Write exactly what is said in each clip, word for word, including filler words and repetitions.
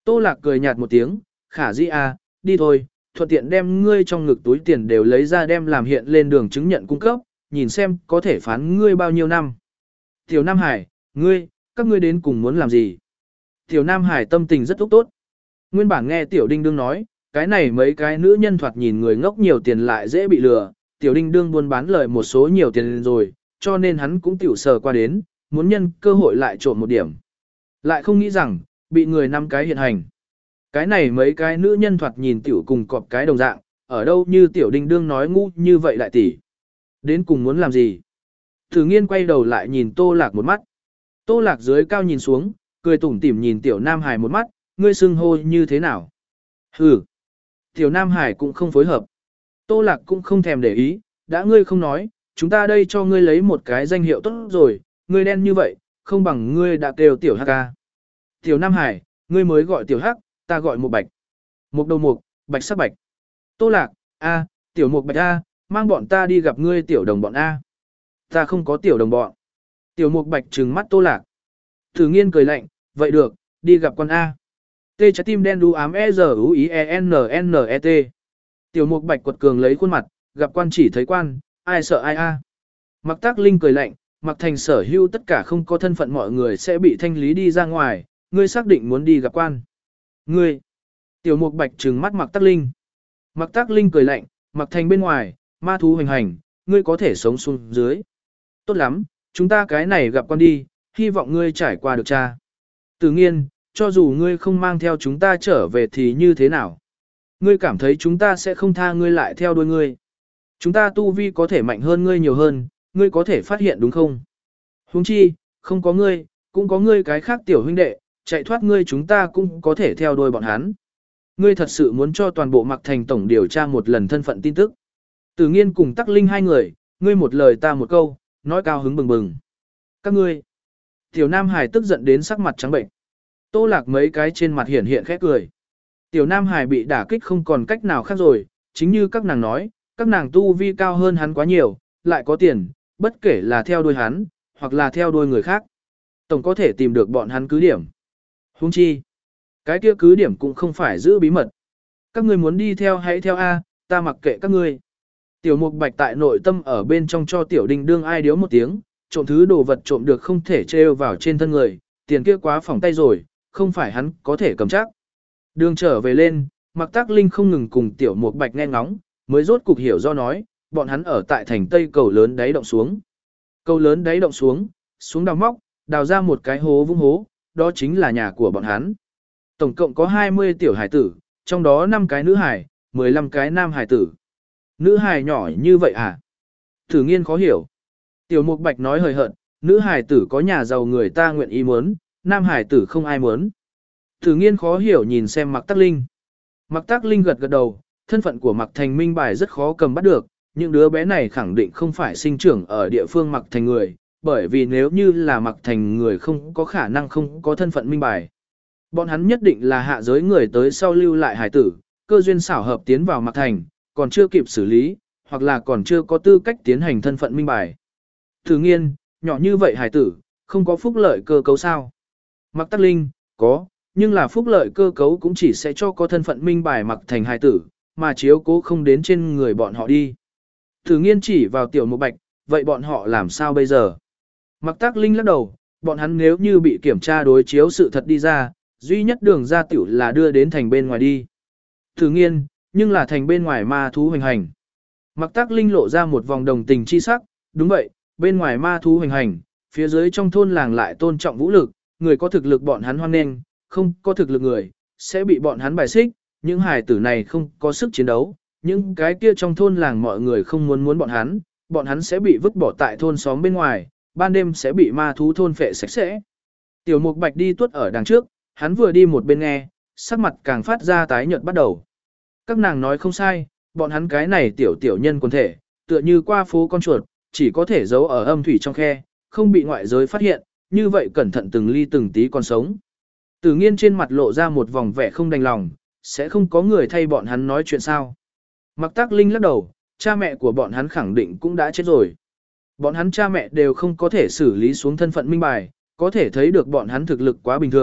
Tô Lạc cười nhạt một tiếng, khả dĩ à, đi thôi, thuận tiện đem ngươi trong ngực túi tiền đều lấy ra đem làm hiện lên đường chứng nhận cung cấp, nhìn xem có thể phán ngươi bao nhiêu năm. Tiểu Nam Hải, ngươi, các ngươi đến cùng muốn làm gì? Tiểu Nam Hải tâm tình rất tốt tốt. Nguyên bản nghe Tiểu Đinh Đương nói, cái này mấy cái nữ nhân thoạt nhìn người ngốc nhiều tiền lại dễ bị lừa, Tiểu Đinh Đương buôn bán lời một số nhiều tiền rồi, cho nên hắn cũng tiểu sờ qua đến, muốn nhân cơ hội lại trộm một điểm. Lại không nghĩ rằng, bị người năm cái hiện hành. Cái này mấy cái nữ nhân thoạt nhìn tiểu cùng cọp cái đồng dạng, ở đâu như Tiểu Đinh Đương nói ngu như vậy lại tỷ. Đến cùng muốn làm gì? Thử nghiên quay đầu lại nhìn Tô Lạc một mắt. Tô Lạc dưới cao nhìn xuống, cười tủm tỉm nhìn Tiểu Nam Hải một mắt, ngươi xưng hô như thế nào? Hừ. Tiểu Nam Hải cũng không phối hợp. Tô Lạc cũng không thèm để ý, đã ngươi không nói, chúng ta đây cho ngươi lấy một cái danh hiệu tốt rồi, ngươi đen như vậy, không bằng ngươi đã kêu Tiểu Hắc ca. Tiểu Nam Hải, ngươi mới gọi Tiểu Hắc, ta gọi một bạch. Một đầu mục, bạch sắc bạch. Tô Lạc, a, Tiểu Mục Bạch a, mang bọn ta đi gặp ngươi Tiểu Đồng bọn a. Ta không có Tiểu Đồng bọn. Tiểu Mục Bạch trừng mắt Tô Lạc. Thử nghiên cười lạnh, vậy được, đi gặp con A. Tê trái tim đen đu ám E Z U I E N N E T. Tiểu Mục Bạch quật cường lấy khuôn mặt, gặp quan chỉ thấy quan, ai sợ ai a. Mặc Tác Linh cười lạnh, Mặc Thành sở hữu tất cả không có thân phận mọi người sẽ bị thanh lý đi ra ngoài, ngươi xác định muốn đi gặp quan. Ngươi. Tiểu Mục Bạch trừng mắt Mặc Tác Linh. Mặc Tác Linh cười lạnh, Mặc Thành bên ngoài, ma thú hành hành, ngươi có thể sống xuống dưới. Tốt lắm, chúng ta cái này gặp quan đi, hy vọng ngươi trải qua được cha. Tự nhiên, cho dù ngươi không mang theo chúng ta trở về thì như thế nào? Ngươi cảm thấy chúng ta sẽ không tha ngươi lại theo đuôi ngươi. Chúng ta tu vi có thể mạnh hơn ngươi nhiều hơn, ngươi có thể phát hiện đúng không? Huống chi, không có ngươi, cũng có ngươi cái khác tiểu huynh đệ, chạy thoát ngươi chúng ta cũng có thể theo đuôi bọn hắn. Ngươi thật sự muốn cho toàn bộ Mặc Thành tổng điều tra một lần thân phận tin tức. Tử Nghiên cùng Tắc Linh hai người, ngươi một lời ta một câu, nói cao hứng bừng bừng. Các ngươi. Tiểu Nam Hải tức giận đến sắc mặt trắng bệnh. Tô Lạc mấy cái trên mặt hiển hiện khẽ cười. Tiểu Nam Hải bị đả kích không còn cách nào khác rồi, chính như các nàng nói, các nàng tu vi cao hơn hắn quá nhiều, lại có tiền, bất kể là theo đuôi hắn, hoặc là theo đuôi người khác. Tổng có thể tìm được bọn hắn cứ điểm. Huống chi, cái kia cứ điểm cũng không phải giữ bí mật. Các ngươi muốn đi theo hãy theo A, ta mặc kệ các ngươi. Tiểu Mục Bạch tại nội tâm ở bên trong cho Tiểu Đinh Đương ai điếu một tiếng, trộm thứ đồ vật trộm được không thể trêu vào trên thân người, tiền kia quá phỏng tay rồi, không phải hắn có thể cầm chắc. Đường trở về lên, Mặc Tác Linh không ngừng cùng Tiểu Mục Bạch nghe ngóng, mới rốt cục hiểu do nói, bọn hắn ở tại thành Tây cầu lớn đáy động xuống. Cầu lớn đáy động xuống, xuống đào móc, đào ra một cái hố vung hố, đó chính là nhà của bọn hắn. Tổng cộng có hai mươi tiểu hải tử, trong đó năm cái nữ hải, mười lăm cái nam hải tử. Nữ hải nhỏ như vậy à? Thử Nghiên khó hiểu. Tiểu Mục Bạch nói hời hợt, nữ hải tử có nhà giàu người ta nguyện ý muốn, nam hải tử không ai muốn. Thử Nghiên khó hiểu nhìn xem Mặc Tác Linh. Mặc Tác Linh gật gật đầu, thân phận của Mặc Thành minh bài rất khó cầm bắt được, những đứa bé này khẳng định không phải sinh trưởng ở địa phương Mặc Thành người, bởi vì nếu như là Mặc Thành người không có khả năng không có thân phận minh bài. Bọn hắn nhất định là hạ giới người tới sau lưu lại hải tử, cơ duyên xảo hợp tiến vào Mặc Thành, còn chưa kịp xử lý, hoặc là còn chưa có tư cách tiến hành thân phận minh bài. Thử Nghiên, nhỏ như vậy hải tử, không có phúc lợi cơ cấu sao? Mặc Tác Linh, có, nhưng là phúc lợi cơ cấu cũng chỉ sẽ cho có thân phận minh bài Mặc Thành hải tử, mà chiếu cố không đến trên người bọn họ đi. Thử Nghiên chỉ vào Tiểu Mục Bạch, vậy bọn họ làm sao bây giờ? Mặc Tác Linh lắc đầu, bọn hắn nếu như bị kiểm tra đối chiếu sự thật đi ra, duy nhất đường ra tiểu là đưa đến thành bên ngoài đi. Thử Nghiên, nhưng là thành bên ngoài ma thú hoành hành. Mặc Tác Linh lộ ra một vòng đồng tình chi sắc, đúng vậy, bên ngoài ma thú hoành hành, phía dưới trong thôn làng lại tôn trọng vũ lực, người có thực lực bọn hắn hoan nghênh, không có thực lực người, sẽ bị bọn hắn bài xích, những hài tử này không có sức chiến đấu, những cái kia trong thôn làng mọi người không muốn muốn bọn hắn, bọn hắn sẽ bị vứt bỏ tại thôn xóm bên ngoài, ban đêm sẽ bị ma thú thôn phệ sạch sẽ. Tiểu Mục Bạch đi tuốt ở đằng trước, hắn vừa đi một bên nghe, sắc mặt càng phát ra tái nhợt bắt đầu. Các nàng nói không sai, bọn hắn cái này tiểu tiểu nhân quần thể, tựa như qua phố con chuột, chỉ có thể giấu ở âm thủy trong khe, không bị ngoại giới phát hiện, như vậy cẩn thận từng ly từng tí còn sống. Tử Nghiên trên mặt lộ ra một vòng vẻ không đành lòng, sẽ không có người thay bọn hắn nói chuyện sao. Mặc Tác Linh lắc đầu, cha mẹ của bọn hắn khẳng định cũng đã chết rồi. Bọn hắn cha mẹ đều không có thể xử lý xuống thân phận minh bài, có thể thấy được bọn hắn thực lực quá bình thường,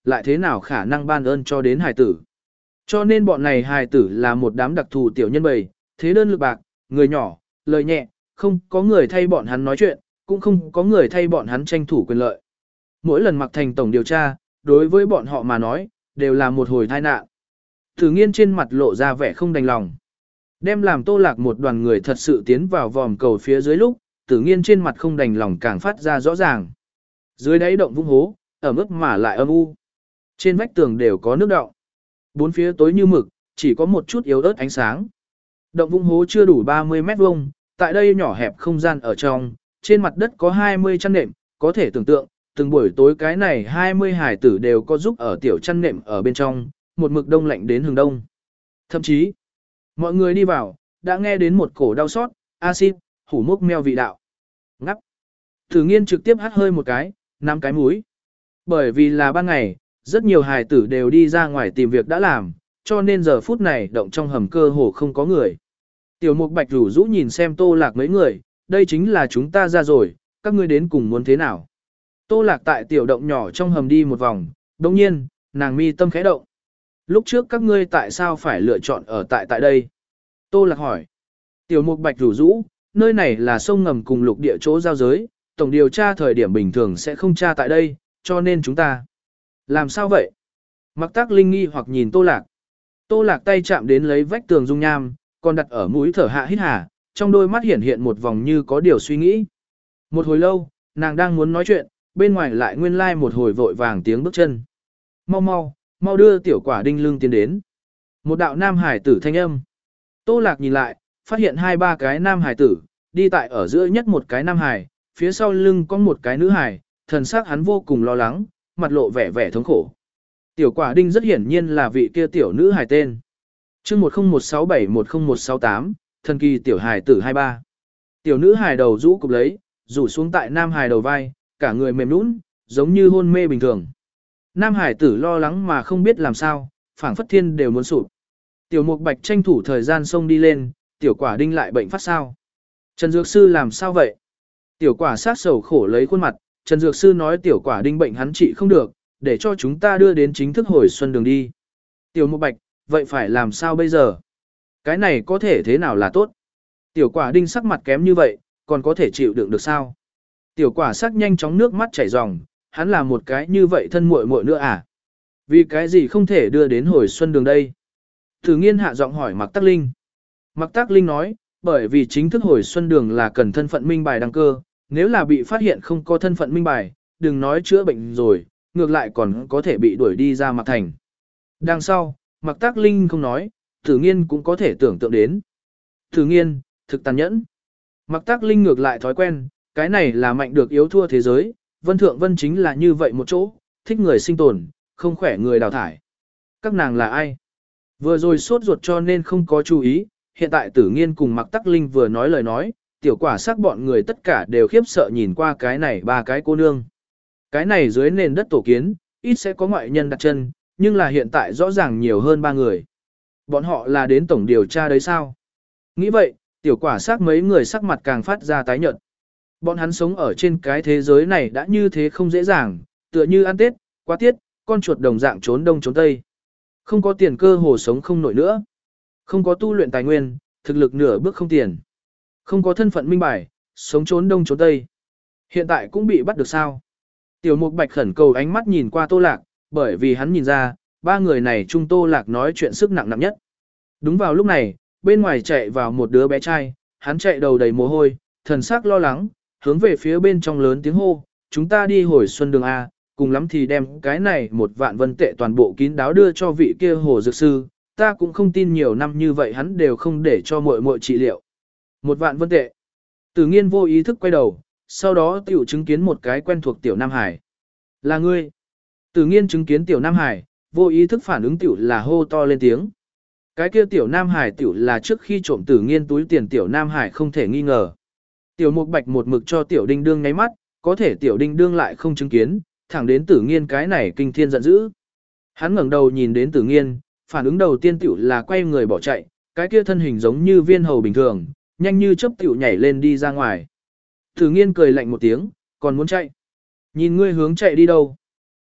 lại thế nào khả năng ban ơn cho đến hài tử. Cho nên bọn này hài tử là một đám đặc thù tiểu nhân bầy, thế đơn lực bạc, người nhỏ, lời nhẹ, không có người thay bọn hắn nói chuyện, cũng không có người thay bọn hắn tranh thủ quyền lợi. Mỗi lần mặc thành tổng điều tra, đối với bọn họ mà nói, đều là một hồi tai nạn. Tử Nghiên trên mặt lộ ra vẻ không đành lòng. Đem làm Tô Lạc một đoàn người thật sự tiến vào vòm cầu phía dưới lúc, Tử Nghiên trên mặt không đành lòng càng phát ra rõ ràng. Dưới đáy động vung hố, ẩm ướt mà lại âm u. Trên vách tường đều có nước đọng. Bốn phía tối như mực, chỉ có một chút yếu ớt ánh sáng. Động vung hố chưa đủ ba mươi mét vuông, tại đây nhỏ hẹp không gian ở trong, trên mặt đất có hai mươi chăn nệm, có thể tưởng tượng, từng buổi tối cái này hai mươi hải tử đều có giúp ở tiểu chăn nệm ở bên trong, một mực đông lạnh đến hừng đông. Thậm chí, mọi người đi vào, đã nghe đến một cổ đau xót, axit, hủ mốc meo vị đạo. Ngắp. Tử Nghiên trực tiếp hắt hơi một cái, nắm cái mũi. Bởi vì là ban ngày, rất nhiều hài tử đều đi ra ngoài tìm việc đã làm, cho nên giờ phút này động trong hầm cơ hồ không có người. Tiểu Mục Bạch rủ rũ nhìn xem Tô Lạc mấy người, đây chính là chúng ta ra rồi, các ngươi đến cùng muốn thế nào. Tô Lạc tại tiểu động nhỏ trong hầm đi một vòng, đồng nhiên, nàng mi tâm khẽ động. Lúc trước các ngươi tại sao phải lựa chọn ở tại tại đây? Tô Lạc hỏi. Tiểu Mục Bạch rủ rũ, nơi này là sông ngầm cùng lục địa chỗ giao giới, tổng điều tra thời điểm bình thường sẽ không tra tại đây, cho nên chúng ta. Làm sao vậy? Mặc Tác Linh nghi hoặc nhìn Tô Lạc. Tô Lạc tay chạm đến lấy vách tường dung nham, còn đặt ở mũi thở hạ hít hà, trong đôi mắt hiện hiện một vòng như có điều suy nghĩ. Một hồi lâu, nàng đang muốn nói chuyện, bên ngoài lại nguyên lai like một hồi vội vàng tiếng bước chân. Mau mau, mau đưa tiểu quả đinh lưng tiến đến. Một đạo nam hải tử thanh âm. Tô Lạc nhìn lại, phát hiện hai ba cái nam hải tử, đi tại ở giữa nhất một cái nam hải, phía sau lưng có một cái nữ hải, thần sắc hắn vô cùng lo lắng, mặt lộ vẻ vẻ thống khổ. Tiểu quả đinh rất hiển nhiên là vị kia tiểu nữ hải tên. chương một không một sáu bảy một không một sáu tám, thần kỳ tiểu hải tử hai ba. Tiểu nữ hải đầu rũ cục lấy, rủ xuống tại nam hải đầu vai, cả người mềm nũng, giống như hôn mê bình thường. Nam hải tử lo lắng mà không biết làm sao, phảng phất thiên đều muốn sụp. Tiểu Mục Bạch tranh thủ thời gian xông đi lên, tiểu quả đinh lại bệnh phát sao. Trần Dược Sư làm sao vậy? Tiểu quả sát sầu khổ lấy khuôn mặt, Trần Dược Sư nói tiểu quả đinh bệnh hắn trị không được, để cho chúng ta đưa đến chính thức hồi xuân đường đi. Tiểu Mục Bạch, vậy phải làm sao bây giờ? Cái này có thể thế nào là tốt? Tiểu quả đinh sắc mặt kém như vậy, còn có thể chịu đựng được sao? Tiểu quả sắc nhanh chóng nước mắt chảy ròng, hắn là một cái như vậy thân muội muội nữa à? Vì cái gì không thể đưa đến hồi xuân đường đây? Tử Nghiên hạ giọng hỏi Mạc Tắc Linh. Mạc Tắc Linh nói, bởi vì chính thức hồi xuân đường là cần thân phận minh bài đăng cơ, nếu là bị phát hiện không có thân phận minh bài, đừng nói chữa bệnh rồi, ngược lại còn có thể bị đuổi đi ra Mạc Thành. Đằng sau, Mạc Tắc Linh không nói, Tử Nghiên cũng có thể tưởng tượng đến. Tử Nghiên, thực tàn nhẫn. Mạc Tắc Linh ngược lại thói quen, cái này là mạnh được yếu thua thế giới, Vân Thượng Vân chính là như vậy một chỗ, thích người sinh tồn, không khỏe người đào thải. Các nàng là ai? Vừa rồi sốt ruột cho nên không có chú ý, hiện tại Tử Nghiên cùng Mạc Tắc Linh vừa nói lời nói, tiểu quả sắc bọn người tất cả đều khiếp sợ nhìn qua cái này ba cái cô nương. Cái này dưới nền đất tổ kiến, ít sẽ có ngoại nhân đặt chân, nhưng là hiện tại rõ ràng nhiều hơn ba người. Bọn họ là đến tổng điều tra đấy sao? Nghĩ vậy, tiểu quả sắc mấy người sắc mặt càng phát ra tái nhợt. Bọn hắn sống ở trên cái thế giới này đã như thế không dễ dàng, tựa như ăn Tết, quá tiết, con chuột đồng dạng trốn đông trốn tây. Không có tiền cơ hồ sống không nổi nữa. Không có tu luyện tài nguyên, thực lực nửa bước không tiền. Không có thân phận minh bài, sống trốn đông trốn tây. Hiện tại cũng bị bắt được sao? Tiểu Mục Bạch khẩn cầu ánh mắt nhìn qua Tô Lạc, bởi vì hắn nhìn ra, ba người này chung Tô Lạc nói chuyện sức nặng nặng nhất. Đúng vào lúc này, bên ngoài chạy vào một đứa bé trai, hắn chạy đầu đầy mồ hôi, thần sắc lo lắng, hướng về phía bên trong lớn tiếng hô, chúng ta đi hồi xuân đường A, cùng lắm thì đem cái này một vạn vân tệ toàn bộ kín đáo đưa cho vị kia Hồ Dược Sư, ta cũng không tin nhiều năm như vậy hắn đều không để cho muội muội trị liệu. Một vạn vân tệ. Tử Nghiên vô ý thức quay đầu, sau đó tiểu chứng kiến một cái quen thuộc tiểu Nam Hải. Là ngươi. Tử Nghiên chứng kiến tiểu Nam Hải, vô ý thức phản ứng tiểu là hô to lên tiếng. Cái kia tiểu Nam Hải tiểu là trước khi trộm Tử Nghiên túi tiền tiểu Nam Hải không thể nghi ngờ. Tiểu Mục Bạch một mực cho tiểu Đinh Đương nháy mắt, có thể tiểu Đinh Đương lại không chứng kiến, thẳng đến Tử Nghiên cái này kinh thiên giận dữ. Hắn ngẩng đầu nhìn đến Tử Nghiên, phản ứng đầu tiên tiểu là quay người bỏ chạy, cái kia thân hình giống như viên hầu bình thường, nhanh như chớp tiểu nhảy lên đi ra ngoài. Tử Nghiên cười lạnh một tiếng, còn muốn chạy. Nhìn ngươi hướng chạy đi đâu?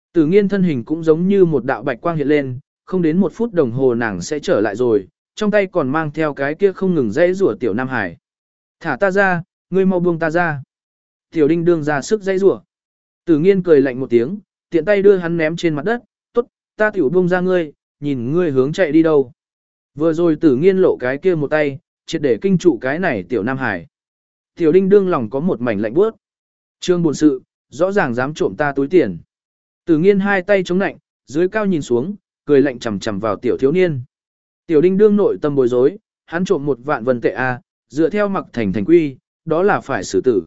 Tử nghiên thân hình cũng giống như một đạo bạch quang hiện lên, không đến một phút đồng hồ nàng sẽ trở lại rồi, trong tay còn mang theo cái kia không ngừng dãy rủa tiểu Nam Hải. Thả ta ra, ngươi mau buông ta ra. Tiểu đinh đương ra sức dãy rủa. Tử nghiên cười lạnh một tiếng, tiện tay đưa hắn ném trên mặt đất, tốt, ta tiểu buông ra ngươi, nhìn ngươi hướng chạy đi đâu. Vừa rồi tử nghiên lộ cái kia một tay, triệt để kinh trụ cái này tiểu Nam Hải. Tiểu đinh đương lòng có một mảnh lạnh bước. Trương buồn sự, rõ ràng dám trộm ta túi tiền. Tử nghiên hai tay chống nạnh, dưới cao nhìn xuống, cười lạnh chằm chằm vào tiểu thiếu niên. Tiểu đinh đương nội tâm bối rối, hắn trộm một vạn vân tệ a, dựa theo mặc thành thành quy, đó là phải xử tử.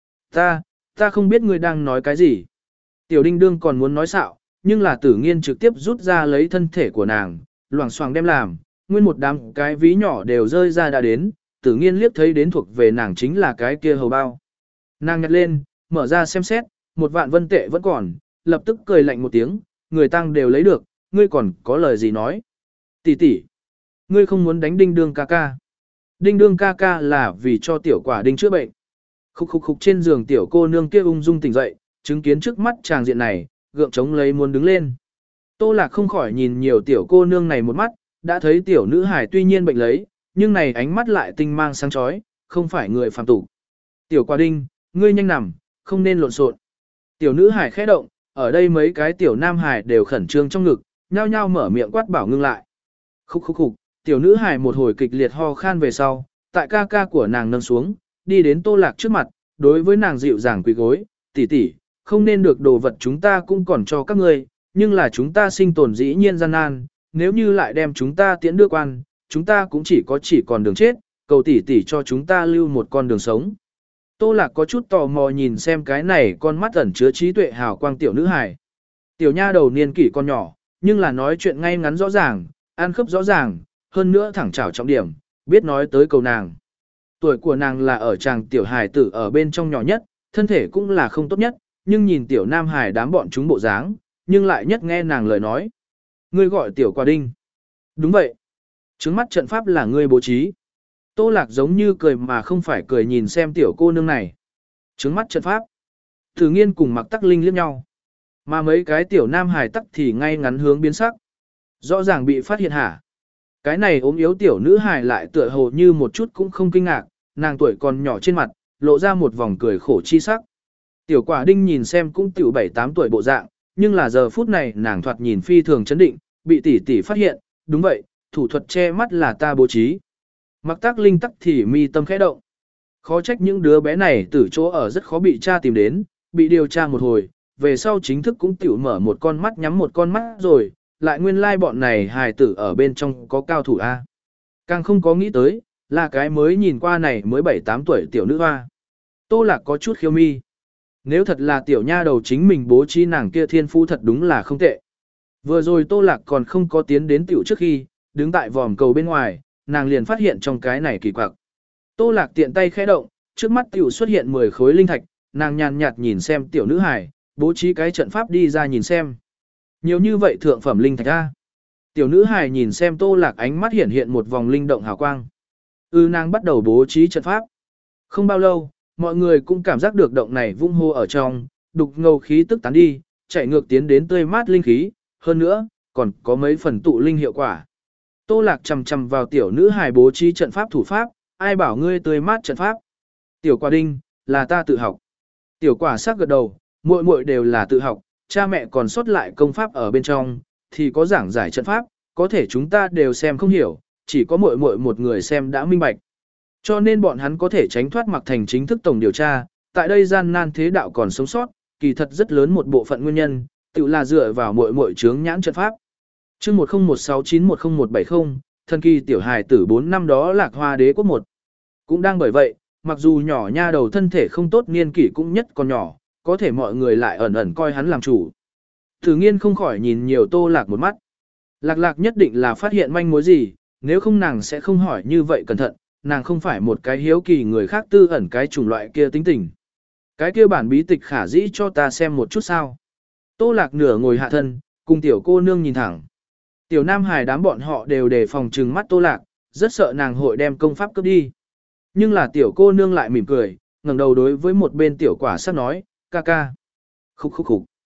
Ta, ta không biết ngươi đang nói cái gì. Tiểu đinh đương còn muốn nói xạo, nhưng là tử nghiên trực tiếp rút ra lấy thân thể của nàng, loảng xoảng đem làm, nguyên một đám cái ví nhỏ đều rơi ra đã đến, tử nghiên liếc thấy đến thuộc về nàng chính là cái kia hầu bao. Nàng nhặt lên, mở ra xem xét, một vạn vân tệ vẫn còn, lập tức cười lạnh một tiếng, người tăng đều lấy được, ngươi còn có lời gì nói. Tỷ tỷ, ngươi không muốn đánh đinh đương ca ca. Đinh đương ca ca là vì cho tiểu quả đinh chữa bệnh. Khúc khúc khúc trên giường tiểu cô nương kia ung dung tỉnh dậy, chứng kiến trước mắt tràng diện này, gượng chống lấy muốn đứng lên. Tô Lạc không khỏi nhìn nhiều tiểu cô nương này một mắt, đã thấy tiểu nữ hải tuy nhiên bệnh lấy, nhưng này ánh mắt lại tinh mang sáng chói, không phải người phàm tục. Tiểu quả đinh, ngươi nhanh nằm, không nên lộn xộn. Tiểu nữ hải khẽ động, ở đây mấy cái tiểu nam hải đều khẩn trương trong ngực, nhao nhao mở miệng quát bảo ngưng lại. Khúc khúc khúc, tiểu nữ hải một hồi kịch liệt ho khan về sau, tại ca ca của nàng nâng xuống, đi đến Tô Lạc trước mặt, đối với nàng dịu dàng quỳ gối, tỷ tỷ, không nên được đồ vật chúng ta cũng còn cho các ngươi, nhưng là chúng ta sinh tồn dĩ nhiên gian nan, nếu như lại đem chúng ta tiễn đưa quan, chúng ta cũng chỉ có chỉ còn đường chết, cầu tỷ tỷ cho chúng ta lưu một con đường sống. Tô Lạc có chút tò mò nhìn xem cái này con mắt ẩn chứa trí tuệ hào quang tiểu nữ hài. Tiểu nha đầu niên kỷ con nhỏ, nhưng là nói chuyện ngay ngắn rõ ràng, ăn khớp rõ ràng, hơn nữa thẳng trảo trọng điểm, biết nói tới cầu nàng. Tuổi của nàng là ở chàng tiểu hài tử ở bên trong nhỏ nhất, thân thể cũng là không tốt nhất, nhưng nhìn tiểu nam hài đám bọn chúng bộ dáng, nhưng lại nhất nghe nàng lời nói. Ngươi gọi tiểu quả đinh. Đúng vậy. Trứng mắt trận pháp là ngươi bố trí. Tô Lạc giống như cười mà không phải cười nhìn xem tiểu cô nương này. Trứng mắt trận pháp. Thử nghiên cùng mặc tắc linh liếc nhau. Mà mấy cái tiểu nam hài tắc thì ngay ngắn hướng biến sắc. Rõ ràng bị phát hiện hả. Cái này ốm yếu tiểu nữ hài lại tựa hồ như một chút cũng không kinh ngạc, nàng tuổi còn nhỏ trên mặt, lộ ra một vòng cười khổ chi sắc. Tiểu quả đinh nhìn xem cũng tiểu bảy tám tuổi bộ dạng, nhưng là giờ phút này nàng thoạt nhìn phi thường chấn định, bị tỷ tỷ phát hiện, đúng vậy, thủ thuật che mắt là ta bố trí. Mặc tác linh tắc thì mi tâm khẽ động. Khó trách những đứa bé này từ chỗ ở rất khó bị cha tìm đến, bị điều tra một hồi, về sau chính thức cũng tiểu mở một con mắt nhắm một con mắt rồi, lại nguyên lai like bọn này hài tử ở bên trong có cao thủ A. Càng không có nghĩ tới, là cái mới nhìn qua này mới bảy tám tuổi tiểu nữ hoa. Tô Lạc có chút khiêu mi. Nếu thật là tiểu nha đầu chính mình bố trí nàng kia thiên phu thật đúng là không tệ. Vừa rồi Tô Lạc còn không có tiến đến tiểu trước khi, đứng tại vòm cầu bên ngoài, nàng liền phát hiện trong cái này kỳ quặc. Tô Lạc tiện tay khẽ động, trước mắt tiểu xuất hiện mười khối linh thạch, nàng nhàn nhạt nhìn xem tiểu nữ hài, bố trí cái trận pháp đi ra nhìn xem. Nhiều như vậy thượng phẩm linh thạch a. Tiểu nữ hài nhìn xem Tô Lạc ánh mắt hiện hiện một vòng linh động hào quang. Ư nàng bắt đầu bố trí trận pháp. Không bao lâu, mọi người cũng cảm giác được động này vung hô ở trong, đục ngầu khí tức tán đi, chạy ngược tiến đến tươi mát linh khí, hơn nữa, còn có mấy phần tụ linh hiệu quả. Tô Lạc chầm chầm vào tiểu nữ hài bố trí trận pháp thủ pháp, ai bảo ngươi tươi mát trận pháp. Tiểu quả đinh, là ta tự học. Tiểu quả sắc gật đầu, muội muội đều là tự học, cha mẹ còn sót lại công pháp ở bên trong, thì có giảng giải trận pháp, có thể chúng ta đều xem không hiểu, chỉ có muội muội một người xem đã minh bạch. Cho nên bọn hắn có thể tránh thoát mặc thành chính thức tổng điều tra, tại đây gian nan thế đạo còn sống sót, kỳ thật rất lớn một bộ phận nguyên nhân, tự là dựa vào muội muội chướng nhãn trận pháp. Chương một không một sáu chín một không một bảy không, thần kỳ tiểu hài tử bốn năm đó Lạc Hoa Đế quốc một. Cũng đang bởi vậy, mặc dù nhỏ nha đầu thân thể không tốt niên kỷ cũng nhất còn nhỏ, có thể mọi người lại ẩn ẩn coi hắn làm chủ. Thử nghiên không khỏi nhìn nhiều Tô Lạc một mắt. Lạc Lạc nhất định là phát hiện manh mối gì, nếu không nàng sẽ không hỏi như vậy cẩn thận, nàng không phải một cái hiếu kỳ người khác tư ẩn cái chủng loại kia tính tình. Cái kia bản bí tịch khả dĩ cho ta xem một chút sao. Tô Lạc nửa ngồi hạ thân, cùng tiểu cô nương nhìn thẳng. Tiểu Nam Hải đám bọn họ đều đề phòng trừng mắt Tô Lạc, rất sợ nàng hội đem công pháp cướp đi. Nhưng là tiểu cô nương lại mỉm cười, ngẩng đầu đối với một bên tiểu quả sắc nói, ca ca. Khúc khúc khúc.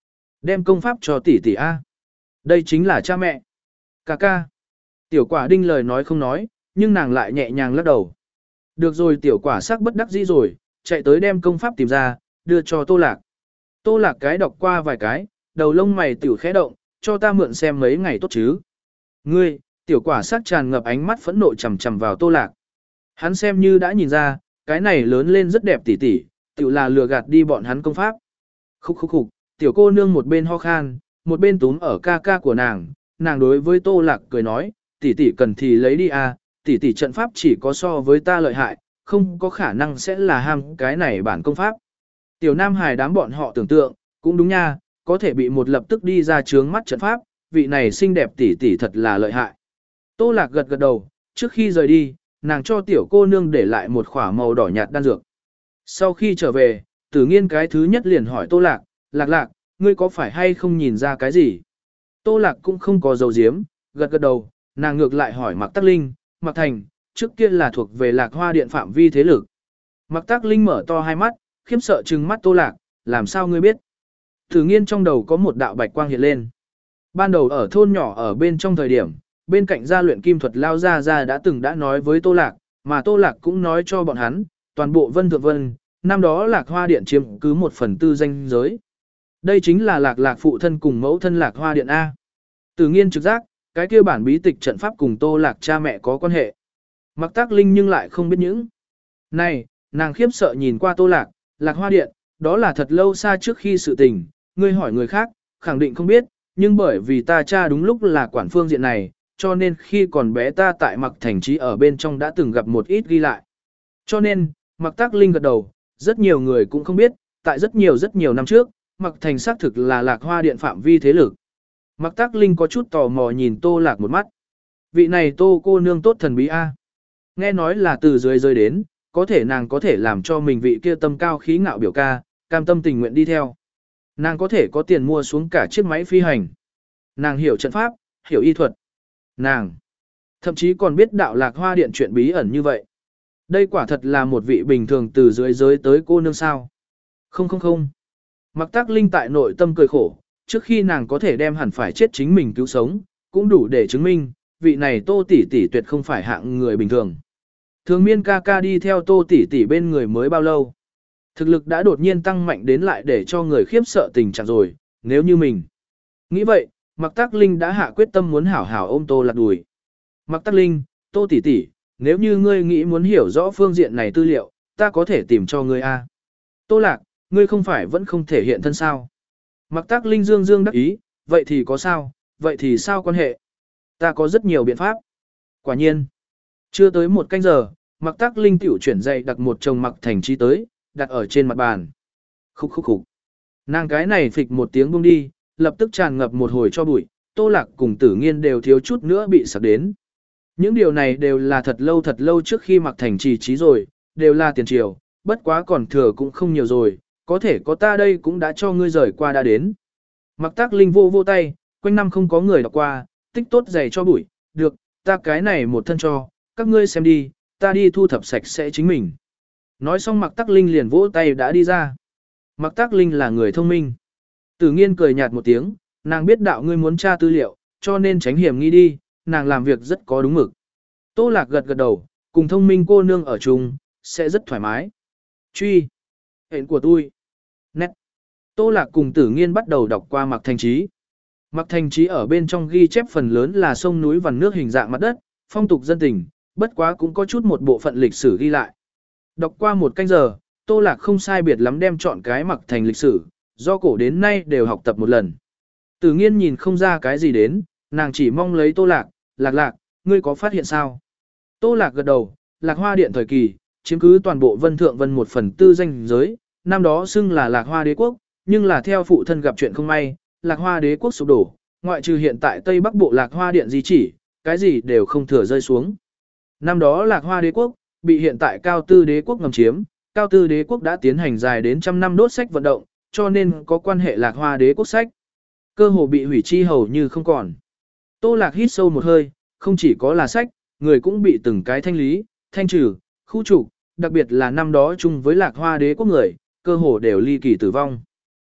Đem công pháp cho tỷ tỷ A. Đây chính là cha mẹ. Ca ca. Tiểu quả đinh lời nói không nói, nhưng nàng lại nhẹ nhàng lắc đầu. Được rồi, tiểu quả sắc bất đắc dĩ rồi, chạy tới đem công pháp tìm ra, đưa cho Tô Lạc. Tô Lạc cái đọc qua vài cái, đầu lông mày tiểu khẽ động, cho ta mượn xem mấy ngày tốt chứ. Ngươi, tiểu quả sắc tràn ngập ánh mắt phẫn nộ chằm chằm vào Tô Lạc. Hắn xem như đã nhìn ra, cái này lớn lên rất đẹp tỉ tỉ, tiểu là lừa gạt đi bọn hắn công pháp. Khúc khúc khúc, tiểu cô nương một bên ho khan, một bên túm ở ca ca của nàng, nàng đối với Tô Lạc cười nói, tỷ tỷ cần thì lấy đi à, tỷ tỷ trận pháp chỉ có so với ta lợi hại, không có khả năng sẽ là ham cái này bản công pháp. Tiểu Nam Hải đám bọn họ tưởng tượng, cũng đúng nha, có thể bị một lập tức đi ra chướng mắt trận pháp, vị này xinh đẹp tỷ tỷ thật là lợi hại. Tô Lạc gật gật đầu, trước khi rời đi, nàng cho tiểu cô nương để lại một khỏa màu đỏ nhạt đan dược. Sau khi trở về, Tử Nghiên cái thứ nhất liền hỏi Tô Lạc, Lạc Lạc, ngươi có phải hay không nhìn ra cái gì? Tô Lạc cũng không có dấu diếm, gật gật đầu, nàng ngược lại hỏi Mạc Tắc Linh, Mạc Thành, trước kia là thuộc về Lạc Hoa Điện phạm vi thế lực. Mạc Tắc Linh mở to hai mắt, khiếp sợ trừng mắt Tô Lạc, làm sao ngươi biết? Tử Nghiên trong đầu có một đạo bạch quang hiện lên. Ban đầu ở thôn nhỏ ở bên trong thời điểm, bên cạnh gia luyện kim thuật lao ra ra đã từng đã nói với Tô Lạc, mà Tô Lạc cũng nói cho bọn hắn, toàn bộ Vân Thượng Vân, năm đó Lạc Hoa Điện chiếm cứ một phần tư danh giới. Đây chính là Lạc Lạc phụ thân cùng mẫu thân Lạc Hoa Điện A. Tử Nghiên trực giác, cái kia bản bí tịch trận pháp cùng Tô Lạc cha mẹ có quan hệ. Mạc Tắc Linh nhưng lại không biết những. Này, nàng khiếp sợ nhìn qua Tô Lạc, Lạc Hoa Điện, đó là thật lâu xa trước khi sự tình, ngươi hỏi người khác, khẳng định không biết, nhưng bởi vì ta cha đúng lúc là quản phương diện này, cho nên khi còn bé ta tại Mạc Thành Trí ở bên trong đã từng gặp một ít ghi lại. Cho nên, Mạc Tắc Linh gật đầu, rất nhiều người cũng không biết, tại rất nhiều rất nhiều năm trước, Mạc Thành xác thực là Lạc Hoa Điện phạm vi thế lực. Mạc Tắc Linh có chút tò mò nhìn Tô Lạc một mắt. Vị này Tô cô nương tốt thần bí a. Nghe nói là từ dưới rơi đến, có thể nàng có thể làm cho mình vị kia tâm cao khí ngạo biểu ca, cam tâm tình nguyện đi theo. Nàng có thể có tiền mua xuống cả chiếc máy phi hành. Nàng hiểu trận pháp, hiểu y thuật. Nàng thậm chí còn biết đạo Lạc Hoa Điện chuyện bí ẩn như vậy. Đây quả thật là một vị bình thường từ dưới giới tới cô nương sao. Không không không. Mạc Tắc Linh tại nội tâm cười khổ, trước khi nàng có thể đem hẳn phải chết chính mình cứu sống, cũng đủ để chứng minh, vị này Tô tỷ tỷ tuyệt không phải hạng người bình thường. Thường Miên ca ca đi theo Tô tỷ tỷ bên người mới bao lâu? Thực lực đã đột nhiên tăng mạnh đến lại để cho người khiếp sợ tình trạng rồi, nếu như mình. Nghĩ vậy, Mạc Tắc Linh đã hạ quyết tâm muốn hảo hảo ôm Tô Lạc đùi. Mạc Tắc Linh, Tô tỷ tỷ, nếu như ngươi nghĩ muốn hiểu rõ phương diện này tư liệu, ta có thể tìm cho ngươi a. Tô Lạc, ngươi không phải vẫn không thể hiện thân sao? Mạc Tắc Linh dương dương đắc ý, vậy thì có sao, vậy thì sao quan hệ? Ta có rất nhiều biện pháp. Quả nhiên, chưa tới một canh giờ, Mạc Tắc Linh tiểu chuyển dậy đặt một chồng Mạc Thành Trí tới, đặt ở trên mặt bàn. Khúc khúc khúc. Nàng cái này phịch một tiếng buông đi, lập tức tràn ngập một hồi cho bụi, Tô Lạc cùng Tử Nghiên đều thiếu chút nữa bị sặc đến. Những điều này đều là thật lâu thật lâu trước khi Mạc Thành Trì trí rồi, đều là tiền triều, bất quá còn thừa cũng không nhiều rồi, có thể có ta đây cũng đã cho ngươi rời qua đã đến. Mạc Tắc Linh vô vô tay, quanh năm không có người đọc qua, tích tốt giày cho bụi, được, ta cái này một thân cho, các ngươi xem đi, ta đi thu thập sạch sẽ chính mình. Nói xong Mạc Tắc Linh liền vỗ tay đã đi ra. Mạc Tắc Linh là người thông minh. Tử Nghiên cười nhạt một tiếng, nàng biết đạo ngươi muốn tra tư liệu, cho nên tránh hiểm nghi đi, nàng làm việc rất có đúng mực. Tô Lạc gật gật đầu, cùng thông minh cô nương ở chung, sẽ rất thoải mái. Truy. Hẹn của tôi. Nét. Tô Lạc cùng Tử Nghiên bắt đầu đọc qua Mạc Thành Trí. Mạc Thành Trí ở bên trong ghi chép phần lớn là sông núi và nước hình dạng mặt đất, phong tục dân tình, bất quá cũng có chút một bộ phận lịch sử ghi lại. Đọc qua một canh giờ, Tô Lạc không sai biệt lắm đem chọn cái Mạc Thành lịch sử, do cổ đến nay đều học tập một lần. Tử Nghiên nhìn không ra cái gì đến, nàng chỉ mong lấy Tô Lạc, Lạc Lạc, ngươi có phát hiện sao? Tô Lạc gật đầu, Lạc Hoa Điện thời kỳ, chiếm cứ toàn bộ Vân Thượng Vân một phần tư danh giới, năm đó xưng là Lạc Hoa Đế Quốc, nhưng là theo phụ thân gặp chuyện không may, Lạc Hoa Đế Quốc sụp đổ, ngoại trừ hiện tại Tây Bắc Bộ Lạc Hoa Điện di chỉ, cái gì đều không thừa rơi xuống. Năm đó Lạc Hoa Đế Quốc, bị hiện tại Cao Tư Đế Quốc ngầm chiếm, Cao Tư Đế Quốc đã tiến hành dài đến trăm năm đốt sách vận động, cho nên có quan hệ Lạc Hoa Đế Quốc sách. Cơ hồ bị hủy chi hầu như không còn. Tô Lạc hít sâu một hơi, không chỉ có là sách, người cũng bị từng cái thanh lý, thanh trừ, khu trục, đặc biệt là năm đó chung với Lạc Hoa Đế Quốc người, cơ hồ đều ly kỳ tử vong.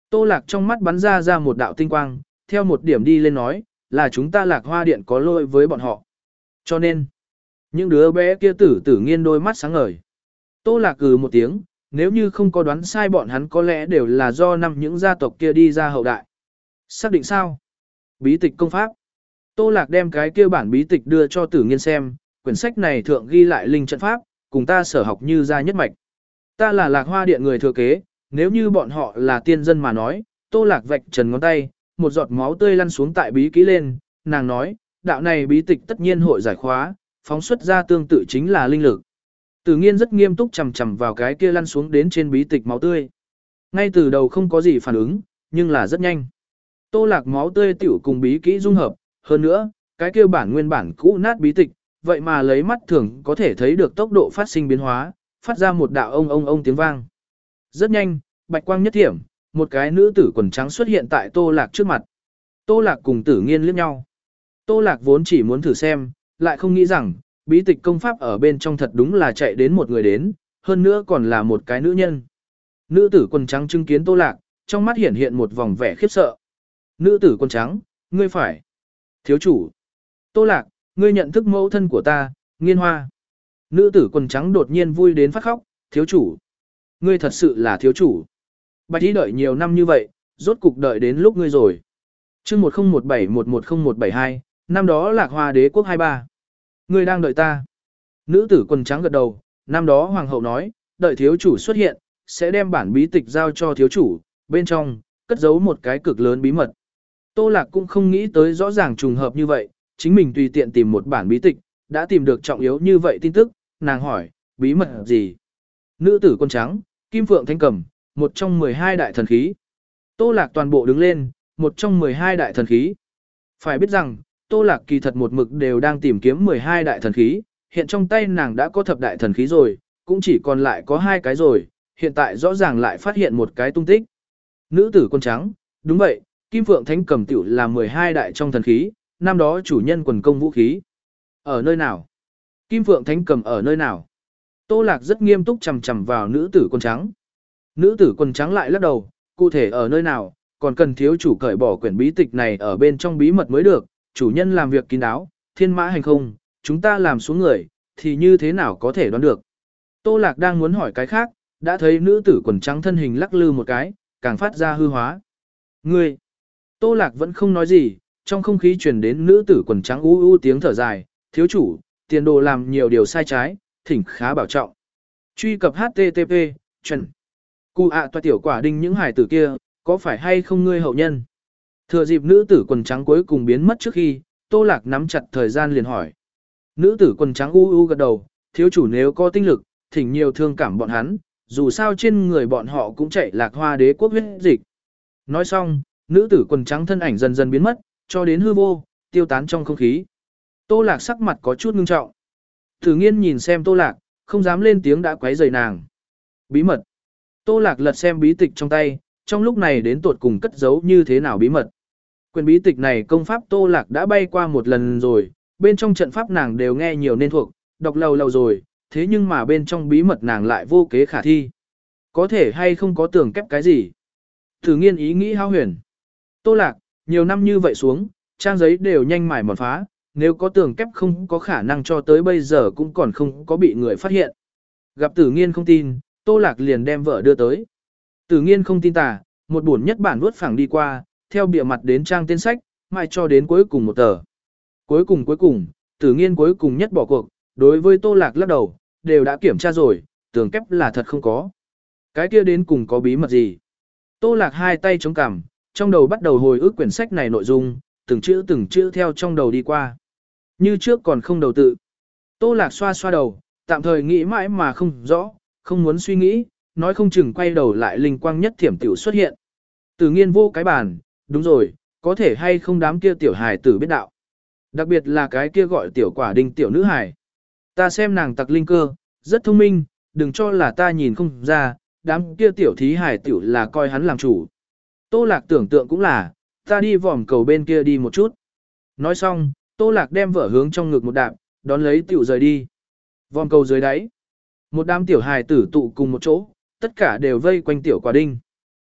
Tô Lạc trong mắt bắn ra ra một đạo tinh quang, theo một điểm đi lên nói, là chúng ta Lạc Hoa Điện có lỗi với bọn họ. Cho nên, những đứa bé kia tử tử nghiên đôi mắt sáng ngời. Tô Lạc cừ một tiếng, nếu như không có đoán sai bọn hắn có lẽ đều là do năm những gia tộc kia đi ra hậu đại. Xác định sao? Bí tịch công pháp. Tô Lạc đem cái kia bản bí tịch đưa cho tử nghiên xem, quyển sách này thượng ghi lại linh trận pháp, cùng ta sở học như ra nhất mạch. Ta là Lạc Hoa Điện người thừa kế, nếu như bọn họ là tiên dân mà nói, Tô Lạc vạch trần ngón tay, một giọt máu tươi lăn xuống tại bí kỹ lên, nàng nói, đạo này bí tịch tất nhiên hội giải khóa, phóng xuất ra tương tự chính là linh lực. Tử nghiên rất nghiêm túc chầm chầm vào cái kia lăn xuống đến trên bí tịch máu tươi. Ngay từ đầu không có gì phản ứng, nhưng là rất nhanh. Tô Lạc máu tươi tiểu cùng bí kỹ dung hợp, hơn nữa, cái kia bản nguyên bản cũ nát bí tịch, vậy mà lấy mắt thường có thể thấy được tốc độ phát sinh biến hóa, phát ra một đạo ông ông ông tiếng vang. Rất nhanh, bạch quang nhất thiểm, một cái nữ tử quần trắng xuất hiện tại Tô Lạc trước mặt. Tô Lạc cùng Tử Nghiên liếc nhau. Tô Lạc vốn chỉ muốn thử xem, lại không nghĩ rằng, bí tịch công pháp ở bên trong thật đúng là chạy đến một người đến, hơn nữa còn là một cái nữ nhân. Nữ tử quần trắng chứng kiến Tô Lạc, trong mắt hiện hiện một vòng vẻ khiếp sợ. Nữ tử quần trắng, ngươi phải. Thiếu chủ. Tô Lạc, ngươi nhận thức mẫu thân của ta, Nghiên Hoa. Nữ tử quần trắng đột nhiên vui đến phát khóc, thiếu chủ. Ngươi thật sự là thiếu chủ. Bạch y đợi nhiều năm như vậy, rốt cục đợi đến lúc ngươi rồi. chương một không một bảy một một không một bảy hai, năm đó Lạc Hoa đế quốc hai ba. Ngươi đang đợi ta. Nữ tử quần trắng gật đầu, năm đó hoàng hậu nói, đợi thiếu chủ xuất hiện, sẽ đem bản bí tịch giao cho thiếu chủ, bên trong, cất giấu một cái cực lớn bí mật. Tô Lạc cũng không nghĩ tới rõ ràng trùng hợp như vậy, chính mình tùy tiện tìm một bản bí tịch, đã tìm được trọng yếu như vậy tin tức, nàng hỏi, bí mật gì? Nữ tử quần trắng, Kim Phượng Thanh Cầm, một trong mười hai đại thần khí. Tô Lạc toàn bộ đứng lên, một trong mười hai đại thần khí. Phải biết rằng, Tô Lạc kỳ thật một mực đều đang tìm kiếm mười hai đại thần khí, hiện trong tay nàng đã có thập đại thần khí rồi, cũng chỉ còn lại có hai cái rồi, hiện tại rõ ràng lại phát hiện một cái tung tích. Nữ tử quần trắng, đúng vậy, Kim Phượng Thánh Cầm tiểu là mười hai đại trong thần khí, năm đó chủ nhân quần công vũ khí. Ở nơi nào? Kim Phượng Thánh Cầm ở nơi nào? Tô Lạc rất nghiêm túc chằm chằm vào nữ tử quần trắng. Nữ tử quần trắng lại lắc đầu, cụ thể ở nơi nào, còn cần thiếu chủ cởi bỏ quyển bí tịch này ở bên trong bí mật mới được, chủ nhân làm việc kín đáo, thiên mã hành không, chúng ta làm xuống người, thì như thế nào có thể đoán được. Tô Lạc đang muốn hỏi cái khác, đã thấy nữ tử quần trắng thân hình lắc lư một cái, càng phát ra hư hóa. Ngươi! Tô Lạc vẫn không nói gì, trong không khí truyền đến nữ tử quần trắng u u tiếng thở dài, thiếu chủ, tiền đồ làm nhiều điều sai trái, thỉnh khá bảo trọng. Truy cập H T T P, chuẩn. Cụ ạ toa tiểu quả đinh những hải tử kia, có phải hay không ngươi hậu nhân? Thừa dịp nữ tử quần trắng cuối cùng biến mất trước khi, Tô Lạc nắm chặt thời gian liền hỏi. Nữ tử quần trắng u u gật đầu, thiếu chủ nếu có tinh lực, thỉnh nhiều thương cảm bọn hắn, dù sao trên người bọn họ cũng chạy Lạc Hoa đế quốc huyết dịch. Nói xong, nữ tử quần trắng thân ảnh dần dần biến mất, cho đến hư vô, tiêu tán trong không khí. Tô Lạc sắc mặt có chút ngưng trọng. Tử Nghiên nhìn xem Tô Lạc, không dám lên tiếng đã quấy rầy nàng. Bí mật. Tô Lạc lật xem bí tịch trong tay, trong lúc này đến tột cùng cất giấu như thế nào bí mật. Quyền bí tịch này công pháp Tô Lạc đã bay qua một lần rồi, bên trong trận pháp nàng đều nghe nhiều nên thuộc, đọc lâu lâu rồi, thế nhưng mà bên trong bí mật nàng lại vô kế khả thi. Có thể hay không có tưởng kép cái gì? Tử Nghiên ý nghĩ hao huyền. Tô Lạc, nhiều năm như vậy xuống, trang giấy đều nhanh mài mòn phá, nếu có tường kép không có khả năng cho tới bây giờ cũng còn không có bị người phát hiện. Gặp Tử Nghiên không tin, Tô Lạc liền đem vợ đưa tới. Tử Nghiên không tin tà, một buồn nhất bản vuốt phẳng đi qua, theo bìa mặt đến trang tên sách, mãi cho đến cuối cùng một tờ. Cuối cùng cuối cùng, Tử Nghiên cuối cùng nhất bỏ cuộc, đối với Tô Lạc lắc đầu, đều đã kiểm tra rồi, tường kép là thật không có. Cái kia đến cùng có bí mật gì? Tô Lạc hai tay chống cằm, trong đầu bắt đầu hồi ức quyển sách này nội dung, từng chữ từng chữ theo trong đầu đi qua. Như trước còn không đầu tự. Tô Lạc xoa xoa đầu, tạm thời nghĩ mãi mà không rõ, không muốn suy nghĩ, nói không chừng quay đầu lại linh quang nhất thiểm tiểu xuất hiện. Tử Nghiên vô cái bàn, đúng rồi, có thể hay không đám kia tiểu hài tử biết đạo. Đặc biệt là cái kia gọi tiểu quả đinh tiểu nữ hài. Ta xem nàng tặc linh cơ, rất thông minh, đừng cho là ta nhìn không ra, đám kia tiểu thí hài tiểu là coi hắn làm chủ. Tô Lạc tưởng tượng cũng là, ta đi vòm cầu bên kia đi một chút. Nói xong, Tô Lạc đem vở hướng trong ngực một đạp, đón lấy tiểu rời đi. Vòm cầu dưới đáy. Một đám tiểu hài tử tụ cùng một chỗ, tất cả đều vây quanh tiểu quả đinh.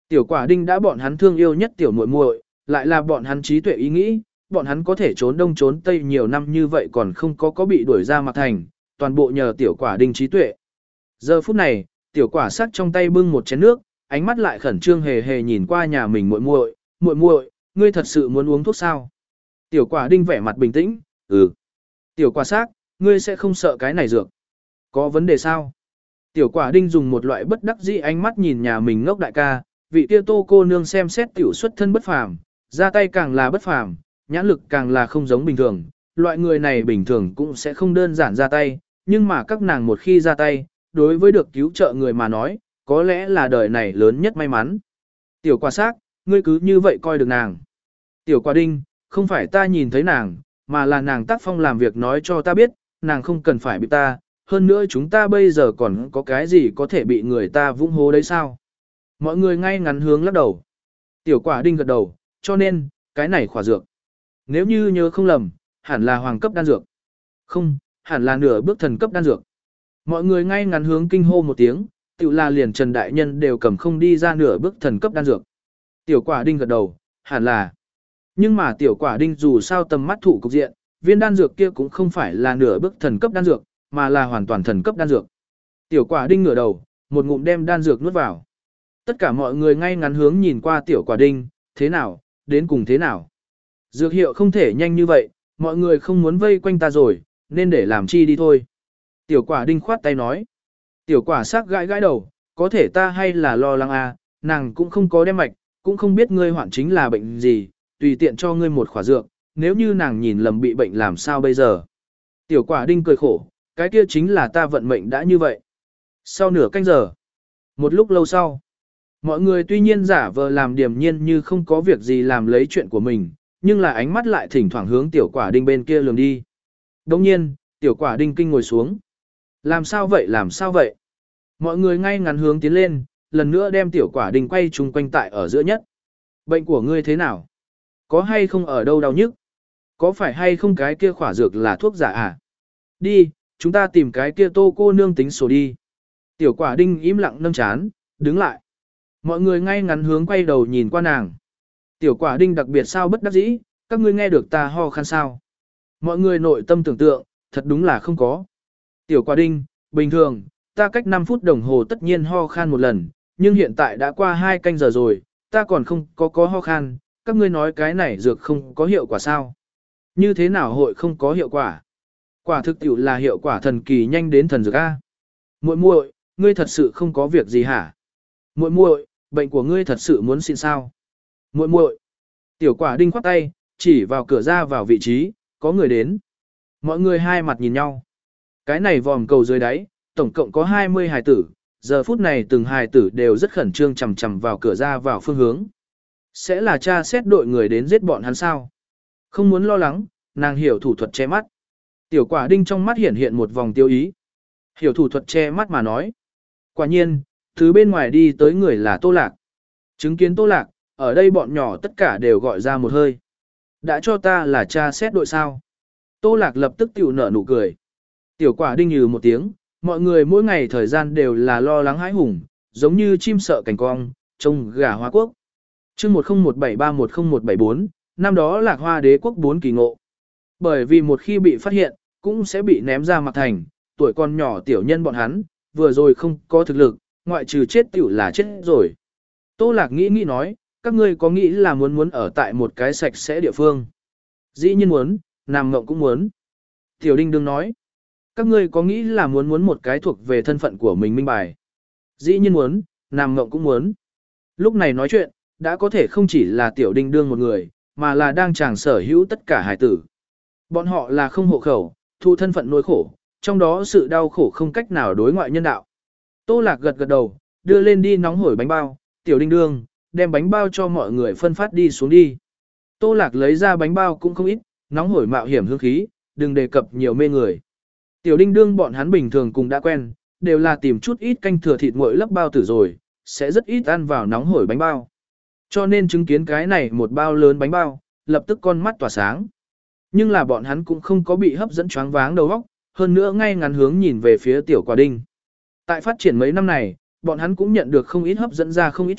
Tiểu quả đinh đã bọn hắn thương yêu nhất tiểu muội muội, lại là bọn hắn trí tuệ ý nghĩ, bọn hắn có thể trốn đông trốn tây nhiều năm như vậy còn không có có bị đuổi ra mặt thành, toàn bộ nhờ tiểu quả đinh trí tuệ. Giờ phút này, tiểu quả sắc trong tay bưng một chén nước, ánh mắt lại khẩn trương hề hề nhìn qua nhà mình muội muội, muội muội, ngươi thật sự muốn uống thuốc sao? Tiểu quả đinh vẻ mặt bình tĩnh, ừ. Tiểu quả sắc, ngươi sẽ không sợ cái này dược. Có vấn đề sao? Tiểu quả đinh dùng một loại bất đắc dĩ ánh mắt nhìn nhà mình ngốc đại ca, vị kia Tô cô nương xem xét tiểu xuất thân bất phàm, ra tay càng là bất phàm, nhãn lực càng là không giống bình thường, loại người này bình thường cũng sẽ không đơn giản ra tay, nhưng mà các nàng một khi ra tay, đối với được cứu trợ người mà nói, có lẽ là đời này lớn nhất may mắn. Tiểu quả sắc, ngươi cứ như vậy coi được nàng. Tiểu quả đinh, không phải ta nhìn thấy nàng, mà là nàng tác phong làm việc nói cho ta biết, nàng không cần phải bị ta, hơn nữa chúng ta bây giờ còn có cái gì có thể bị người ta vung hố đấy sao? Mọi người ngay ngắn hướng lắc đầu. Tiểu quả đinh gật đầu, cho nên, cái này khỏa dược. Nếu như nhớ không lầm, hẳn là hoàng cấp đan dược. Không, hẳn là nửa bước thần cấp đan dược. Mọi người ngay ngắn hướng kinh hô một tiếng, tiểu là liền Trần Đại Nhân đều cầm không đi ra nửa bước thần cấp đan dược. Tiểu quả đinh gật đầu, hẳn là. Nhưng mà tiểu quả đinh dù sao tầm mắt thụ cục diện, viên đan dược kia cũng không phải là nửa bước thần cấp đan dược, mà là hoàn toàn thần cấp đan dược. Tiểu quả đinh ngửa đầu, một ngụm đem đan dược nuốt vào. Tất cả mọi người ngay ngắn hướng nhìn qua tiểu quả đinh, thế nào, đến cùng thế nào. Dược hiệu không thể nhanh như vậy, mọi người không muốn vây quanh ta rồi, nên để làm chi đi thôi. Tiểu quả đinh khoát tay nói. Tiểu quả sắc gãi gãi đầu, có thể ta hay là lo lắng à, nàng cũng không có đem mạch, cũng không biết ngươi hoạn chính là bệnh gì, tùy tiện cho ngươi một khỏa dược, nếu như nàng nhìn lầm bị bệnh làm sao bây giờ. Tiểu quả đinh cười khổ, cái kia chính là ta vận mệnh đã như vậy. Sau nửa canh giờ, một lúc lâu sau, mọi người tuy nhiên giả vờ làm điềm nhiên như không có việc gì làm lấy chuyện của mình, nhưng là ánh mắt lại thỉnh thoảng hướng tiểu quả đinh bên kia lường đi. Đồng nhiên, tiểu quả đinh kinh ngồi xuống. Làm sao vậy làm sao vậy? Mọi người ngay ngắn hướng tiến lên, lần nữa đem tiểu quả đinh quay chung quanh tại ở giữa nhất. Bệnh của ngươi thế nào? Có hay không ở đâu đau nhức? Có phải hay không cái kia khỏa dược là thuốc giả à? Đi, chúng ta tìm cái kia Tô cô nương tính sổ đi. Tiểu quả đinh im lặng nâng chán, đứng lại. Mọi người ngay ngắn hướng quay đầu nhìn qua nàng. Tiểu quả đinh đặc biệt sao bất đắc dĩ, các ngươi nghe được ta ho khan sao? Mọi người nội tâm tưởng tượng, thật đúng là không có. Tiểu quả đinh, bình thường, ta cách năm phút đồng hồ tất nhiên ho khan một lần, nhưng hiện tại đã qua hai canh giờ rồi, ta còn không có có ho khan, các ngươi nói cái này dược không có hiệu quả sao? Như thế nào hội không có hiệu quả? Quả thực tiểu là hiệu quả thần kỳ nhanh đến thần dược A. Muội muội, ngươi thật sự không có việc gì hả? Muội muội, bệnh của ngươi thật sự muốn xin sao? Muội muội. Tiểu quả đinh khoát tay, chỉ vào cửa ra vào vị trí, có người đến. Mọi người hai mặt nhìn nhau. Cái này vòm cầu dưới đáy, tổng cộng có hai mươi hài tử, giờ phút này từng hài tử đều rất khẩn trương chằm chằm vào cửa ra vào phương hướng. Sẽ là cha xét đội người đến giết bọn hắn sao? Không muốn lo lắng, nàng hiểu thủ thuật che mắt. Tiểu quả đinh trong mắt hiện hiện một vòng tiêu ý. Hiểu thủ thuật che mắt mà nói. Quả nhiên, thứ bên ngoài đi tới người là Tô Lạc. Chứng kiến Tô Lạc, ở đây bọn nhỏ tất cả đều gọi ra một hơi. Đã cho ta là cha xét đội sao? Tô Lạc lập tức tiểu nở nụ cười. Tiểu quả đinh như một tiếng, mọi người mỗi ngày thời gian đều là lo lắng hãi hùng, giống như chim sợ cảnh cong, trông gà hoa quốc. chương một không một bảy ba một không một bảy bốn, năm đó Lạc Hoa đế quốc bốn kỳ ngộ. Bởi vì một khi bị phát hiện, cũng sẽ bị ném ra mặt thành, tuổi còn nhỏ tiểu nhân bọn hắn, vừa rồi không có thực lực, ngoại trừ chết tiểu là chết rồi. Tô Lạc nghĩ nghĩ nói, các ngươi có nghĩ là muốn muốn ở tại một cái sạch sẽ địa phương? Dĩ nhiên muốn, Nam Ngộng cũng muốn. Tiểu Đinh đương nói, các ngươi có nghĩ là muốn muốn một cái thuộc về thân phận của mình minh bài? Dĩ nhiên muốn, Nam Ngộng cũng muốn. Lúc này nói chuyện, đã có thể không chỉ là Tiểu Đinh đương một người, mà là đang chàng sở hữu tất cả hải tử. Bọn họ là không hộ khẩu, thu thân phận nỗi khổ, trong đó sự đau khổ không cách nào đối ngoại nhân đạo. Tô Lạc gật gật đầu, đưa lên đi nóng hổi bánh bao, Tiểu Đinh đương, đem bánh bao cho mọi người phân phát đi xuống đi. Tô Lạc lấy ra bánh bao cũng không ít, nóng hổi mạo hiểm hương khí, đừng đề cập nhiều mê người. Tiểu Đinh đương bọn hắn bình thường cùng đã quen, đều là tìm chút ít canh thừa thịt nguội lấp bao tử rồi, sẽ rất ít ăn vào nóng hổi bánh bao. Cho nên chứng kiến cái này một bao lớn bánh bao, lập tức con mắt tỏa sáng. Nhưng là bọn hắn cũng không có bị hấp dẫn choáng váng đầu óc, hơn nữa ngay ngắn hướng nhìn về phía tiểu quả đinh. Tại phát triển mấy năm này, bọn hắn cũng nhận được không ít hấp dẫn ra không ít chuyện,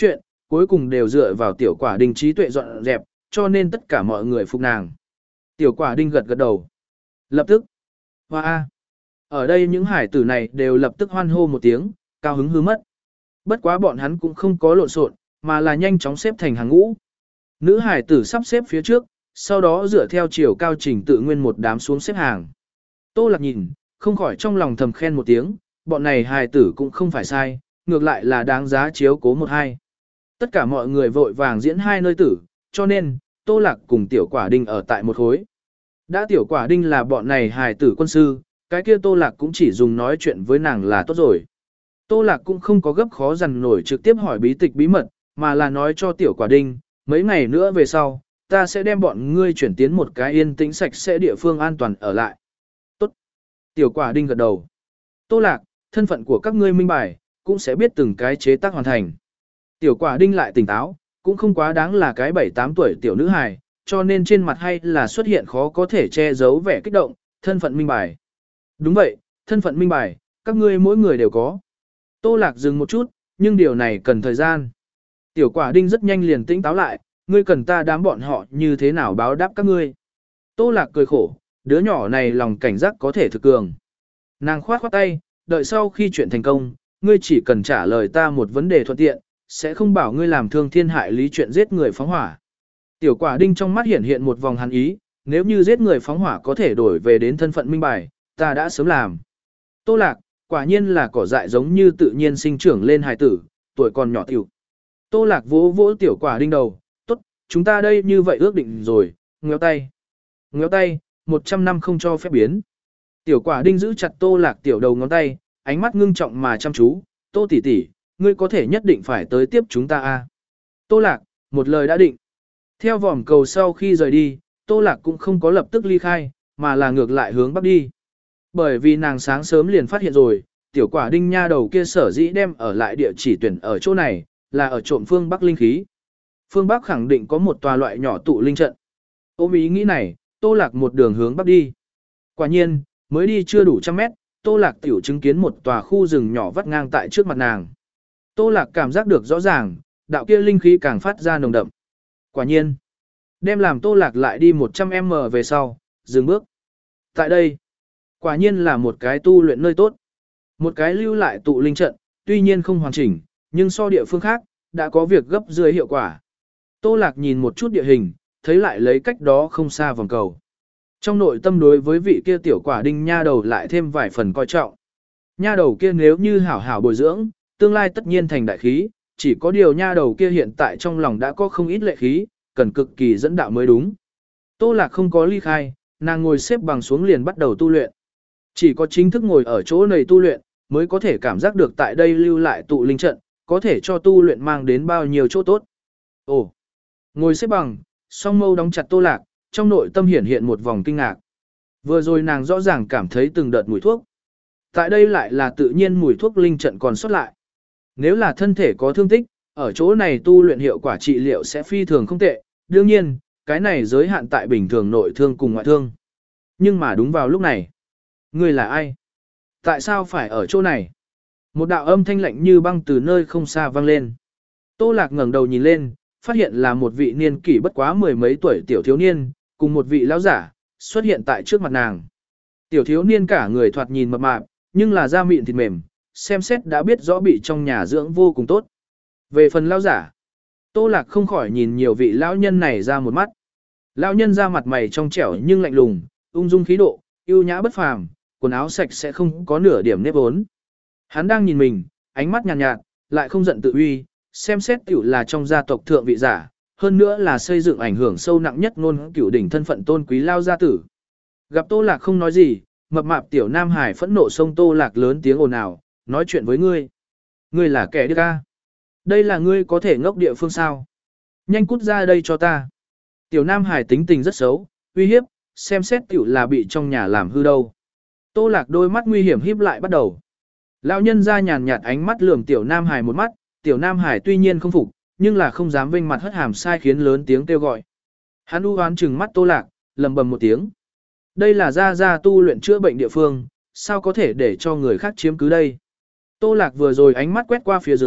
cuối cùng đều dựa vào tiểu quả đinh trí tuệ dọn dẹp, cho nên tất cả mọi người phục nàng. Tiểu quả đinh gật gật đầu. Lập tức, hoa a. Ở đây những hải tử này đều lập tức hoan hô một tiếng, cao hứng hư mất. Bất quá bọn hắn cũng không có lộn xộn, mà là nhanh chóng xếp thành hàng ngũ. Nữ hải tử sắp xếp phía trước, sau đó dựa theo chiều cao trình tự nguyên một đám xuống xếp hàng. Tô Lạc nhìn, không khỏi trong lòng thầm khen một tiếng, bọn này hài tử cũng không phải sai, ngược lại là đáng giá chiếu cố một hai. Tất cả mọi người vội vàng diễn hai nơi tử, cho nên, Tô Lạc cùng tiểu quả đinh ở tại một khối. Đã tiểu quả đinh là bọn này hài tử quân sư, cái kia Tô Lạc cũng chỉ dùng nói chuyện với nàng là tốt rồi. Tô Lạc cũng không có gấp khó dằn nổi trực tiếp hỏi bí tịch bí mật, mà là nói cho tiểu quả đinh, mấy ngày nữa về sau, ta sẽ đem bọn ngươi chuyển tiến một cái yên tĩnh sạch sẽ địa phương an toàn ở lại. Tốt. Tiểu quả đinh gật đầu. Tô Lạc, thân phận của các ngươi minh bài, cũng sẽ biết từng cái chế tác hoàn thành. Tiểu quả đinh lại tỉnh táo, cũng không quá đáng là cái bảy tám tuổi tiểu nữ hài, cho nên trên mặt hay là xuất hiện khó có thể che giấu vẻ kích động, thân phận minh bài. Đúng vậy, thân phận minh bài, các ngươi mỗi người đều có. Tô Lạc dừng một chút, nhưng điều này cần thời gian. Tiểu quả đinh rất nhanh liền tỉnh táo lại, ngươi cần ta đám bọn họ như thế nào báo đáp các ngươi. Tô Lạc cười khổ, đứa nhỏ này lòng cảnh giác có thể thực cường. Nàng khoát khoát tay, đợi sau khi chuyện thành công, ngươi chỉ cần trả lời ta một vấn đề thuận tiện, sẽ không bảo ngươi làm thương thiên hại lý chuyện giết người phóng hỏa. Tiểu quả đinh trong mắt hiện hiện một vòng hàn ý, nếu như giết người phóng hỏa có thể đổi về đến thân phận minh bài, ta đã sớm làm. Tô Lạc, quả nhiên là cỏ dại giống như tự nhiên sinh trưởng lên hài tử, tuổi còn nhỏ tiểu. Tô Lạc vỗ vỗ tiểu quả đinh đầu, tốt, chúng ta đây như vậy ước định rồi, ngéo tay. Ngéo tay, một trăm năm không cho phép biến. Tiểu quả đinh giữ chặt Tô Lạc tiểu đầu ngón tay, ánh mắt ngưng trọng mà chăm chú, Tô tỷ tỷ, ngươi có thể nhất định phải tới tiếp chúng ta a. Tô Lạc, một lời đã định. Theo vòm cầu sau khi rời đi, Tô Lạc cũng không có lập tức ly khai, mà là ngược lại hướng bắc đi. Bởi vì nàng sáng sớm liền phát hiện rồi, tiểu quả đinh nha đầu kia sở dĩ đem ở lại địa chỉ tuyển ở chỗ này, là ở trộm phương Bắc linh khí. Phương Bắc khẳng định có một tòa loại nhỏ tụ linh trận. Ôm ý nghĩ này, Tô Lạc một đường hướng bắc đi. Quả nhiên, mới đi chưa đủ trăm mét, Tô Lạc tiểu chứng kiến một tòa khu rừng nhỏ vắt ngang tại trước mặt nàng. Tô Lạc cảm giác được rõ ràng, đạo kia linh khí càng phát ra nồng đậm. Quả nhiên, đem làm Tô Lạc lại đi một trăm mét về sau, dừng bước. Tại đây, quả nhiên là một cái tu luyện nơi tốt. Một cái lưu lại tụ linh trận, tuy nhiên không hoàn chỉnh, nhưng so địa phương khác, đã có việc gấp dưới hiệu quả. Tô Lạc nhìn một chút địa hình, thấy lại lấy cách đó không xa vòng cầu. Trong nội tâm đối với vị kia tiểu quả đinh nha đầu lại thêm vài phần coi trọng. Nha đầu kia nếu như hảo hảo bồi dưỡng, tương lai tất nhiên thành đại khí, chỉ có điều nha đầu kia hiện tại trong lòng đã có không ít lệ khí, cần cực kỳ dẫn đạo mới đúng. Tô Lạc không có ly khai, nàng ngồi xếp bằng xuống liền bắt đầu tu luyện. Chỉ có chính thức ngồi ở chỗ này tu luyện, mới có thể cảm giác được tại đây lưu lại tụ linh trận, có thể cho tu luyện mang đến bao nhiêu chỗ tốt. Ồ, ngồi xếp bằng, song mâu đóng chặt Tô Lạc, trong nội tâm hiển hiện một vòng kinh ngạc. Vừa rồi nàng rõ ràng cảm thấy từng đợt mùi thuốc. Tại đây lại là tự nhiên mùi thuốc linh trận còn sót lại. Nếu là thân thể có thương tích, ở chỗ này tu luyện hiệu quả trị liệu sẽ phi thường không tệ, đương nhiên, cái này giới hạn tại bình thường nội thương cùng ngoại thương. Nhưng mà đúng vào lúc này, ngươi là ai? Tại sao phải ở chỗ này? Một đạo âm thanh lạnh như băng từ nơi không xa vang lên. Tô Lạc ngẩng đầu nhìn lên, phát hiện là một vị niên kỷ bất quá mười mấy tuổi tiểu thiếu niên, cùng một vị lão giả, xuất hiện tại trước mặt nàng. Tiểu thiếu niên cả người thoạt nhìn mập mạp, nhưng là da mịn thịt mềm, xem xét đã biết rõ bị trong nhà dưỡng vô cùng tốt. Về phần lão giả, Tô Lạc không khỏi nhìn nhiều vị lão nhân này ra một mắt. Lão nhân ra mặt mày trong trẻo nhưng lạnh lùng, ung dung khí độ, yêu nhã bất phàm, quần áo sạch sẽ không có nửa điểm nếp vốn. Hắn đang nhìn mình, ánh mắt nhàn nhạt, nhạt, lại không giận tự uy, xem xét tiểu là trong gia tộc thượng vị giả, hơn nữa là xây dựng ảnh hưởng sâu nặng nhất ngôn cửu đỉnh thân phận tôn quý lao gia tử. Gặp Tô Lạc không nói gì, mập mạp tiểu Nam Hải phẫn nộ xông Tô Lạc lớn tiếng ồn ào, nói chuyện với ngươi. Ngươi là kẻ điếc a? Đây là ngươi có thể ngốc địa phương sao? Nhanh cút ra đây cho ta. Tiểu Nam Hải tính tình rất xấu, uy hiếp, xem xét tiểu là bị trong nhà làm hư đâu. Tô Lạc đôi mắt nguy hiểm híp lại bắt đầu. Lão nhân ra nhàn nhạt ánh mắt lườm tiểu Nam Hải một mắt, tiểu Nam Hải tuy nhiên không phục, nhưng là không dám vênh mặt hất hàm sai khiến lớn tiếng kêu gọi. Hắn u hoán trừng mắt Tô Lạc, lầm bầm một tiếng. Đây là gia gia tu luyện chữa bệnh địa phương, sao có thể để cho người khác chiếm cứ đây? Tô Lạc vừa rồi ánh mắt quét qua phía dưới,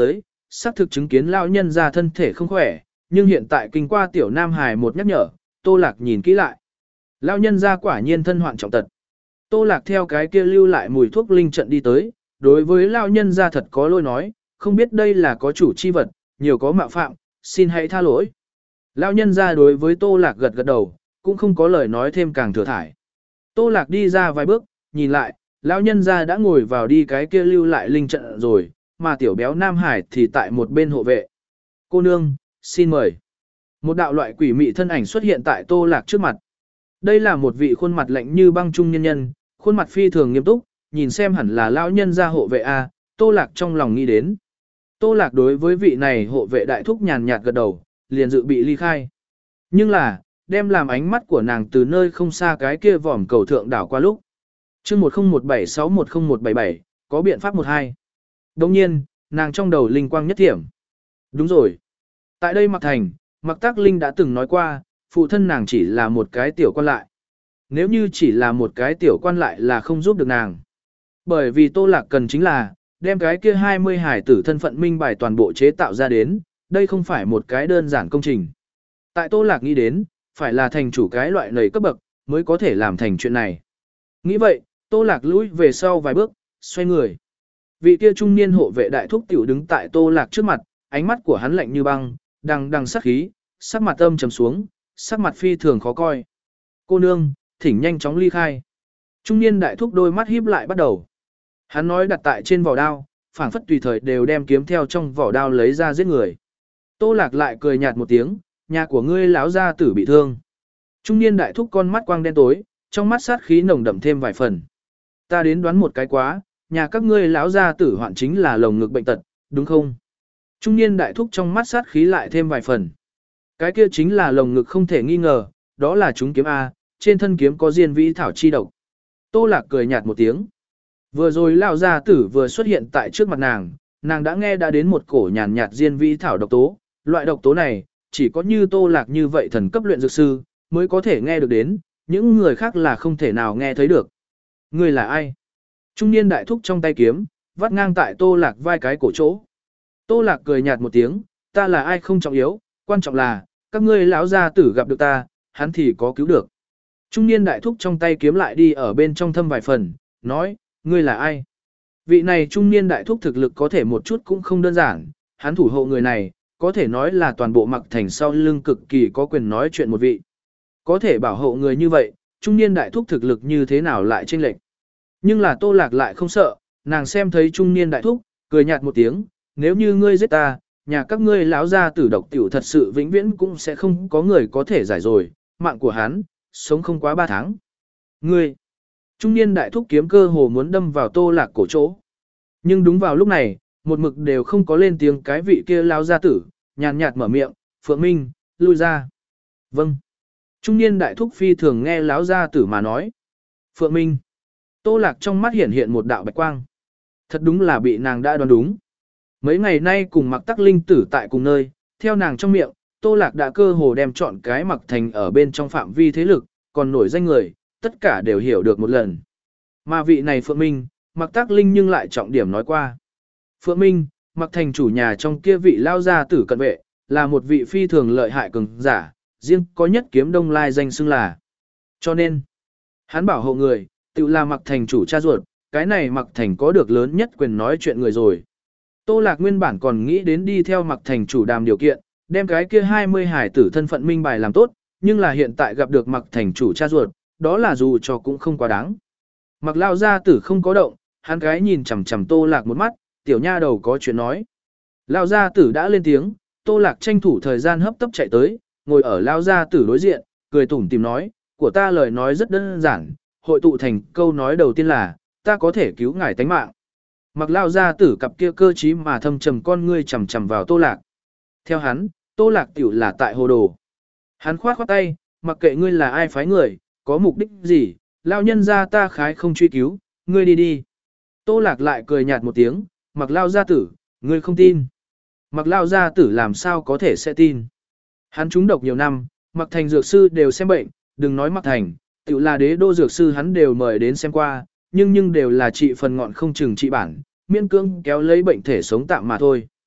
xác thực chứng kiến lão nhân ra thân thể không khỏe, nhưng hiện tại kinh qua tiểu Nam Hải một nhắc nhở, Tô Lạc nhìn kỹ lại. Lão nhân ra quả nhiên thân hoạn trọng tật. Tô Lạc theo cái kia lưu lại mùi thuốc linh trận đi tới, đối với lão nhân ra thật có lỗi nói, không biết đây là có chủ chi vật, nhiều có mạo phạm, xin hãy tha lỗi. Lão nhân ra đối với Tô Lạc gật gật đầu, cũng không có lời nói thêm càng thừa thải. Tô Lạc đi ra vài bước, nhìn lại, lão nhân ra đã ngồi vào đi cái kia lưu lại linh trận rồi, mà tiểu béo Nam Hải thì tại một bên hộ vệ. Cô nương, xin mời. Một đạo loại quỷ mị thân ảnh xuất hiện tại Tô Lạc trước mặt. Đây là một vị khuôn mặt lạnh như băng trung nhân nhân, khuôn mặt phi thường nghiêm túc, nhìn xem hẳn là lão nhân gia hộ vệ a, Tô Lạc trong lòng nghĩ đến. Tô Lạc đối với vị này hộ vệ đại thúc nhàn nhạt gật đầu, liền dự bị ly khai. Nhưng là, đem làm ánh mắt của nàng từ nơi không xa cái kia vòm cầu thượng đảo qua lúc. Chương một không một bảy sáu một không một bảy bảy, có biện pháp một hai. Đồng nhiên, nàng trong đầu linh quang nhất thiểm. Đúng rồi. Tại đây Mạc Thành, Mạc Tác Linh đã từng nói qua, phụ thân nàng chỉ là một cái tiểu quan lại. Nếu như chỉ là một cái tiểu quan lại là không giúp được nàng. Bởi vì Tô Lạc cần chính là, đem cái kia hai mươi hải tử thân phận minh bài toàn bộ chế tạo ra đến, đây không phải một cái đơn giản công trình. Tại Tô Lạc nghĩ đến, phải là thành chủ cái loại nầy cấp bậc, mới có thể làm thành chuyện này. Nghĩ vậy, Tô Lạc lùi về sau vài bước, xoay người. Vị kia trung niên hộ vệ đại thúc tiểu đứng tại Tô Lạc trước mặt, ánh mắt của hắn lạnh như băng, đằng đằng sát khí, sắc mặt âm trầm xuống, sắc mặt phi thường khó coi. Cô nương, thỉnh nhanh chóng ly khai. Trung niên đại thúc đôi mắt híp lại bắt đầu. Hắn nói đặt tại trên vỏ đao, phảng phất tùy thời đều đem kiếm theo trong vỏ đao lấy ra giết người. Tô Lạc lại cười nhạt một tiếng, nhà của ngươi lão gia tử bị thương. Trung niên đại thúc con mắt quang đen tối, trong mắt sát khí nồng đậm thêm vài phần. Ta đến đoán một cái quá, nhà các ngươi lão gia tử hoạn chính là lồng ngực bệnh tật, đúng không? Trung niên đại thúc trong mắt sát khí lại thêm vài phần. Cái kia chính là lồng ngực không thể nghi ngờ, đó là chúng kiếm A, trên thân kiếm có diên vĩ thảo chi độc. Tô Lạc cười nhạt một tiếng. Vừa rồi lão gia tử vừa xuất hiện tại trước mặt nàng, nàng đã nghe đã đến một cổ nhàn nhạt diên vĩ thảo độc tố, loại độc tố này, chỉ có như Tô Lạc như vậy thần cấp luyện dược sư, mới có thể nghe được đến, những người khác là không thể nào nghe thấy được. Ngươi là ai? Trung niên đại thúc trong tay kiếm, vắt ngang tại Tô Lạc vai cái cổ chỗ. Tô Lạc cười nhạt một tiếng, ta là ai không trọng yếu, quan trọng là, các ngươi lão gia tử gặp được ta, hắn thì có cứu được. Trung niên đại thúc trong tay kiếm lại đi ở bên trong thâm vài phần, nói, ngươi là ai? Vị này trung niên đại thúc thực lực có thể một chút cũng không đơn giản, hắn thủ hộ người này, có thể nói là toàn bộ Mạc Thành sau lưng cực kỳ có quyền nói chuyện một vị. Có thể bảo hộ người như vậy, trung niên đại thúc thực lực như thế nào lại chênh lệch. Nhưng là Tô Lạc lại không sợ, nàng xem thấy trung niên đại thúc, cười nhạt một tiếng, nếu như ngươi giết ta, nhà các ngươi lão gia tử độc tiểu thật sự vĩnh viễn cũng sẽ không có người có thể giải rồi, mạng của hắn, sống không quá ba tháng. Ngươi, trung niên đại thúc kiếm cơ hồ muốn đâm vào Tô Lạc cổ chỗ. Nhưng đúng vào lúc này, một mực đều không có lên tiếng cái vị kia lão gia tử, nhàn nhạt mở miệng, Phượng Minh, lui ra. Vâng. Trung niên đại thúc phi thường nghe lão gia tử mà nói. Phượng Minh. Tô Lạc trong mắt hiện hiện một đạo bạch quang. Thật đúng là bị nàng đã đoán đúng. Mấy ngày nay cùng Mạc Tắc Linh tử tại cùng nơi, theo nàng trong miệng, Tô Lạc đã cơ hồ đem chọn cái Mạc Thành ở bên trong phạm vi thế lực, còn nổi danh người, tất cả đều hiểu được một lần. Mà vị này Phượng Minh, Mạc Tắc Linh nhưng lại trọng điểm nói qua. Phượng Minh, Mạc Thành chủ nhà trong kia vị lao gia tử cận vệ, là một vị phi thường lợi hại cường giả, riêng có nhất kiếm đông lai danh xưng là. Cho nên, hắn bảo hộ người, tự là Mạc Thành chủ cha ruột, cái này Mạc Thành có được lớn nhất quyền nói chuyện người rồi. Tô Lạc nguyên bản còn nghĩ đến đi theo Mạc Thành chủ đàm điều kiện, đem cái kia hai mươi hải tử thân phận minh bài làm tốt, nhưng là hiện tại gặp được Mạc Thành chủ cha ruột, đó là dù cho cũng không quá đáng. Mạc lao gia tử không có động, hắn cái nhìn chằm chằm Tô Lạc một mắt, tiểu nha đầu có chuyện nói. Lao gia tử đã lên tiếng, Tô Lạc tranh thủ thời gian hấp tấp chạy tới, ngồi ở lao gia tử đối diện, cười tủm tìm nói, của ta lời nói rất đơn giản, hội tụ thành câu nói đầu tiên là, ta có thể cứu ngài tánh mạng. Mặc lao gia tử cặp kia cơ trí mà thâm trầm con ngươi chằm chằm vào Tô Lạc. Theo hắn, Tô Lạc tiểu là tại hồ đồ. Hắn khoát khoát tay, mặc kệ ngươi là ai phái người, có mục đích gì, lao nhân ra ta khái không truy cứu, ngươi đi đi. Tô Lạc lại cười nhạt một tiếng, mặc lao gia tử, ngươi không tin. Mặc lao gia tử làm sao có thể sẽ tin. Hắn trúng độc nhiều năm, Mặc Thành dược sư đều xem bệnh, đừng nói Mặc Thành, tiểu là đế đô dược sư hắn đều mời đến xem qua, nhưng nhưng đều là trị phần ngọn không chừng trị bản, miễn cưỡng kéo lấy bệnh thể sống tạm mà thôi.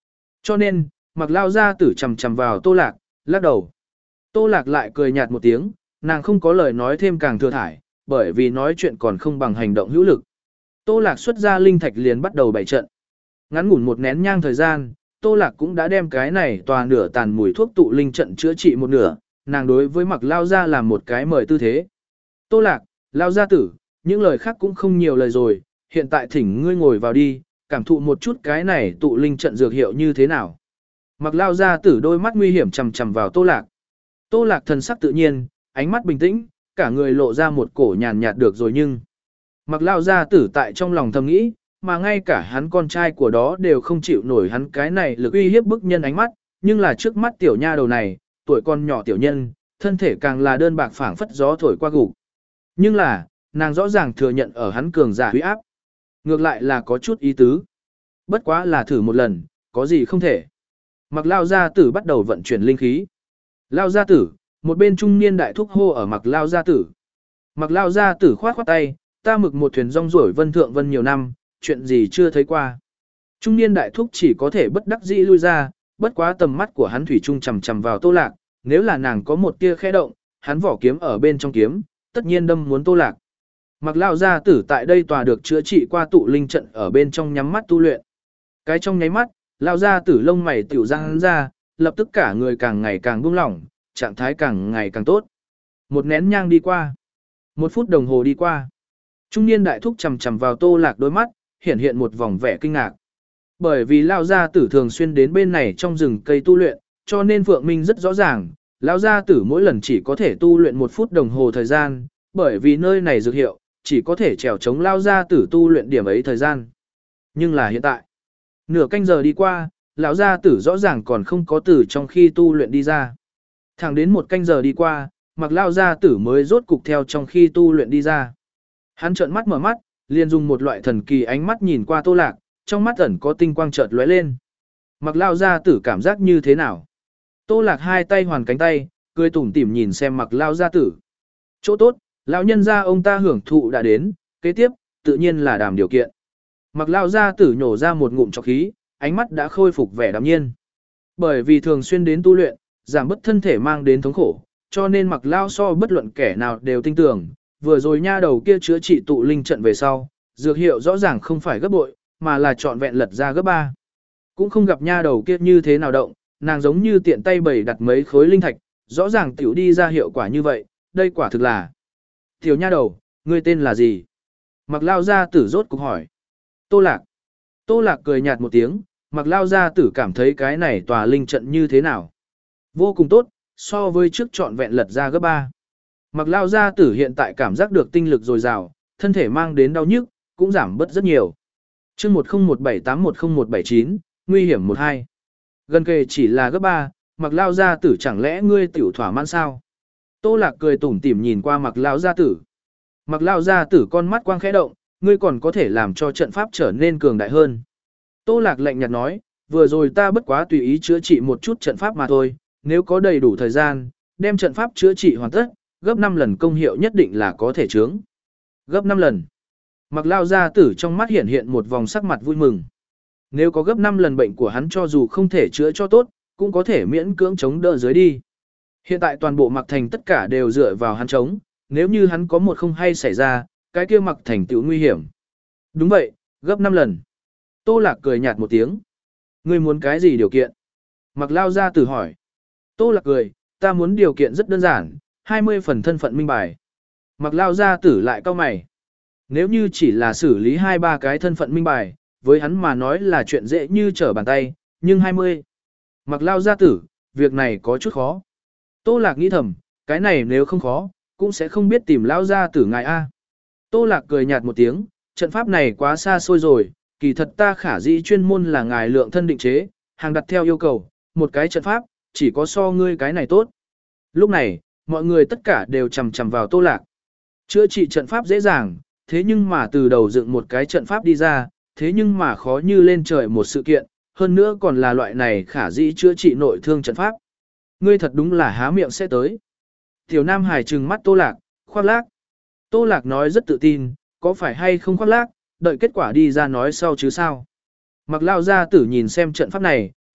Cho nên, mặc lao gia tử chầm chầm vào Tô Lạc, lắc đầu. Tô Lạc lại cười nhạt một tiếng, nàng không có lời nói thêm càng thừa thải, bởi vì nói chuyện còn không bằng hành động hữu lực. Tô Lạc xuất ra linh thạch liền bắt đầu bày trận. Ngắn ngủn một nén nhang thời gian, Tô Lạc cũng đã đem cái này tòa nửa tàn mùi thuốc tụ linh trận chữa trị một nửa, nàng đối với mặc lao gia làm một cái mời tư thế. Tô Lạc, lao gia tử, những lời khác cũng không nhiều lời rồi, hiện tại thỉnh ngươi ngồi vào đi, cảm thụ một chút cái này tụ linh trận dược hiệu như thế nào. Mặc lao gia tử đôi mắt nguy hiểm chầm chầm vào Tô Lạc. Tô Lạc thần sắc tự nhiên, ánh mắt bình tĩnh, cả người lộ ra một cổ nhàn nhạt được rồi nhưng. Mặc lao gia tử tại trong lòng thầm nghĩ, mà ngay cả hắn con trai của đó đều không chịu nổi hắn cái này lực uy hiếp bức nhân ánh mắt, nhưng là trước mắt tiểu nha đầu này, tuổi con nhỏ tiểu nhân, thân thể càng là đơn bạc phảng phất gió thổi qua gục. Nhưng là, nàng rõ ràng thừa nhận ở hắn cường giả huy áp. Ngược lại là có chút ý tứ. Bất quá là thử một lần, có gì không thể. Mặc lao gia tử bắt đầu vận chuyển linh khí. Lao gia tử, một bên trung niên đại thúc hô ở mặc lao gia tử. Mặc lao gia tử khoát khoát tay, ta mực một thuyền rong ruổi vân thượng vân nhiều năm, chuyện gì chưa thấy qua. Trung niên đại thúc chỉ có thể bất đắc dĩ lui ra, bất quá tầm mắt của hắn thủy trung chầm chầm vào Tô Lạc, nếu là nàng có một tia khẽ động, hắn vỏ kiếm ở bên trong kiếm, tất nhiên đâm muốn Tô Lạc. Mặc lao gia tử tại đây tòa được chữa trị qua tụ linh trận ở bên trong nhắm mắt tu luyện. Cái trong nháy mắt, lao gia tử lông mày tiểu răng hắn ra, lập tức cả người càng ngày càng buông lỏng, trạng thái càng ngày càng tốt. Một nén nhang đi qua, một phút đồng hồ đi qua. Trung niên đại thúc chầm chầm vào Tô Lạc đôi mắt, hiện hiện một vòng vẻ kinh ngạc. Bởi vì lao gia tử thường xuyên đến bên này trong rừng cây tu luyện, cho nên Phượng Minh rất rõ ràng, lao gia tử mỗi lần chỉ có thể tu luyện một phút đồng hồ thời gian, bởi vì nơi này dược hiệu, chỉ có thể trèo chống lao gia tử tu luyện điểm ấy thời gian. Nhưng là hiện tại, nửa canh giờ đi qua, lão gia tử rõ ràng còn không có tử trong khi tu luyện đi ra. Thẳng đến một canh giờ đi qua, mặc lao gia tử mới rốt cục theo trong khi tu luyện đi ra. Hắn trợn mắt mở mắt, liền dùng một loại thần kỳ ánh mắt nhìn qua Tô Lạc, trong mắt ẩn có tinh quang chợt lóe lên. Mặc lao gia tử cảm giác như thế nào? Tô Lạc hai tay hoàn cánh tay, cười tủm tỉm nhìn xem mặc lao gia tử. Chỗ tốt, lão nhân gia ông ta hưởng thụ đã đến, kế tiếp, tự nhiên là đàm điều kiện. Mặc lao gia tử nhổ ra một ngụm trọc khí, ánh mắt đã khôi phục vẻ đạm nhiên. Bởi vì thường xuyên đến tu luyện, giảm bất thân thể mang đến thống khổ, cho nên mặc lao so bất luận kẻ nào đều tin tưởng, vừa rồi nha đầu kia chữa trị tụ linh trận về sau, dược hiệu rõ ràng không phải gấp bội, mà là trọn vẹn lật ra gấp ba. Cũng không gặp nha đầu kia như thế nào động, nàng giống như tiện tay bày đặt mấy khối linh thạch, rõ ràng tiểu đi ra hiệu quả như vậy, đây quả thực là. Tiểu nha đầu, ngươi tên là gì? Mặc lao gia tử rốt cục hỏi. Tô Lạc. Tô Lạc cười nhạt một tiếng, mặc lao gia tử cảm thấy cái này tòa linh trận như thế nào? Vô cùng tốt, so với trước trọn vẹn lật ra gấp ba. Mặc lao gia tử hiện tại cảm giác được tinh lực dồi dào, thân thể mang đến đau nhức, cũng giảm bớt rất nhiều. chương một không một bảy tám một không một bảy chín, nguy hiểm một hai. Gần kề chỉ là gấp ba, mặc lao gia tử chẳng lẽ ngươi tiểu thỏa mãn sao? Tô Lạc cười tủm tỉm nhìn qua mặc lao gia tử. Mặc lao gia tử con mắt quang khẽ động, ngươi còn có thể làm cho trận pháp trở nên cường đại hơn. Tô Lạc lạnh nhạt nói, vừa rồi ta bất quá tùy ý chữa trị một chút trận pháp mà thôi, nếu có đầy đủ thời gian, đem trận pháp chữa trị hoàn tất, gấp năm lần công hiệu nhất định là có thể chướng. Gấp năm lần. Mặc lao gia tử trong mắt hiện hiện một vòng sắc mặt vui mừng. Nếu có gấp năm lần bệnh của hắn cho dù không thể chữa cho tốt, cũng có thể miễn cưỡng chống đỡ dưới đi. Hiện tại toàn bộ Mặc Thành tất cả đều dựa vào hắn chống, nếu như hắn có một không hay xảy ra, cái kia Mặc Thành tiểu nguy hiểm. Đúng vậy, gấp năm lần. Tô Lạc cười nhạt một tiếng. Ngươi muốn cái gì điều kiện? Mặc lao gia tử hỏi. Tô Lạc cười, ta muốn điều kiện rất đơn giản, hai mươi phần thân phận minh bài. Mặc lao gia tử lại cau mày. Nếu như chỉ là xử lý hai ba cái thân phận minh bài, với hắn mà nói là chuyện dễ như trở bàn tay, nhưng hai mươi. Mặc lao gia tử, việc này có chút khó. Tô Lạc nghĩ thầm, cái này nếu không khó, cũng sẽ không biết tìm lao gia tử ngài A. Tô Lạc cười nhạt một tiếng, trận pháp này quá xa xôi rồi, kỳ thật ta khả dĩ chuyên môn là ngài lượng thân định chế, hàng đặt theo yêu cầu, một cái trận pháp, chỉ có so ngươi cái này tốt. Lúc này, mọi người tất cả đều chầm chầm vào Tô Lạc. Chữa trị trận pháp dễ dàng, thế nhưng mà từ đầu dựng một cái trận pháp đi ra, thế nhưng mà khó như lên trời một sự kiện, hơn nữa còn là loại này khả dĩ chữa trị nội thương trận pháp. Ngươi thật đúng là há miệng sẽ tới. Tiểu Nam Hải trừng mắt Tô Lạc, khoác lác. Tô Lạc nói rất tự tin, có phải hay không khoác lác, đợi kết quả đi ra nói sau chứ sao. Mặc lao gia tử nhìn xem trận pháp này,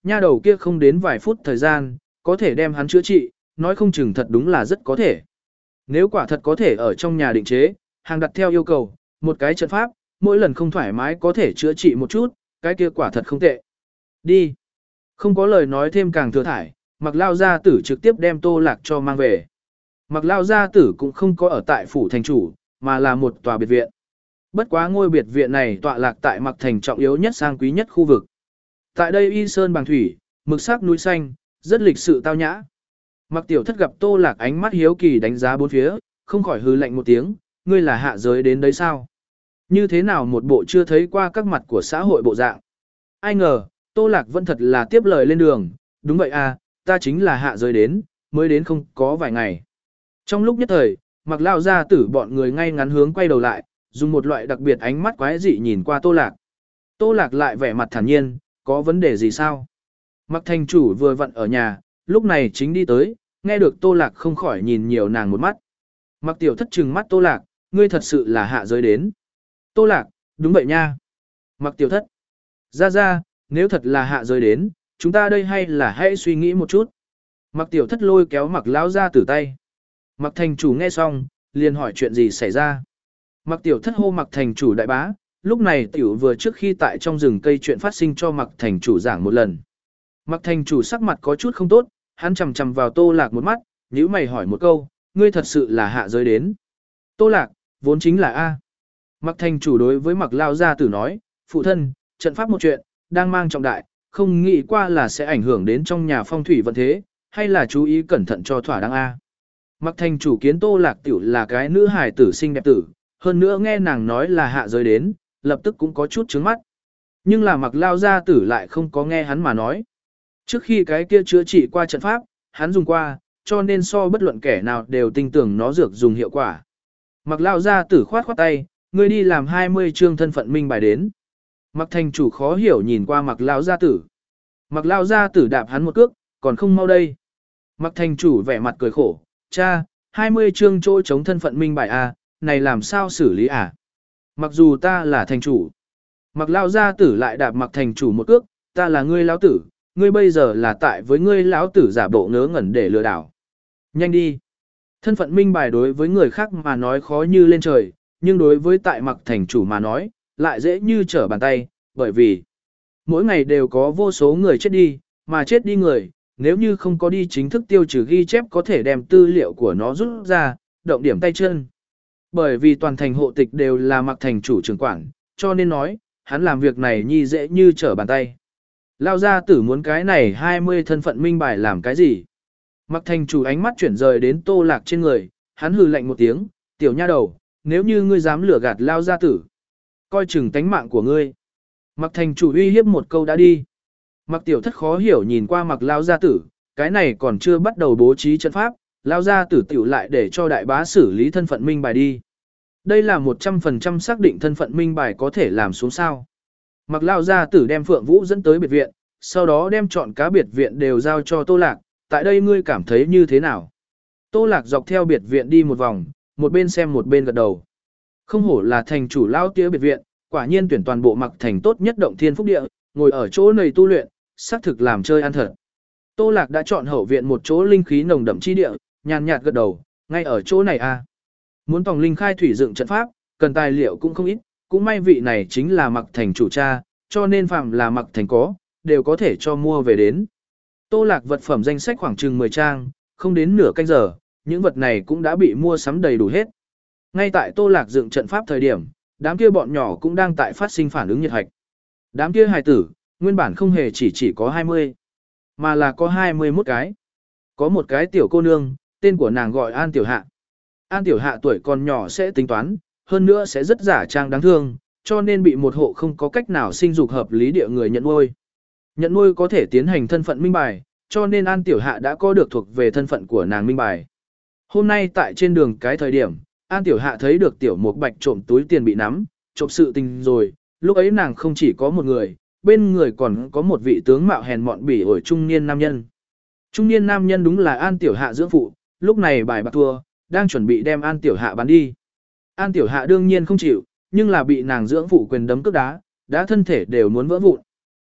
nha đầu kia không đến vài phút thời gian, có thể đem hắn chữa trị, nói không chừng thật đúng là rất có thể. Nếu quả thật có thể ở trong nhà định chế, hàng đặt theo yêu cầu, một cái trận pháp, mỗi lần không thoải mái có thể chữa trị một chút, cái kia quả thật không tệ. Đi. Không có lời nói thêm càng thừa thải, Mặc Lao gia tử trực tiếp đem Tô Lạc cho mang về. Mặc Lao gia tử cũng không có ở tại phủ thành chủ, mà là một tòa biệt viện. Bất quá ngôi biệt viện này tọa lạc tại Mặc Thành trọng yếu nhất sang quý nhất khu vực. Tại đây y sơn bằng thủy, mực sắc núi xanh, rất lịch sự tao nhã. Mặc Tiểu Thất gặp Tô Lạc ánh mắt hiếu kỳ đánh giá bốn phía, không khỏi hừ lạnh một tiếng, ngươi là hạ giới đến đấy sao? Như thế nào một bộ chưa thấy qua các mặt của xã hội bộ dạng? Ai ngờ, Tô Lạc vẫn thật là tiếp lời lên đường, đúng vậy à, ta chính là hạ giới đến, mới đến không có vài ngày. Trong lúc nhất thời, Mặc Lao gia tử bọn người ngay ngắn hướng quay đầu lại, dùng một loại đặc biệt ánh mắt quái dị nhìn qua Tô Lạc. Tô Lạc lại vẻ mặt thản nhiên, có vấn đề gì sao? Mặc Thành chủ vừa vặn ở nhà, lúc này chính đi tới, nghe được Tô Lạc không khỏi nhìn nhiều nàng một mắt. Mặc Tiểu Thất trừng mắt Tô Lạc, ngươi thật sự là hạ giới đến. Tô Lạc, đúng vậy nha. Mặc Tiểu Thất, ra ra, nếu thật là hạ giới đến, chúng ta đây hay là hãy suy nghĩ một chút. Mặc Tiểu Thất lôi kéo Mặc Lão gia tử tay. Mặc Thành chủ nghe xong, liền hỏi chuyện gì xảy ra. Mặc Tiểu Thất hô Mặc Thành chủ đại bá, lúc này tiểu vừa trước khi tại trong rừng cây chuyện phát sinh cho Mặc Thành chủ giảng một lần. Mặc Thành chủ sắc mặt có chút không tốt, hắn chằm chằm vào Tô Lạc một mắt, nhíu mày hỏi một câu, ngươi thật sự là hạ giới đến. Tô Lạc, vốn chính là A. Mặc Thành chủ đối với Mặc Lao gia tử nói, phụ thân, trận pháp một chuyện, đang mang trọng đại, không nghĩ qua là sẽ ảnh hưởng đến trong nhà phong thủy vận thế, hay là chú ý cẩn thận cho thỏa đáng A. Mặc Thành chủ kiến Tô Lạc tiểu là cái nữ hài tử xinh đẹp tử, hơn nữa nghe nàng nói là hạ giới đến, lập tức cũng có chút trướng mắt. Nhưng là Mặc Lao gia tử lại không có nghe hắn mà nói. Trước khi cái kia chữa trị qua trận pháp, hắn dùng qua, cho nên so bất luận kẻ nào đều tin tưởng nó dược dùng hiệu quả. Mặc Lao gia tử khoát khoát tay, ngươi đi làm hai mươi chương thân phận minh bài đến. Mặc Thành chủ khó hiểu nhìn qua Mặc Lao gia tử. Mặc Lao gia tử đạp hắn một cước, còn không mau đây. Mặc Thành chủ vẻ mặt cười khổ, cha, hai mươi chương chỗ chống thân phận minh bài à, này làm sao xử lý à? Mặc dù ta là thành chủ. Mặc Lao gia tử lại đạp Mặc Thành chủ một cước, ta là ngươi lão tử, ngươi bây giờ là tại với ngươi lão tử giả bộ ngớ ngẩn để lừa đảo. Nhanh đi. Thân phận minh bài đối với người khác mà nói khó như lên trời, nhưng đối với tại Mặc Thành chủ mà nói, lại dễ như trở bàn tay, bởi vì mỗi ngày đều có vô số người chết đi, mà chết đi người, nếu như không có đi chính thức tiêu trừ ghi chép có thể đem tư liệu của nó rút ra, động điểm tay chân. Bởi vì toàn thành hộ tịch đều là Mặc Thành chủ trưởng quản, cho nên nói, hắn làm việc này nhi dễ như trở bàn tay. Lao gia tử muốn cái này hai mươi thân phận minh bài làm cái gì? Mặc Thành chủ ánh mắt chuyển rời đến Tô Lạc trên người, hắn hừ lạnh một tiếng, tiểu nha đầu, nếu như ngươi dám lừa gạt Lao gia tử, coi chừng tánh mạng của ngươi. Mặc Thành chủ uy hiếp một câu đã đi. Mặc Tiểu Thất khó hiểu nhìn qua Mặc Lao gia tử, cái này còn chưa bắt đầu bố trí trận pháp, Lao gia tử tiểu lại để cho đại bá xử lý thân phận minh bài đi. Đây là một trăm phần trăm xác định thân phận minh bài có thể làm xuống sao. Mặc Lao gia tử đem Phượng Vũ dẫn tới biệt viện, sau đó đem chọn cá biệt viện đều giao cho Tô Lạc, tại đây ngươi cảm thấy như thế nào? Tô Lạc dọc theo biệt viện đi một vòng, một bên xem một bên gật đầu. Không hổ là thành chủ lao tía biệt viện, quả nhiên tuyển toàn bộ Mặc Thành tốt nhất động thiên phúc địa, ngồi ở chỗ này tu luyện, xác thực làm chơi ăn thật. Tô Lạc đã chọn hậu viện một chỗ linh khí nồng đậm chi địa, nhàn nhạt gật đầu, ngay ở chỗ này à. Muốn tòng linh khai thủy dựng trận pháp, cần tài liệu cũng không ít, cũng may vị này chính là Mặc Thành chủ cha, cho nên phạm là Mặc Thành có, đều có thể cho mua về đến. Tô Lạc vật phẩm danh sách khoảng chừng mười trang, không đến nửa canh giờ, những vật này cũng đã bị mua sắm đầy đủ hết. Ngay tại Tô Lạc dựng trận pháp thời điểm, đám kia bọn nhỏ cũng đang tại phát sinh phản ứng nhiệt hạch. Đám kia hài tử, nguyên bản không hề chỉ chỉ có hai mươi, mà là có hai mươi mốt cái. Có một cái tiểu cô nương, tên của nàng gọi An Tiểu Hạ. An Tiểu Hạ tuổi còn nhỏ sẽ tính toán, hơn nữa sẽ rất giả trang đáng thương, cho nên bị một hộ không có cách nào sinh dục hợp lý địa người nhận nuôi. Nhận nuôi có thể tiến hành thân phận minh bài, cho nên An Tiểu Hạ đã có được thuộc về thân phận của nàng minh bài. Hôm nay tại trên đường cái thời điểm, An Tiểu Hạ thấy được Tiểu Mục Bạch trộm túi tiền bị nắm, trộm sự tình rồi, lúc ấy nàng không chỉ có một người, bên người còn có một vị tướng mạo hèn mọn bỉ ổi trung niên nam nhân. Trung niên nam nhân đúng là An Tiểu Hạ dưỡng phụ, lúc này bài bạc thua, đang chuẩn bị đem An Tiểu Hạ bán đi. An Tiểu Hạ đương nhiên không chịu, nhưng là bị nàng dưỡng phụ quyền đấm cước đá, đá thân thể đều muốn vỡ vụn.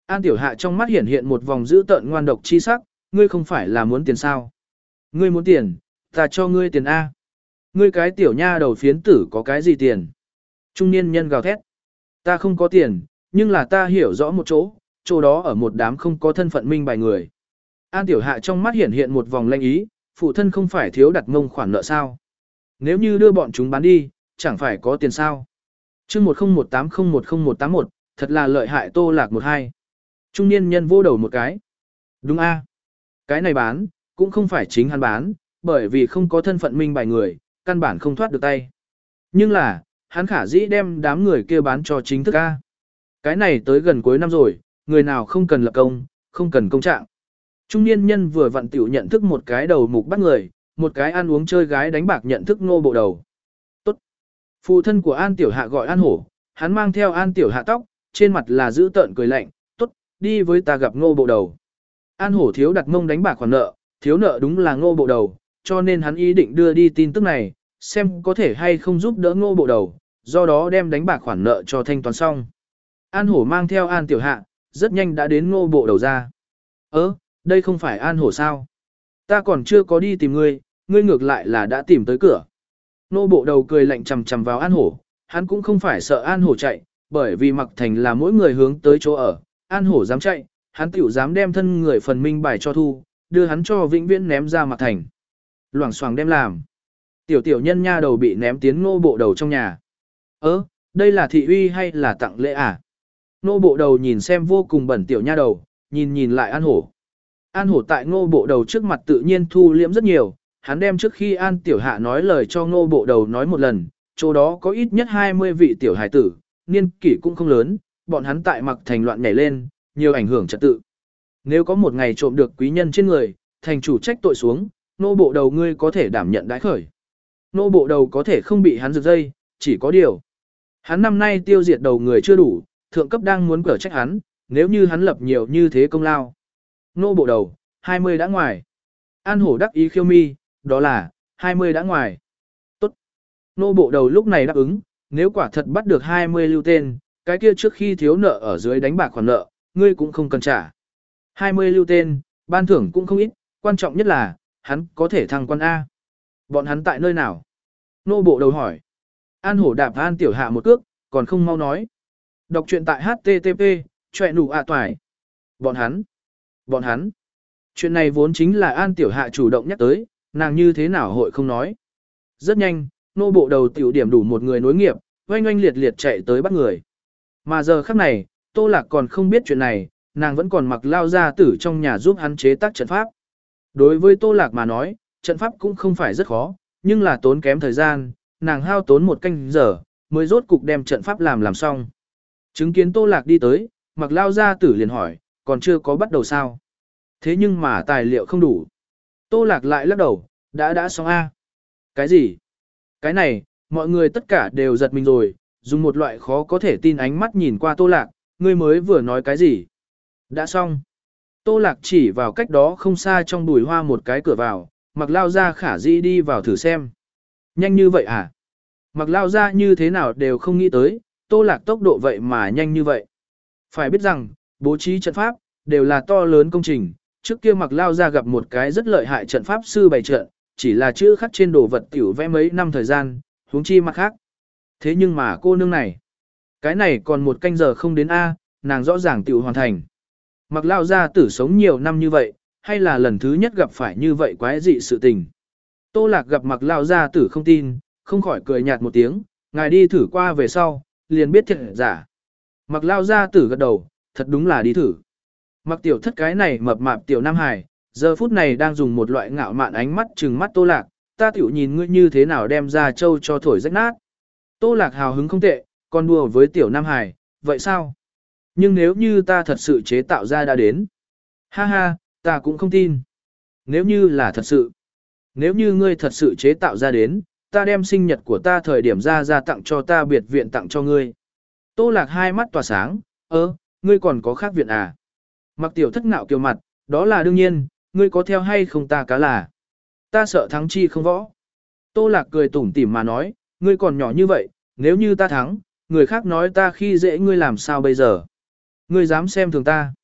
An Tiểu Hạ trong mắt hiện hiện một vòng dữ tợn ngoan độc chi sắc, ngươi không phải là muốn tiền sao? Ngươi muốn tiền, ta cho ngươi tiền A. Ngươi cái tiểu nha đầu phiến tử có cái gì tiền? Trung niên nhân gào thét. Ta không có tiền, nhưng là ta hiểu rõ một chỗ, chỗ đó ở một đám không có thân phận minh bài người. An Tiểu Hạ trong mắt hiện hiện một vòng lanh ý, phụ thân không phải thiếu đặt ngông khoản nợ sao? Nếu như đưa bọn chúng bán đi, chẳng phải có tiền sao? chương một không một tám không một không một tám một, thật là lợi hại Tô Lạc một hai. Trung niên nhân vô đầu một cái. Đúng a, cái này bán, cũng không phải chính hắn bán, bởi vì không có thân phận minh bài người, căn bản không thoát được tay. Nhưng là, hắn khả dĩ đem đám người kia bán cho chính thức a. Cái này tới gần cuối năm rồi, người nào không cần lập công, không cần công trạng. Trung niên nhân vừa vặn tiểu nhận thức một cái đầu mục bắt người, một cái ăn uống chơi gái đánh bạc nhận thức Ngô Bộ Đầu. Tốt. Phụ thân của An Tiểu Hạ gọi An Hổ, hắn mang theo An Tiểu Hạ tóc, trên mặt là giữ tợn cười lạnh, tốt, đi với ta gặp Ngô Bộ Đầu. An Hổ thiếu đặt mông đánh bạc khoản nợ, thiếu nợ đúng là Ngô Bộ Đầu, cho nên hắn ý định đưa đi tin tức này, xem có thể hay không giúp đỡ Ngô Bộ Đầu, do đó đem đánh bạc khoản nợ cho thanh toán xong. An Hổ mang theo An Tiểu Hạ, rất nhanh đã đến Ngô Bộ Đầu ra. Ơ, đây không phải An Hổ sao? Ta còn chưa có đi tìm ngươi, ngươi ngược lại là đã tìm tới cửa. Ngô Bộ Đầu cười lạnh chằm chằm vào An Hổ, hắn cũng không phải sợ An Hổ chạy, bởi vì Mặc Thành là mỗi người hướng tới chỗ ở, An Hổ dám chạy, hắn tiểu dám đem thân người phần minh bài cho thu, đưa hắn cho vĩnh viễn ném ra Mặc Thành. Loảng xoảng đem làm. Tiểu tiểu nhân nha đầu bị ném tiến Ngô Bộ Đầu trong nhà. Ơ, đây là thị uy hay là tặng lễ à? Ngô Bộ Đầu nhìn xem vô cùng bẩn tiểu nha đầu, nhìn nhìn lại An Hổ. An Hổ tại Ngô Bộ Đầu trước mặt tự nhiên thu liễm rất nhiều, hắn đem trước khi An Tiểu Hạ nói lời cho Ngô Bộ Đầu nói một lần, chỗ đó có ít nhất hai mươi vị tiểu hài tử, niên kỷ cũng không lớn, bọn hắn tại Mặc Thành loạn nhảy lên, nhiều ảnh hưởng trật tự. Nếu có một ngày trộm được quý nhân trên người, thành chủ trách tội xuống, Ngô Bộ Đầu ngươi có thể đảm nhận đãi khởi. Ngô Bộ Đầu có thể không bị hắn giật dây, chỉ có điều. Hắn năm nay tiêu diệt đầu người chưa đủ, thượng cấp đang muốn cở trách hắn, nếu như hắn lập nhiều như thế công lao. Ngô Bộ Đầu, hai mươi đã ngoài. An Hổ đắc ý khiêu mi, đó là, hai mươi đã ngoài. Tốt. Ngô Bộ Đầu lúc này đáp ứng, nếu quả thật bắt được hai mươi lưu tên, cái kia trước khi thiếu nợ ở dưới đánh bạc khoản nợ, ngươi cũng không cần trả. hai mươi lưu tên, ban thưởng cũng không ít, quan trọng nhất là, hắn có thể thăng quan A. Bọn hắn tại nơi nào? Ngô Bộ Đầu hỏi. An Hổ đạp An Tiểu Hạ một cước, còn không mau nói. Đọc truyện tại H T T P, chọe nụ ạ toài. Bọn hắn. Bọn hắn. Chuyện này vốn chính là An Tiểu Hạ chủ động nhắc tới, nàng như thế nào hội không nói. Rất nhanh, Ngô Bộ Đầu tiểu điểm đủ một người nối nghiệp, oanh oanh liệt liệt chạy tới bắt người. Mà giờ khắc này, Tô Lạc còn không biết chuyện này, nàng vẫn còn mặc lao ra tử trong nhà giúp hắn chế tác trận pháp. Đối với Tô Lạc mà nói, trận pháp cũng không phải rất khó, nhưng là tốn kém thời gian, nàng hao tốn một canh giờ, mới rốt cục đem trận pháp làm làm xong. Chứng kiến Tô Lạc đi tới, mặc lao ra tử liền hỏi, còn chưa có bắt đầu sao? Thế nhưng mà tài liệu không đủ. Tô Lạc lại lắc đầu, đã đã xong A. Cái gì? Cái này, mọi người tất cả đều giật mình rồi, dùng một loại khó có thể tin ánh mắt nhìn qua Tô Lạc, ngươi mới vừa nói cái gì? Đã xong. Tô Lạc chỉ vào cách đó không xa trong bùi hoa một cái cửa vào, mặc lao ra khả dĩ đi vào thử xem. Nhanh như vậy à? Mặc lao ra như thế nào đều không nghĩ tới, Tô Lạc tốc độ vậy mà nhanh như vậy. Phải biết rằng, bố trí trận pháp, đều là to lớn công trình, trước kia mặc lao ra gặp một cái rất lợi hại trận pháp sư bày trận, chỉ là chữ khắc trên đồ vật tiểu vẽ mấy năm thời gian, huống chi mặt khác. Thế nhưng mà cô nương này, cái này còn một canh giờ không đến A, nàng rõ ràng tiểu hoàn thành. Mặc lao ra tử sống nhiều năm như vậy, hay là lần thứ nhất gặp phải như vậy quái dị sự tình. Tô Lạc gặp mặc lao ra tử không tin, không khỏi cười nhạt một tiếng, ngài đi thử qua về sau, liền biết thiệt giả. Mặc lao ra tử gật đầu, thật đúng là đi thử. Mặc tiểu thất cái này mập mạp tiểu Nam Hải, giờ phút này đang dùng một loại ngạo mạn ánh mắt trừng mắt Tô Lạc, ta tiểu nhìn ngươi như thế nào đem ra châu cho thổi rách nát. Tô Lạc hào hứng không tệ, còn đùa với tiểu Nam Hải, vậy sao? Nhưng nếu như ta thật sự chế tạo ra đã đến. Ha ha, ta cũng không tin. Nếu như là thật sự. Nếu như ngươi thật sự chế tạo ra đến, ta đem sinh nhật của ta thời điểm ra ra tặng cho ta biệt viện tặng cho ngươi. Tô Lạc hai mắt tỏa sáng, ơ, ngươi còn có khác viện à? Mặc tiểu thất ngạo kiều mặt, đó là đương nhiên, ngươi có theo hay không ta cá là. Ta sợ thắng chi không võ. Tô Lạc cười tủm tỉm mà nói, ngươi còn nhỏ như vậy, nếu như ta thắng, người khác nói ta khi dễ ngươi làm sao bây giờ? Ngươi dám xem thường ta.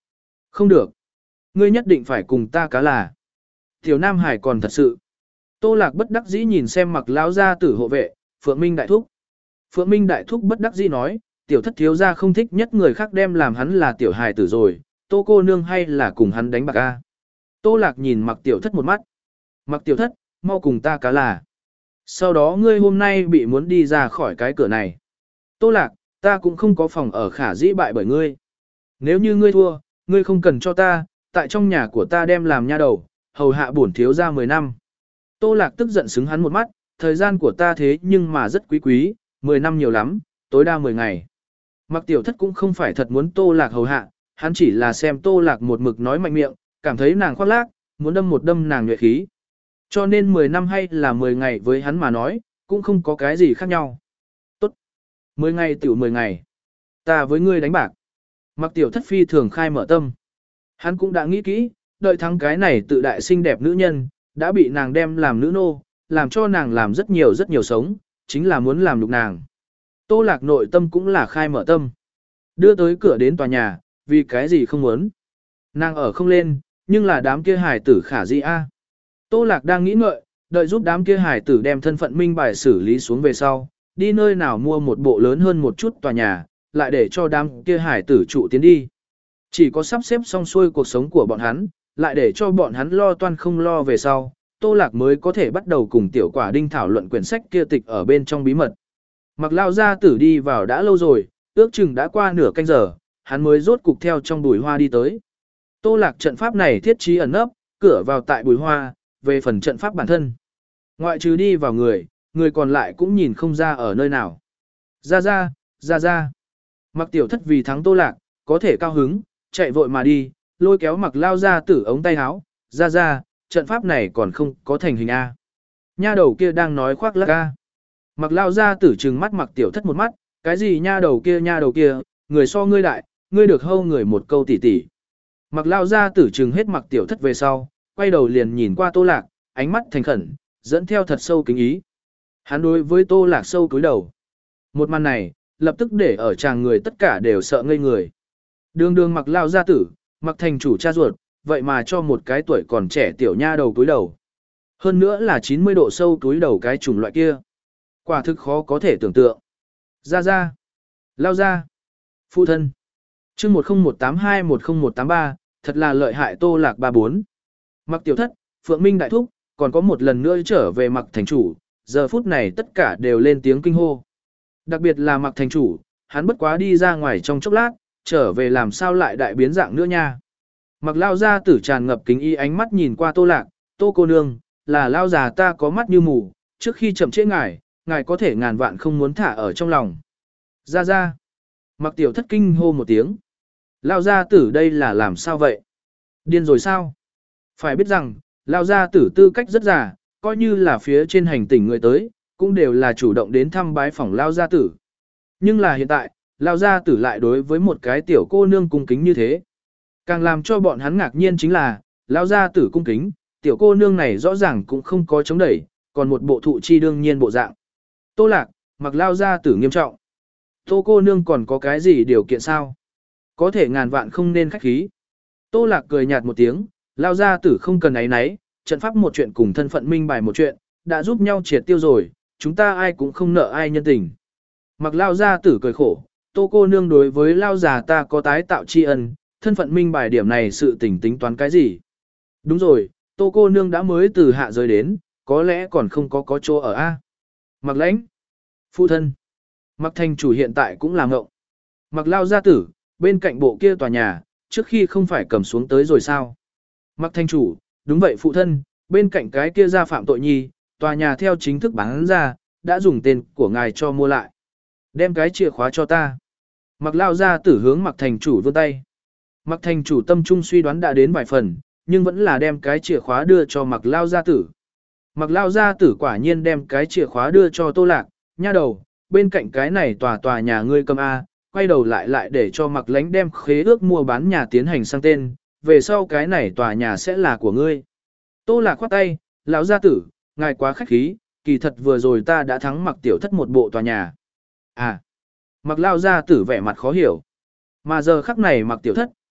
Không được. Ngươi nhất định phải cùng ta cá là. Tiểu Nam Hải còn thật sự. Tô Lạc bất đắc dĩ nhìn xem Mặc lão gia tử hộ vệ, Phượng Minh đại thúc. Phượng Minh đại thúc bất đắc dĩ nói, tiểu thất thiếu gia không thích nhất người khác đem làm hắn là tiểu hài tử rồi, Tô cô nương hay là cùng hắn đánh bạc a. Tô Lạc nhìn Mặc tiểu thất một mắt. Mặc tiểu thất, mau cùng ta cá là. Sau đó ngươi hôm nay bị muốn đi ra khỏi cái cửa này. Tô Lạc, ta cũng không có phòng ở khả dĩ bại bởi ngươi. Nếu như ngươi thua, ngươi không cần cho ta, tại trong nhà của ta đem làm nha đầu, hầu hạ bổn thiếu gia mười năm. Tô Lạc tức giận xứng hắn một mắt, thời gian của ta thế nhưng mà rất quý quý, mười năm nhiều lắm, tối đa mười ngày. Mặc tiểu thất cũng không phải thật muốn Tô Lạc hầu hạ, hắn chỉ là xem Tô Lạc một mực nói mạnh miệng, cảm thấy nàng khoác lác, muốn đâm một đâm nàng nhuệ khí. Cho nên mười năm hay là mười ngày với hắn mà nói, cũng không có cái gì khác nhau. Tốt. mười ngày tiểu mười ngày. Ta với ngươi đánh bạc. Mặc tiểu thất phi thường khai mở tâm. Hắn cũng đã nghĩ kỹ, đợi thắng cái này tự đại xinh đẹp nữ nhân, đã bị nàng đem làm nữ nô, làm cho nàng làm rất nhiều rất nhiều sống, chính là muốn làm nhục nàng. Tô Lạc nội tâm cũng là khai mở tâm. Đưa tới cửa đến tòa nhà, vì cái gì không muốn. Nàng ở không lên, nhưng là đám kia hài tử khả gì a? Tô Lạc đang nghĩ ngợi, đợi giúp đám kia hài tử đem thân phận minh bài xử lý xuống về sau, đi nơi nào mua một bộ lớn hơn một chút tòa nhà, lại để cho đám kia hài tử trụ tiến đi. Chỉ có sắp xếp xong xuôi cuộc sống của bọn hắn, lại để cho bọn hắn lo toan không lo về sau, Tô Lạc mới có thể bắt đầu cùng tiểu quả đinh thảo luận quyển sách kia tịch ở bên trong bí mật. Mặc lao gia tử đi vào đã lâu rồi, ước chừng đã qua nửa canh giờ, hắn mới rốt cục theo trong bùi hoa đi tới. Tô Lạc trận pháp này thiết trí ẩn nấp, cửa vào tại bùi hoa, về phần trận pháp bản thân. Ngoại trừ đi vào người, người còn lại cũng nhìn không ra ở nơi nào. Ra ra, ra ra. Mặc tiểu thất vì thắng Tô Lạc, có thể cao hứng, chạy vội mà đi, lôi kéo mặc lao ra tử ống tay áo, ra ra, trận pháp này còn không có thành hình A. Nha đầu kia đang nói khoác lác A. Mặc lao ra tử trừng mắt mặc tiểu thất một mắt, cái gì nha đầu kia nha đầu kia, người so ngươi đại, ngươi được hâu người một câu tỉ tỉ. Mặc lao ra tử trừng hết mặc tiểu thất về sau, quay đầu liền nhìn qua Tô Lạc, ánh mắt thành khẩn, dẫn theo thật sâu kính ý. Hắn đối với Tô Lạc sâu cúi đầu. Một màn này, lập tức để ở chàng người tất cả đều sợ ngây người. Đường đường mặc lao gia tử, mặc thành chủ cha ruột, vậy mà cho một cái tuổi còn trẻ tiểu nha đầu cúi đầu. Hơn nữa là chín mươi độ sâu cúi đầu cái chủng loại kia. Quả thực khó có thể tưởng tượng. Ra ra. Lao ra. Phụ thân. chương một không một tám hai một không một tám ba, thật là lợi hại Tô Lạc ba bốn. Mặc tiểu thất, Phượng Minh đại thúc, còn có một lần nữa trở về mặc thành chủ, giờ phút này tất cả đều lên tiếng kinh hô. Đặc biệt là mặc thành chủ, hắn bất quá đi ra ngoài trong chốc lát, trở về làm sao lại đại biến dạng nữa nha. Mặc lao ra tử tràn ngập kính y ánh mắt nhìn qua Tô Lạc, Tô cô nương, là lao già ta có mắt như mù, trước khi chậm trễ ngài, ngài có thể ngàn vạn không muốn thả ở trong lòng. Ra ra. Mặc tiểu thất kinh hô một tiếng. Lao gia tử đây là làm sao vậy? Điên rồi sao? Phải biết rằng, lao gia tử tư cách rất già, coi như là phía trên hành tỉnh người tới, cũng đều là chủ động đến thăm bái phỏng lao gia tử. Nhưng là hiện tại, lao gia tử lại đối với một cái tiểu cô nương cung kính như thế. Càng làm cho bọn hắn ngạc nhiên chính là, lao gia tử cung kính, tiểu cô nương này rõ ràng cũng không có chống đẩy, còn một bộ thụ chi đương nhiên bộ dạng. Tô Lạc, mặc lao gia tử nghiêm trọng. Tô cô nương còn có cái gì điều kiện sao? Có thể ngàn vạn không nên khách khí. Tô Lạc cười nhạt một tiếng, lao gia tử không cần áy náy, trận pháp một chuyện cùng thân phận minh bài một chuyện, đã giúp nhau triệt tiêu rồi, chúng ta ai cũng không nợ ai nhân tình. Mặc lao gia tử cười khổ, Tô cô nương đối với lao già ta có tái tạo tri ân, thân phận minh bài điểm này sự tình tính toán cái gì? Đúng rồi, Tô cô nương đã mới từ hạ giới đến, có lẽ còn không có có chỗ ở a. Mặc Lãnh, phụ thân. Mặc thành chủ hiện tại cũng làm ngộng. Mặc lao gia tử, bên cạnh bộ kia tòa nhà, trước khi không phải cầm xuống tới rồi sao? Mặc thành chủ, đúng vậy phụ thân, bên cạnh cái kia ra phạm tội nhi, tòa nhà theo chính thức bán ra, đã dùng tên của ngài cho mua lại. Đem cái chìa khóa cho ta. Mặc lao gia tử hướng mặc thành chủ vươn tay. Mặc thành chủ tâm trung suy đoán đã đến vài phần, nhưng vẫn là đem cái chìa khóa đưa cho mặc lao gia tử. Mặc lao gia tử quả nhiên đem cái chìa khóa đưa cho Tô Lạc, nha đầu, bên cạnh cái này tòa tòa nhà ngươi cầm A, quay đầu lại lại để cho Mặc Lãnh đem khế ước mua bán nhà tiến hành sang tên, về sau cái này tòa nhà sẽ là của ngươi. Tô Lạc khoát tay, lão gia tử, ngài quá khách khí, kỳ thật vừa rồi ta đã thắng Mặc tiểu thất một bộ tòa nhà. À, Mặc lao gia tử vẻ mặt khó hiểu. Mà giờ khắc này Mặc tiểu thất,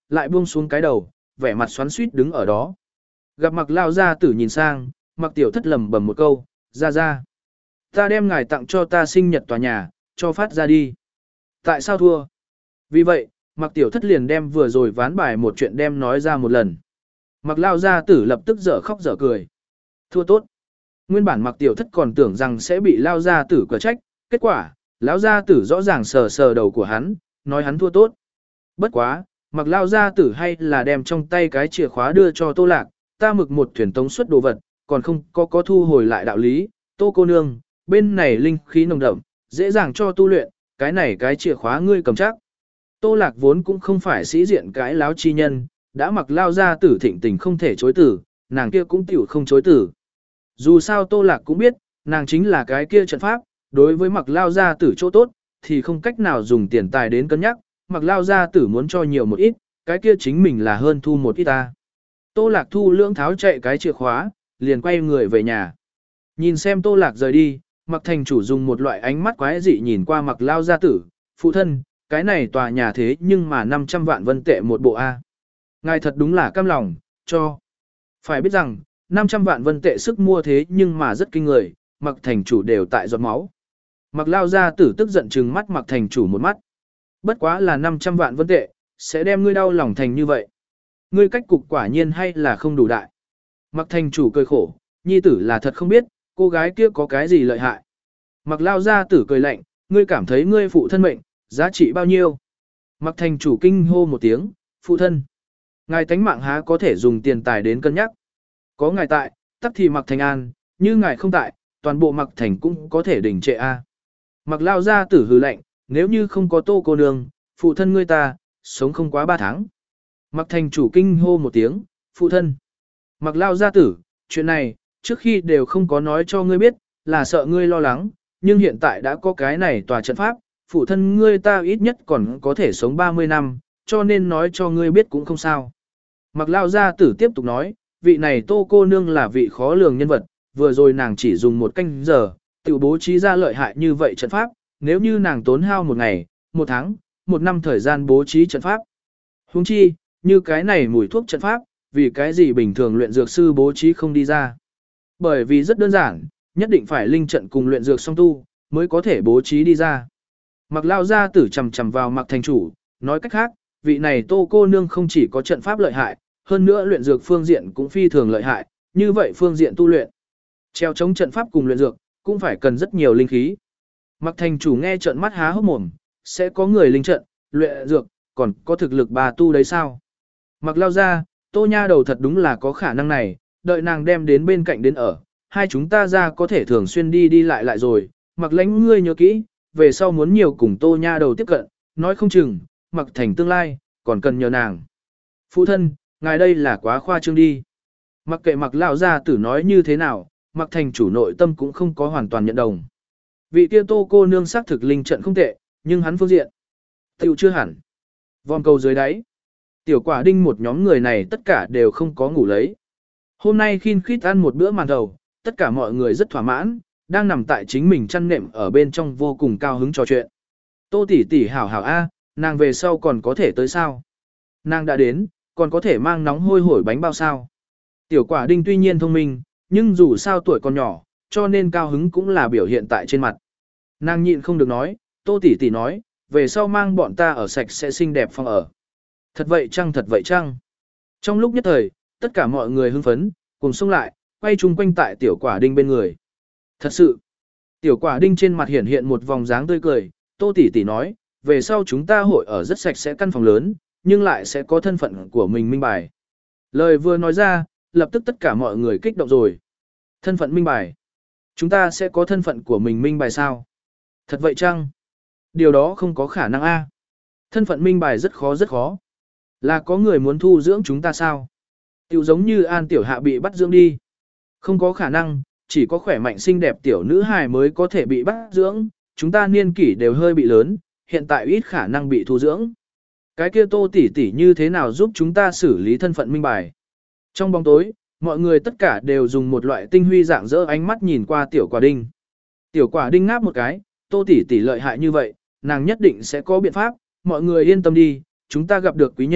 lại buông xuống cái đầu, vẻ mặt xoắn xuýt đứng ở đó. Gặp Mặc lao gia tử nhìn sang, Mặc tiểu thất lầm bầm một câu, ra ra. Ta đem ngài tặng cho ta sinh nhật tòa nhà, cho phát ra đi. Tại sao thua? Vì vậy, Mặc tiểu thất liền đem vừa rồi ván bài một chuyện đem nói ra một lần. Mặc lao gia tử lập tức dở khóc dở cười. Thua tốt. Nguyên bản Mặc tiểu thất còn tưởng rằng sẽ bị lao gia tử cửa trách, kết quả, lão gia tử rõ ràng sờ sờ đầu của hắn, nói hắn thua tốt. Bất quá, Mặc lao gia tử hay là đem trong tay cái chìa khóa đưa cho Tô Lạc, ta mực một thuyền tống suất đồ vật, còn không có có thu hồi lại đạo lý, Tô cô nương, bên này linh khí nồng đậm, dễ dàng cho tu luyện, cái này cái chìa khóa ngươi cầm chắc. Tô Lạc vốn cũng không phải sĩ diện cái láo chi nhân, đã Mặc lao gia tử thịnh tình không thể chối tử, nàng kia cũng tiểu không chối tử. Dù sao Tô Lạc cũng biết, nàng chính là cái kia trận pháp, đối với Mặc lao gia tử chỗ tốt, thì không cách nào dùng tiền tài đến cân nhắc, Mặc lao gia tử muốn cho nhiều một ít, cái kia chính mình là hơn thu một ít ta. Tô Lạc thu lưỡng tháo chạy cái chìa khóa, liền quay người về nhà. Nhìn xem Tô Lạc rời đi, Mặc thành chủ dùng một loại ánh mắt quái dị nhìn qua Mặc lao gia tử, phụ thân, cái này tòa nhà thế nhưng mà năm trăm vạn vân tệ một bộ A. Ngài thật đúng là cam lòng, cho. Phải biết rằng, năm trăm vạn vân tệ sức mua thế nhưng mà rất kinh người, Mặc thành chủ đều tại giọt máu. Mặc lao gia tử tức giận trừng mắt Mặc thành chủ một mắt. Bất quá là năm trăm vạn vân tệ, sẽ đem ngươi đau lòng thành như vậy. Ngươi cách cục quả nhiên hay là không đủ đại. Mặc thành chủ cười khổ, nhi tử là thật không biết, cô gái kia có cái gì lợi hại. Mặc lao gia tử cười lạnh, ngươi cảm thấy ngươi phụ thân mệnh, giá trị bao nhiêu? Mặc thành chủ kinh hô một tiếng, phụ thân. Ngài tánh mạng há có thể dùng tiền tài đến cân nhắc. Có ngài tại, tắc thì Mặc thành an, như ngài không tại, toàn bộ Mặc thành cũng có thể đỉnh trệ a. Mặc lao gia tử hừ lạnh, nếu như không có Tô cô nương, phụ thân ngươi ta, sống không quá ba tháng. Mặc thành chủ kinh hô một tiếng, phụ thân. Mặc lao gia tử, chuyện này, trước khi đều không có nói cho ngươi biết, là sợ ngươi lo lắng, nhưng hiện tại đã có cái này tòa trận pháp, phụ thân ngươi ta ít nhất còn có thể sống ba mươi năm, cho nên nói cho ngươi biết cũng không sao. Mặc lao gia tử tiếp tục nói, vị này Tô cô nương là vị khó lường nhân vật, vừa rồi nàng chỉ dùng một canh giờ, tự bố trí ra lợi hại như vậy trận pháp, nếu như nàng tốn hao một ngày, một tháng, một năm thời gian bố trí trận pháp. Huống chi, như cái này mùi thuốc trận pháp, vì cái gì bình thường luyện dược sư bố trí không đi ra. Bởi vì rất đơn giản, nhất định phải linh trận cùng luyện dược song tu, mới có thể bố trí đi ra. Mặc lao gia tử chầm chầm vào Mặc thành chủ, nói cách khác, vị này Tô cô nương không chỉ có trận pháp lợi hại, hơn nữa luyện dược phương diện cũng phi thường lợi hại, như vậy phương diện tu luyện. Treo chống trận pháp cùng luyện dược, cũng phải cần rất nhiều linh khí. Mặc thành chủ nghe trận mắt há hốc mồm, sẽ có người linh trận, luyện dược, còn có thực lực bà tu đấy sao? Mặc lao ra, Tô nha đầu thật đúng là có khả năng này, đợi nàng đem đến bên cạnh đến ở, hai chúng ta ra có thể thường xuyên đi đi lại lại rồi, Mặc lãnh ngươi nhớ kỹ, về sau muốn nhiều cùng Tô nha đầu tiếp cận, nói không chừng, Mặc thành tương lai, còn cần nhờ nàng. Phụ thân, ngài đây là quá khoa trương đi. Mặc kệ Mặc lao ra tử nói như thế nào, Mặc thành chủ nội tâm cũng không có hoàn toàn nhận đồng. Vị kia Tô cô nương xác thực linh trận không tệ, nhưng hắn phương diện tiểu chưa hẳn. Vòng cầu dưới đáy. Tiểu quả đinh một nhóm người này tất cả đều không có ngủ lấy. Hôm nay khi khít ăn một bữa màn thầu, tất cả mọi người rất thỏa mãn, đang nằm tại chính mình chăn nệm ở bên trong vô cùng cao hứng trò chuyện. Tô tỷ tỷ hảo hảo a, nàng về sau còn có thể tới sao? Nàng đã đến, còn có thể mang nóng hôi hổi bánh bao sao? Tiểu quả đinh tuy nhiên thông minh, nhưng dù sao tuổi còn nhỏ, cho nên cao hứng cũng là biểu hiện tại trên mặt. Nàng nhịn không được nói, Tô tỷ tỷ nói, về sau mang bọn ta ở sạch sẽ xinh đẹp phòng ở. Thật vậy chăng thật vậy chăng? Trong lúc nhất thời, tất cả mọi người hưng phấn, cùng xông lại, quay chung quanh tại tiểu quả đinh bên người. Thật sự, tiểu quả đinh trên mặt hiện hiện một vòng dáng tươi cười, Tô tỷ tỷ nói, về sau chúng ta hội ở rất sạch sẽ căn phòng lớn, nhưng lại sẽ có thân phận của mình minh bài. Lời vừa nói ra, lập tức tất cả mọi người kích động rồi. Thân phận minh bài. Chúng ta sẽ có thân phận của mình minh bài sao? Thật vậy chăng? Điều đó không có khả năng a. Thân phận minh bài rất khó rất khó. Là có người muốn thu dưỡng chúng ta sao? Tiểu giống như An tiểu hạ bị bắt dưỡng đi. Không có khả năng, chỉ có khỏe mạnh xinh đẹp tiểu nữ hài mới có thể bị bắt dưỡng, chúng ta niên kỷ đều hơi bị lớn, hiện tại ít khả năng bị thu dưỡng. Cái kia Tô tỷ tỷ như thế nào giúp chúng ta xử lý thân phận minh bài? Trong bóng tối, mọi người tất cả đều dùng một loại tinh huy dạng dỡ ánh mắt nhìn qua tiểu quả đinh. Tiểu quả đinh ngáp một cái, Tô tỷ tỷ lợi hại như vậy, nàng nhất định sẽ có biện pháp, mọi người yên tâm đi, chúng ta gặp được quý nhân,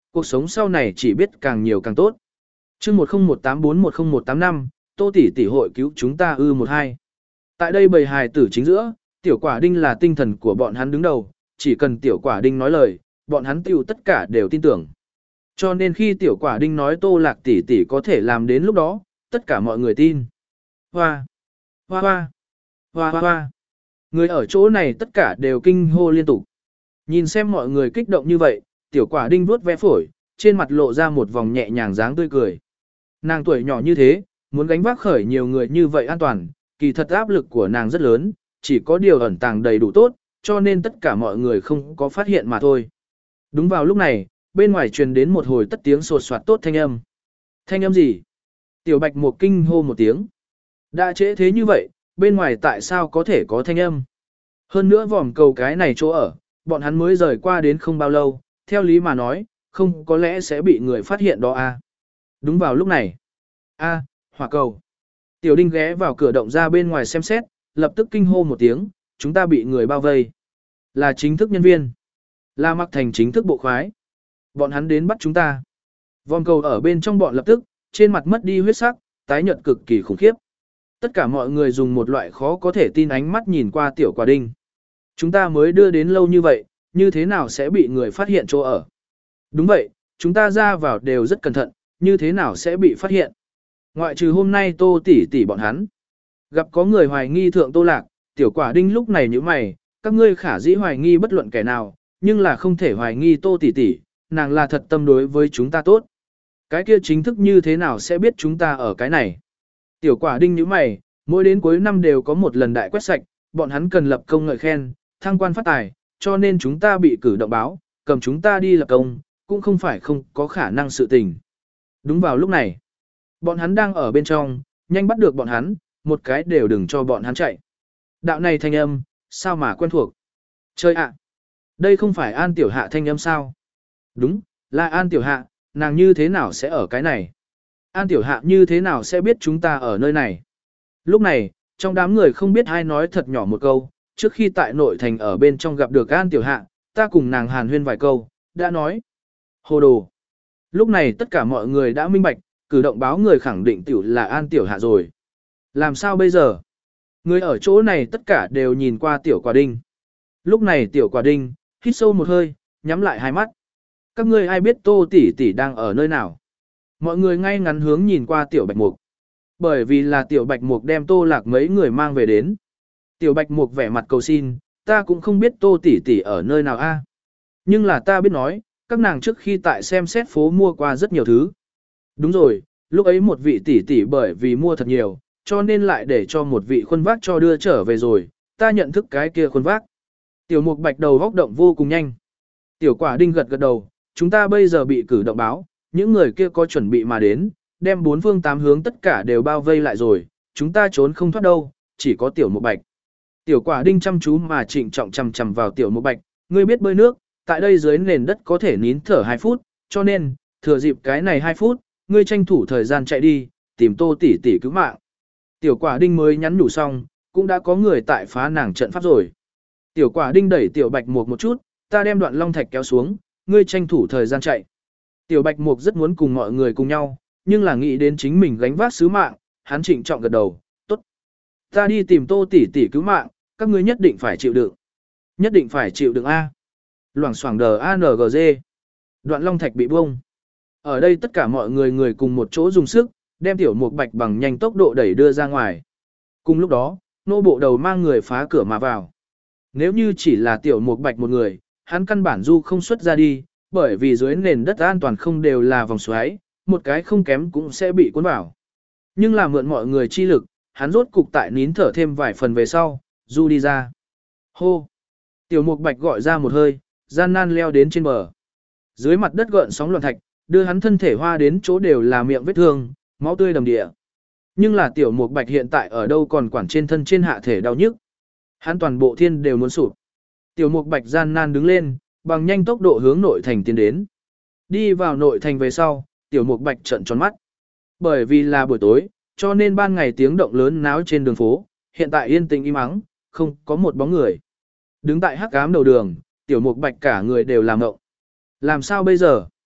Cuộc sống sau này chỉ biết càng nhiều càng tốt. Chương một không một tám bốn một không một tám năm, Tô tỷ tỷ hội cứu chúng ta ư một hai. Tại đây bầy hài tử chính giữa, tiểu quả đinh là tinh thần của bọn hắn đứng đầu, chỉ cần tiểu quả đinh nói lời, bọn hắn tiêu tất cả đều tin tưởng. Cho nên khi tiểu quả đinh nói Tô Lạc tỷ tỷ có thể làm đến lúc đó, tất cả mọi người tin. Hoa, hoa hoa, hoa hoa hoa. Người ở chỗ này tất cả đều kinh hô liên tục. Nhìn xem mọi người kích động như vậy, tiểu quả đinh vuốt ve phổi, trên mặt lộ ra một vòng nhẹ nhàng dáng tươi cười. Nàng tuổi nhỏ như thế, muốn gánh vác khởi nhiều người như vậy an toàn, kỳ thật áp lực của nàng rất lớn, chỉ có điều ẩn tàng đầy đủ tốt, cho nên tất cả mọi người không có phát hiện mà thôi. Đúng vào lúc này, bên ngoài truyền đến một hồi tất tiếng sột soạt tốt thanh âm. Thanh âm gì? Tiểu Bạch Mục kinh hô một tiếng. Đã trễ thế như vậy, bên ngoài tại sao có thể có thanh âm? Hơn nữa vòm cầu cái này chỗ ở, bọn hắn mới rời qua đến không bao lâu, theo lý mà nói, không có lẽ sẽ bị người phát hiện đó à. Đúng vào lúc này. A, à, hỏa cầu. Tiểu Đinh ghé vào cửa động ra bên ngoài xem xét, lập tức kinh hô một tiếng, chúng ta bị người bao vây. Là chính thức nhân viên. Là mặc thành chính thức bộ khoái. Bọn hắn đến bắt chúng ta. Vòm cầu ở bên trong bọn lập tức, trên mặt mất đi huyết sắc, tái nhợt cực kỳ khủng khiếp. Tất cả mọi người dùng một loại khó có thể tin ánh mắt nhìn qua tiểu quả đinh. Chúng ta mới đưa đến lâu như vậy, như thế nào sẽ bị người phát hiện chỗ ở? Đúng vậy, chúng ta ra vào đều rất cẩn thận, như thế nào sẽ bị phát hiện? Ngoại trừ hôm nay Tô tỷ tỷ bọn hắn. Gặp có người hoài nghi thượng Tô Lạc, tiểu quả đinh lúc này như mày, các ngươi khả dĩ hoài nghi bất luận kẻ nào, nhưng là không thể hoài nghi Tô tỷ tỷ, nàng là thật tâm đối với chúng ta tốt. Cái kia chính thức như thế nào sẽ biết chúng ta ở cái này? Tiểu quả đinh như mày, mỗi đến cuối năm đều có một lần đại quét sạch, bọn hắn cần lập công ngợi khen, thăng quan phát tài, cho nên chúng ta bị cử động báo, cầm chúng ta đi lập công, cũng không phải không có khả năng sự tình. Đúng vào lúc này, bọn hắn đang ở bên trong, nhanh bắt được bọn hắn, một cái đều đừng cho bọn hắn chạy. Đạo này thanh âm, sao mà quen thuộc? Chơi ạ! Đây không phải An Tiểu Hạ thanh âm sao? Đúng, là An Tiểu Hạ, nàng như thế nào sẽ ở cái này? An Tiểu Hạ như thế nào sẽ biết chúng ta ở nơi này? Lúc này, trong đám người không biết ai nói thật nhỏ một câu, trước khi tại nội thành ở bên trong gặp được An Tiểu Hạ, ta cùng nàng hàn huyên vài câu, đã nói. Hồ đồ. Lúc này tất cả mọi người đã minh bạch, cử động báo người khẳng định tiểu là An Tiểu Hạ rồi. Làm sao bây giờ? Người ở chỗ này tất cả đều nhìn qua tiểu quả đinh. Lúc này tiểu quả đinh, hít sâu một hơi, nhắm lại hai mắt. Các ngươi ai biết Tô tỷ tỷ đang ở nơi nào? Mọi người ngay ngắn hướng nhìn qua tiểu Bạch Mục. Bởi vì là tiểu Bạch Mục đem Tô Lạc mấy người mang về đến. Tiểu Bạch Mục vẻ mặt cầu xin, ta cũng không biết Tô tỷ tỷ ở nơi nào a. Nhưng là ta biết nói, các nàng trước khi tại xem xét phố mua qua rất nhiều thứ. Đúng rồi, lúc ấy một vị tỷ tỷ bởi vì mua thật nhiều, cho nên lại để cho một vị khuôn vác cho đưa trở về rồi, ta nhận thức cái kia khuôn vác. Tiểu Mục Bạch đầu góc động vô cùng nhanh. Tiểu Quả Đinh gật gật đầu, chúng ta bây giờ bị cử động báo, những người kia có chuẩn bị mà đến, đem bốn phương tám hướng tất cả đều bao vây lại rồi, chúng ta trốn không thoát đâu, chỉ có Tiểu Mục Bạch. Tiểu Quả Đinh chăm chú mà trịnh trọng chằm chằm vào Tiểu Mục Bạch, ngươi biết bơi nước, tại đây dưới nền đất có thể nín thở hai phút, cho nên, thừa dịp cái này hai phút, ngươi tranh thủ thời gian chạy đi, tìm Tô tỷ tỷ cứu mạng. Tiểu Quả Đinh mới nhắn nhủ xong, cũng đã có người tại phá nàng trận pháp rồi. Tiểu Quả Đinh đẩy Tiểu Bạch Mục một chút, ta đem đoạn long thạch kéo xuống, ngươi tranh thủ thời gian chạy. Tiểu Bạch Mục rất muốn cùng mọi người cùng nhau, nhưng là nghĩ đến chính mình gánh vác sứ mạng, hắn trịnh trọng gật đầu, tốt. Ta đi tìm Tô tỷ tỷ cứu mạng, các ngươi nhất định phải chịu đựng. Nhất định phải chịu đựng A. Loảng xoảng đờ a en giê. Đoạn long thạch bị buông. Ở đây tất cả mọi người người cùng một chỗ dùng sức, đem Tiểu Mục Bạch bằng nhanh tốc độ đẩy đưa ra ngoài. Cùng lúc đó, nô bộ đầu mang người phá cửa mà vào. Nếu như chỉ là Tiểu Mục Bạch một người, hắn căn bản du không xuất ra đi, bởi vì dưới nền đất an toàn không đều là vòng xoáy, một cái không kém cũng sẽ bị cuốn vào. Nhưng là mượn mọi người chi lực, hắn rốt cục tại nín thở thêm vài phần về sau, du đi ra. Hô! Tiểu Mục Bạch gọi ra một hơi, gian nan leo đến trên bờ. Dưới mặt đất gợn sóng loạn thạch, đưa hắn thân thể hoa đến chỗ đều là miệng vết thương, máu tươi đầm địa. Nhưng là Tiểu Mục Bạch hiện tại ở đâu còn quản trên thân trên hạ thể đau nhức. Hắn toàn bộ thiên đều muốn sụp. Tiểu Mục Bạch gian nan đứng lên, bằng nhanh tốc độ hướng nội thành tiến đến. Đi vào nội thành về sau, Tiểu Mục Bạch trợn tròn mắt. Bởi vì là buổi tối, cho nên ban ngày tiếng động lớn náo trên đường phố, hiện tại yên tĩnh im ắng, không có một bóng người. Đứng tại hắc ám đầu đường, Tiểu Mục Bạch cả người đều làm ngộng. Làm sao bây giờ?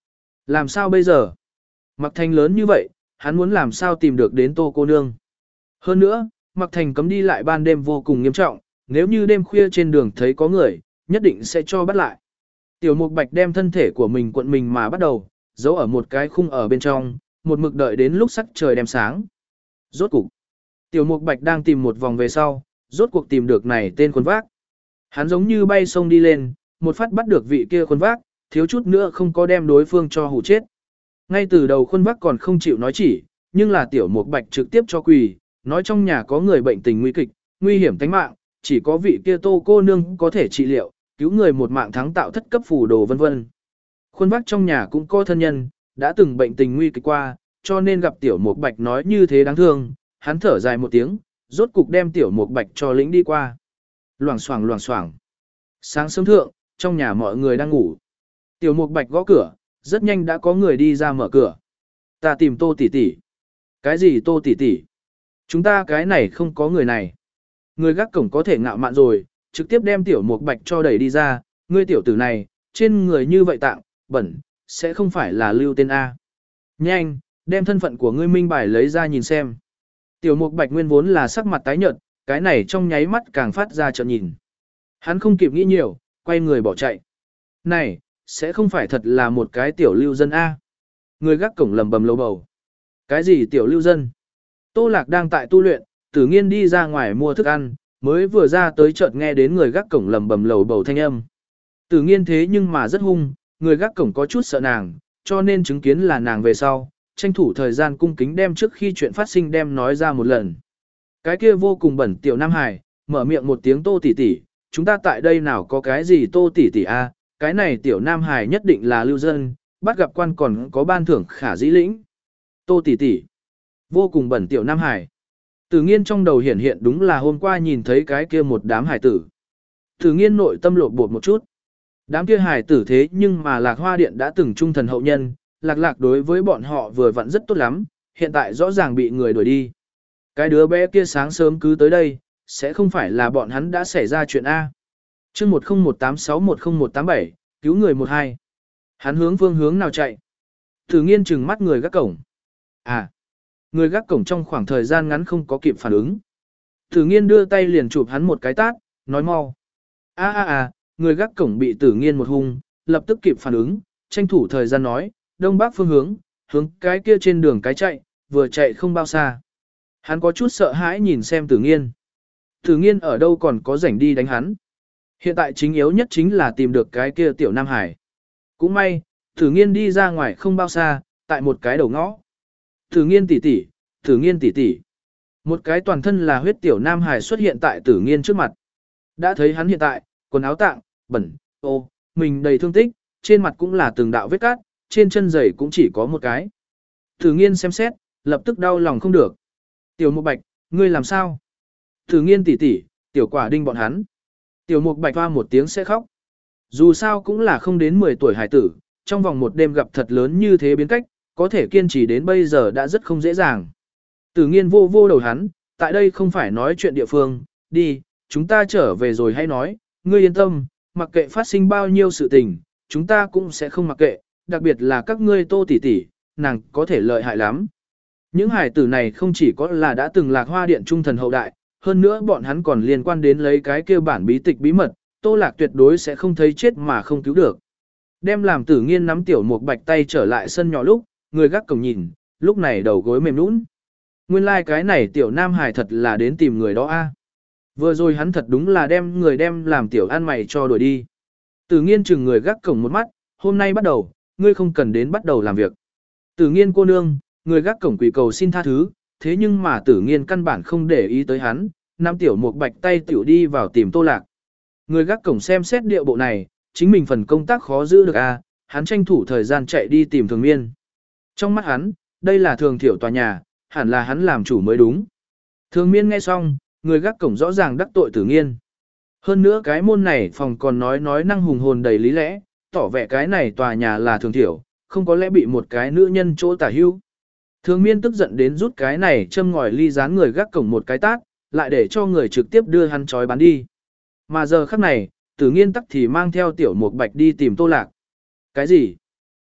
Làm sao bây giờ? Mặc Thành lớn như vậy, hắn muốn làm sao tìm được đến Tô cô nương. Hơn nữa, Mặc Thành cấm đi lại ban đêm vô cùng nghiêm trọng, nếu như đêm khuya trên đường thấy có người, nhất định sẽ cho bắt lại. Tiểu Mục Bạch đem thân thể của mình cuộn mình mà bắt đầu, giấu ở một cái khung ở bên trong, một mực đợi đến lúc sắc trời đem sáng. Rốt cuộc, Tiểu Mục Bạch đang tìm một vòng về sau, rốt cuộc tìm được này tên khuôn vác. Hắn giống như bay sông đi lên, một phát bắt được vị kia khuôn vác, thiếu chút nữa không có đem đối phương cho hù chết. Ngay từ đầu khuôn vác còn không chịu nói chỉ, nhưng là Tiểu Mục Bạch trực tiếp cho quỳ, nói trong nhà có người bệnh tình nguy kịch, nguy hiểm tính mạng, chỉ có vị kia Tô cô nương có thể trị liệu, cứu người một mạng thắng tạo thất cấp phù đồ vân vân. Khuôn vác trong nhà cũng có thân nhân, đã từng bệnh tình nguy kịch qua, cho nên gặp Tiểu Mục Bạch nói như thế đáng thương, hắn thở dài một tiếng, rốt cục đem Tiểu Mục Bạch cho lĩnh đi qua. Loảng xoảng loảng xoảng. Sáng sớm thượng, trong nhà mọi người đang ngủ. Tiểu Mục Bạch gõ cửa, rất nhanh đã có người đi ra mở cửa. Ta tìm Tô tỷ tỷ. Cái gì Tô tỷ tỷ? Chúng ta cái này không có người này. Người gác cổng có thể ngạo mạn rồi, trực tiếp đem Tiểu Mục Bạch cho đẩy đi ra, ngươi tiểu tử này, trên người như vậy tạng, bẩn, sẽ không phải là lưu tên A. Nhanh, đem thân phận của ngươi minh bài lấy ra nhìn xem. Tiểu Mục Bạch nguyên vốn là sắc mặt tái nhợt, cái này trong nháy mắt càng phát ra trợn nhìn. Hắn không kịp nghĩ nhiều, quay người bỏ chạy. Này, sẽ không phải thật là một cái tiểu lưu dân A. Người gác cổng lầm bầm lầu bầu. Cái gì tiểu lưu dân? Tô Lạc đang tại tu luyện, Tử Nghiên đi ra ngoài mua thức ăn, mới vừa ra tới chợt nghe đến người gác cổng lầm bầm lầu bầu thanh âm. Tử Nghiên thế nhưng mà rất hung, người gác cổng có chút sợ nàng, cho nên chứng kiến là nàng về sau, tranh thủ thời gian cung kính đem trước khi chuyện phát sinh đem nói ra một lần. Cái kia vô cùng bẩn tiểu Nam Hải, mở miệng một tiếng Tô tỷ tỷ, chúng ta tại đây nào có cái gì Tô tỷ tỷ a, cái này tiểu Nam Hải nhất định là lưu dân, bắt gặp quan còn có ban thưởng khả dĩ lĩnh. Tô tỷ tỷ, vô cùng bẩn tiểu Nam Hải. Tử Nghiên trong đầu hiển hiện đúng là hôm qua nhìn thấy cái kia một đám hải tử. Tử Nghiên nội tâm lột bột một chút. Đám kia hải tử thế nhưng mà Lạc Hoa Điện đã từng trung thần hậu nhân, Lạc Lạc đối với bọn họ vừa vặn rất tốt lắm, hiện tại rõ ràng bị người đuổi đi. Cái đứa bé kia sáng sớm cứ tới đây, sẽ không phải là bọn hắn đã xảy ra chuyện A. Chương một không một tám sáu một không một tám bảy, cứu người một hai. Hắn hướng phương hướng nào chạy? Tử Nghiên trừng mắt người gác cổng. À, người gác cổng trong khoảng thời gian ngắn không có kịp phản ứng. Tử Nghiên đưa tay liền chụp hắn một cái tát, nói mau. A a a, người gác cổng bị Tử Nghiên một hung, lập tức kịp phản ứng, tranh thủ thời gian nói, đông bắc phương hướng, hướng cái kia trên đường cái chạy, vừa chạy không bao xa. Hắn có chút sợ hãi nhìn xem Tử Nghiên. Tử Nghiên ở đâu còn có rảnh đi đánh hắn. Hiện tại chính yếu nhất chính là tìm được cái kia tiểu Nam Hải. Cũng may, Tử Nghiên đi ra ngoài không bao xa, tại một cái đầu ngõ. Tử Nghiên tỷ tỷ, Tử Nghiên tỷ tỷ. Một cái toàn thân là huyết tiểu Nam Hải xuất hiện tại Tử Nghiên trước mặt. Đã thấy hắn hiện tại, quần áo tạng, bẩn, ô, mình đầy thương tích, trên mặt cũng là từng đạo vết cát, trên chân giày cũng chỉ có một cái. Tử Nghiên xem xét, lập tức đau lòng không được. Tiểu Mục Bạch, ngươi làm sao? Tử Nghiên tỷ tỷ, tiểu quả đinh bọn hắn. Tiểu Mục Bạch hoa một tiếng sẽ khóc. Dù sao cũng là không đến mười tuổi hải tử, trong vòng một đêm gặp thật lớn như thế biến cách, có thể kiên trì đến bây giờ đã rất không dễ dàng. Tử Nghiên vô vô đầu hắn, tại đây không phải nói chuyện địa phương, đi, chúng ta trở về rồi hay nói, ngươi yên tâm, mặc kệ phát sinh bao nhiêu sự tình, chúng ta cũng sẽ không mặc kệ, đặc biệt là các ngươi Tô tỷ tỷ, nàng có thể lợi hại lắm. Những hải tử này không chỉ có là đã từng Lạc Hoa Điện trung thần hậu đại, hơn nữa bọn hắn còn liên quan đến lấy cái kia bản bí tịch bí mật, Tô Lạc tuyệt đối sẽ không thấy chết mà không cứu được. Đem làm Tử Nghiên nắm Tiểu Mục Bạch tay trở lại sân nhỏ lúc, người gác cổng nhìn, lúc này đầu gối mềm nhũn. Nguyên lai like cái này tiểu Nam Hải thật là đến tìm người đó a. Vừa rồi hắn thật đúng là đem người đem làm tiểu ăn mày cho đuổi đi. Tử Nghiên chừng người gác cổng một mắt, hôm nay bắt đầu, ngươi không cần đến bắt đầu làm việc. Tử Nghiên cô nương, người gác cổng quỳ cầu xin tha thứ, thế nhưng mà Tử Nghiên căn bản không để ý tới hắn, nắm Tiểu Mục Bạch tay tiểu đi vào tìm Tô Lạc. Người gác cổng xem xét điệu bộ này, chính mình phần công tác khó giữ được a, hắn tranh thủ thời gian chạy đi tìm Thường Miên. Trong mắt hắn, đây là Thường Thiểu tòa nhà, hẳn là hắn làm chủ mới đúng. Thường Miên nghe xong, người gác cổng rõ ràng đắc tội Tử Nghiên. Hơn nữa cái môn này phòng còn nói nói năng hùng hồn đầy lý lẽ, tỏ vẻ cái này tòa nhà là Thường Thiểu, không có lẽ bị một cái nữ nhân chỗ tả hưu. Thường Miên tức giận đến rút cái này châm ngòi ly dán người gác cổng một cái tát, lại để cho người trực tiếp đưa hắn trói bán đi. Mà giờ khắc này, Tử Nghiên tắc thì mang theo Tiểu Mục Bạch đi tìm Tô Lạc. Cái gì?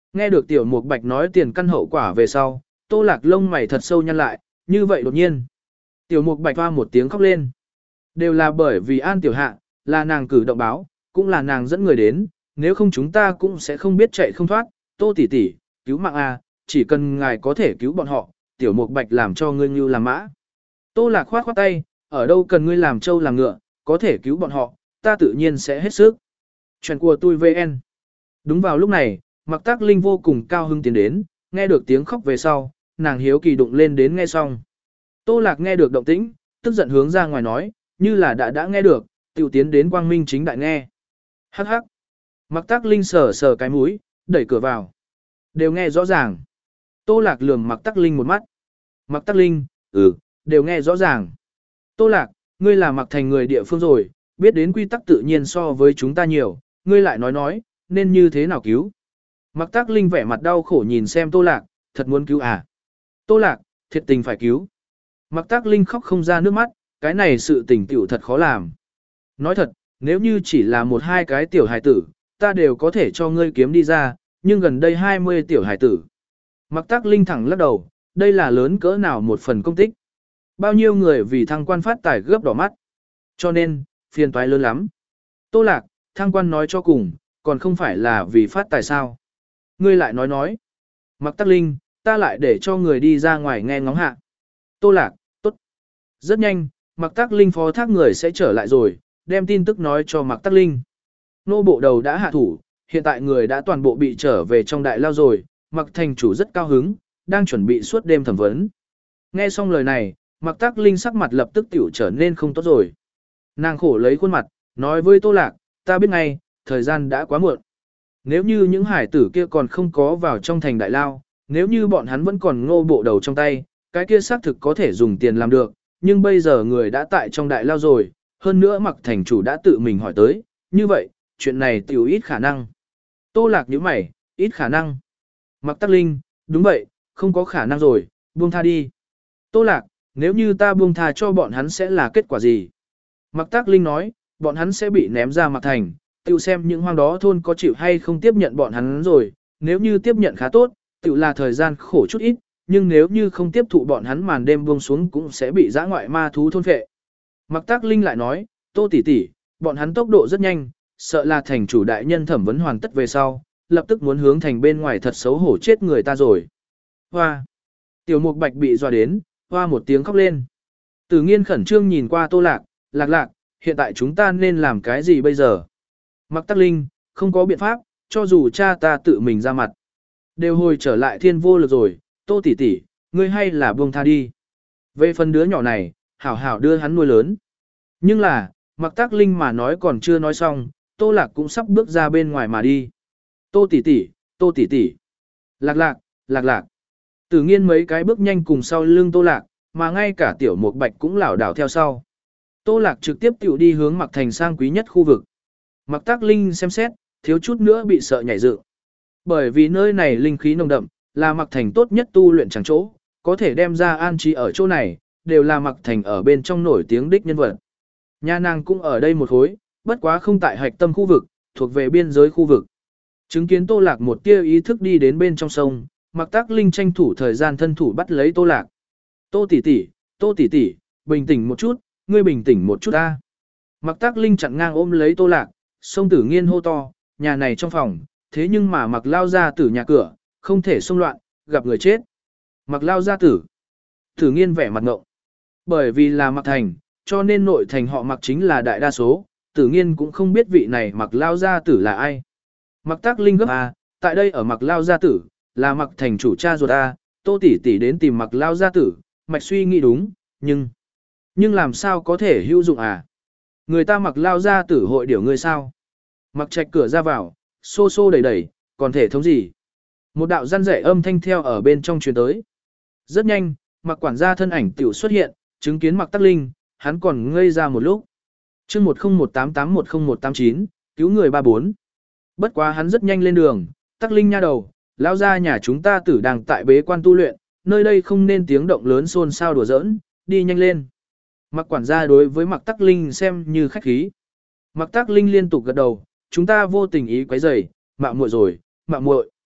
Nghe được tiểu mục bạch nói tiền căn hậu quả về sau, Tô Lạc lông mày thật sâu nhăn lại, như vậy đột nhiên. Tiểu mục bạch hoa một tiếng khóc lên. Đều là bởi vì An tiểu hạ, là nàng cử động báo, cũng là nàng dẫn người đến, nếu không chúng ta cũng sẽ không biết chạy không thoát. Tô tỷ tỷ, cứu mạng a, chỉ cần ngài có thể cứu bọn họ, tiểu mục bạch làm cho ngươi như làm mã. Tô Lạc khoát khoát tay, ở đâu cần ngươi làm trâu làm ngựa, có thể cứu bọn họ, ta tự nhiên sẽ hết sức. Chuyện của tôi vê en. Đúng vào lúc này, Mạc Tác Linh vô cùng cao hứng tiến đến, nghe được tiếng khóc về sau, nàng hiếu kỳ đụng lên đến nghe xong. Tô Lạc nghe được động tĩnh, tức giận hướng ra ngoài nói, như là đã đã nghe được, tiểu tiến đến quang minh chính đại nghe. Hắc hắc. Mạc Tác Linh sờ sờ cái mũi, đẩy cửa vào. Đều nghe rõ ràng. Tô Lạc lườm Mạc Tác Linh một mắt. Mạc Tác Linh, ừ, đều nghe rõ ràng. Tô Lạc, ngươi là Mạc Thành người địa phương rồi, biết đến quy tắc tự nhiên so với chúng ta nhiều, ngươi lại nói nói, nên như thế nào cứu. Mạc Tác Linh vẻ mặt đau khổ nhìn xem Tô Lạc, thật muốn cứu à. Tô Lạc, thiệt tình phải cứu. Mạc Tác Linh khóc không ra nước mắt, cái này sự tình tiểu thật khó làm. Nói thật, nếu như chỉ là một hai cái tiểu hài tử, ta đều có thể cho ngươi kiếm đi ra, nhưng gần đây hai mươi tiểu hài tử. Mạc Tác Linh thẳng lắc đầu, đây là lớn cỡ nào một phần công tích. Bao nhiêu người vì thăng quan phát tài gấp đỏ mắt. Cho nên, phiền toái lớn lắm. Tô Lạc, thăng quan nói cho cùng, còn không phải là vì phát tài sao. Ngươi lại nói nói. Mạc Tác Linh, ta lại để cho người đi ra ngoài nghe ngóng hạ. Tô Lạc, tốt. Rất nhanh, Mạc Tác Linh phó thác người sẽ trở lại rồi, đem tin tức nói cho Mạc Tác Linh. Nô bộ đầu đã hạ thủ, hiện tại người đã toàn bộ bị trở về trong đại lao rồi, Mạc thành chủ rất cao hứng, đang chuẩn bị suốt đêm thẩm vấn. Nghe xong lời này, Mạc Tác Linh sắc mặt lập tức tiểu trở nên không tốt rồi. Nàng khổ lấy khuôn mặt, nói với Tô Lạc, ta biết ngay, thời gian đã quá muộn. Nếu như những hải tử kia còn không có vào trong thành đại lao, nếu như bọn hắn vẫn còn ngô bộ đầu trong tay, cái kia xác thực có thể dùng tiền làm được, nhưng bây giờ người đã tại trong đại lao rồi, hơn nữa Mạc thành chủ đã tự mình hỏi tới, như vậy, chuyện này tiểu ít khả năng. Tô Lạc nhíu mày, ít khả năng. Mạc Tác Linh, đúng vậy, không có khả năng rồi, buông tha đi. Tô Lạc, nếu như ta buông tha cho bọn hắn sẽ là kết quả gì? Mạc Tác Linh nói, bọn hắn sẽ bị ném ra Mạc Thành, tự xem những hoang đó thôn có chịu hay không tiếp nhận bọn hắn rồi, nếu như tiếp nhận khá tốt, tự là thời gian khổ chút ít, nhưng nếu như không tiếp thụ bọn hắn màn đêm buông xuống cũng sẽ bị dã ngoại ma thú thôn phệ. Mạc Tác Linh lại nói, Tô tỷ tỷ, bọn hắn tốc độ rất nhanh, sợ là thành chủ đại nhân thẩm vấn hoàn tất về sau, lập tức muốn hướng thành bên ngoài thật xấu hổ chết người ta rồi. Hoa! Tiểu Mục Bạch bị dọa đến, hoa một tiếng khóc lên. Tử Nghiên khẩn trương nhìn qua Tô Lạc, Lạc Lạc, hiện tại chúng ta nên làm cái gì bây giờ? Mạc Tác Linh, không có biện pháp, cho dù cha ta tự mình ra mặt. Đều hồi trở lại thiên vô lực rồi, Tô tỷ tỷ, ngươi hay là buông tha đi. Về phần đứa nhỏ này, hảo hảo đưa hắn nuôi lớn. Nhưng là, Mạc Tác Linh mà nói còn chưa nói xong, Tô Lạc cũng sắp bước ra bên ngoài mà đi. Tô tỷ tỷ, Tô tỷ tỷ. Lạc Lạc, Lạc Lạc. Tử Nghiên mấy cái bước nhanh cùng sau lưng Tô Lạc, mà ngay cả Tiểu Mục Bạch cũng lảo đảo theo sau. Tô Lạc trực tiếp tiểu đi hướng Mạc Thành sang quý nhất khu vực. Mạc Tác Linh xem xét, thiếu chút nữa bị sợ nhảy dựng. Bởi vì nơi này linh khí nồng đậm, là Mạc Thành tốt nhất tu luyện chẳng chỗ, có thể đem ra an trí ở chỗ này, đều là Mạc Thành ở bên trong nổi tiếng đích nhân vật. Nhà nàng cũng ở đây một khối, bất quá không tại hạch tâm khu vực, thuộc về biên giới khu vực. Chứng kiến Tô Lạc một tia ý thức đi đến bên trong sông, Mạc Tác Linh tranh thủ thời gian thân thủ bắt lấy Tô Lạc. Tô tỷ tỷ, Tô tỷ tỷ, bình tĩnh một chút, ngươi bình tĩnh một chút ta. Mạc Tác Linh chặn ngang ôm lấy Tô Lạc, sông Tử Nghiên hô to, nhà này trong phòng, thế nhưng mà Mạc lao ra tử nhà cửa, không thể xông loạn, gặp người chết. Mạc lao ra tử. Tử Nghiên vẻ mặt ngộng. Bởi vì là Mạc Thành, cho nên nội thành họ Mạc chính là đại đa số, Tử Nghiên cũng không biết vị này Mạc lao gia tử là ai. Mạc Tác Linh gấp à, tại đây ở Mạc lao gia tử, là Mạc Thành chủ cha ruột a, Tô tỷ tỷ đến tìm Mạc lao gia tử, mạch suy nghĩ đúng, nhưng nhưng làm sao có thể hữu dụng à? Người ta Mạc lao gia tử hội điều ngươi sao? Mạc Trạch cửa ra vào, xô xô đẩy đẩy, còn thể thống gì? Một đạo răn rẻ âm thanh theo ở bên trong truyền tới. Rất nhanh, Mạc quản gia thân ảnh tiểu xuất hiện, chứng kiến Mạc Tác Linh, hắn còn ngây ra một lúc. Chương một không một tám tám một không một tám chín, cứu người ba bốn. Bất quá hắn rất nhanh lên đường, Tác Linh nha đầu, lão gia nhà chúng ta tử đang tại bế quan tu luyện, nơi đây không nên tiếng động lớn xôn xao đùa giỡn, đi nhanh lên. Mạc quản gia đối với Mạc Tác Linh xem như khách khí. Mạc Tác Linh liên tục gật đầu, chúng ta vô tình ý quấy rầy, mạo muội rồi, mạo muội.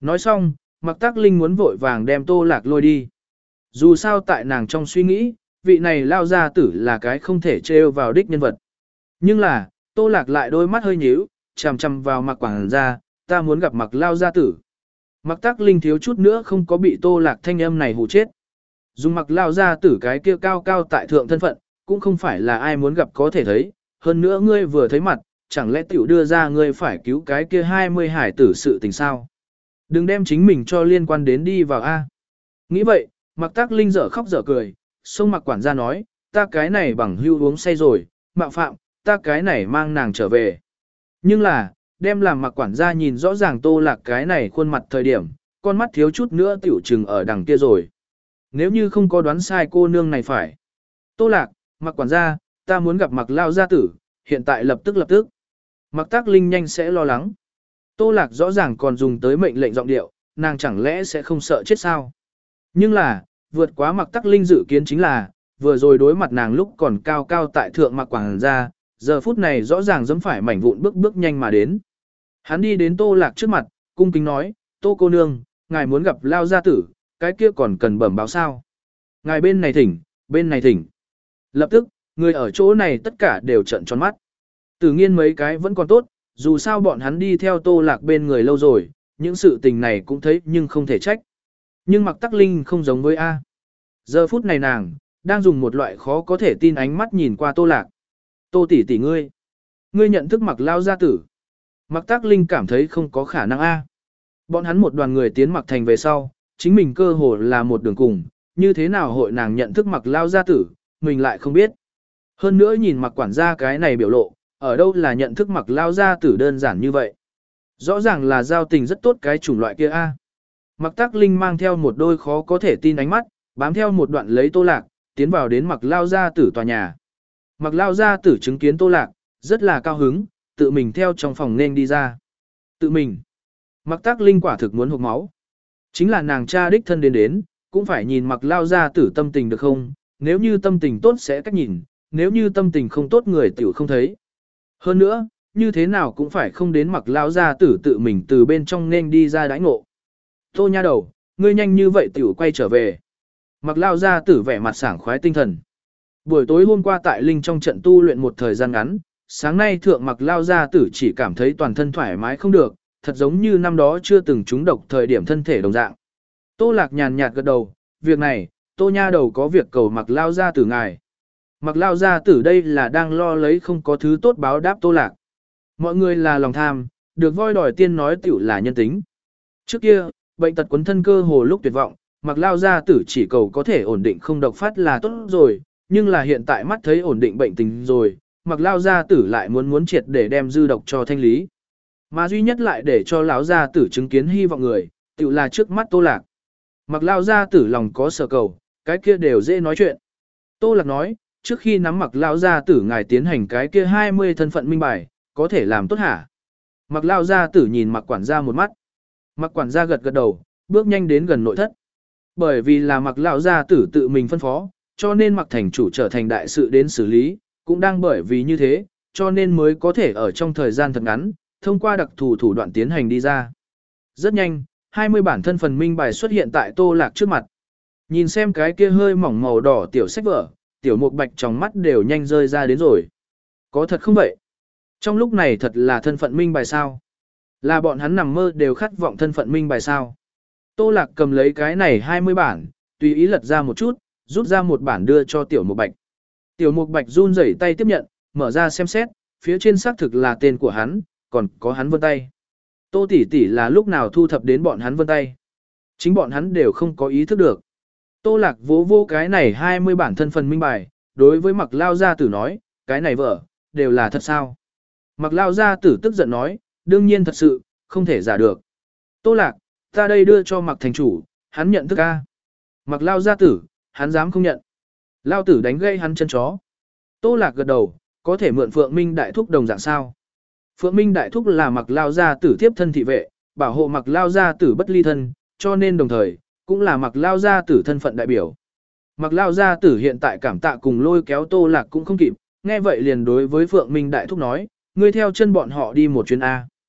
Nói xong, Mạc Tắc Linh muốn vội vàng đem Tô Lạc lôi đi. Dù sao tại nàng trong suy nghĩ, vị này lao gia tử là cái không thể trêu vào đích nhân vật. Nhưng là, Tô Lạc lại đôi mắt hơi nhíu, chằm chằm vào Mạc quản gia, ta muốn gặp Mạc lao gia tử. Mạc Tắc Linh thiếu chút nữa không có bị Tô Lạc thanh âm này hù chết. Dùng Mạc lao gia tử cái kia cao cao tại thượng thân phận, cũng không phải là ai muốn gặp có thể thấy, hơn nữa ngươi vừa thấy mặt, chẳng lẽ tiểu đưa ra ngươi phải cứu cái kia hai mươi hải tử sự tình sao? Đừng đem chính mình cho liên quan đến đi vào A. Nghĩ vậy, Mạc Tắc Linh dở khóc dở cười, xông Mạc quản gia nói, ta cái này bằng hưu uống say rồi, mạo phạm, ta cái này mang nàng trở về. Nhưng là, đem làm Mạc quản gia nhìn rõ ràng Tô Lạc cái này khuôn mặt thời điểm, con mắt thiếu chút nữa tiểu trừng ở đằng kia rồi. Nếu như không có đoán sai cô nương này phải. Tô Lạc, Mạc quản gia, ta muốn gặp Mạc lao gia tử, hiện tại lập tức lập tức. Mạc Tắc Linh nhanh sẽ lo lắng. Tô Lạc rõ ràng còn dùng tới mệnh lệnh giọng điệu, nàng chẳng lẽ sẽ không sợ chết sao? Nhưng là, vượt quá Mạc Tắc Linh dự kiến chính là, vừa rồi đối mặt nàng lúc còn cao cao tại thượng Mạc quản gia, giờ phút này rõ ràng dẫm phải mảnh vụn bước bước nhanh mà đến. Hắn đi đến Tô Lạc trước mặt, cung kính nói, Tô cô nương, ngài muốn gặp lao gia tử, cái kia còn cần bẩm báo sao? Ngài bên này thỉnh, bên này thỉnh. Lập tức, người ở chỗ này tất cả đều trợn tròn mắt. Tự nhiên mấy cái vẫn còn tốt, dù sao bọn hắn đi theo Tô Lạc bên người lâu rồi, những sự tình này cũng thấy nhưng không thể trách. Nhưng Mạc Tắc Linh không giống với A. Giờ phút này nàng, đang dùng một loại khó có thể tin ánh mắt nhìn qua Tô Lạc. Tô tỷ tỷ ngươi. Ngươi nhận thức Mạc lao gia tử. Mạc Tắc Linh cảm thấy không có khả năng A. Bọn hắn một đoàn người tiến Mạc Thành về sau, chính mình cơ hồ là một đường cùng, như thế nào hội nàng nhận thức Mạc lao gia tử, mình lại không biết. Hơn nữa nhìn Mạc quản gia cái này biểu lộ, ở đâu là nhận thức Mạc lao gia tử đơn giản như vậy. Rõ ràng là giao tình rất tốt cái chủng loại kia A. Mạc Tắc Linh mang theo một đôi khó có thể tin ánh mắt, bám theo một đoạn lấy Tô Lạc, tiến vào đến Mạc lao gia tử tòa nhà. Mạc lao gia tử chứng kiến Tô Lạc, rất là cao hứng, tự mình theo trong phòng nên đi ra. Tự mình. Mạc Tắc Linh quả thực muốn hộc máu. Chính là nàng cha đích thân đến đến, cũng phải nhìn Mạc lao gia tử tâm tình được không, nếu như tâm tình tốt sẽ cách nhìn, nếu như tâm tình không tốt người tiểu không thấy. Hơn nữa, như thế nào cũng phải không đến Mạc lao gia tử tự mình từ bên trong nên đi ra đãi ngộ. Tô nha đầu, ngươi nhanh như vậy tiểu quay trở về. Mạc lao gia tử vẻ mặt sảng khoái tinh thần. Buổi tối hôm qua tại Linh trong trận tu luyện một thời gian ngắn, sáng nay thượng Mạc lao gia tử chỉ cảm thấy toàn thân thoải mái không được, thật giống như năm đó chưa từng trúng độc thời điểm thân thể đồng dạng. Tô Lạc nhàn nhạt gật đầu, việc này, Tô nha đầu có việc cầu Mạc lao gia tử ngài. Mạc lao gia tử đây là đang lo lấy không có thứ tốt báo đáp Tô Lạc. Mọi người là lòng tham, được voi đòi tiên nói tiểu là nhân tính. Trước kia, bệnh tật quấn thân cơ hồ lúc tuyệt vọng, Mạc lao gia tử chỉ cầu có thể ổn định không độc phát là tốt rồi, nhưng là hiện tại mắt thấy ổn định bệnh tình rồi, Mạc lao gia tử lại muốn muốn triệt để đem dư độc cho thanh lý. Mà duy nhất lại để cho lão gia tử chứng kiến hy vọng người, tiểu là trước mắt Tô Lạc. Mạc lao gia tử lòng có sở cầu, cái kia đều dễ nói chuyện. Tô Lạc nói, trước khi nắm Mạc lao gia tử ngài tiến hành cái kia hai mươi thân phận minh bài, có thể làm tốt hả? Mạc lao gia tử nhìn Mạc quản gia một mắt. Mạc quản gia gật gật đầu, bước nhanh đến gần nội thất. Bởi vì là Mạc lão gia tử tự mình phân phó, cho nên Mạc thành chủ trở thành đại sự đến xử lý, cũng đang bởi vì như thế, cho nên mới có thể ở trong thời gian thật ngắn, thông qua đặc thù thủ đoạn tiến hành đi ra. Rất nhanh, hai mươi bản thân phần minh bài xuất hiện tại Tô Lạc trước mặt. Nhìn xem cái kia hơi mỏng màu đỏ tiểu sách vở, tiểu mục bạch trong mắt đều nhanh rơi ra đến rồi. Có thật không vậy? Trong lúc này thật là thân phận minh bài sao? Là bọn hắn nằm mơ đều khát vọng thân phận minh bài sao? Tô Lạc cầm lấy cái này hai mươi bản, tùy ý lật ra một chút, rút ra một bản đưa cho tiểu mục bạch. Tiểu mục bạch run rẩy tay tiếp nhận, mở ra xem xét, phía trên xác thực là tên của hắn, còn có hắn vân tay. Tô tỷ tỷ là lúc nào thu thập đến bọn hắn vân tay? Chính bọn hắn đều không có ý thức được. Tô Lạc vỗ vô cái này hai mươi bản thân phần minh bài, đối với Mạc lao gia tử nói, cái này vợ, đều là thật sao? Mạc lao gia tử tức giận nói, đương nhiên thật sự, không thể giả được. Tô Lạc, ta đây đưa cho Mạc thành chủ, hắn nhận thức a. Mạc lao gia tử, hắn dám không nhận. Lao tử đánh gây hắn chân chó. Tô Lạc gật đầu, có thể mượn Phượng Minh đại thúc đồng dạng sao? Phượng Minh đại thúc là Mạc lao gia tử tiếp thân thị vệ, bảo hộ Mạc lao gia tử bất ly thân, cho nên đồng thời, cũng là Mạc lao gia tử thân phận đại biểu. Mạc lao gia tử hiện tại cảm tạ cùng lôi kéo Tô Lạc cũng không kịp, nghe vậy liền đối với Phượng Minh đại thúc nói, ngươi theo chân bọn họ đi một chuyến A.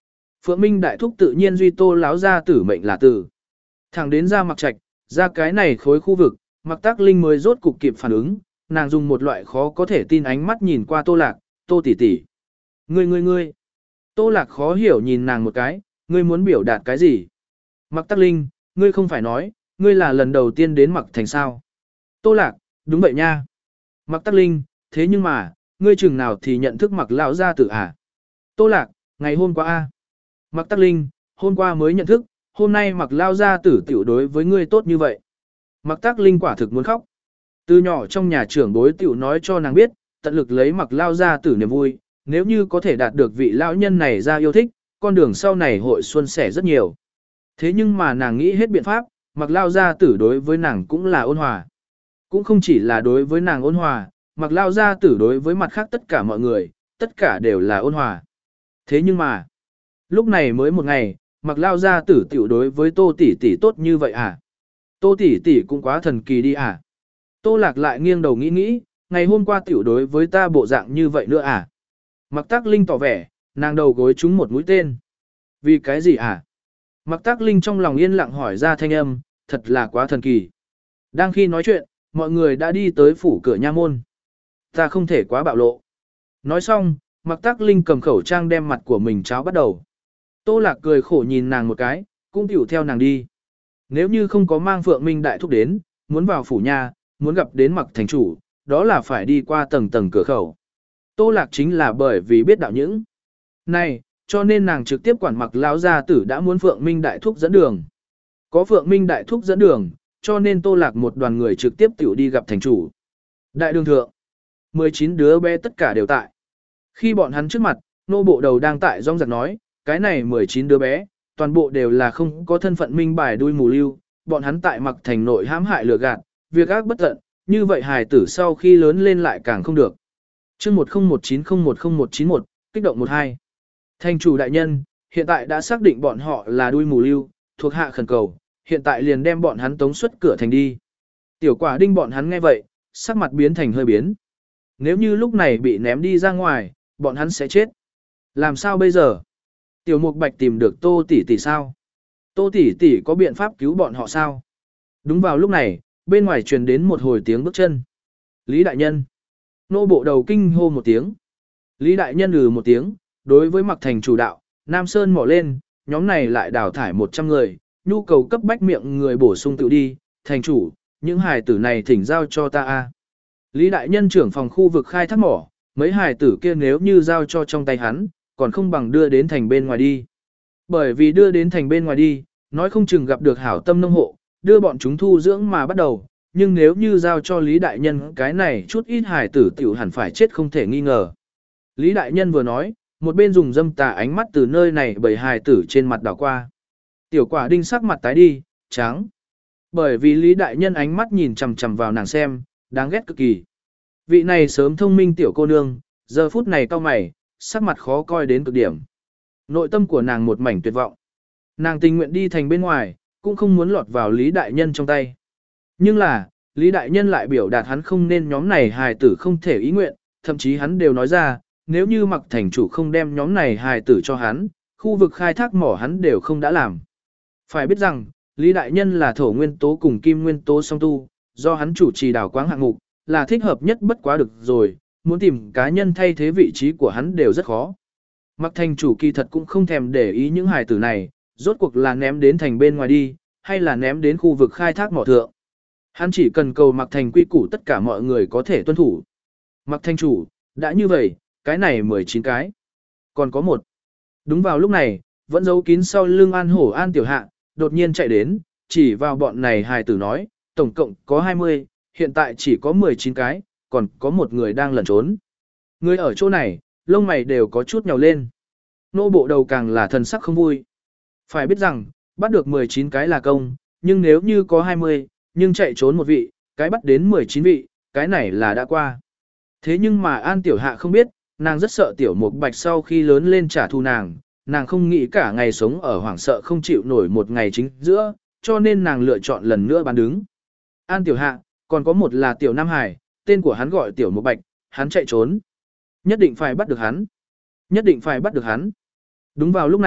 Phượng Minh đại thúc tự nhiên duy Tô lão gia tử mệnh là tử. Thẳng đến ra Mặc Trạch, ra cái này khối khu vực, Mặc Tác Linh mới rốt cục kịp phản ứng, nàng dùng một loại khó có thể tin ánh mắt nhìn qua Tô Lạc, "Tô tỷ tỷ." "Ngươi ngươi ngươi." Tô Lạc khó hiểu nhìn nàng một cái, "Ngươi muốn biểu đạt cái gì?" "Mặc Tác Linh, ngươi không phải nói, ngươi là lần đầu tiên đến Mặc Thành sao?" Tô Lạc, "Đúng vậy nha." Mặc Tác Linh, "Thế nhưng mà, ngươi chừng nào thì nhận thức Mặc lão gia tử à?" Tô Lạc, "Ngày hôm qua a." Mặc Tác Linh, "Hôm qua mới nhận thức, hôm nay Mặc lão gia tử tiểu đối với ngươi tốt như vậy." Mặc Tác Linh quả thực muốn khóc. Từ nhỏ trong nhà trưởng bối tiểu nói cho nàng biết, tận lực lấy Mặc lão gia tử niềm vui, nếu như có thể đạt được vị lão nhân này ra yêu thích, con đường sau này hội xuân sẻ rất nhiều. Thế nhưng mà nàng nghĩ hết biện pháp, Mặc lão gia tử đối với nàng cũng là ôn hòa. Cũng không chỉ là đối với nàng ôn hòa, Mặc lão gia tử đối với mặt khác tất cả mọi người, tất cả đều là ôn hòa. Thế nhưng mà, lúc này mới một ngày, Mặc lão gia tử tiểu đối với Tô tỷ tỷ tốt như vậy à? Tô tỷ tỷ cũng quá thần kỳ đi à? Tô Lạc lại nghiêng đầu nghĩ nghĩ, ngày hôm qua tiểu đối với ta bộ dạng như vậy nữa à? Mặc Tác Linh tỏ vẻ, nàng đầu gối trúng một mũi tên. Vì cái gì à? Mặc Tác Linh trong lòng yên lặng hỏi ra thanh âm, thật là quá thần kỳ. Đang khi nói chuyện, mọi người đã đi tới phủ cửa nha môn. Ta không thể quá bạo lộ. Nói xong, Mặc Tác Linh cầm khẩu trang đem mặt của mình cháo bắt đầu. Tô Lạc cười khổ nhìn nàng một cái, cũng tiểu theo nàng đi. Nếu như không có mang Phượng Minh đại thúc đến, muốn vào phủ nha, muốn gặp đến Mặc thành chủ, đó là phải đi qua tầng tầng cửa khẩu. Tô Lạc chính là bởi vì biết đạo những này, cho nên nàng trực tiếp quản Mặc lão gia tử đã muốn Phượng Minh đại thúc dẫn đường. Có Phượng Minh đại thúc dẫn đường, cho nên Tô Lạc một đoàn người trực tiếp tiểu đi gặp thành chủ. Đại đường thượng, mười chín đứa bé tất cả đều tại. Khi bọn hắn trước mặt, nô bộ đầu đang tại rong giặc nói, cái này mười chín đứa bé, toàn bộ đều là không có thân phận minh bài đuôi mù lưu, bọn hắn tại Mặc Thành nội hãm hại lừa gạt, việc ác bất tận, như vậy hài tử sau khi lớn lên lại càng không được. Chương một không một chín không một không một chín một, kích động một hai. Thành chủ đại nhân, hiện tại đã xác định bọn họ là đuôi mù lưu, thuộc hạ khẩn cầu, hiện tại liền đem bọn hắn tống xuất cửa thành đi. Tiểu Quả Đinh bọn hắn nghe vậy, sắc mặt biến thành hơi biến. Nếu như lúc này bị ném đi ra ngoài, bọn hắn sẽ chết. Làm sao bây giờ? Tiểu Mục Bạch tìm được Tô tỷ tỷ sao? Tô tỷ tỷ có biện pháp cứu bọn họ sao? Đúng vào lúc này, bên ngoài truyền đến một hồi tiếng bước chân. Lý đại nhân. Nô bộ đầu kinh hô một tiếng. Lý đại nhân ừ một tiếng, đối với Mặc Thành chủ đạo, Nam Sơn mỏ lên, nhóm này lại đào thải một trăm người, nhu cầu cấp bách miệng người bổ sung tự đi, thành chủ, những hài tử này thỉnh giao cho ta a. Lý đại nhân trưởng phòng khu vực khai thác mỏ, mấy hài tử kia nếu như giao cho trong tay hắn, còn không bằng đưa đến thành bên ngoài đi. Bởi vì đưa đến thành bên ngoài đi, nói không chừng gặp được hảo tâm nông hộ, đưa bọn chúng thu dưỡng mà bắt đầu, nhưng nếu như giao cho Lý đại nhân cái này chút ít hài tử tiểu hẳn phải chết không thể nghi ngờ. Lý đại nhân vừa nói, một bên dùng dâm tà ánh mắt từ nơi này bầy hài tử trên mặt đảo qua. Tiểu Quả Đinh sắc mặt tái đi, trắng. Bởi vì Lý đại nhân ánh mắt nhìn chằm chằm vào nàng xem, đáng ghét cực kỳ. Vị này sớm thông minh tiểu cô nương, giờ phút này cau mày, sắc mặt khó coi đến cực điểm. Nội tâm của nàng một mảnh tuyệt vọng. Nàng tình nguyện đi thành bên ngoài, cũng không muốn lọt vào Lý đại nhân trong tay. Nhưng là, Lý đại nhân lại biểu đạt hắn không nên nhóm này hài tử không thể ý nguyện, thậm chí hắn đều nói ra, nếu như Mặc thành chủ không đem nhóm này hài tử cho hắn, khu vực khai thác mỏ hắn đều không đã làm. Phải biết rằng, Lý đại nhân là thổ nguyên tố cùng kim nguyên tố song tu, do hắn chủ trì đào quáng hạng mục, là thích hợp nhất bất quá được rồi, muốn tìm cá nhân thay thế vị trí của hắn đều rất khó. Mặc thành chủ kỳ thật cũng không thèm để ý những hài tử này, rốt cuộc là ném đến thành bên ngoài đi, hay là ném đến khu vực khai thác mỏ thượng. Hắn chỉ cần cầu Mặc thành quy củ tất cả mọi người có thể tuân thủ. Mặc thành chủ, đã như vậy, cái này mười chín cái. Còn có một. Đúng vào lúc này, vẫn giấu kín sau lưng An Hổ An Tiểu Hạ, đột nhiên chạy đến, chỉ vào bọn này hài tử nói, tổng cộng có hai mươi, hiện tại chỉ có mười chín cái, còn có một người đang lẩn trốn. Người ở chỗ này, lông mày đều có chút nhào lên. Nô bộ đầu càng là thần sắc không vui. Phải biết rằng, bắt được mười chín cái là công, nhưng nếu như có hai mươi, nhưng chạy trốn một vị, cái bắt đến mười chín vị, cái này là đã qua. Thế nhưng mà An Tiểu Hạ không biết, nàng rất sợ Tiểu Mục Bạch sau khi lớn lên trả thù nàng, nàng không nghĩ cả ngày sống ở hoảng sợ không chịu nổi một ngày chính giữa, cho nên nàng lựa chọn lần nữa bán đứng. An Tiểu Hạ, còn có một là Tiểu Nam Hải, tên của hắn gọi Tiểu Mục Bạch, hắn chạy trốn. Nhất định phải bắt được hắn. Nhất định phải bắt được hắn. Đúng vào lúc này,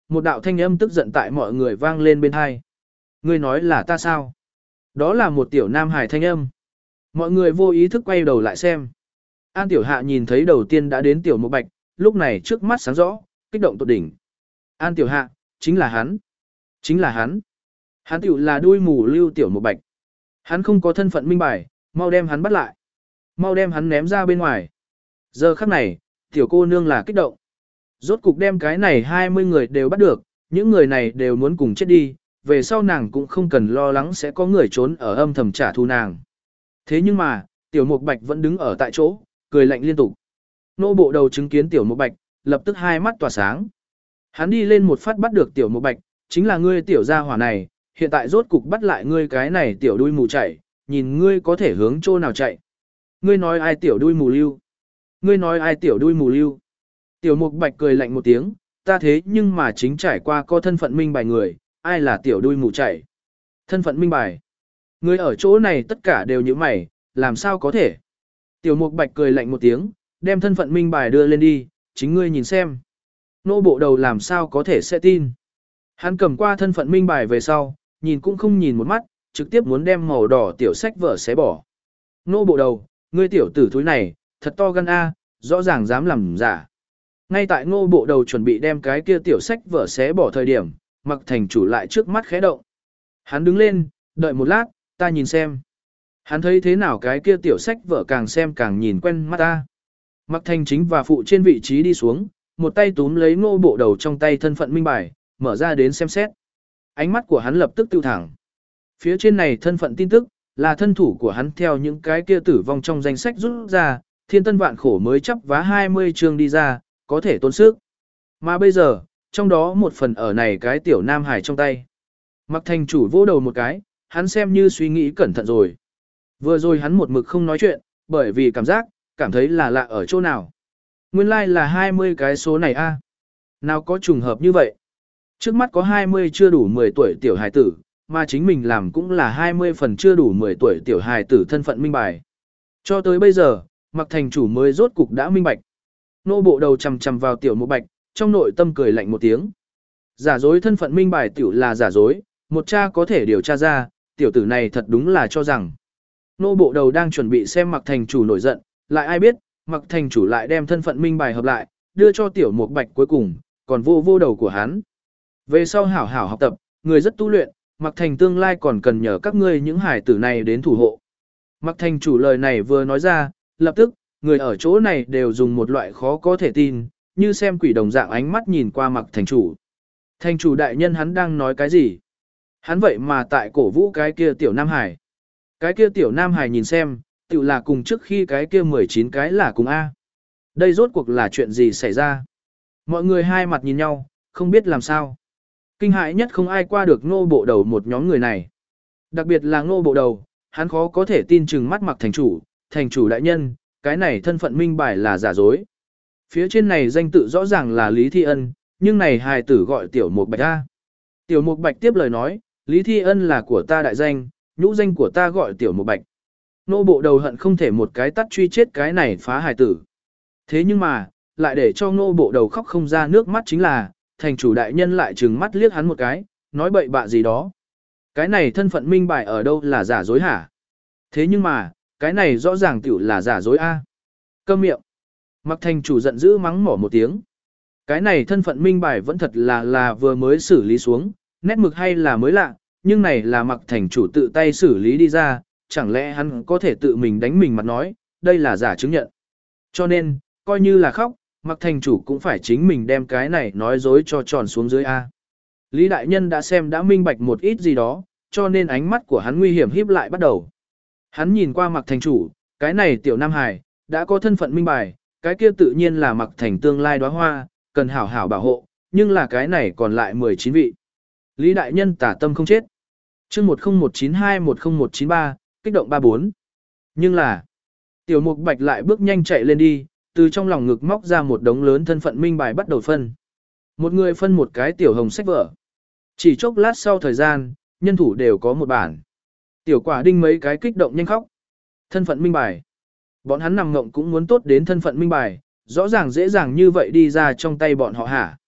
Một đạo thanh âm tức giận tại mọi người vang lên bên hai. Ngươi nói là ta sao? Đó là một tiểu nam hải thanh âm. Mọi người vô ý thức quay đầu lại xem. An tiểu hạ nhìn thấy đầu tiên đã đến tiểu một bạch, lúc này trước mắt sáng rõ, kích động tột đỉnh. An tiểu hạ, chính là hắn. Chính là hắn. Hắn tiểu là đuôi mù lưu tiểu một bạch. Hắn không có thân phận minh bài, mau đem hắn bắt lại. Mau đem hắn ném ra bên ngoài. Giờ khắc này, tiểu cô nương là kích động. Rốt cục đem cái này hai mươi người đều bắt được, những người này đều muốn cùng chết đi, về sau nàng cũng không cần lo lắng sẽ có người trốn ở âm thầm trả thù nàng. Thế nhưng mà, tiểu mục bạch vẫn đứng ở tại chỗ, cười lạnh liên tục. Nô bộ đầu chứng kiến tiểu mục bạch, lập tức hai mắt tỏa sáng. Hắn đi lên một phát bắt được tiểu mục bạch, chính là ngươi tiểu gia hỏa này, hiện tại rốt cục bắt lại ngươi cái này tiểu đuôi mù chạy, nhìn ngươi có thể hướng chỗ nào chạy. Ngươi nói ai tiểu đuôi mù lưu? Ngươi nói ai tiểu đuôi mù lưu? Tiểu mục bạch cười lạnh một tiếng, ta thế nhưng mà chính trải qua có thân phận minh bài người, ai là tiểu đuôi mù chạy? Thân phận minh bài. Ngươi ở chỗ này tất cả đều như mày, làm sao có thể? Tiểu mục bạch cười lạnh một tiếng, đem thân phận minh bài đưa lên đi, chính ngươi nhìn xem. Nô bộ đầu làm sao có thể sẽ tin. Hắn cầm qua thân phận minh bài về sau, nhìn cũng không nhìn một mắt, trực tiếp muốn đem màu đỏ tiểu sách vở xé bỏ. Nô bộ đầu, ngươi tiểu tử thúi này, thật to gan a, rõ ràng dám làm giả. Ngay tại ngô bộ đầu chuẩn bị đem cái kia tiểu sách vở xé bỏ thời điểm, Mặc thành chủ lại trước mắt khẽ động. Hắn đứng lên, đợi một lát, ta nhìn xem. Hắn thấy thế nào cái kia tiểu sách vở càng xem càng nhìn quen mắt ta. Mặc thành chính và phụ trên vị trí đi xuống, một tay túm lấy ngô bộ đầu trong tay thân phận minh bài, mở ra đến xem xét. Ánh mắt của hắn lập tức tiêu thẳng. Phía trên này thân phận tin tức, là thân thủ của hắn theo những cái kia tử vong trong danh sách rút ra, thiên tân vạn khổ mới chấp vá hai mươi chương đi ra, có thể tốn sức. Mà bây giờ, trong đó một phần ở này cái tiểu nam hải trong tay. Mặc thành chủ vỗ đầu một cái, hắn xem như suy nghĩ cẩn thận rồi. Vừa rồi hắn một mực không nói chuyện, bởi vì cảm giác, cảm thấy là lạ ở chỗ nào. Nguyên lai like là hai mươi cái số này a. Nào có trùng hợp như vậy. Trước mắt có hai mươi chưa đủ mười tuổi tiểu hài tử, mà chính mình làm cũng là hai mươi phần chưa đủ mười tuổi tiểu hài tử thân phận minh bài. Cho tới bây giờ, Mặc thành chủ mới rốt cục đã minh bạch. Nô bộ đầu chầm chầm vào tiểu một bạch, trong nội tâm cười lạnh một tiếng. Giả dối thân phận minh bài tiểu là giả dối, một cha có thể điều tra ra, tiểu tử này thật đúng là cho rằng. Nô bộ đầu đang chuẩn bị xem Mặc thành chủ nổi giận, lại ai biết, Mặc thành chủ lại đem thân phận minh bài hợp lại, đưa cho tiểu một bạch cuối cùng, còn vô vô đầu của hắn. Về sau hảo hảo học tập, người rất tu luyện, Mặc thành tương lai còn cần nhờ các ngươi những hải tử này đến thủ hộ. Mặc thành chủ lời này vừa nói ra, lập tức, người ở chỗ này đều dùng một loại khó có thể tin, như xem quỷ đồng dạng ánh mắt nhìn qua Mặc thành chủ. Thành chủ đại nhân hắn đang nói cái gì? Hắn vậy mà tại cổ vũ cái kia tiểu Nam Hải. Cái kia tiểu Nam Hải nhìn xem, tự là cùng trước khi cái kia mười chín cái là cùng A. Đây rốt cuộc là chuyện gì xảy ra? Mọi người hai mặt nhìn nhau, không biết làm sao. Kinh hãi nhất không ai qua được ngô bộ đầu một nhóm người này. Đặc biệt là ngô bộ đầu, hắn khó có thể tin chừng mắt Mặc thành chủ, thành chủ đại nhân, cái này thân phận minh bài là giả dối. Phía trên này danh tự rõ ràng là Lý Thi Ân, nhưng này hài tử gọi tiểu mục bạch A. Tiểu mục bạch tiếp lời nói, Lý Thi Ân là của ta đại danh, nhũ danh của ta gọi tiểu mục bạch. Nô bộ đầu hận không thể một cái tắt truy chết cái này phá hài tử. Thế nhưng mà, lại để cho nô bộ đầu khóc không ra nước mắt chính là, thành chủ đại nhân lại trừng mắt liếc hắn một cái, nói bậy bạ gì đó. Cái này thân phận minh bài ở đâu là giả dối hả? Thế nhưng mà, cái này rõ ràng tiểu là giả dối A. Câm miệng. Mặc thành chủ giận dữ mắng mỏ một tiếng. Cái này thân phận minh bài vẫn thật là là vừa mới xử lý xuống, nét mực hay là mới lạ, nhưng này là Mặc thành chủ tự tay xử lý đi ra, chẳng lẽ hắn có thể tự mình đánh mình mặt nói, đây là giả chứng nhận. Cho nên, coi như là khóc, Mặc thành chủ cũng phải chính mình đem cái này nói dối cho tròn xuống dưới A. Lý đại nhân đã xem đã minh bạch một ít gì đó, cho nên ánh mắt của hắn nguy hiểm híp lại bắt đầu. Hắn nhìn qua Mặc thành chủ, cái này tiểu Nam Hải, đã có thân phận minh bài, cái kia tự nhiên là Mặc thành tương lai đóa hoa, cần hảo hảo bảo hộ, nhưng là cái này còn lại mười chín vị. Lý đại nhân tả tâm không chết. Chương một không một chín hai một không một chín ba, kích động ba bốn. Nhưng là, tiểu mục bạch lại bước nhanh chạy lên đi, từ trong lòng ngực móc ra một đống lớn thân phận minh bài bắt đầu phân. Một người phân một cái tiểu hồng sách vở. Chỉ chốc lát sau thời gian, nhân thủ đều có một bản. Tiểu quả đinh mấy cái kích động nhanh khóc. Thân phận minh bài. Bọn hắn nằm ngộng cũng muốn tốt đến thân phận minh bài, rõ ràng dễ dàng như vậy đi ra trong tay bọn họ hả.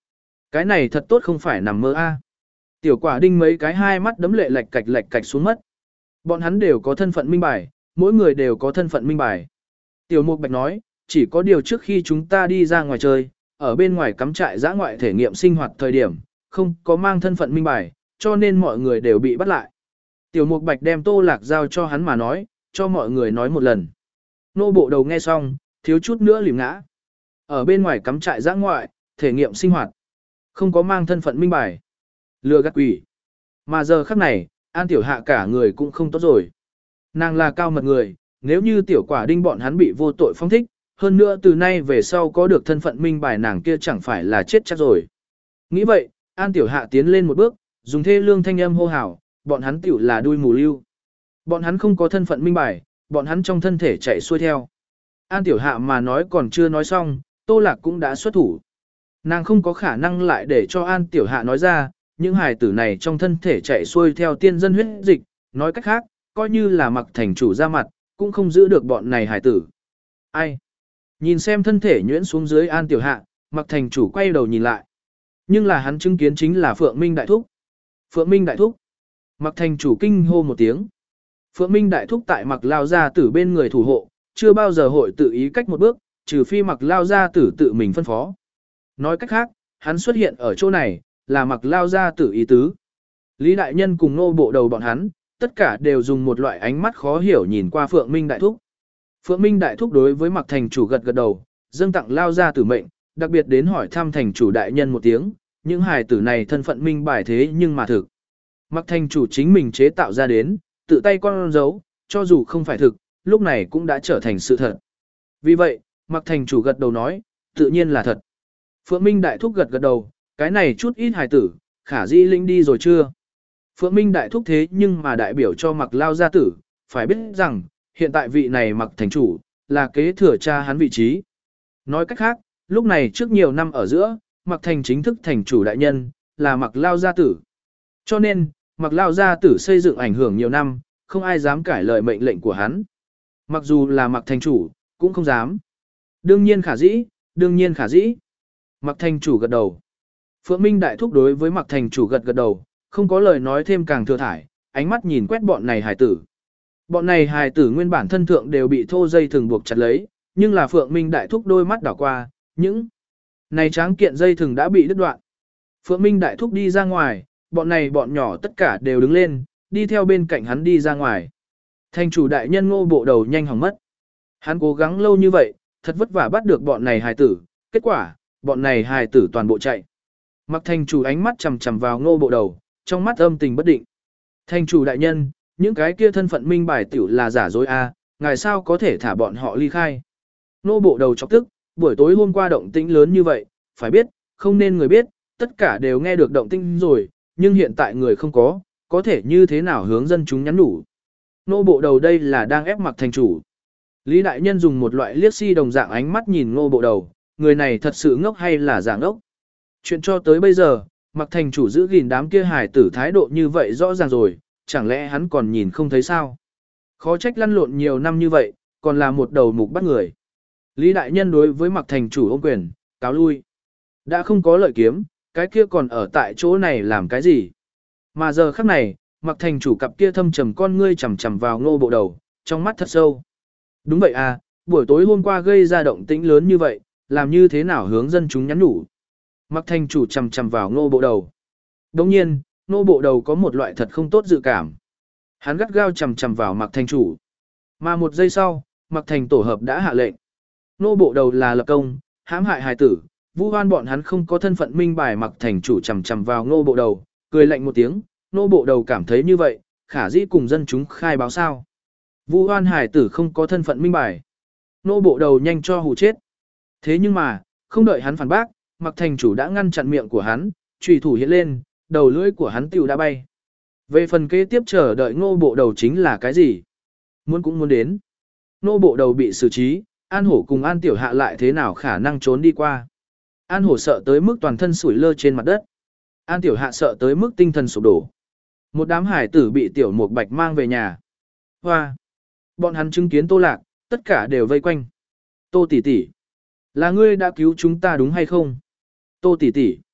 Cái này thật tốt không phải nằm mơ a. Tiểu quả đinh mấy cái hai mắt đấm lệ lạch cạch lạch cạch xuống mất. Bọn hắn đều có thân phận minh bài, mỗi người đều có thân phận minh bài. Tiểu Mục Bạch nói, chỉ có điều trước khi chúng ta đi ra ngoài chơi, ở bên ngoài cắm trại giã ngoại thể nghiệm sinh hoạt thời điểm, không có mang thân phận minh bài, cho nên mọi người đều bị bắt lại. Tiểu Mục Bạch đem Tô Lạc giao cho hắn mà nói, cho mọi người nói một lần. Nô bộ đầu nghe xong, thiếu chút nữa lìm ngã. Ở bên ngoài cắm trại giã ngoại, thể nghiệm sinh hoạt, không có mang thân phận minh bài. Lừa gạt quỷ. Mà giờ khắc này, An Tiểu Hạ cả người cũng không tốt rồi. Nàng là cao mật người, nếu như Tiểu Quả Đinh bọn hắn bị vô tội phong thích, hơn nữa từ nay về sau có được thân phận minh bài nàng kia chẳng phải là chết chắc rồi. Nghĩ vậy, An Tiểu Hạ tiến lên một bước, dùng thê lương thanh âm hô hào, bọn hắn tiểu là đuôi mù lưu. Bọn hắn không có thân phận minh bài, bọn hắn trong thân thể chạy xuôi theo. An Tiểu Hạ mà nói còn chưa nói xong, Tô Lạc cũng đã xuất thủ. Nàng không có khả năng lại để cho An Tiểu Hạ nói ra, những hài tử này trong thân thể chạy xuôi theo tiên dân huyết dịch, nói cách khác, coi như là mặc thành chủ ra mặt, cũng không giữ được bọn này hài tử. Ai? Nhìn xem thân thể nhuyễn xuống dưới An Tiểu Hạ, mặc thành chủ quay đầu nhìn lại. Nhưng là hắn chứng kiến chính là Phượng Minh Đại Thúc. Phượng Minh Đại Thúc. Mặc thành chủ kinh hô một tiếng. Phượng Minh Đại Thúc tại mặc lao gia tử bên người thủ hộ, chưa bao giờ hội tự ý cách một bước, trừ phi mặc lao gia tử tự mình phân phó. Nói cách khác, hắn xuất hiện ở chỗ này, là mặc lao gia tử ý tứ. Lý Đại Nhân cùng nô bộ đầu bọn hắn, tất cả đều dùng một loại ánh mắt khó hiểu nhìn qua Phượng Minh Đại Thúc. Phượng Minh Đại Thúc đối với mặc thành chủ gật gật đầu, dâng tặng lao gia tử mệnh, đặc biệt đến hỏi thăm thành chủ đại nhân một tiếng, những hài tử này thân phận minh bài thế nhưng mà thực. Mặc thành chủ chính mình chế tạo ra đến, tự tay con dấu, cho dù không phải thực, lúc này cũng đã trở thành sự thật. Vì vậy, mặc thành chủ gật đầu nói, tự nhiên là thật. Phượng Minh Đại Thúc gật gật đầu, cái này chút ít hài tử, khả dĩ linh đi rồi chưa? Phượng Minh Đại Thúc thế nhưng mà đại biểu cho mặc lao gia tử, phải biết rằng, hiện tại vị này mặc thành chủ, là kế thừa cha hắn vị trí. Nói cách khác, lúc này trước nhiều năm ở giữa, mặc thành chính thức thành chủ đại nhân, là mặc lao gia tử. Cho nên, mặc lao gia tử xây dựng ảnh hưởng nhiều năm, không ai dám cải lời mệnh lệnh của hắn. Mặc dù là mặc thành chủ, cũng không dám. Đương nhiên khả dĩ, đương nhiên khả dĩ. Mặc thành chủ gật đầu. Phượng Minh Đại Thúc đối với mặc thành chủ gật gật đầu, không có lời nói thêm càng thừa thải, ánh mắt nhìn quét bọn này hài tử. Bọn này hài tử nguyên bản thân thượng đều bị thô dây thừng buộc chặt lấy, nhưng là Phượng Minh Đại Thúc đôi mắt đảo qua, những này tráng kiện dây thừng đã bị đứt đoạn. Phượng Minh Đại Thúc đi ra ngoài, bọn này bọn nhỏ tất cả đều đứng lên, đi theo bên cạnh hắn đi ra ngoài. Thành chủ đại nhân Ngô bộ đầu nhanh hỏng mất. Hắn cố gắng lâu như vậy, thật vất vả bắt được bọn này hài tử, kết quả, bọn này hài tử toàn bộ chạy. Mặc thành chủ ánh mắt chằm chằm vào Ngô bộ đầu, trong mắt âm tình bất định. Thành chủ đại nhân, những cái kia thân phận minh bài tiểu là giả dối a, ngài sao có thể thả bọn họ ly khai? Ngô bộ đầu chọc tức, buổi tối hôm qua động tĩnh lớn như vậy, phải biết, không nên người biết, tất cả đều nghe được động tĩnh rồi, nhưng hiện tại người không có, có thể như thế nào hướng dân chúng nhắn nhủ. Ngô bộ đầu đây là đang ép mặc thành chủ. Lý đại nhân dùng một loại liếc si đồng dạng ánh mắt nhìn Ngô bộ đầu, người này thật sự ngốc hay là giả ngốc? Chuyện cho tới bây giờ, mặc thành chủ giữ gìn đám kia hài tử thái độ như vậy rõ ràng rồi, chẳng lẽ hắn còn nhìn không thấy sao? Khó trách lăn lộn nhiều năm như vậy, còn là một đầu mục bắt người. Lý đại nhân đối với mặc thành chủ ôm quyền, cáo lui. Đã không có lợi kiếm, cái kia còn ở tại chỗ này làm cái gì? Mà giờ khắc này, mặc thành chủ cặp kia thâm trầm con ngươi chằm chằm vào Ngô bộ đầu, trong mắt thật sâu. Đúng vậy à, buổi tối hôm qua gây ra động tĩnh lớn như vậy, làm như thế nào hướng dân chúng nhắn nhủ? Mặc thành chủ chằm chằm vào Ngô bộ đầu. Đồng nhiên, Ngô bộ đầu có một loại thật không tốt dự cảm. Hắn gắt gao chằm chằm vào mặc thành chủ. Mà một giây sau, mặc thành tổ hợp đã hạ lệnh. Ngô bộ đầu là lập công, hãm hại hài tử, vu hoan bọn hắn không có thân phận minh bài. Mặc thành chủ chằm chằm vào Ngô bộ đầu, cười lạnh một tiếng. Ngô bộ đầu cảm thấy như vậy, khả dĩ cùng dân chúng khai báo sao? Vu hoan hài tử không có thân phận minh bài. Ngô bộ đầu nhanh cho hù chết. Thế nhưng mà, không đợi hắn phản bác, mặc thành chủ đã ngăn chặn miệng của hắn, chùy thủ hiện lên, đầu lưỡi của hắn tiểu đã bay. Về phần kế tiếp chờ đợi Ngô bộ đầu chính là cái gì? Muốn cũng muốn đến. Ngô bộ đầu bị xử trí, An Hổ cùng An Tiểu Hạ lại thế nào khả năng trốn đi qua. An Hổ sợ tới mức toàn thân sủi lơ trên mặt đất. An Tiểu Hạ sợ tới mức tinh thần sụp đổ. Một đám hải tử bị Tiểu Mục Bạch mang về nhà. Hoa! Bọn hắn chứng kiến Tô Lạc, tất cả đều vây quanh. Tô tỷ tỷ, là ngươi đã cứu chúng ta đúng hay không? Tô tỷ tỷ,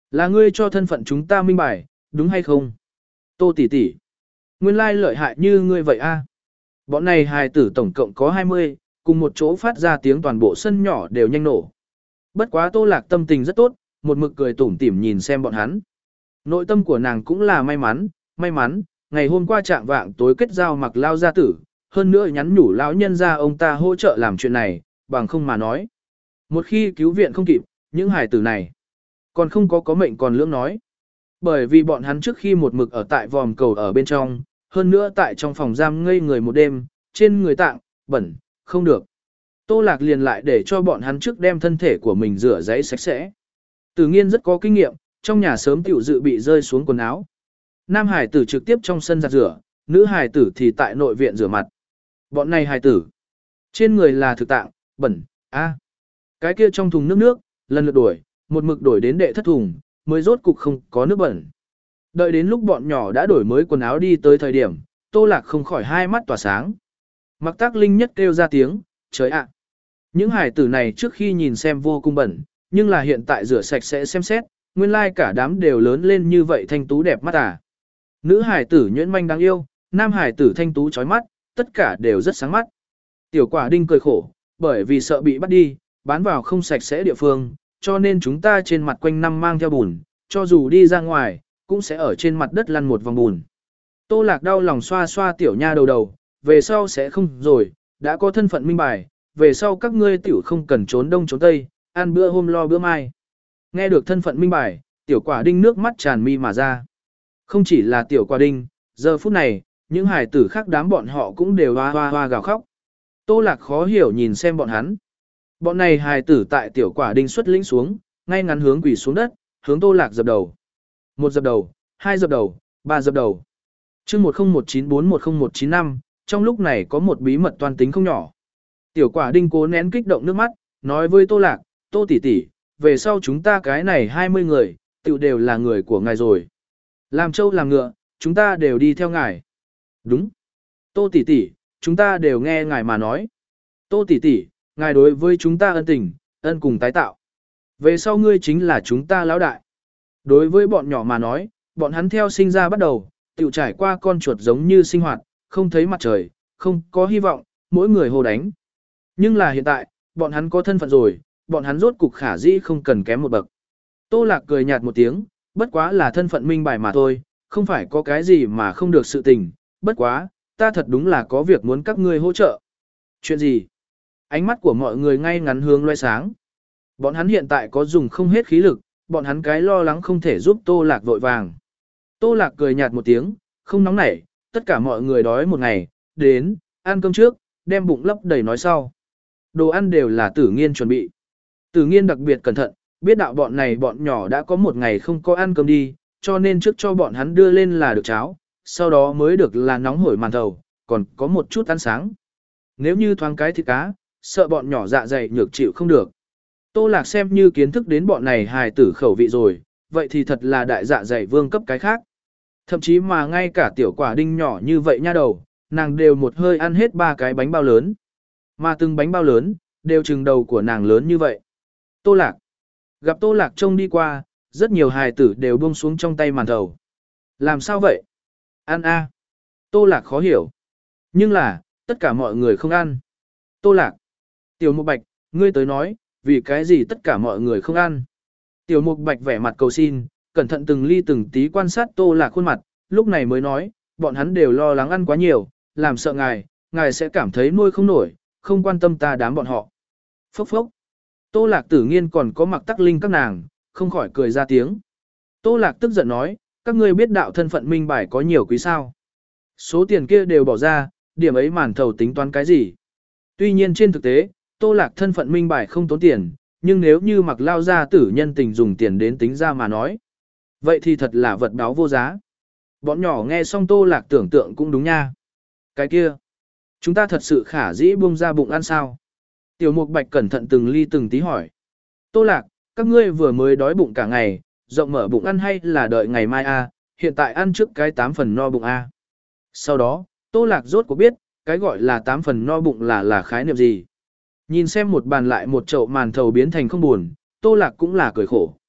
Là ngươi cho thân phận chúng ta minh bài, đúng hay không? Tô tỷ tỷ, nguyên lai lợi hại như ngươi vậy a. Bọn này hài tử tổng cộng có hai mươi, cùng một chỗ phát ra tiếng toàn bộ sân nhỏ đều nhanh nổ. Bất quá Tô Lạc tâm tình rất tốt, một mực cười tủm tỉm nhìn xem bọn hắn. Nội tâm của nàng cũng là may mắn, may mắn, ngày hôm qua trạng vạng tối kết giao Mặc Lao gia tử, hơn nữa nhắn nhủ lão nhân ra ông ta hỗ trợ làm chuyện này, bằng không mà nói. Một khi cứu viện không kịp, những hài tử này còn không có có mệnh còn lưỡng nói. Bởi vì bọn hắn trước khi một mực ở tại vòm cầu ở bên trong, hơn nữa tại trong phòng giam ngây người một đêm, trên người tạng, bẩn, không được. Tô Lạc liền lại để cho bọn hắn trước đem thân thể của mình rửa giấy sạch sẽ. Tử Nghiên rất có kinh nghiệm, trong nhà sớm tiểu dự bị rơi xuống quần áo. Nam hải tử trực tiếp trong sân giặt rửa, nữ hải tử thì tại nội viện rửa mặt. Bọn này hải tử, trên người là thực tạng, bẩn, a. Cái kia trong thùng nước nước, lần lượt đổi, một mực đổi đến đệ thất thùng, mới rốt cục không có nước bẩn. Đợi đến lúc bọn nhỏ đã đổi mới quần áo đi tới thời điểm, Tô Lạc không khỏi hai mắt tỏa sáng. Mặc Tác Linh nhất kêu ra tiếng, trời ạ. Những hải tử này trước khi nhìn xem vô cùng bẩn, nhưng là hiện tại rửa sạch sẽ xem xét, nguyên lai cả đám đều lớn lên như vậy thanh tú đẹp mắt à. Nữ hải tử nhuyễn manh đáng yêu, nam hải tử thanh tú chói mắt, tất cả đều rất sáng mắt. Tiểu Quả Đinh cười khổ, bởi vì sợ bị bắt đi, bán vào không sạch sẽ địa phương, cho nên chúng ta trên mặt quanh năm mang theo bùn, cho dù đi ra ngoài, cũng sẽ ở trên mặt đất lăn một vòng bùn. Tô Lạc đau lòng xoa xoa tiểu nha đầu đầu, về sau sẽ không rồi, đã có thân phận minh bài, về sau các ngươi tiểu không cần trốn đông trốn tây, ăn bữa hôm lo bữa mai. Nghe được thân phận minh bài, Tiểu Quả Đinh nước mắt tràn mi mà ra. Không chỉ là Tiểu Quả Đinh, giờ phút này, những hài tử khác đám bọn họ cũng đều hoa hoa hoa gào khóc. Tô Lạc khó hiểu nhìn xem bọn hắn. Bọn này hài tử tại Tiểu Quả Đinh xuất lĩnh xuống, ngay ngắn hướng quỳ xuống đất, hướng Tô Lạc dập đầu. Một dập đầu, hai dập đầu, ba dập đầu. chương một không một chín bốn một không một chín năm, trong lúc này có một bí mật toan tính không nhỏ. Tiểu Quả Đinh cố nén kích động nước mắt, nói với Tô Lạc, Tô tỷ tỷ, về sau chúng ta cái này hai mươi người, tự đều là người của ngài rồi. Làm trâu làm ngựa, chúng ta đều đi theo ngài. Đúng. Tô tỷ tỷ, chúng ta đều nghe ngài mà nói. Tô tỷ tỷ, ngài đối với chúng ta ân tình, ân cùng tái tạo. Về sau ngươi chính là chúng ta lão đại. Đối với bọn nhỏ mà nói, bọn hắn theo sinh ra bắt đầu, tự trải qua con chuột giống như sinh hoạt, không thấy mặt trời, không có hy vọng, mỗi người hồ đánh. Nhưng là hiện tại, bọn hắn có thân phận rồi, bọn hắn rốt cục khả dĩ không cần kém một bậc. Tô Lạc cười nhạt một tiếng, bất quá là thân phận minh bài mà thôi, không phải có cái gì mà không được sự tình, bất quá, ta thật đúng là có việc muốn các ngươi hỗ trợ. Chuyện gì? Ánh mắt của mọi người ngay ngắn hướng loe sáng. Bọn hắn hiện tại có dùng không hết khí lực, bọn hắn cái lo lắng không thể giúp Tô Lạc vội vàng. Tô Lạc cười nhạt một tiếng, không nóng nảy, tất cả mọi người đói một ngày, đến, ăn cơm trước, đem bụng lấp đầy nói sau. Đồ ăn đều là Tử Nghiên chuẩn bị. Tử Nghiên đặc biệt cẩn thận, biết đạo bọn này bọn nhỏ đã có một ngày không có ăn cơm đi, cho nên trước cho bọn hắn đưa lên là được cháo, sau đó mới được là nóng hổi màn thầu, còn có một chút ăn sáng. Nếu như thoáng cái thịt cá, sợ bọn nhỏ dạ dày nhược chịu không được. Tô Lạc xem như kiến thức đến bọn này hài tử khẩu vị rồi, vậy thì thật là đại dạ dày vương cấp cái khác. Thậm chí mà ngay cả Tiểu Quả Đinh nhỏ như vậy nha đầu, nàng đều một hơi ăn hết ba cái bánh bao lớn. Mà từng bánh bao lớn, đều chừng đầu của nàng lớn như vậy. Tô Lạc. Gặp Tô Lạc trông đi qua, rất nhiều hài tử đều buông xuống trong tay màn thầu. Làm sao vậy? Ăn a. À. Tô Lạc khó hiểu. Nhưng là, tất cả mọi người không ăn. Tô Lạc. Tiểu Mục Bạch, ngươi tới nói, vì cái gì tất cả mọi người không ăn? Tiểu Mục Bạch vẻ mặt cầu xin, cẩn thận từng ly từng tí quan sát Tô Lạc khuôn mặt, lúc này mới nói, bọn hắn đều lo lắng ăn quá nhiều, làm sợ ngài, ngài sẽ cảm thấy nuôi không nổi, không quan tâm ta đám bọn họ. Phốc phốc. Tô Lạc Tử Nghiên còn có Mặc Tắc Linh các nàng, không khỏi cười ra tiếng. Tô Lạc tức giận nói, các ngươi biết đạo thân phận minh bài có nhiều quý sao. Số tiền kia đều bỏ ra, điểm ấy màn thầu tính toán cái gì. Tuy nhiên trên thực tế, Tô Lạc thân phận minh bài không tốn tiền, nhưng nếu như Mặc Lao gia tử nhân tình dùng tiền đến tính ra mà nói, vậy thì thật là vật báo vô giá. Bọn nhỏ nghe xong Tô Lạc tưởng tượng cũng đúng nha. Cái kia, chúng ta thật sự khả dĩ buông ra bụng ăn sao? Tiểu Mục Bạch cẩn thận từng ly từng tí hỏi. Tô Lạc, các ngươi vừa mới đói bụng cả ngày, rộng mở bụng ăn hay là đợi ngày mai a? Hiện tại ăn trước cái tám phần no bụng a. Sau đó, Tô Lạc rốt cuộc biết, cái gọi là tám phần no bụng là là khái niệm gì. Nhìn xem một bàn lại một chậu màn thầu biến thành không buồn, Tô Lạc cũng là cười khổ.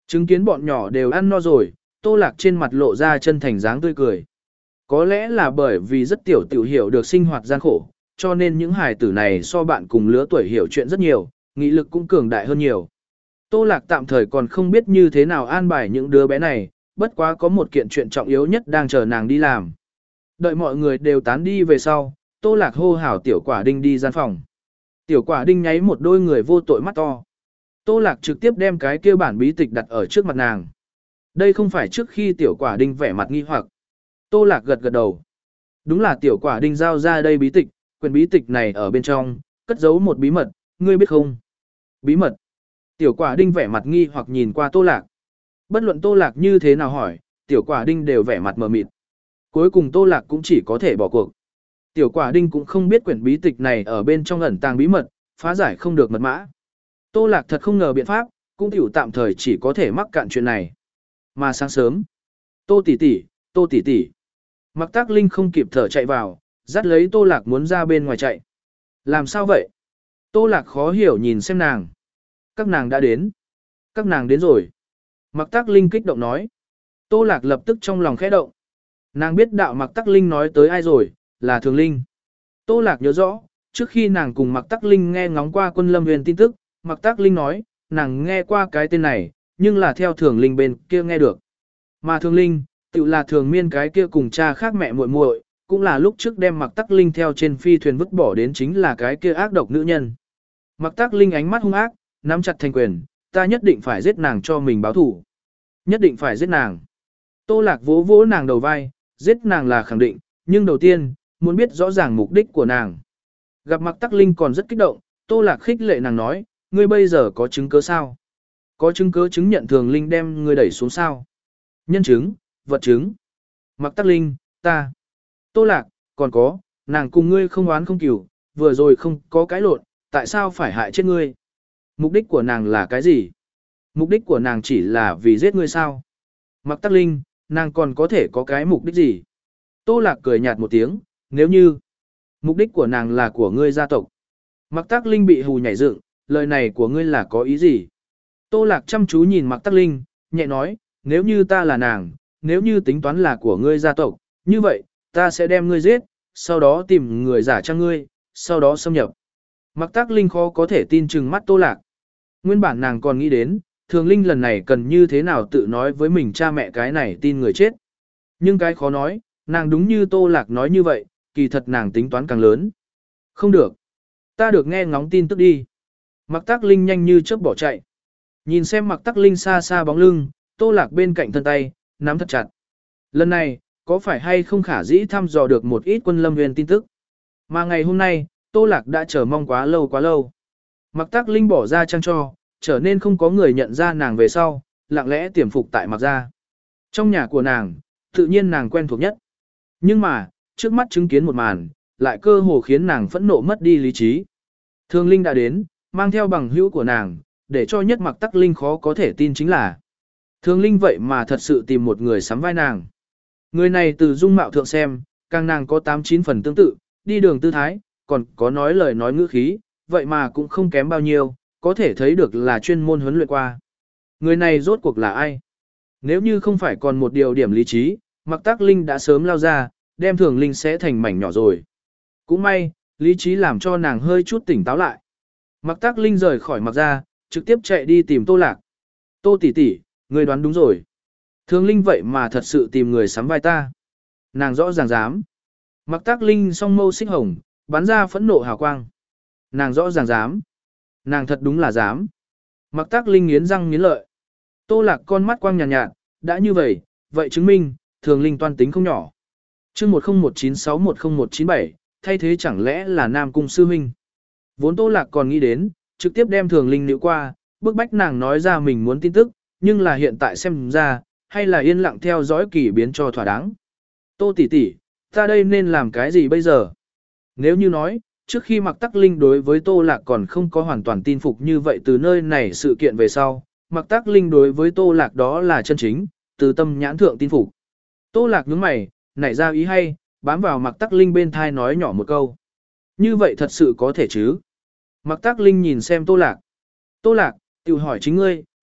Chứng kiến bọn nhỏ đều ăn no rồi, Tô Lạc trên mặt lộ ra chân thành dáng tươi cười. Có lẽ là bởi vì rất tiểu tiểu hiểu được sinh hoạt gian khổ, cho nên những hài tử này so bạn cùng lứa tuổi hiểu chuyện rất nhiều, nghị lực cũng cường đại hơn nhiều. Tô Lạc tạm thời còn không biết như thế nào an bài những đứa bé này, bất quá có một kiện chuyện trọng yếu nhất đang chờ nàng đi làm. Đợi mọi người đều tán đi về sau, Tô Lạc hô hào Tiểu Quả Đinh đi gian phòng. Tiểu Quả Đinh nháy một đôi người vô tội mắt to. Tô Lạc trực tiếp đem cái kia bản bí tịch đặt ở trước mặt nàng. Đây không phải trước khi Tiểu Quả Đinh vẻ mặt nghi hoặc. Tô Lạc gật gật đầu. Đúng là Tiểu Quả Đinh giao ra đây bí tịch, quyển bí tịch này ở bên trong, cất giấu một bí mật, ngươi biết không? Bí mật. Tiểu Quả Đinh vẻ mặt nghi hoặc nhìn qua Tô Lạc. Bất luận Tô Lạc như thế nào hỏi, Tiểu Quả Đinh đều vẻ mặt mờ mịt. Cuối cùng Tô Lạc cũng chỉ có thể bỏ cuộc. Tiểu Quả Đinh cũng không biết quyển bí tịch này ở bên trong ẩn tàng bí mật, phá giải không được mật mã. Tô Lạc thật không ngờ biện pháp, cũng tiểu tạm thời chỉ có thể mắc cạn chuyện này. Mà sáng sớm, Tô tỷ tỷ, Tô tỷ tỷ. Mặc Tác Linh không kịp thở chạy vào, dắt lấy Tô Lạc muốn ra bên ngoài chạy. Làm sao vậy? Tô Lạc khó hiểu nhìn xem nàng. Các nàng đã đến. Các nàng đến rồi. Mặc Tác Linh kích động nói. Tô Lạc lập tức trong lòng khẽ động. Nàng biết đạo Mặc Tác Linh nói tới ai rồi, là Thường Linh. Tô Lạc nhớ rõ, trước khi nàng cùng Mặc Tác Linh nghe ngóng qua Quân Lâm Huyền tin tức, Mặc Tác Linh nói, nàng nghe qua cái tên này, nhưng là theo Thường Linh bên kia nghe được. Mà Thường Linh, tự là Thường Miên cái kia cùng cha khác mẹ muội muội, cũng là lúc trước đem Mặc Tác Linh theo trên phi thuyền vứt bỏ đến chính là cái kia ác độc nữ nhân. Mặc Tác Linh ánh mắt hung ác, nắm chặt thành quyền, ta nhất định phải giết nàng cho mình báo thủ. Nhất định phải giết nàng. Tô Lạc vỗ vỗ nàng đầu vai, giết nàng là khẳng định, nhưng đầu tiên, muốn biết rõ ràng mục đích của nàng. Gặp Mặc Tác Linh còn rất kích động, Tô Lạc khích lệ nàng nói, ngươi bây giờ có chứng cứ sao? Có chứng cứ chứng nhận Thường Linh đem ngươi đẩy xuống sao? Nhân chứng, vật chứng. Mặc Tác Linh, ta. Tô Lạc, còn có, nàng cùng ngươi không oán không cừu, vừa rồi không có cái lộn, tại sao phải hại chết ngươi? Mục đích của nàng là cái gì? Mục đích của nàng chỉ là vì giết ngươi sao? Mặc Tác Linh, nàng còn có thể có cái mục đích gì? Tô Lạc cười nhạt một tiếng, nếu như mục đích của nàng là của ngươi gia tộc. Mặc Tác Linh bị hù nhảy dựng, lời này của ngươi là có ý gì? Tô Lạc chăm chú nhìn Mặc Tác Linh, nhẹ nói, nếu như ta là nàng, nếu như tính toán là của ngươi gia tộc, như vậy, ta sẽ đem ngươi giết, sau đó tìm người giả trang ngươi, sau đó xâm nhập. Mặc Tác Linh khó có thể tin chừng mắt Tô Lạc. Nguyên bản nàng còn nghĩ đến, Thường Linh lần này cần như thế nào tự nói với mình cha mẹ cái này tin người chết. Nhưng cái khó nói, nàng đúng như Tô Lạc nói như vậy, kỳ thật nàng tính toán càng lớn. Không được. Ta được nghe ngóng tin tức đi. Mặc Tác Linh nhanh như chớp bỏ chạy. Nhìn xem Mặc Tác Linh xa xa bóng lưng, Tô Lạc bên cạnh thân tay, nắm thật chặt. Lần này, có phải hay không khả dĩ thăm dò được một ít Quân Lâm Huyền tin tức. Mà ngày hôm nay, Tô Lạc đã chờ mong quá lâu quá lâu. Mặc Tác Linh bỏ ra trang cho, trở nên không có người nhận ra nàng về sau, lặng lẽ tiềm phục tại Mặc gia. Trong nhà của nàng, tự nhiên nàng quen thuộc nhất. Nhưng mà, trước mắt chứng kiến một màn, lại cơ hồ khiến nàng phẫn nộ mất đi lý trí. Thường Linh đã đến, mang theo bằng hữu của nàng, để cho nhất Mặc Tác Linh khó có thể tin chính là Thường Linh vậy mà thật sự tìm một người sắm vai nàng. Người này từ dung mạo thượng xem, càng nàng có tám chín phần tương tự, đi đường tư thái, còn có nói lời nói ngữ khí, vậy mà cũng không kém bao nhiêu, có thể thấy được là chuyên môn huấn luyện qua. Người này rốt cuộc là ai? Nếu như không phải còn một điều điểm lý trí, Mặc Tác Linh đã sớm lao ra, đem Thường Linh sẽ thành mảnh nhỏ rồi. Cũng may, lý trí làm cho nàng hơi chút tỉnh táo lại. Mặc Tác Linh rời khỏi Mặc gia, trực tiếp chạy đi tìm Tô Lạc. Tô tỷ tỷ, ngươi đoán đúng rồi. Thường Linh vậy mà thật sự tìm người sắm vai ta. Nàng rõ ràng dám. Mặc Tác Linh song mâu xích hồng, bắn ra phẫn nộ hào quang. Nàng rõ ràng dám. Nàng thật đúng là dám. Mặc Tác Linh nghiến răng nghiến lợi. Tô Lạc con mắt quang nhàn nhạt, nhạt, đã như vậy, vậy chứng minh, Thường Linh toan tính không nhỏ. chương một không một chín sáu một không một chín bảy, thay thế chẳng lẽ là Nam Cung sư huynh. Vốn Tô Lạc còn nghĩ đến, trực tiếp đem Thường Linh nữ qua, bức bách nàng nói ra mình muốn tin tức, nhưng là hiện tại xem ra, hay là yên lặng theo dõi kỳ biến cho thỏa đáng. Tô tỷ tỷ, ta đây nên làm cái gì bây giờ? Nếu như nói, trước khi Mặc Tác Linh đối với Tô Lạc còn không có hoàn toàn tin phục như vậy từ nơi này sự kiện về sau, Mặc Tác Linh đối với Tô Lạc đó là chân chính, từ tâm nhãn thượng tin phục. Tô Lạc nhướng mày, nảy ra ý hay, bám vào Mặc Tác Linh bên thai nói nhỏ một câu. Như vậy thật sự có thể chứ? Mặc Tác Linh nhìn xem Tô Lạc. Tô Lạc, tự hỏi chính ngươi,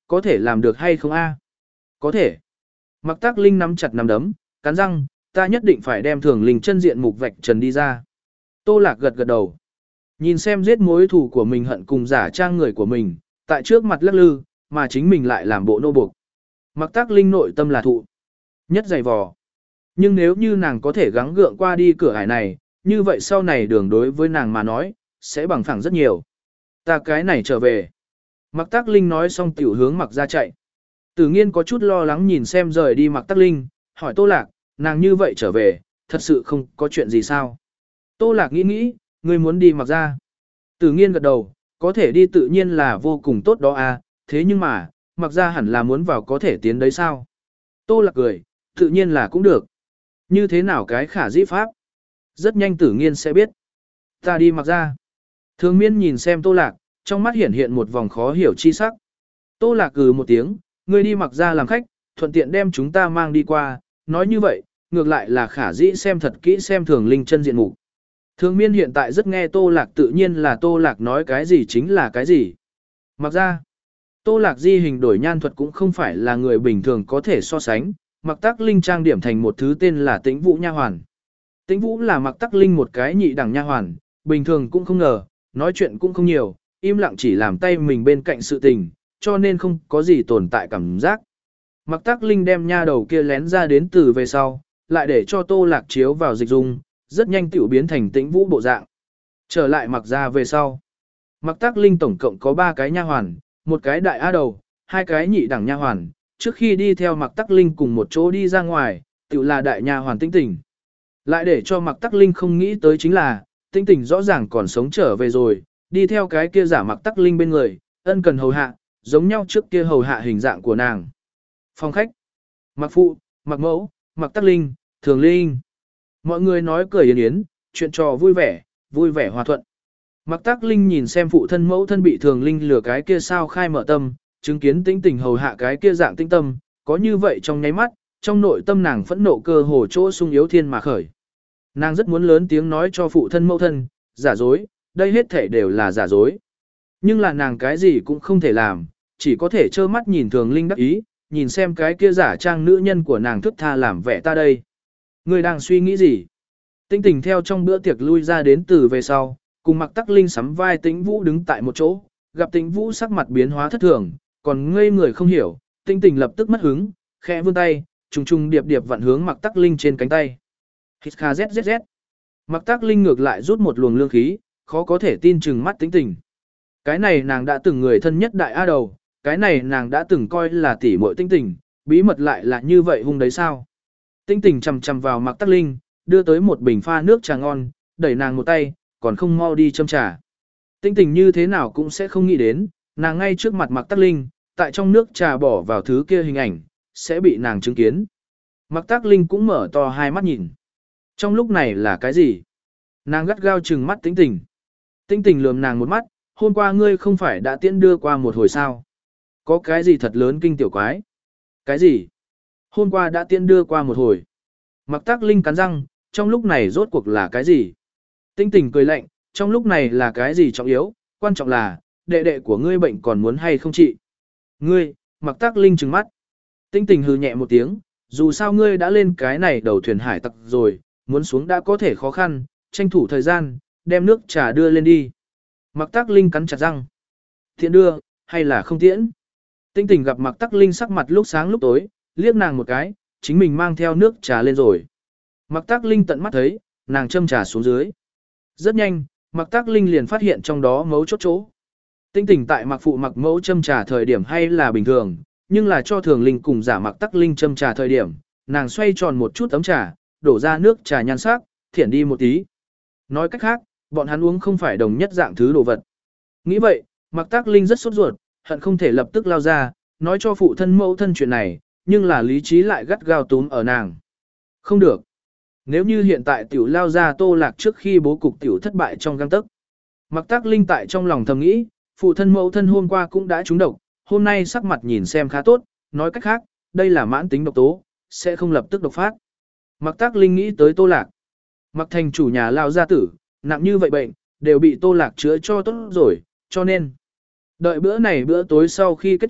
có thể làm được hay không a? Có thể. Mặc Tác Linh nắm chặt nắm đấm, cắn răng, ta nhất định phải đem Thường Linh chân diện mục vạch trần đi ra. Tô Lạc gật gật đầu. Nhìn xem giết mối thù của mình hận cùng giả trang người của mình, tại trước mặt lắc lư, mà chính mình lại làm bộ nô buộc. Mặc Tác Linh nội tâm là thụ. Nhất dày vò. Nhưng nếu như nàng có thể gắng gượng qua đi cửa ải này, như vậy sau này đường đối với nàng mà nói, sẽ bằng phẳng rất nhiều. Ta cái này trở về. Mặc Tác Linh nói xong tiểu hướng Mặc ra chạy. Tử Nghiên có chút lo lắng nhìn xem rời đi Mặc Tác Linh, hỏi Tô Lạc, nàng như vậy trở về, thật sự không có chuyện gì sao? Tô Lạc nghĩ nghĩ, ngươi muốn đi Mặc ra. Tử Nghiên gật đầu, có thể đi tự nhiên là vô cùng tốt đó à, thế nhưng mà, Mặc ra hẳn là muốn vào có thể tiến đấy sao? Tô Lạc cười, tự nhiên là cũng được. Như thế nào cái khả dĩ pháp? Rất nhanh Tử Nghiên sẽ biết. Ta đi Mặc ra. Thường Miên nhìn xem Tô Lạc, trong mắt hiện hiện một vòng khó hiểu chi sắc. Tô Lạc cừ một tiếng, ngươi đi Mặc ra làm khách, thuận tiện đem chúng ta mang đi qua, nói như vậy, ngược lại là khả dĩ xem thật kỹ xem Thường Linh chân diện mục. Thường Miên hiện tại rất nghe Tô Lạc, tự nhiên là Tô Lạc nói cái gì chính là cái gì. Mặc ra, Tô Lạc di hình đổi nhan thuật cũng không phải là người bình thường có thể so sánh, Mặc Tác Linh trang điểm thành một thứ tên là Tĩnh Vũ nha hoàn. Tĩnh Vũ là Mặc Tác Linh một cái nhị đẳng nha hoàn, bình thường cũng không ngờ, nói chuyện cũng không nhiều, im lặng chỉ làm tay mình bên cạnh sự tình, cho nên không có gì tồn tại cảm giác. Mặc Tác Linh đem nha đầu kia lén ra đến từ về sau, lại để cho Tô Lạc chiếu vào dịch dung, rất nhanh tiểu biến thành Tĩnh Vũ bộ dạng. Trở lại Mặc ra về sau. Mặc Tác Linh tổng cộng có ba cái nha hoàn, một cái đại á đầu, hai cái nhị đẳng nha hoàn, trước khi đi theo Mặc Tác Linh cùng một chỗ đi ra ngoài, tiểu là đại nha hoàn Tĩnh Tình. Lại để cho Mặc Tác Linh không nghĩ tới chính là, Tĩnh Tình rõ ràng còn sống trở về rồi, đi theo cái kia giả Mặc Tác Linh bên người, ân cần hầu hạ, giống nhau trước kia hầu hạ hình dạng của nàng. Phòng khách, Mặc Phụ, Mặc Mẫu, Mặc Tác Linh, Thường Linh. Mọi người nói cười yến yến, chuyện trò vui vẻ, vui vẻ hòa thuận. Mặc Tác Linh nhìn xem phụ thân mẫu thân bị Thường Linh lừa cái kia sao khai mở tâm, chứng kiến Tĩnh Tình hầu hạ cái kia dạng tinh tâm, có như vậy trong nháy mắt, trong nội tâm nàng phẫn nộ cơ hồ chỗ sung yếu thiên mà khởi. Nàng rất muốn lớn tiếng nói cho phụ thân mẫu thân, giả dối, đây hết thể đều là giả dối. Nhưng là nàng cái gì cũng không thể làm, chỉ có thể trơ mắt nhìn Thường Linh đắc ý, nhìn xem cái kia giả trang nữ nhân của nàng thức tha làm vẻ ta đây. Người đang suy nghĩ gì? Tĩnh Tình theo trong bữa tiệc lui ra đến từ về sau, cùng Mặc Tác Linh sắm vai Tĩnh Vũ đứng tại một chỗ, gặp Tĩnh Vũ sắc mặt biến hóa thất thường, còn ngây người không hiểu, Tĩnh Tình lập tức mất hứng, khẽ vươn tay, trùng trùng điệp điệp vặn hướng Mặc Tác Linh trên cánh tay. Hít kha zzz. Mặc Tác Linh ngược lại rút một luồng lương khí, khó có thể tin chừng mắt Tĩnh Tình. Cái này nàng đã từng người thân nhất đại a đầu, cái này nàng đã từng coi là tỷ muội Tĩnh Tình, bí mật lại là như vậy hung đấy sao? Tĩnh Tình chằm chằm vào Mặc Tác Linh, đưa tới một bình pha nước trà ngon, đẩy nàng một tay, còn không mau đi châm trà. Tĩnh Tình như thế nào cũng sẽ không nghĩ đến, nàng ngay trước mặt Mặc Tác Linh, tại trong nước trà bỏ vào thứ kia hình ảnh, sẽ bị nàng chứng kiến. Mặc Tác Linh cũng mở to hai mắt nhìn. Trong lúc này là cái gì? Nàng gắt gao trừng mắt Tĩnh Tình. Tĩnh Tình lườm nàng một mắt, hôm qua ngươi không phải đã tiễn đưa qua một hồi sao? Có cái gì thật lớn kinh tiểu quái? Cái gì? Hôm qua đã tiễn đưa qua một hồi. Mặc Tác Linh cắn răng, trong lúc này rốt cuộc là cái gì? Tĩnh Tình cười lạnh, trong lúc này là cái gì trọng yếu, quan trọng là, đệ đệ của ngươi bệnh còn muốn hay không trị? Ngươi, Mặc Tác Linh trừng mắt. Tĩnh Tình hừ nhẹ một tiếng, dù sao ngươi đã lên cái này đầu thuyền hải tặc rồi, muốn xuống đã có thể khó khăn, tranh thủ thời gian, đem nước trà đưa lên đi. Mặc Tác Linh cắn chặt răng. Tiễn đưa, hay là không tiễn? Tĩnh Tình gặp Mặc Tác Linh sắc mặt lúc sáng lúc tối, liếc nàng một cái, chính mình mang theo nước trà lên rồi. Mặc Tác Linh tận mắt thấy, nàng châm trà xuống dưới. Rất nhanh, Mặc Tác Linh liền phát hiện trong đó mấu chốt chỗ. Tĩnh Tình tại Mặc Phụ Mặc Mẫu châm trà thời điểm hay là bình thường, nhưng là cho Thường Linh cùng giả Mặc Tác Linh châm trà thời điểm, nàng xoay tròn một chút tấm trà, đổ ra nước trà nhan sắc, thiển đi một tí. Nói cách khác, bọn hắn uống không phải đồng nhất dạng thứ đồ vật. Nghĩ vậy, Mặc Tác Linh rất sốt ruột, hận không thể lập tức lao ra, nói cho phụ thân mẫu thân chuyện này, nhưng là lý trí lại gắt gao túm ở nàng. Không được. Nếu như hiện tại tiểu lao ra Tô Lạc trước khi bố cục tiểu thất bại trong gang tấc. Mặc Tác Linh tại trong lòng thầm nghĩ, phụ thân mẫu thân hôm qua cũng đã trúng độc, hôm nay sắc mặt nhìn xem khá tốt, nói cách khác, đây là mãn tính độc tố, sẽ không lập tức độc phát. Mặc Tác Linh nghĩ tới Tô Lạc. Mặc thành chủ nhà lao gia tử, nặng như vậy bệnh, đều bị Tô Lạc chữa cho tốt rồi, cho nên. Đợi bữa này bữa tối sau khi kết thúc,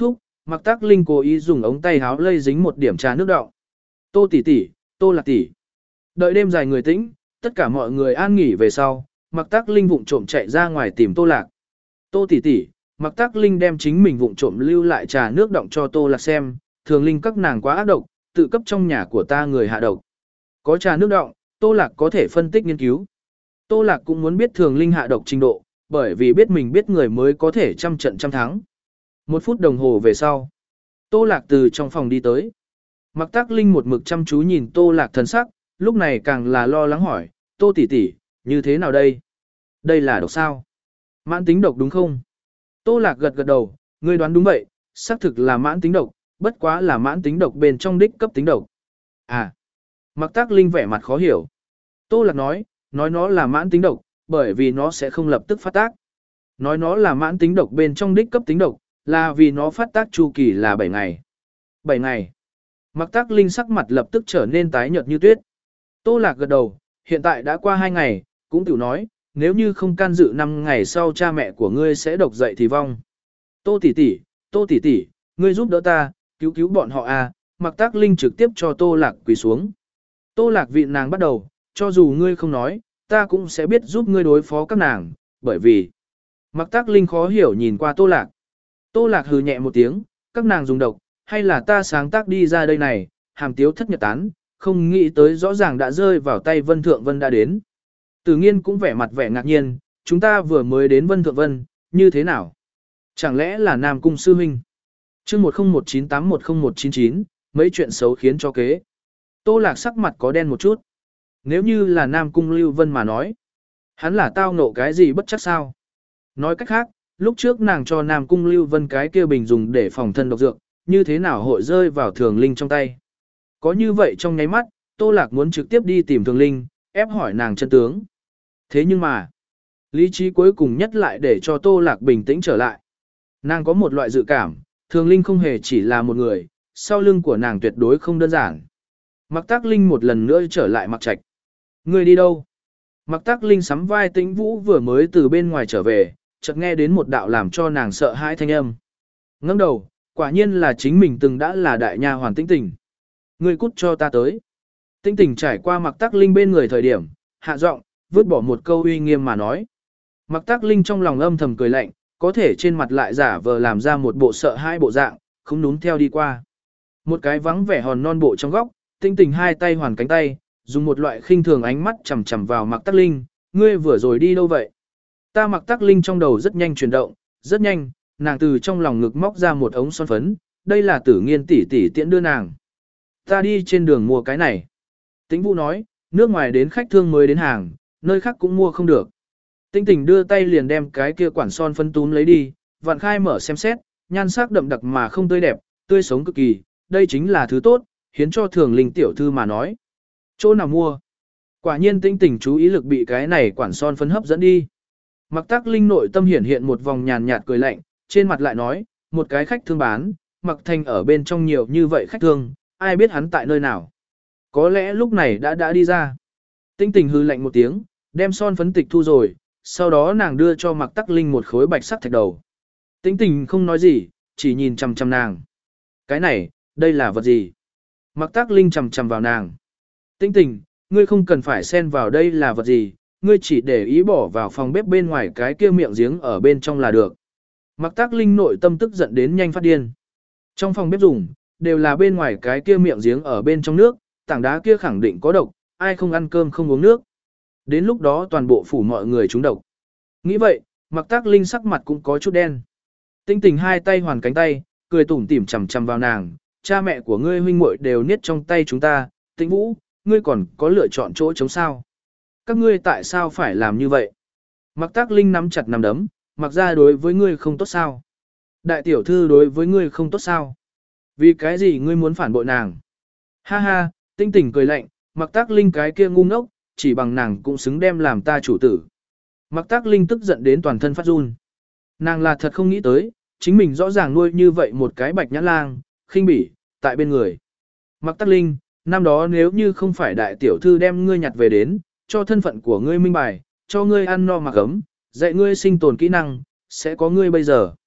Mặc Tắc Linh cố ý dùng ống tay háo lây dính một điểm trà nước đọng. Tô tỷ tỷ, Tô Lạc tỷ. Đợi đêm dài người tĩnh, tất cả mọi người an nghỉ về sau, Mặc Tắc Linh vụng trộm chạy ra ngoài tìm Tô Lạc. Tô tỷ tỷ, Mặc Tắc Linh đem chính mình vụng trộm lưu lại trà nước đọng cho Tô Lạc xem, thường linh các nàng quá ác độc, tự cấp trong nhà của ta người hạ độc. Có trà nước đọng, Tô Lạc có thể phân tích nghiên cứu. Tô Lạc cũng muốn biết thường linh hạ độc trình độ, bởi vì biết mình biết người mới có thể trăm trận trăm thắng. Một phút đồng hồ về sau, Tô Lạc từ trong phòng đi tới. Mặc Tắc Linh một mực chăm chú nhìn Tô Lạc thần sắc, lúc này càng là lo lắng hỏi, Tô tỷ tỷ, như thế nào đây? Đây là độc sao? Mãn tính độc đúng không? Tô Lạc gật gật đầu, ngươi đoán đúng vậy, xác thực là mãn tính độc, bất quá là mãn tính độc bên trong đích cấp tính độc. À, Mặc Tắc Linh vẻ mặt khó hiểu. Tô Lạc nói, nói nó là mãn tính độc, bởi vì nó sẽ không lập tức phát tác. Nói nó là mãn tính độc bên trong đích cấp tính độc, là vì nó phát tác chu kỳ là bảy ngày. bảy ngày. Mặc Tắc Linh sắc mặt lập tức trở nên tái nhợt như tuyết. Tô Lạc gật đầu, hiện tại đã qua hai ngày, cũng tiểu nói, nếu như không can dự năm ngày sau cha mẹ của ngươi sẽ độc dậy thì vong. Tô tỷ tỷ, Tô tỷ tỷ, ngươi giúp đỡ ta, cứu cứu bọn họ à, Mặc Tắc Linh trực tiếp cho Tô Lạc quỳ xuống. Tô Lạc vịn nàng bắt đầu, cho dù ngươi không nói, ta cũng sẽ biết giúp ngươi đối phó các nàng, bởi vì... Mặc Tắc Linh khó hiểu nhìn qua Tô Lạc. Tô Lạc hừ nhẹ một tiếng, các nàng dùng độc, hay là ta sáng tác đi ra đây này, hàm tiếu thất nhật tán, không nghĩ tới rõ ràng đã rơi vào tay Vân Thượng Vân đã đến. Tử Nghiên cũng vẻ mặt vẻ ngạc nhiên, chúng ta vừa mới đến Vân Thượng Vân, như thế nào? Chẳng lẽ là Nam Cung sư huynh? chương một không một chín tám một không một chín chín, mấy chuyện xấu khiến cho kế. Tô Lạc sắc mặt có đen một chút. Nếu như là Nam Cung Lưu Vân mà nói, hắn là tao ngộ cái gì bất chắc sao? Nói cách khác, lúc trước nàng cho Nam Cung Lưu Vân cái kia bình dùng để phòng thân độc dược, như thế nào hội rơi vào Thường Linh trong tay? Có như vậy trong nháy mắt, Tô Lạc muốn trực tiếp đi tìm Thường Linh, ép hỏi nàng chân tướng. Thế nhưng mà, lý trí cuối cùng nhất lại để cho Tô Lạc bình tĩnh trở lại. Nàng có một loại dự cảm, Thường Linh không hề chỉ là một người, sau lưng của nàng tuyệt đối không đơn giản. Mặc Tắc Linh một lần nữa trở lại Mặc Trạch. Người đi đâu? Mặc Tắc Linh sắm vai Tĩnh Vũ vừa mới từ bên ngoài trở về, chợt nghe đến một đạo làm cho nàng sợ hãi thanh âm. Ngẩng đầu, quả nhiên là chính mình từng đã là đại nha hoàn Tĩnh Tình. Ngươi cút cho ta tới. Tĩnh Tình trải qua Mặc Tắc Linh bên người thời điểm, hạ giọng, vứt bỏ một câu uy nghiêm mà nói. Mặc Tắc Linh trong lòng âm thầm cười lạnh, có thể trên mặt lại giả vờ làm ra một bộ sợ hãi bộ dạng, không núm theo đi qua. Một cái vắng vẻ hòn non bộ trong góc, Tĩnh Tình hai tay hoàn cánh tay, dùng một loại khinh thường ánh mắt chằm chằm vào Mặc Tắc Linh, ngươi vừa rồi đi đâu vậy? Ta Mặc Tắc Linh trong đầu rất nhanh chuyển động, rất nhanh, nàng từ trong lòng ngực móc ra một ống son phấn, đây là Tử Nghiên tỷ tỷ tiễn đưa nàng. Ta đi trên đường mua cái này. Tĩnh Vũ nói, nước ngoài đến khách thương mới đến hàng, nơi khác cũng mua không được. Tĩnh Tình đưa tay liền đem cái kia quản son phấn túm lấy đi, vặn khai mở xem xét, nhan sắc đậm đặc mà không tươi đẹp, tươi sống cực kỳ, đây chính là thứ tốt, hiến cho Thường Linh tiểu thư mà nói. Chỗ nào mua? Quả nhiên Tĩnh Tình chú ý lực bị cái này quản son phấn hấp dẫn đi. Mặc Tắc Linh nội tâm hiển hiện một vòng nhàn nhạt cười lạnh, trên mặt lại nói, một cái khách thương bán, Mặc Thành ở bên trong nhiều như vậy khách thương, ai biết hắn tại nơi nào. Có lẽ lúc này đã đã đi ra. Tĩnh Tình hư lạnh một tiếng, đem son phấn tịch thu rồi, sau đó nàng đưa cho Mặc Tắc Linh một khối bạch sắc thạch đầu. Tĩnh Tình không nói gì, chỉ nhìn chằm chằm nàng. Cái này, đây là vật gì? Mặc Tắc Linh chằm chằm vào nàng. Tĩnh Tình, ngươi không cần phải xen vào đây là vật gì, ngươi chỉ để ý bỏ vào phòng bếp bên ngoài cái kia miệng giếng ở bên trong là được. Mặc Tắc Linh nội tâm tức giận đến nhanh phát điên. Trong phòng bếp dùng, đều là bên ngoài cái kia miệng giếng ở bên trong nước, tảng đá kia khẳng định có độc, ai không ăn cơm không uống nước. Đến lúc đó toàn bộ phủ mọi người trúng độc. Nghĩ vậy, Mặc Tắc Linh sắc mặt cũng có chút đen. Tĩnh Tình hai tay hoàn cánh tay, cười tủm tỉm chằm chằm vào nàng, cha mẹ của ngươi huynh muội đều niết trong tay chúng ta, Tĩnh Vũ, ngươi còn có lựa chọn chỗ chống sao? Các ngươi tại sao phải làm như vậy? Mặc Tắc Linh nắm chặt nắm đấm, mặc ra đối với ngươi không tốt sao? Đại tiểu thư đối với ngươi không tốt sao? Vì cái gì ngươi muốn phản bội nàng? Ha ha, Tĩnh Tình cười lạnh, Mặc Tắc Linh cái kia ngu ngốc, chỉ bằng nàng cũng xứng đem làm ta chủ tử. Mặc Tắc Linh tức giận đến toàn thân phát run. Nàng là thật không nghĩ tới, chính mình rõ ràng nuôi như vậy một cái bạch nhãn lang, khinh bỉ, tại bên người. Mặc Tắc Linh, năm đó nếu như không phải đại tiểu thư đem ngươi nhặt về đến, cho thân phận của ngươi minh bài, cho ngươi ăn no mặc ấm, dạy ngươi sinh tồn kỹ năng, sẽ có ngươi bây giờ.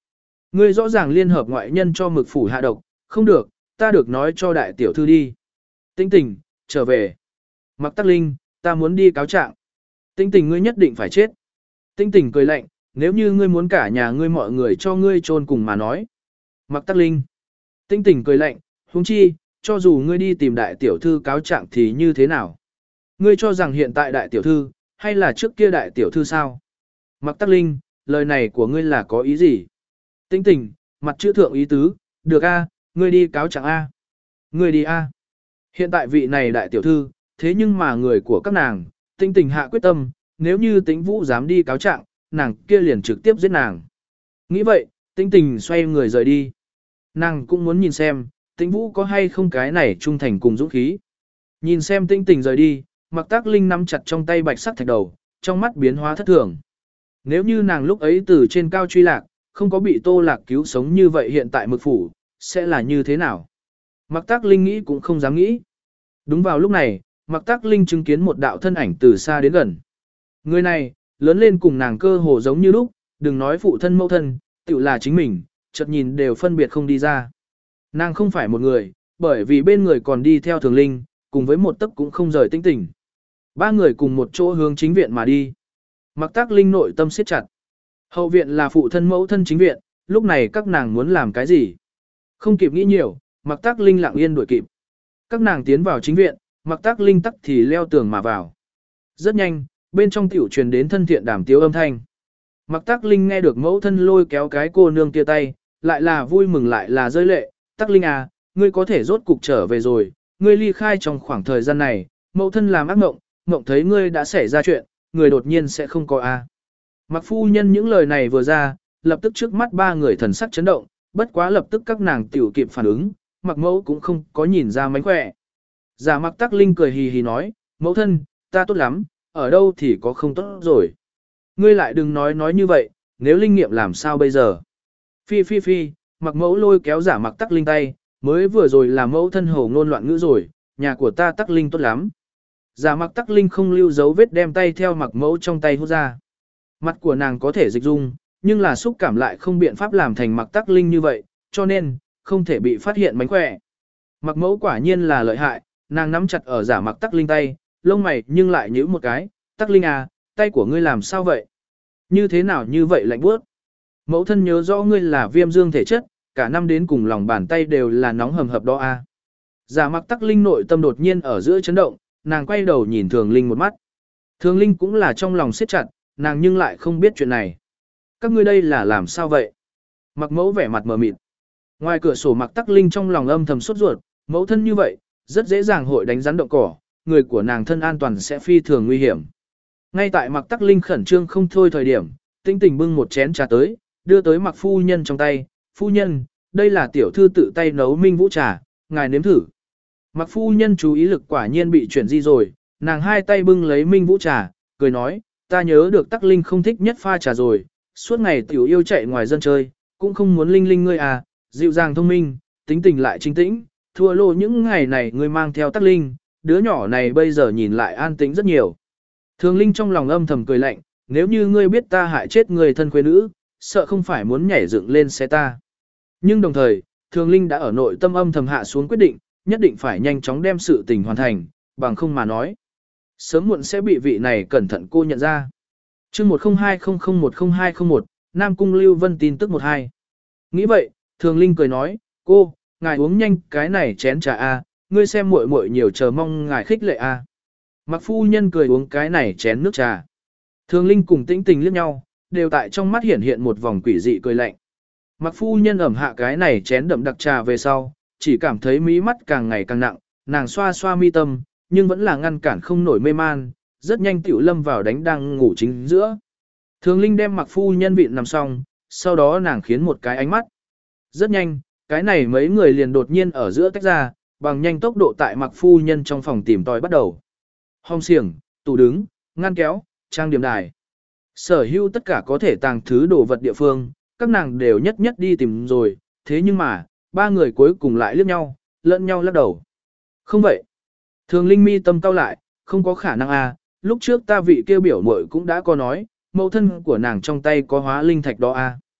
Ngươi rõ ràng liên hợp ngoại nhân cho mực phủ hạ độc, không được, ta được nói cho đại tiểu thư đi. Tĩnh tình, trở về. Mặc Tắc Linh, ta muốn đi cáo trạng. Tĩnh tình ngươi nhất định phải chết. Tĩnh tình cười lạnh, nếu như ngươi muốn cả nhà ngươi mọi người cho ngươi chôn cùng mà nói. Mặc Tắc Linh. Tĩnh tình cười lạnh, huống chi, cho dù ngươi đi tìm đại tiểu thư cáo trạng thì như thế nào? Ngươi cho rằng hiện tại đại tiểu thư, hay là trước kia đại tiểu thư sao? Mặc Tắc Linh, lời này của ngươi là có ý gì? Tĩnh tình, mặt chữ thượng ý tứ, được a, ngươi đi cáo trạng a. Ngươi đi a. Hiện tại vị này đại tiểu thư, thế nhưng mà người của các nàng, Tĩnh tình hạ quyết tâm, nếu như Tĩnh Vũ dám đi cáo trạng, nàng kia liền trực tiếp giết nàng. Nghĩ vậy, Tĩnh tình xoay người rời đi. Nàng cũng muốn nhìn xem, Tĩnh Vũ có hay không cái này trung thành cùng dũng khí. Nhìn xem Tĩnh tình rời đi, Mặc Tắc Linh nắm chặt trong tay bạch sắc thạch đầu, trong mắt biến hóa thất thường. Nếu như nàng lúc ấy từ trên cao truy lạc, không có bị Tô Lạc cứu sống như vậy hiện tại mực phủ, sẽ là như thế nào? Mặc Tắc Linh nghĩ cũng không dám nghĩ. Đúng vào lúc này, Mặc Tắc Linh chứng kiến một đạo thân ảnh từ xa đến gần. Người này, lớn lên cùng nàng cơ hồ giống như lúc, đừng nói phụ thân mẫu thân, tự là chính mình, chợt nhìn đều phân biệt không đi ra. Nàng không phải một người, bởi vì bên người còn đi theo Thường Linh, cùng với một tấc cũng không rời Tĩnh tình. Ba người cùng một chỗ hướng chính viện mà đi. Mặc Tắc Linh nội tâm siết chặt. Hậu viện là phụ thân mẫu thân chính viện, lúc này các nàng muốn làm cái gì? Không kịp nghĩ nhiều, Mặc Tắc Linh lặng yên đuổi kịp. Các nàng tiến vào chính viện, Mặc Tắc Linh tắc thì leo tường mà vào. Rất nhanh, bên trong tiểu truyền đến thân thiện đàm tiếu âm thanh. Mặc Tắc Linh nghe được mẫu thân lôi kéo cái cô nương kia tay, lại là vui mừng lại là rơi lệ. Tắc Linh à, ngươi có thể rốt cục trở về rồi, ngươi ly khai trong khoảng thời gian này, mẫu thân làm ác mộng, mộng thấy ngươi đã xảy ra chuyện, người đột nhiên sẽ không có a. Mặc phu nhân những lời này vừa ra, lập tức trước mắt ba người thần sắc chấn động, bất quá lập tức các nàng tiểu kịp phản ứng, Mặc mẫu cũng không có nhìn ra mánh khỏe. Giả Mặc Tắc Linh cười hì hì nói, mẫu thân, ta tốt lắm, ở đâu thì có không tốt rồi. Ngươi lại đừng nói nói như vậy, nếu linh nghiệm làm sao bây giờ. Phi phi phi, Mặc mẫu lôi kéo Giả Mặc Tắc Linh tay, mới vừa rồi là mẫu thân hồ ngôn loạn ngữ rồi, nhà của ta Tắc Linh tốt lắm. Giả Mặc Tắc Linh không lưu dấu vết đem tay theo Mặc mẫu trong tay hút ra. Mặt của nàng có thể dịch dung, nhưng là xúc cảm lại không biện pháp làm thành Mặc Tắc Linh như vậy, cho nên, không thể bị phát hiện mánh khỏe. Mặc mẫu quả nhiên là lợi hại, nàng nắm chặt ở Giả Mặc Tắc Linh tay, lông mày nhưng lại nhíu một cái, Tắc Linh à, tay của ngươi làm sao vậy? Như thế nào như vậy lạnh buốt? Mẫu thân nhớ rõ ngươi là viêm dương thể chất, cả năm đến cùng lòng bàn tay đều là nóng hầm hập đó a. Giả Mặc Tắc Linh nội tâm đột nhiên ở giữa chấn động, nàng quay đầu nhìn Thường Linh một mắt. Thường Linh cũng là trong lòng siết chặt, nàng nhưng lại không biết chuyện này. Các ngươi đây là làm sao vậy? Mặc mẫu vẻ mặt mờ mịt. Ngoài cửa sổ Mặc Tắc Linh trong lòng âm thầm sốt ruột, mẫu thân như vậy, rất dễ dàng hội đánh rắn động cỏ, người của nàng thân an toàn sẽ phi thường nguy hiểm. Ngay tại Mặc Tắc Linh khẩn trương không thôi thời điểm, Tĩnh tình bưng một chén trà tới, đưa tới Mặc phu nhân trong tay, phu nhân, đây là tiểu thư tự tay nấu minh vũ trà, ngài nếm thử. Mặc phu nhân chú ý lực quả nhiên bị chuyển di rồi, nàng hai tay bưng lấy minh vũ trà, cười nói, ta nhớ được Tắc Linh không thích nhất pha trà rồi, suốt ngày tiểu yêu chạy ngoài dân chơi, cũng không muốn Linh Linh ngươi à, dịu dàng thông minh, tính tình lại chính tĩnh, thua lô những ngày này ngươi mang theo Tắc Linh, đứa nhỏ này bây giờ nhìn lại an tĩnh rất nhiều. Thường Linh trong lòng âm thầm cười lạnh, nếu như ngươi biết ta hại chết người thân quê nữ, sợ không phải muốn nhảy dựng lên xe ta. Nhưng đồng thời, Thường Linh đã ở nội tâm âm thầm hạ xuống quyết định, nhất định phải nhanh chóng đem sự tình hoàn thành, bằng không mà nói. Sớm muộn sẽ bị vị này cẩn thận cô nhận ra. chương một không hai không không một không hai không một, Nam Cung Lưu Vân tin tức một hai. Nghĩ vậy, Thường Linh cười nói, cô, ngài uống nhanh cái này chén trà a, ngươi xem muội muội nhiều chờ mong ngài khích lệ a. Mặc phu nhân cười uống cái này chén nước trà. Thường Linh cùng Tĩnh tình liếc nhau, đều tại trong mắt hiển hiện một vòng quỷ dị cười lạnh. Mặc phu nhân ẩm hạ cái này chén đậm đặc trà về sau, chỉ cảm thấy mí mắt càng ngày càng nặng, nàng xoa xoa mi tâm, nhưng vẫn là ngăn cản không nổi mê man, rất nhanh tiểu lâm vào đánh đang ngủ chính giữa. Thường Linh đem Mặc phu nhân vịn nằm xong, sau đó nàng khiến một cái ánh mắt. Rất nhanh, cái này mấy người liền đột nhiên ở giữa tách ra, bằng nhanh tốc độ tại Mặc phu nhân trong phòng tìm tòi bắt đầu. Hong xiềng, tủ đứng, ngăn kéo, trang điểm đài. Sở hữu tất cả có thể tàng thứ đồ vật địa phương, các nàng đều nhất nhất đi tìm rồi, thế nhưng mà, ba người cuối cùng lại liếc nhau, lẫn nhau lắc đầu. Không vậy. Thường Linh mi tâm cau lại, không có khả năng à, lúc trước ta vị kêu biểu muội cũng đã có nói, mẫu thân của nàng trong tay có hóa linh thạch đó à.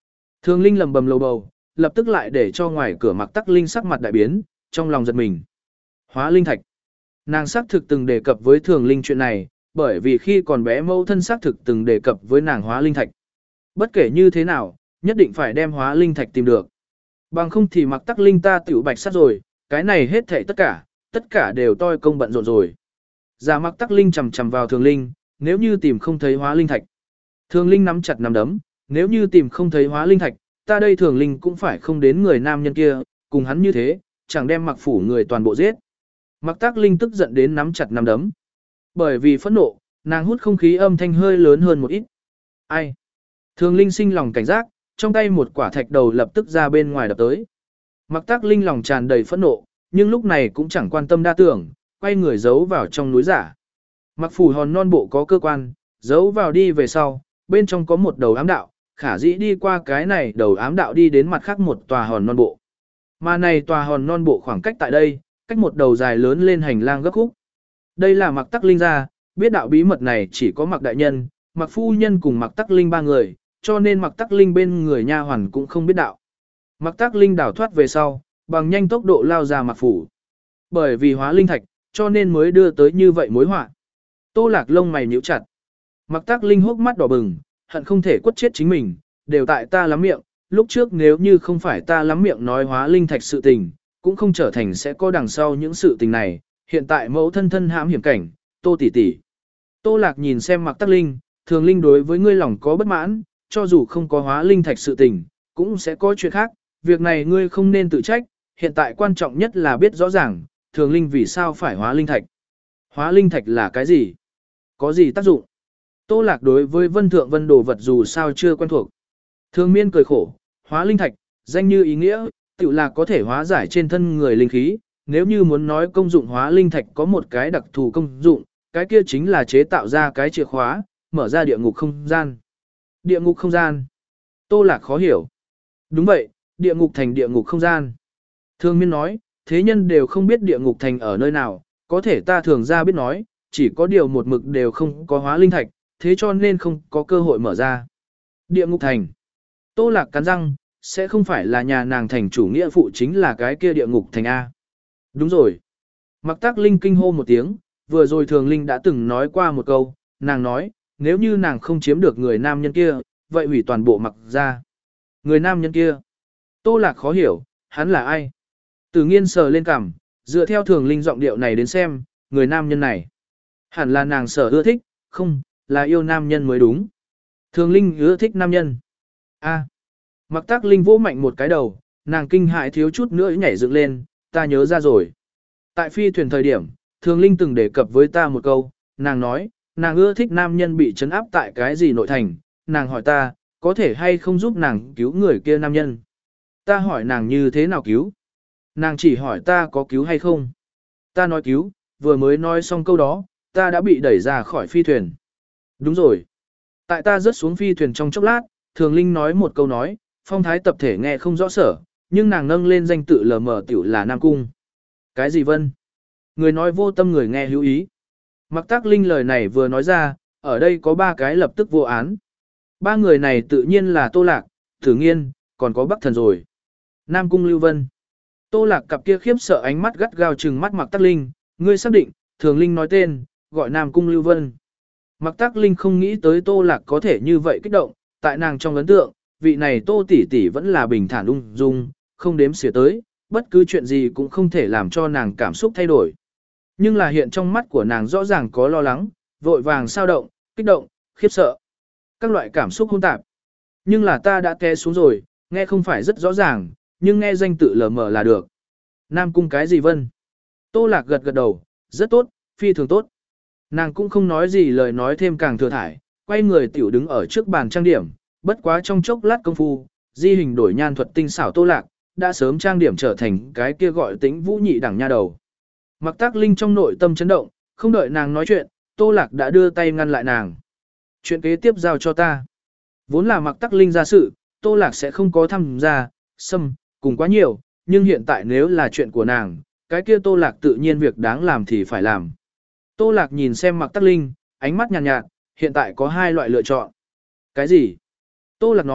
Thường Linh lầm bầm lầu bầu, lập tức lại để cho ngoài cửa Mạc Tắc Linh sắc mặt đại biến, trong lòng giật mình. Hóa linh thạch. Nàng xác thực từng đề cập với Thường Linh chuyện này, bởi vì khi còn bé mẫu thân xác thực từng đề cập với nàng hóa linh thạch. Bất kể như thế nào, nhất định phải đem hóa linh thạch tìm được. Bằng không thì Mạc Tắc Linh ta tiểu bạch sát rồi, cái này hết thảy tất cả, tất cả đều toi công bận rộn rồi. Giả Mạc Tắc Linh chầm chầm vào Thường Linh, nếu như tìm không thấy hóa linh thạch. Thường Linh nắm chặt nắm đấm, nếu như tìm không thấy hóa linh thạch, ta đây Thường Linh cũng phải không đến người nam nhân kia, cùng hắn như thế, chẳng đem Mạc phủ người toàn bộ giết. Mạc Tắc Linh tức giận đến nắm chặt nắm đấm. Bởi vì phẫn nộ, nàng hút không khí âm thanh hơi lớn hơn một ít. Ai? Thường Linh sinh lòng cảnh giác, trong tay một quả thạch đầu lập tức ra bên ngoài đập tới. Mạc Tắc Linh lòng tràn đầy phẫn nộ, nhưng lúc này cũng chẳng quan tâm đa tưởng, quay người giấu vào trong núi giả. Mạc phủ hòn non bộ có cơ quan, giấu vào đi về sau, bên trong có một đầu ám đạo, khả dĩ đi qua cái này đầu ám đạo đi đến mặt khác một tòa hòn non bộ. Mà này tòa hòn non bộ khoảng cách tại đây, cách một đầu dài lớn lên hành lang gấp khúc. Đây là Mạc Tắc Linh ra, biết đạo bí mật này chỉ có Mạc đại nhân, Mạc phu nhân cùng Mạc Tắc Linh ba người, cho nên Mạc Tắc Linh bên người nha hoàn cũng không biết đạo. Mạc Tắc Linh đảo thoát về sau, bằng nhanh tốc độ lao ra Mạc phủ. Bởi vì hóa linh thạch, cho nên mới đưa tới như vậy mối họa. Tô Lạc lông mày nhíu chặt. Mạc Tắc Linh hốc mắt đỏ bừng, hận không thể quất chết chính mình, đều tại ta lắm miệng, lúc trước nếu như không phải ta lắm miệng nói hóa linh thạch sự tình, cũng không trở thành sẽ có đằng sau những sự tình này, hiện tại mẫu thân thân hãm hiểm cảnh, Tô tỷ tỷ. Tô Lạc nhìn xem Mạc Tắc Linh, Thường Linh đối với ngươi lòng có bất mãn, cho dù không có hóa linh thạch sự tình, cũng sẽ có chuyện khác, việc này ngươi không nên tự trách, hiện tại quan trọng nhất là biết rõ ràng, Thường Linh vì sao phải hóa linh thạch. Hóa linh thạch là cái gì? Có gì tác dụng? Tô Lạc đối với Vân Thượng Vân đồ vật dù sao chưa quen thuộc. Thường Miên cười khổ, hóa linh thạch, danh như ý nghĩa, tự là có thể hóa giải trên thân người linh khí, nếu như muốn nói công dụng hóa linh thạch có một cái đặc thù công dụng, cái kia chính là chế tạo ra cái chìa khóa, mở ra địa ngục không gian. Địa ngục không gian. Tô Lạc khó hiểu. Đúng vậy, địa ngục thành địa ngục không gian. Thường Miên nói, thế nhân đều không biết địa ngục thành ở nơi nào, có thể ta thường ra biết nói, chỉ có điều một mực đều không có hóa linh thạch, thế cho nên không có cơ hội mở ra. Địa ngục thành. Tô Lạc cắn răng, sẽ không phải là nhà nàng thành chủ nghĩa phụ chính là cái kia địa ngục thành A. Đúng rồi. Mạc Tắc Linh kinh hô một tiếng, vừa rồi Thường Linh đã từng nói qua một câu, nàng nói, nếu như nàng không chiếm được người nam nhân kia, vậy hủy toàn bộ Mạc gia. Người nam nhân kia. Tô Lạc khó hiểu, hắn là ai? Tử Nghiên sờ lên cằm, dựa theo Thường Linh giọng điệu này đến xem, người nam nhân này. Hẳn là nàng sở ưa thích, không, là yêu nam nhân mới đúng. Thường Linh ưa thích nam nhân. A. Mạc Tắc Linh vỗ mạnh một cái đầu, nàng kinh hại thiếu chút nữa nhảy dựng lên, ta nhớ ra rồi. Tại phi thuyền thời điểm, Thường Linh từng đề cập với ta một câu, nàng nói, nàng ưa thích nam nhân bị trấn áp tại cái gì nội thành, nàng hỏi ta, có thể hay không giúp nàng cứu người kia nam nhân. Ta hỏi nàng như thế nào cứu. Nàng chỉ hỏi ta có cứu hay không. Ta nói cứu, vừa mới nói xong câu đó, ta đã bị đẩy ra khỏi phi thuyền. Đúng rồi. Tại ta rớt xuống phi thuyền trong chốc lát, Thường Linh nói một câu nói, phong thái tập thể nghe không rõ sở, nhưng nàng nâng lên danh tự lờ mờ tiểu là Nam Cung. Cái gì Vân? Người nói vô tâm người nghe hữu ý. Mạc Tắc Linh lời này vừa nói ra, ở đây có ba cái lập tức vô án. Ba người này tự nhiên là Tô Lạc, Tử Nghiên, còn có Bắc Thần rồi. Nam Cung Lưu Vân. Tô Lạc cặp kia khiếp sợ ánh mắt gắt gao trừng mắt Mạc Tắc Linh, ngươi xác định, Thường Linh nói tên, gọi Nam Cung Lưu Vân. Mạc Tắc Linh không nghĩ tới Tô Lạc có thể như vậy kích động, tại nàng trong ấn tượng, vị này Tô tỷ tỷ vẫn là bình thản ung dung, không đếm xỉa tới, bất cứ chuyện gì cũng không thể làm cho nàng cảm xúc thay đổi. Nhưng là hiện trong mắt của nàng rõ ràng có lo lắng, vội vàng sao động, kích động, khiếp sợ. Các loại cảm xúc hỗn tạp. Nhưng là ta đã té xuống rồi, nghe không phải rất rõ ràng, nhưng nghe danh tự lờ mờ là được. Nam Cung cái gì Vân? Tô Lạc gật gật đầu, rất tốt, phi thường tốt. Nàng cũng không nói gì lời nói thêm càng thừa thải, quay người tiểu đứng ở trước bàn trang điểm, bất quá trong chốc lát công phu, di hình đổi nhan thuật tinh xảo Tô Lạc, đã sớm trang điểm trở thành cái kia gọi Tĩnh Vũ nhị đẳng nha đầu. Mạc Tắc Linh trong nội tâm chấn động, không đợi nàng nói chuyện, Tô Lạc đã đưa tay ngăn lại nàng. Chuyện kế tiếp giao cho ta. Vốn là Mạc Tắc Linh ra sự, Tô Lạc sẽ không có tham gia, xâm, cùng quá nhiều, nhưng hiện tại nếu là chuyện của nàng, cái kia Tô Lạc tự nhiên việc đáng làm thì phải làm. Tô Lạc nhìn xem Mạc Tắc Linh, ánh mắt nhàn nhạt, nhạt, hiện tại có hai loại lựa chọn. Cái gì? Tô Lạc nói,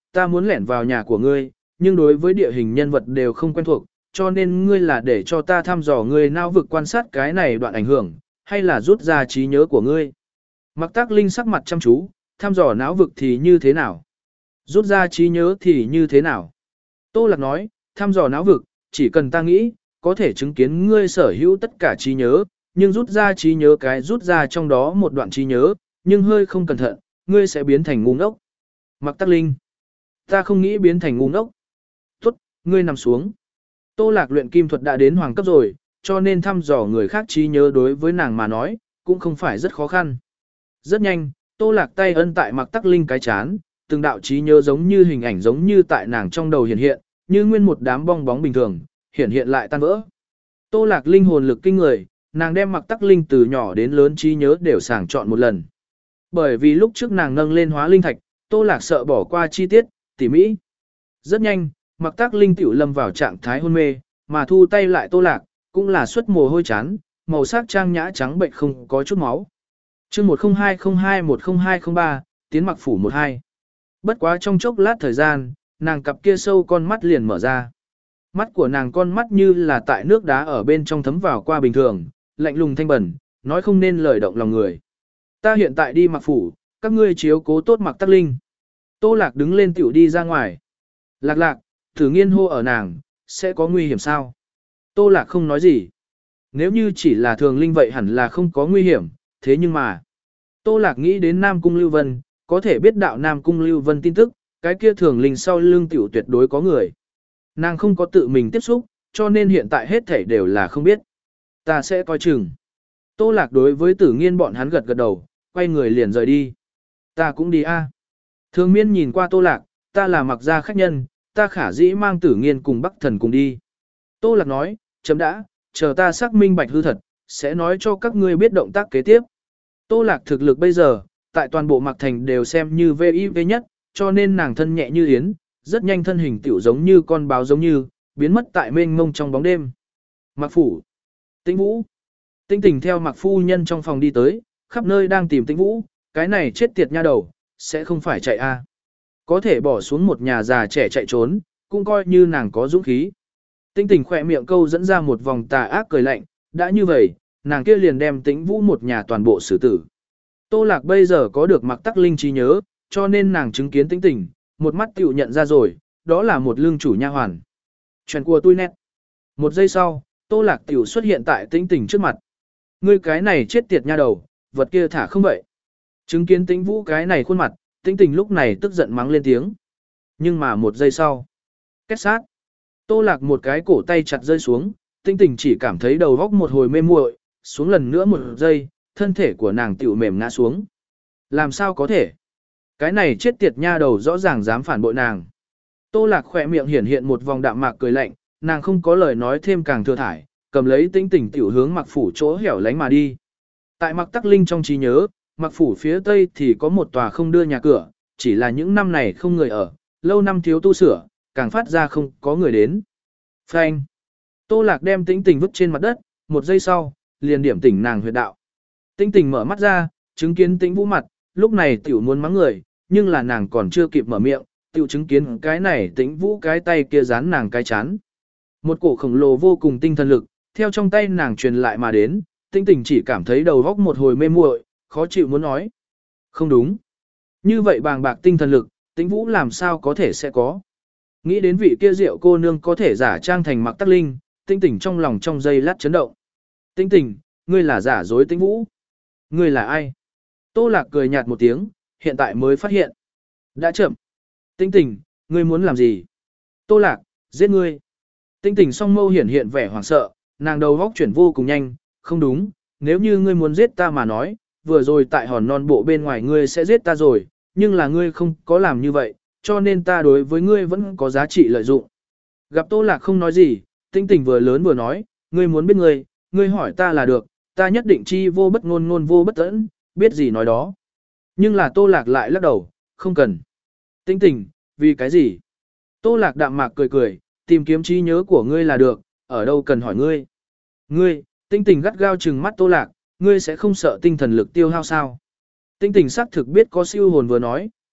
ta muốn lẻn vào nhà của ngươi, nhưng đối với địa hình nhân vật đều không quen thuộc, cho nên ngươi là để cho ta thăm dò ngươi não vực quan sát cái này đoạn ảnh hưởng, hay là rút ra trí nhớ của ngươi. Mạc Tác Linh sắc mặt chăm chú, thăm dò não vực thì như thế nào? Rút ra trí nhớ thì như thế nào? Tô Lạc nói, thăm dò não vực, chỉ cần ta nghĩ, có thể chứng kiến ngươi sở hữu tất cả trí nhớ, nhưng rút ra trí nhớ cái rút ra trong đó một đoạn trí nhớ, nhưng hơi không cẩn thận, ngươi sẽ biến thành ngu ngốc. Mạc Tắc Linh, ta không nghĩ biến thành ngu ngốc. Tốt, ngươi nằm xuống. Tô Lạc luyện kim thuật đã đến hoàng cấp rồi, cho nên thăm dò người khác trí nhớ đối với nàng mà nói, cũng không phải rất khó khăn. Rất nhanh, Tô Lạc tay ân tại Mạc Tắc Linh cái chán, từng đạo trí nhớ giống như hình ảnh giống như tại nàng trong đầu hiện hiện, như nguyên một đám bong bóng bình thường, hiện hiện lại tan vỡ. Tô Lạc linh hồn lực kinh người, nàng đem Mạc Tắc Linh từ nhỏ đến lớn trí nhớ đều sàng chọn một lần. Bởi vì lúc trước nàng nâng lên hóa linh thạch, Tô Lạc sợ bỏ qua chi tiết, tỉ mỹ. Rất nhanh, Mạc Tắc Linh tiểu lâm vào trạng thái hôn mê, mà thu tay lại Tô Lạc, cũng là xuất mồ hôi chán, màu sắc trang nhã trắng bệnh không có chút máu. Chương một không hai không hai một không hai không ba, tiến Mặc phủ một hai. Bất quá trong chốc lát thời gian, nàng cặp kia sâu con mắt liền mở ra. Mắt của nàng con mắt như là tại nước đá ở bên trong thấm vào qua bình thường, lạnh lùng thanh bẩn, nói không nên lời động lòng người. Ta hiện tại đi Mặc phủ, các ngươi chiếu cố tốt Mạc Tắc Linh. Tô Lạc đứng lên tiểu đi ra ngoài. Lạc lạc, thử nghiên hô ở nàng, sẽ có nguy hiểm sao? Tô Lạc không nói gì. Nếu như chỉ là thường linh vậy hẳn là không có nguy hiểm, thế nhưng mà. Tô Lạc nghĩ đến Nam Cung Lưu Vân, có thể biết đạo Nam Cung Lưu Vân tin tức, cái kia thường linh sau lưng tiểu tuyệt đối có người. Nàng không có tự mình tiếp xúc, cho nên hiện tại hết thảy đều là không biết. Ta sẽ coi chừng. Tô Lạc đối với Tử Nghiên bọn hắn gật gật đầu, quay người liền rời đi. Ta cũng đi a. Thường Miên nhìn qua Tô Lạc, ta là Mặc gia khách nhân, ta khả dĩ mang Tử Nghiên cùng Bắc Thần cùng đi. Tô Lạc nói, chấm đã, chờ ta xác minh bạch hư thật, sẽ nói cho các ngươi biết động tác kế tiếp. Tô Lạc thực lực bây giờ, tại toàn bộ Mạc Thành đều xem như vê i vê nhất, cho nên nàng thân nhẹ như yến, rất nhanh thân hình tiểu giống như con báo giống như, biến mất tại mênh mông trong bóng đêm. Mạc phủ. Tĩnh Vũ. Tinh Tình theo Mạc phu nhân trong phòng đi tới, khắp nơi đang tìm Tĩnh Vũ, cái này chết tiệt nha đầu, sẽ không phải chạy a. Có thể bỏ xuống một nhà già trẻ chạy trốn, cũng coi như nàng có dũng khí. Tinh Tình khỏe miệng câu dẫn ra một vòng tà ác cười lạnh, đã như vậy, nàng kia liền đem Tĩnh Vũ một nhà toàn bộ xử tử. Tô Lạc bây giờ có được Mạc Tắc Linh trí nhớ, cho nên nàng chứng kiến Tĩnh Tình, một mắt tiểu nhận ra rồi, đó là một lương chủ nha hoàn. Chuyện của tôi nét. Một giây sau, Tô Lạc tiểu xuất hiện tại Tĩnh Tình trước mặt. Ngươi cái này chết tiệt nha đầu, vật kia thả không vậy. Chứng kiến Tĩnh Vũ cái này khuôn mặt, Tĩnh Tình lúc này tức giận mắng lên tiếng. Nhưng mà một giây sau, kết sát. Tô Lạc một cái cổ tay chặt rơi xuống, Tĩnh Tình chỉ cảm thấy đầu góc một hồi mê muội, xuống lần nữa một giây, thân thể của nàng tiểu mềm ngã xuống. Làm sao có thể? Cái này chết tiệt nha đầu rõ ràng dám phản bội nàng. Tô Lạc khỏe miệng hiển hiện một vòng đạm mạc cười lạnh, nàng không có lời nói thêm càng thừa thải, cầm lấy Tĩnh Tình tiểu hướng Mạc phủ chỗ hẻo lánh mà đi. Tại Mạc Tắc Linh trong trí nhớ, Mạc phủ phía tây thì có một tòa không đưa nhà cửa, chỉ là những năm này không người ở, lâu năm thiếu tu sửa, càng phát ra không có người đến. Phanh. Tô Lạc đem Tĩnh Tình vứt trên mặt đất, một giây sau, liền điểm tỉnh nàng huyệt đạo. Tĩnh Tình mở mắt ra, chứng kiến Tĩnh Vũ mặt, lúc này tiểu muốn mắng người, nhưng là nàng còn chưa kịp mở miệng, tiểu chứng kiến cái này Tĩnh Vũ cái tay kia dán nàng cái chán. Một cổ khổng lồ vô cùng tinh thần lực, theo trong tay nàng truyền lại mà đến, Tĩnh Tình chỉ cảm thấy đầu óc một hồi mê muội, khó chịu muốn nói. Không đúng. Như vậy bàng bạc tinh thần lực, Tĩnh Vũ làm sao có thể sẽ có. Nghĩ đến vị kia rượu cô nương có thể giả trang thành Mạc Tắc Linh, Tĩnh Tình trong lòng trong giây lát chấn động. Tĩnh Tình, ngươi là giả dối Tĩnh Vũ. Ngươi là ai? Tô Lạc cười nhạt một tiếng, hiện tại mới phát hiện. Đã chậm. Tĩnh Tình, ngươi muốn làm gì? Tô Lạc, giết ngươi. Tĩnh Tình song mâu hiển hiện vẻ hoảng sợ, nàng đầu góc chuyển vô cùng nhanh, không đúng, nếu như ngươi muốn giết ta mà nói, vừa rồi tại hòn non bộ bên ngoài ngươi sẽ giết ta rồi, nhưng là ngươi không có làm như vậy, cho nên ta đối với ngươi vẫn có giá trị lợi dụng. Gặp Tô Lạc không nói gì, Tĩnh Tình vừa lớn vừa nói, ngươi muốn biết ngươi, ngươi hỏi ta là được, ta nhất định chi vô bất ngôn ngôn vô bất tẫn, biết gì nói đó. Nhưng là Tô Lạc lại lắc đầu, không cần. Tĩnh Tình, vì cái gì? Tô Lạc đạm mạc cười cười, tìm kiếm trí nhớ của ngươi là được, ở đâu cần hỏi ngươi. Ngươi, Tĩnh Tình gắt gao trừng mắt Tô Lạc, ngươi sẽ không sợ tinh thần lực tiêu hao sao? Tĩnh Tình xác thực biết có siêu hồn vừa nói,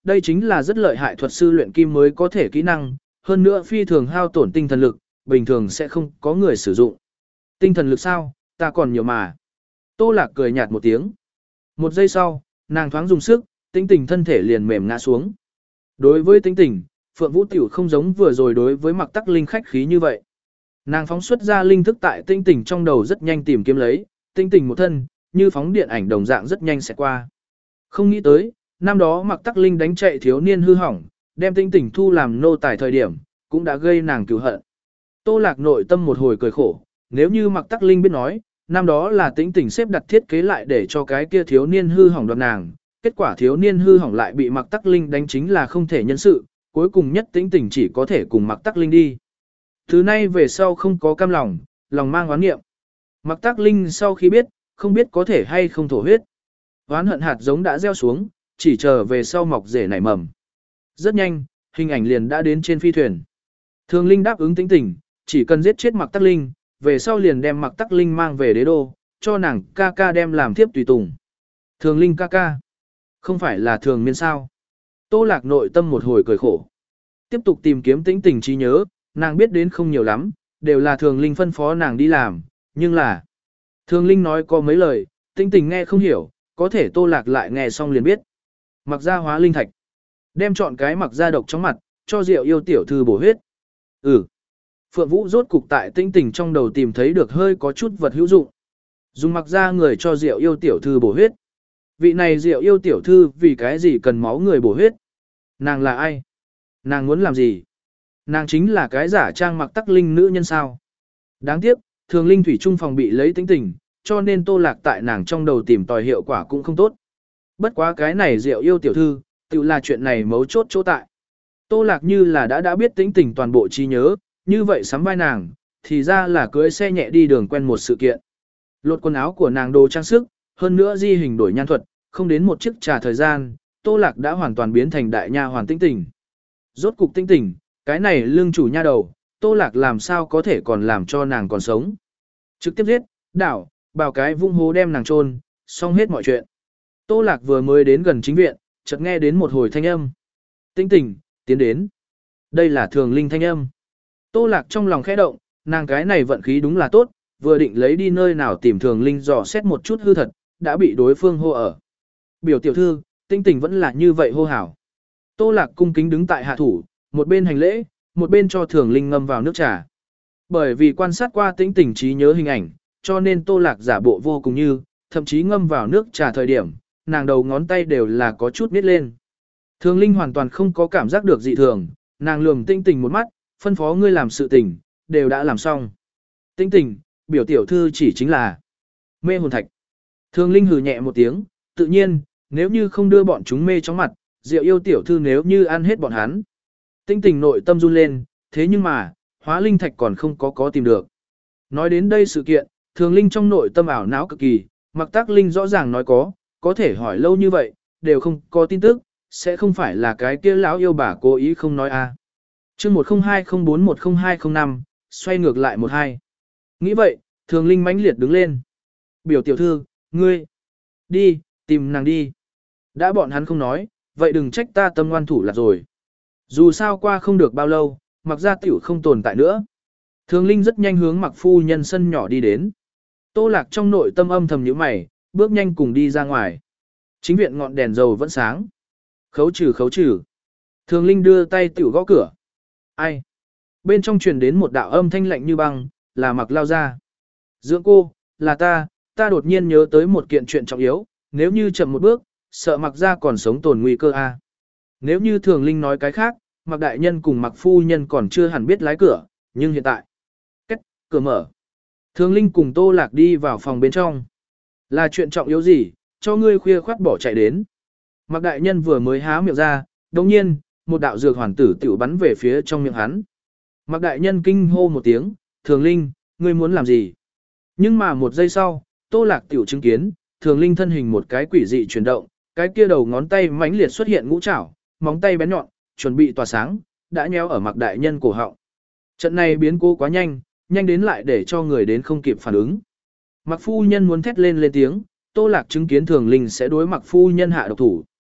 đây chính là rất lợi hại thuật sư luyện kim mới có thể kỹ năng, hơn nữa phi thường hao tổn tinh thần lực, bình thường sẽ không có người sử dụng. Tinh thần lực sao, ta còn nhiều mà. Tô Lạc cười nhạt một tiếng. Một giây sau, nàng thoáng dùng sức, Tĩnh Tình thân thể liền mềm ngã xuống. Đối với Tĩnh Tình, Phượng Vũ Tiểu không giống vừa rồi đối với Mặc Tắc Linh khách khí như vậy. Nàng phóng xuất ra linh thức tại Tĩnh Tình trong đầu rất nhanh tìm kiếm lấy, Tĩnh Tình một thân, như phóng điện ảnh đồng dạng rất nhanh sẽ qua. Không nghĩ tới, năm đó Mặc Tắc Linh đánh chạy thiếu niên hư hỏng, đem Tĩnh Tình thu làm nô tài thời điểm, cũng đã gây nàng cứu hận. Tô Lạc nội tâm một hồi cười khổ, nếu như Mặc Tắc Linh biết nói, năm đó là Tĩnh Tình xếp đặt thiết kế lại để cho cái kia thiếu niên hư hỏng đoạt nàng, kết quả thiếu niên hư hỏng lại bị Mặc Tắc Linh đánh chính là không thể nhân sự, cuối cùng nhất Tĩnh Tình chỉ có thể cùng Mặc Tắc Linh đi. Thứ nay về sau không có cam lòng, lòng mang oán nghiệm. Mặc Tắc Linh sau khi biết, không biết có thể hay không thổ huyết. Oán hận hạt giống đã gieo xuống, chỉ chờ về sau mọc rể nảy mầm. Rất nhanh, hình ảnh liền đã đến trên phi thuyền. Thường Linh đáp ứng Tĩnh Tình, chỉ cần giết chết Mặc Tắc Linh, về sau liền đem Mặc Tắc Linh mang về đế đô, cho nàng ca ca đem làm thiếp tùy tùng. Thường Linh ca ca, không phải là Thường Miên sao? Tô Lạc nội tâm một hồi cười khổ. Tiếp tục tìm kiếm Tĩnh Tình trí nhớ, nàng biết đến không nhiều lắm, đều là Thường Linh phân phó nàng đi làm, nhưng là Thường Linh nói có mấy lời, Tĩnh Tình nghe không hiểu, có thể Tô Lạc lại nghe xong liền biết. Mặc ra hóa linh thạch, đem chọn cái mặc ra độc trong mặt, cho Diệu Yêu tiểu thư bổ huyết. Ừ. Phượng Vũ rốt cục tại Tĩnh Tình trong đầu tìm thấy được hơi có chút vật hữu dụng. Dùng mặc ra người cho Diệu Yêu tiểu thư bổ huyết. Vị này Diệu Yêu tiểu thư vì cái gì cần máu người bổ huyết? Nàng là ai? Nàng muốn làm gì? Nàng chính là cái giả trang Mặc Tắc Linh nữ nhân sao? Đáng tiếc, Thường Linh thủy trung phòng bị lấy Tĩnh Tình, cho nên Tô Lạc tại nàng trong đầu tìm tòi hiệu quả cũng không tốt. Bất quá cái này Diệu Yêu tiểu thư, tự là chuyện này mấu chốt chỗ tại. Tô Lạc như là đã đã biết Tĩnh Tình toàn bộ trí nhớ, như vậy sắm vai nàng, thì ra là cưới xe nhẹ đi đường quen một sự kiện. Lột quần áo của nàng đồ trang sức, hơn nữa di hình đổi nhan thuật, không đến một chiếc trà thời gian, Tô Lạc đã hoàn toàn biến thành đại nha hoàn Tĩnh Tình. Rốt cục Tĩnh Tình, cái này lương chủ nha đầu, Tô Lạc làm sao có thể còn làm cho nàng còn sống. Trực tiếp giết, đảo, bảo cái vung hố đem nàng chôn, xong hết mọi chuyện. Tô Lạc vừa mới đến gần chính viện, chợt nghe đến một hồi thanh âm. Tĩnh Tình, tiến đến. Đây là Thường Linh thanh âm. Tô Lạc trong lòng khẽ động, nàng cái này vận khí đúng là tốt, vừa định lấy đi nơi nào tìm Thường Linh dò xét một chút hư thật, đã bị đối phương hô ở. Biểu tiểu thư, Tĩnh Tình vẫn là như vậy hô hào. Tô Lạc cung kính đứng tại hạ thủ, một bên hành lễ, một bên cho Thường Linh ngâm vào nước trà. Bởi vì quan sát qua Tĩnh Tình trí nhớ hình ảnh, cho nên Tô Lạc giả bộ vô cùng như, thậm chí ngâm vào nước trà thời điểm, nàng đầu ngón tay đều là có chút nít lên. Thường Linh hoàn toàn không có cảm giác được dị thường, nàng lườm Tĩnh Tình một mắt, phân phó ngươi làm sự tình, đều đã làm xong. Tĩnh Tình, biểu tiểu thư chỉ chính là mê hồn thạch. Thường Linh hừ nhẹ một tiếng, tự nhiên, nếu như không đưa bọn chúng mê chóng mặt, Diệu Yêu tiểu thư nếu như ăn hết bọn hắn. Tĩnh Tình nội tâm run lên, thế nhưng mà, hóa linh thạch còn không có có tìm được. Nói đến đây sự kiện, Thường Linh trong nội tâm ảo não cực kỳ, Mặc Tắc Linh rõ ràng nói có, có thể hỏi lâu như vậy, đều không có tin tức, sẽ không phải là cái kia lão yêu bà cố ý không nói a. À. Chương một không hai không bốn một không hai không năm, xoay ngược lại một hai. Nghĩ vậy, Thường Linh mãnh liệt đứng lên. Biểu tiểu thư, ngươi, đi, tìm nàng đi. Đã bọn hắn không nói, vậy đừng trách ta tâm ngoan thủ là rồi. Dù sao qua không được bao lâu, Mặc gia tiểu không tồn tại nữa. Thường Linh rất nhanh hướng Mặc phu nhân sân nhỏ đi đến. Tô Lạc trong nội tâm âm thầm nhíu mày, bước nhanh cùng đi ra ngoài. Chính viện ngọn đèn dầu vẫn sáng. Khấu trừ khấu trừ. Thường Linh đưa tay tiểu gõ cửa. Ai? Bên trong truyền đến một đạo âm thanh lạnh như băng, là Mặc lao ra. Dưỡng cô, là ta, ta đột nhiên nhớ tới một kiện chuyện trọng yếu, nếu như chậm một bước, sợ Mặc gia còn sống tồn nguy cơ a. Nếu như Thường Linh nói cái khác, Mặc đại nhân cùng Mặc phu nhân còn chưa hẳn biết lái cửa, nhưng hiện tại, cách, cửa mở. Thường Linh cùng Tô Lạc đi vào phòng bên trong. Là chuyện trọng yếu gì, cho ngươi khuya khoắt bỏ chạy đến. Mặc đại nhân vừa mới há miệng ra, đồng nhiên, một đạo dược hoàn tử tiểu bắn về phía trong miệng hắn. Mặc đại nhân kinh hô một tiếng, Thường Linh, ngươi muốn làm gì? Nhưng mà một giây sau, Tô Lạc tiểu chứng kiến, Thường Linh thân hình một cái quỷ dị chuyển động, cái kia đầu ngón tay mãnh liệt xuất hiện ngũ trảo, móng tay bén nhọn, chuẩn bị tỏa sáng, đã nhéo ở Mặc đại nhân cổ họng. Trận này biến cố quá nhanh, nhanh đến lại để cho người đến không kịp phản ứng. Mặc phu nhân muốn thét lên lên tiếng, Tô Lạc chứng kiến Thường Linh sẽ đối Mặc phu nhân hạ độc thủ.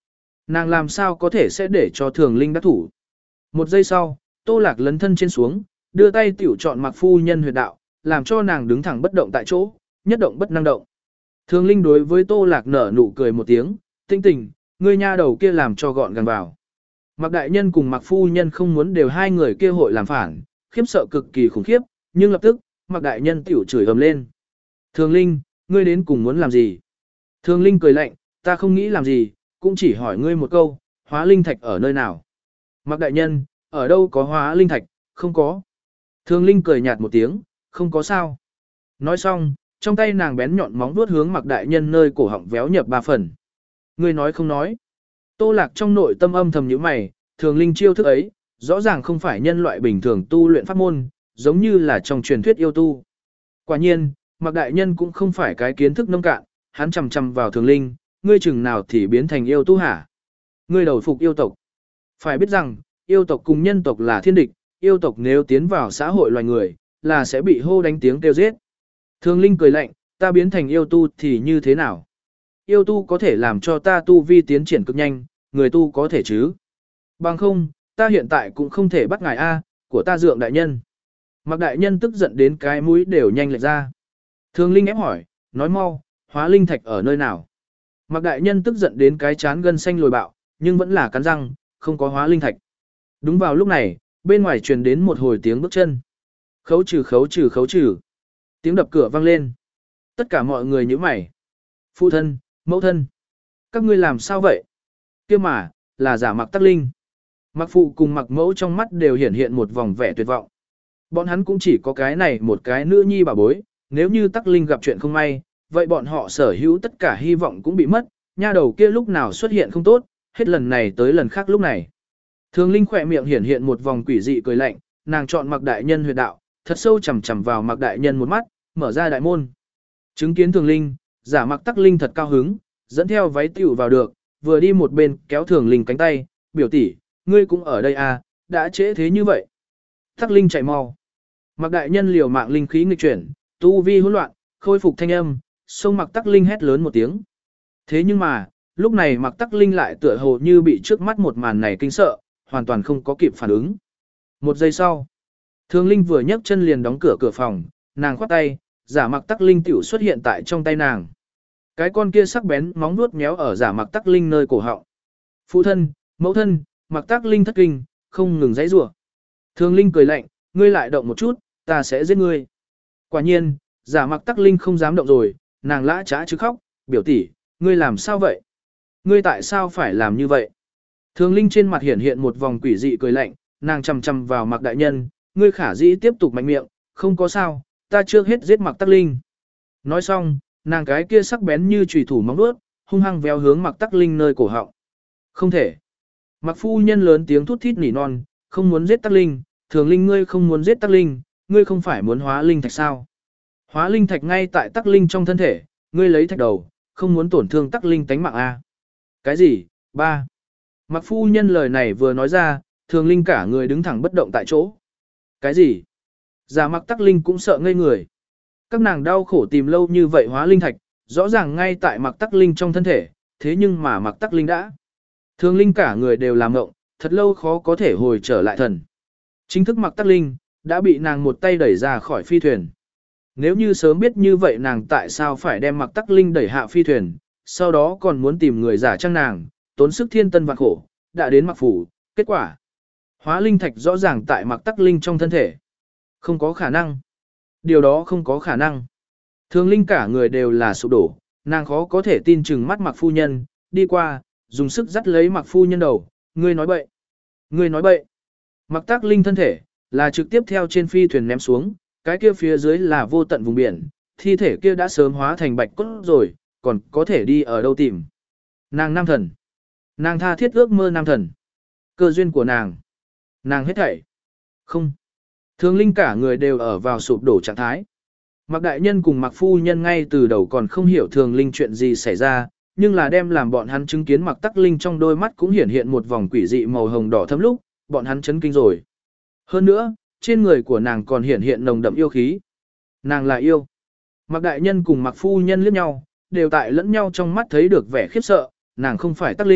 Nàng làm sao có thể sẽ để cho thường linh đắc thủ. Một giây sau, Tô Lạc lấn thân trên xuống, đưa tay tiểu chọn mặc phu nhân huyệt đạo, làm cho nàng đứng thẳng bất động tại chỗ, nhất động bất năng động. Thường linh đối với Tô Lạc nở nụ cười một tiếng, tinh tình, ngươi nha đầu kia làm cho gọn gàng vào. Mặc đại nhân cùng mặc phu nhân không muốn đều hai người kia hội làm phản, khiếp sợ cực kỳ khủng khiếp, nhưng lập tức, mặc đại nhân tiểu chửi ầm lên. Thường linh, ngươi đến cùng muốn làm gì? Thường linh cười lạnh, ta không nghĩ làm gì, cũng chỉ hỏi ngươi một câu, hóa linh thạch ở nơi nào? Mặc đại nhân, ở đâu có hóa linh thạch, không có. Thường linh cười nhạt một tiếng, không có sao. Nói xong, trong tay nàng bén nhọn móng vuốt hướng mặc đại nhân nơi cổ họng véo nhập ba phần. Ngươi nói không nói. Tô Lạc trong nội tâm âm thầm nhíu mày, thường linh chiêu thức ấy, rõ ràng không phải nhân loại bình thường tu luyện pháp môn, giống như là trong truyền thuyết yêu tu. Quả nhiên, mặc đại nhân cũng không phải cái kiến thức nông cạn, hắn chầm chầm vào thường linh, ngươi chừng nào thì biến thành yêu tu hả? Ngươi đầu phục yêu tộc. Phải biết rằng, yêu tộc cùng nhân tộc là thiên địch, yêu tộc nếu tiến vào xã hội loài người, là sẽ bị hô đánh tiếng kêu giết. Thường linh cười lạnh, ta biến thành yêu tu thì như thế nào? Yêu tu có thể làm cho ta tu vi tiến triển cực nhanh, người tu có thể chứ? Bằng không, ta hiện tại cũng không thể bắt ngài A, của ta dượng đại nhân. Mặc đại nhân tức giận đến cái mũi đều nhanh lệch ra. Thường linh ép hỏi, nói mau, hóa linh thạch ở nơi nào? Mặc đại nhân tức giận đến cái chán gân xanh lồi bạo, nhưng vẫn là cắn răng, không có hóa linh thạch. Đúng vào lúc này, bên ngoài truyền đến một hồi tiếng bước chân. Khấu trừ khấu trừ khấu trừ. Tiếng đập cửa vang lên. Tất cả mọi người nhíu mày. Phụ thân, mẫu thân. Các ngươi làm sao vậy? Kia mà, là giả mặc tắc linh. Mặc phụ cùng mặc mẫu trong mắt đều hiển hiện một vòng vẻ tuyệt vọng. Bọn hắn cũng chỉ có cái này một cái nữ nhi bà bối. Nếu như tắc linh gặp chuyện không may, vậy bọn họ sở hữu tất cả hy vọng cũng bị mất. Nha đầu kia lúc nào xuất hiện không tốt, hết lần này tới lần khác lúc này. Thường linh khỏe miệng hiển hiện một vòng quỷ dị cười lạnh, nàng chọn mặc đại nhân huyệt đạo, thật sâu chầm chầm vào mặc đại nhân một mắt, mở ra đại môn. Chứng kiến thường linh, giả mặc tắc linh thật cao hứng, dẫn theo váy tiểu vào được, vừa đi một bên kéo thường linh cánh tay, biểu tỷ, ngươi cũng ở đây à, đã trễ thế như vậy. Tắc linh chạy mau. Mặc đại nhân liều mạng linh khí nghịch chuyển, tu vi hỗn loạn, khôi phục thanh âm, xông mặc tắc linh hét lớn một tiếng. Thế nhưng mà, lúc này mặc tắc linh lại tựa hồ như bị trước mắt một màn này kinh sợ, hoàn toàn không có kịp phản ứng. Một giây sau, thường linh vừa nhấc chân liền đóng cửa cửa phòng, nàng khoát tay, giả mặc tắc linh tiểu xuất hiện tại trong tay nàng. Cái con kia sắc bén móng vuốt méo ở giả mặc tắc linh nơi cổ họng. Phụ thân, mẫu thân, mặc tắc linh thất kinh, không ngừng giãy giụa. Thường linh cười lạnh, ngươi lại động một chút, ta sẽ giết ngươi. Quả nhiên, giả mặc tắc linh không dám động rồi, nàng lã trá chứ khóc, biểu tỷ, ngươi làm sao vậy? Ngươi tại sao phải làm như vậy? Thường linh trên mặt hiển hiện một vòng quỷ dị cười lạnh, nàng chầm chầm vào mặc đại nhân, ngươi khả dĩ tiếp tục mạnh miệng, không có sao, ta trước hết giết mặc tắc linh. Nói xong, nàng cái kia sắc bén như chùy thủ móng vuốt, hung hăng véo hướng mặc tắc linh nơi cổ họng. Không thể. Mặc phu nhân lớn tiếng thút thít nỉ non, không muốn giết tắc linh, thường linh ngươi không muốn giết tắc linh, ngươi không phải muốn hóa linh thạch sao? Hóa linh thạch ngay tại tắc linh trong thân thể, ngươi lấy thạch đầu, không muốn tổn thương tắc linh tánh mạng a. Cái gì? Ba. Mặc phu nhân lời này vừa nói ra, thường linh cả người đứng thẳng bất động tại chỗ. Cái gì? Giả mặc tắc linh cũng sợ ngây người. Các nàng đau khổ tìm lâu như vậy hóa linh thạch, rõ ràng ngay tại mặc tắc linh trong thân thể, thế nhưng mà mặc tắc linh đã. Thường linh cả người đều làm ngộng, thật lâu khó có thể hồi trở lại thần. Chính thức mặc tắc linh, đã bị nàng một tay đẩy ra khỏi phi thuyền. Nếu như sớm biết như vậy nàng tại sao phải đem mặc tắc linh đẩy hạ phi thuyền, sau đó còn muốn tìm người giả trang nàng, tốn sức thiên tân vạn khổ, đã đến mặc phủ, kết quả. Hóa linh thạch rõ ràng tại mặc tắc linh trong thân thể. Không có khả năng. Điều đó không có khả năng. Thường linh cả người đều là sụp đổ, nàng khó có thể tin chừng mắt mặc phu nhân, đi qua, dùng sức dắt lấy mặc phu nhân đầu, ngươi nói bậy. Ngươi nói bậy. Mặc tắc linh thân thể, là trực tiếp theo trên phi thuyền ném xuống, cái kia phía dưới là vô tận vùng biển, thi thể kia đã sớm hóa thành bạch cốt rồi, còn có thể đi ở đâu tìm. Nàng nam thần. Nàng tha thiết ước mơ nam thần. Cơ duyên của nàng. Nàng hết thảy. Không. Thường linh cả người đều ở vào sụp đổ trạng thái. Mặc đại nhân cùng mặc phu nhân ngay từ đầu còn không hiểu thường linh chuyện gì xảy ra, nhưng là đem làm bọn hắn chứng kiến mặc tắc linh trong đôi mắt cũng hiển hiện một vòng quỷ dị màu hồng đỏ thấm lúc, bọn hắn chấn kinh rồi. Hơn nữa, trên người của nàng còn hiển hiện nồng đậm yêu khí. Nàng là yêu. Mặc đại nhân cùng mặc phu nhân liếc nhau, đều tại lẫn nhau trong mắt thấy được vẻ khiếp sợ, nàng không phải tắc linh,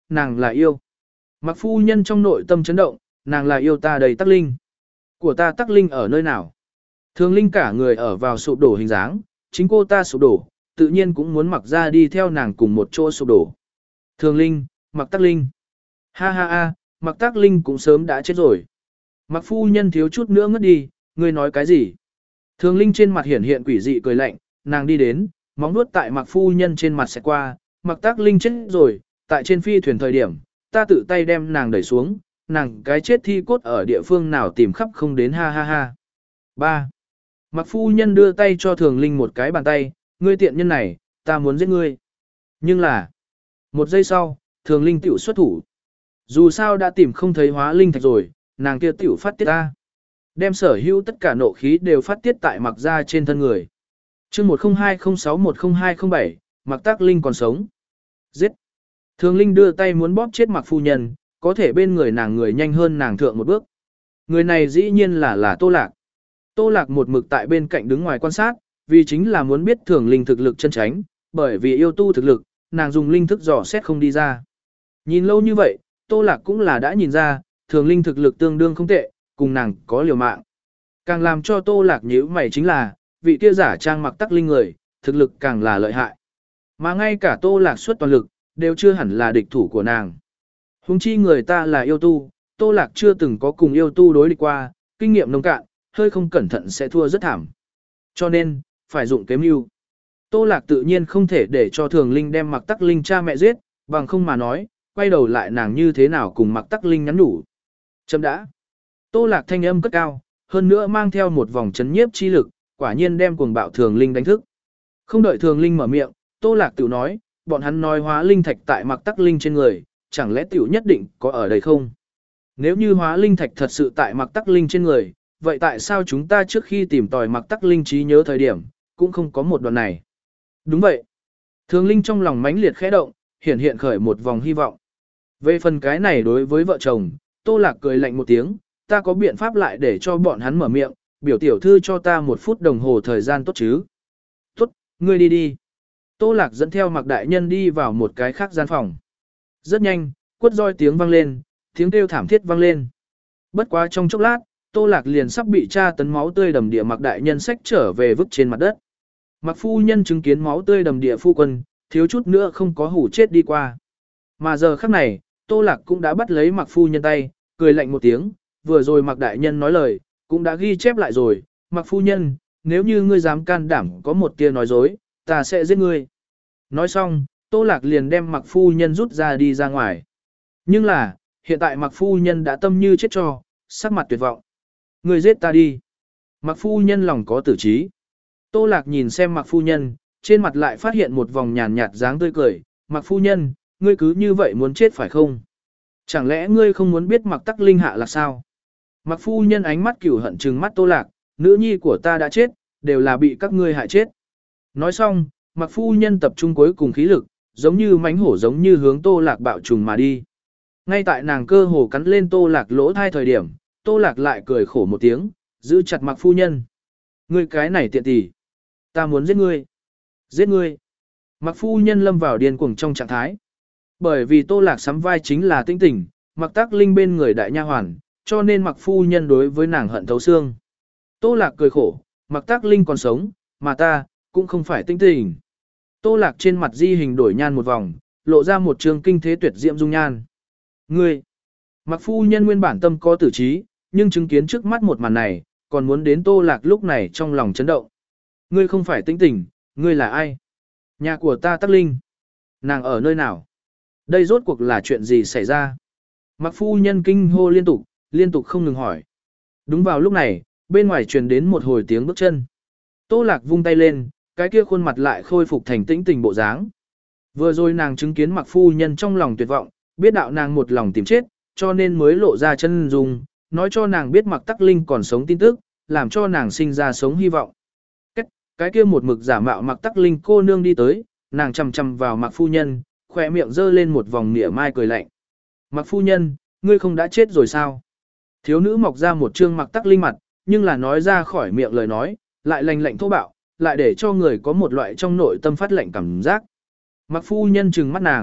nàng là yêu. Mặc phu nhân trong nội tâm chấn động, nàng là yêu ta đầy Tắc Linh. Của ta Tắc Linh ở nơi nào? Thường Linh cả người ở vào sụp đổ hình dáng, chính cô ta sụp đổ, tự nhiên cũng muốn mặc ra đi theo nàng cùng một chỗ sụp đổ. Thường Linh, Mặc Tắc Linh. Ha ha ha, Mặc Tắc Linh cũng sớm đã chết rồi. Mặc phu nhân thiếu chút nữa ngất đi, ngươi nói cái gì? Thường Linh trên mặt hiển hiện quỷ dị cười lạnh, nàng đi đến, móng nuốt tại Mặc phu nhân trên mặt sẽ qua, Mặc Tắc Linh chết rồi, tại trên phi thuyền thời điểm, ta tự tay đem nàng đẩy xuống, nàng cái chết thi cốt ở địa phương nào tìm khắp không đến ha ha ha. ba. Mặc phu nhân đưa tay cho Thường Linh một cái bàn tay, ngươi tiện nhân này, ta muốn giết ngươi. Nhưng là, một giây sau, Thường Linh tiểu xuất thủ. Dù sao đã tìm không thấy hóa linh thạch rồi, nàng kia tiểu phát tiết ta. Đem sở hữu tất cả nộ khí đều phát tiết tại Mặc ra trên thân người. chương một không hai không sáu một không hai không bảy, Mặc Tắc Linh còn sống. Giết. Thường Linh đưa tay muốn bóp chết Mặc phu nhân, có thể bên người nàng người nhanh hơn nàng thượng một bước. Người này dĩ nhiên là là Tô Lạc. Tô Lạc một mực tại bên cạnh đứng ngoài quan sát, vì chính là muốn biết Thường Linh thực lực chân chánh, bởi vì yêu tu thực lực, nàng dùng linh thức dò xét không đi ra. Nhìn lâu như vậy, Tô Lạc cũng là đã nhìn ra, Thường Linh thực lực tương đương không tệ, cùng nàng có liều mạng. Càng làm cho Tô Lạc nhíu mày chính là, vị kia giả trang Mặc Tắc Linh người, thực lực càng là lợi hại. Mà ngay cả Tô Lạc xuất toàn lực, đều chưa hẳn là địch thủ của nàng. Huống chi người ta là yêu tu, Tô Lạc chưa từng có cùng yêu tu đối địch qua, kinh nghiệm nông cạn, hơi không cẩn thận sẽ thua rất thảm. Cho nên, phải dụng kế mưu. Tô Lạc tự nhiên không thể để cho Thường Linh đem Mặc Tắc Linh cha mẹ giết, bằng không mà nói, quay đầu lại nàng như thế nào cùng Mặc Tắc Linh nhắn nhủ. Chấm đã. Tô Lạc thanh âm cất cao, hơn nữa mang theo một vòng chấn nhiếp chi lực, quả nhiên đem cuồng bạo Thường Linh đánh thức. Không đợi Thường Linh mở miệng, Tô Lạc tự nói, bọn hắn nói hóa linh thạch tại Mặc Tắc Linh trên người, chẳng lẽ tiểu nhất định có ở đây không? Nếu như hóa linh thạch thật sự tại Mặc Tắc Linh trên người, vậy tại sao chúng ta trước khi tìm tòi Mặc Tắc Linh trí nhớ thời điểm, cũng không có một đoạn này? Đúng vậy. Thường Linh trong lòng mãnh liệt khẽ động, hiện hiện khởi một vòng hy vọng. Về phần cái này đối với vợ chồng, Tô Lạc cười lạnh một tiếng, ta có biện pháp lại để cho bọn hắn mở miệng, biểu tiểu thư cho ta một phút đồng hồ thời gian tốt chứ. Tốt, ngươi đi đi. Tô Lạc dẫn theo Mặc đại nhân đi vào một cái khác gian phòng. Rất nhanh, quất roi tiếng vang lên, tiếng kêu thảm thiết vang lên. Bất quá trong chốc lát, Tô Lạc liền sắp bị tra tấn máu tươi đầm địa Mặc đại nhân xách trở về vứt trên mặt đất. Mặc phu nhân chứng kiến máu tươi đầm địa phu quân, thiếu chút nữa không có hủ chết đi qua. Mà giờ khắc này, Tô Lạc cũng đã bắt lấy Mặc phu nhân tay, cười lạnh một tiếng, vừa rồi Mặc đại nhân nói lời, cũng đã ghi chép lại rồi, Mặc phu nhân, nếu như ngươi dám can đảm có một tia nói dối, ta sẽ giết ngươi. Nói xong, Tô Lạc liền đem Mặc phu nhân rút ra đi ra ngoài. Nhưng là, hiện tại Mặc phu nhân đã tâm như chết cho, sắc mặt tuyệt vọng. Ngươi giết ta đi. Mặc phu nhân lòng có tử trí. Tô Lạc nhìn xem Mặc phu nhân, trên mặt lại phát hiện một vòng nhàn nhạt dáng tươi cười. Mặc phu nhân, ngươi cứ như vậy muốn chết phải không? Chẳng lẽ ngươi không muốn biết Mặc Tắc Linh hạ là sao? Mặc phu nhân ánh mắt cửu hận trừng mắt Tô Lạc, nữ nhi của ta đã chết, đều là bị các ngươi hại chết. Nói xong, Mặc phu nhân tập trung cuối cùng khí lực, giống như mãnh hổ giống như hướng Tô Lạc bạo trùng mà đi. Ngay tại nàng cơ hồ cắn lên Tô Lạc lỗ thai thời điểm, Tô Lạc lại cười khổ một tiếng, giữ chặt Mặc phu nhân. Ngươi cái này tiện tỷ, ta muốn giết ngươi. Giết ngươi. Mặc phu nhân lâm vào điên cuồng trong trạng thái. Bởi vì Tô Lạc sắm vai chính là Tĩnh Tình, Mặc Tắc Linh bên người đại nha hoàn, cho nên Mặc phu nhân đối với nàng hận thấu xương. Tô Lạc cười khổ, Mặc Tắc Linh còn sống, mà ta cũng không phải Tĩnh Tình. Tô Lạc trên mặt di hình đổi nhan một vòng, lộ ra một trường kinh thế tuyệt diệm dung nhan. Ngươi. Mặc phu nhân nguyên bản tâm có tử trí, nhưng chứng kiến trước mắt một màn này, còn muốn đến Tô Lạc lúc này trong lòng chấn động. Ngươi không phải Tĩnh Tình, ngươi là ai? Nhà của ta Tắc Linh. Nàng ở nơi nào? Đây rốt cuộc là chuyện gì xảy ra? Mặc phu nhân kinh hô liên tục, liên tục không ngừng hỏi. Đúng vào lúc này, bên ngoài truyền đến một hồi tiếng bước chân. Tô Lạc vung tay lên, cái kia khuôn mặt lại khôi phục thành Tĩnh Tình bộ dáng. Vừa rồi nàng chứng kiến Mặc phu nhân trong lòng tuyệt vọng, biết đạo nàng một lòng tìm chết, cho nên mới lộ ra chân dung, nói cho nàng biết Mặc Tắc Linh còn sống tin tức, làm cho nàng sinh ra sống hy vọng. Cái, cái kia một mực giả mạo Mặc Tắc Linh cô nương đi tới, nàng chằm chằm vào Mặc phu nhân, khỏe miệng giơ lên một vòng mỉa mai cười lạnh. Mặc phu nhân, ngươi không đã chết rồi sao? Thiếu nữ mọc ra một trương Mặc Tắc Linh mặt, nhưng là nói ra khỏi miệng lời nói, lại lạnh lạnh thô bạo, lại để cho người có một loại trong nội tâm phát lạnh cảm giác. Mặc phu nhân trừng mắt nàng,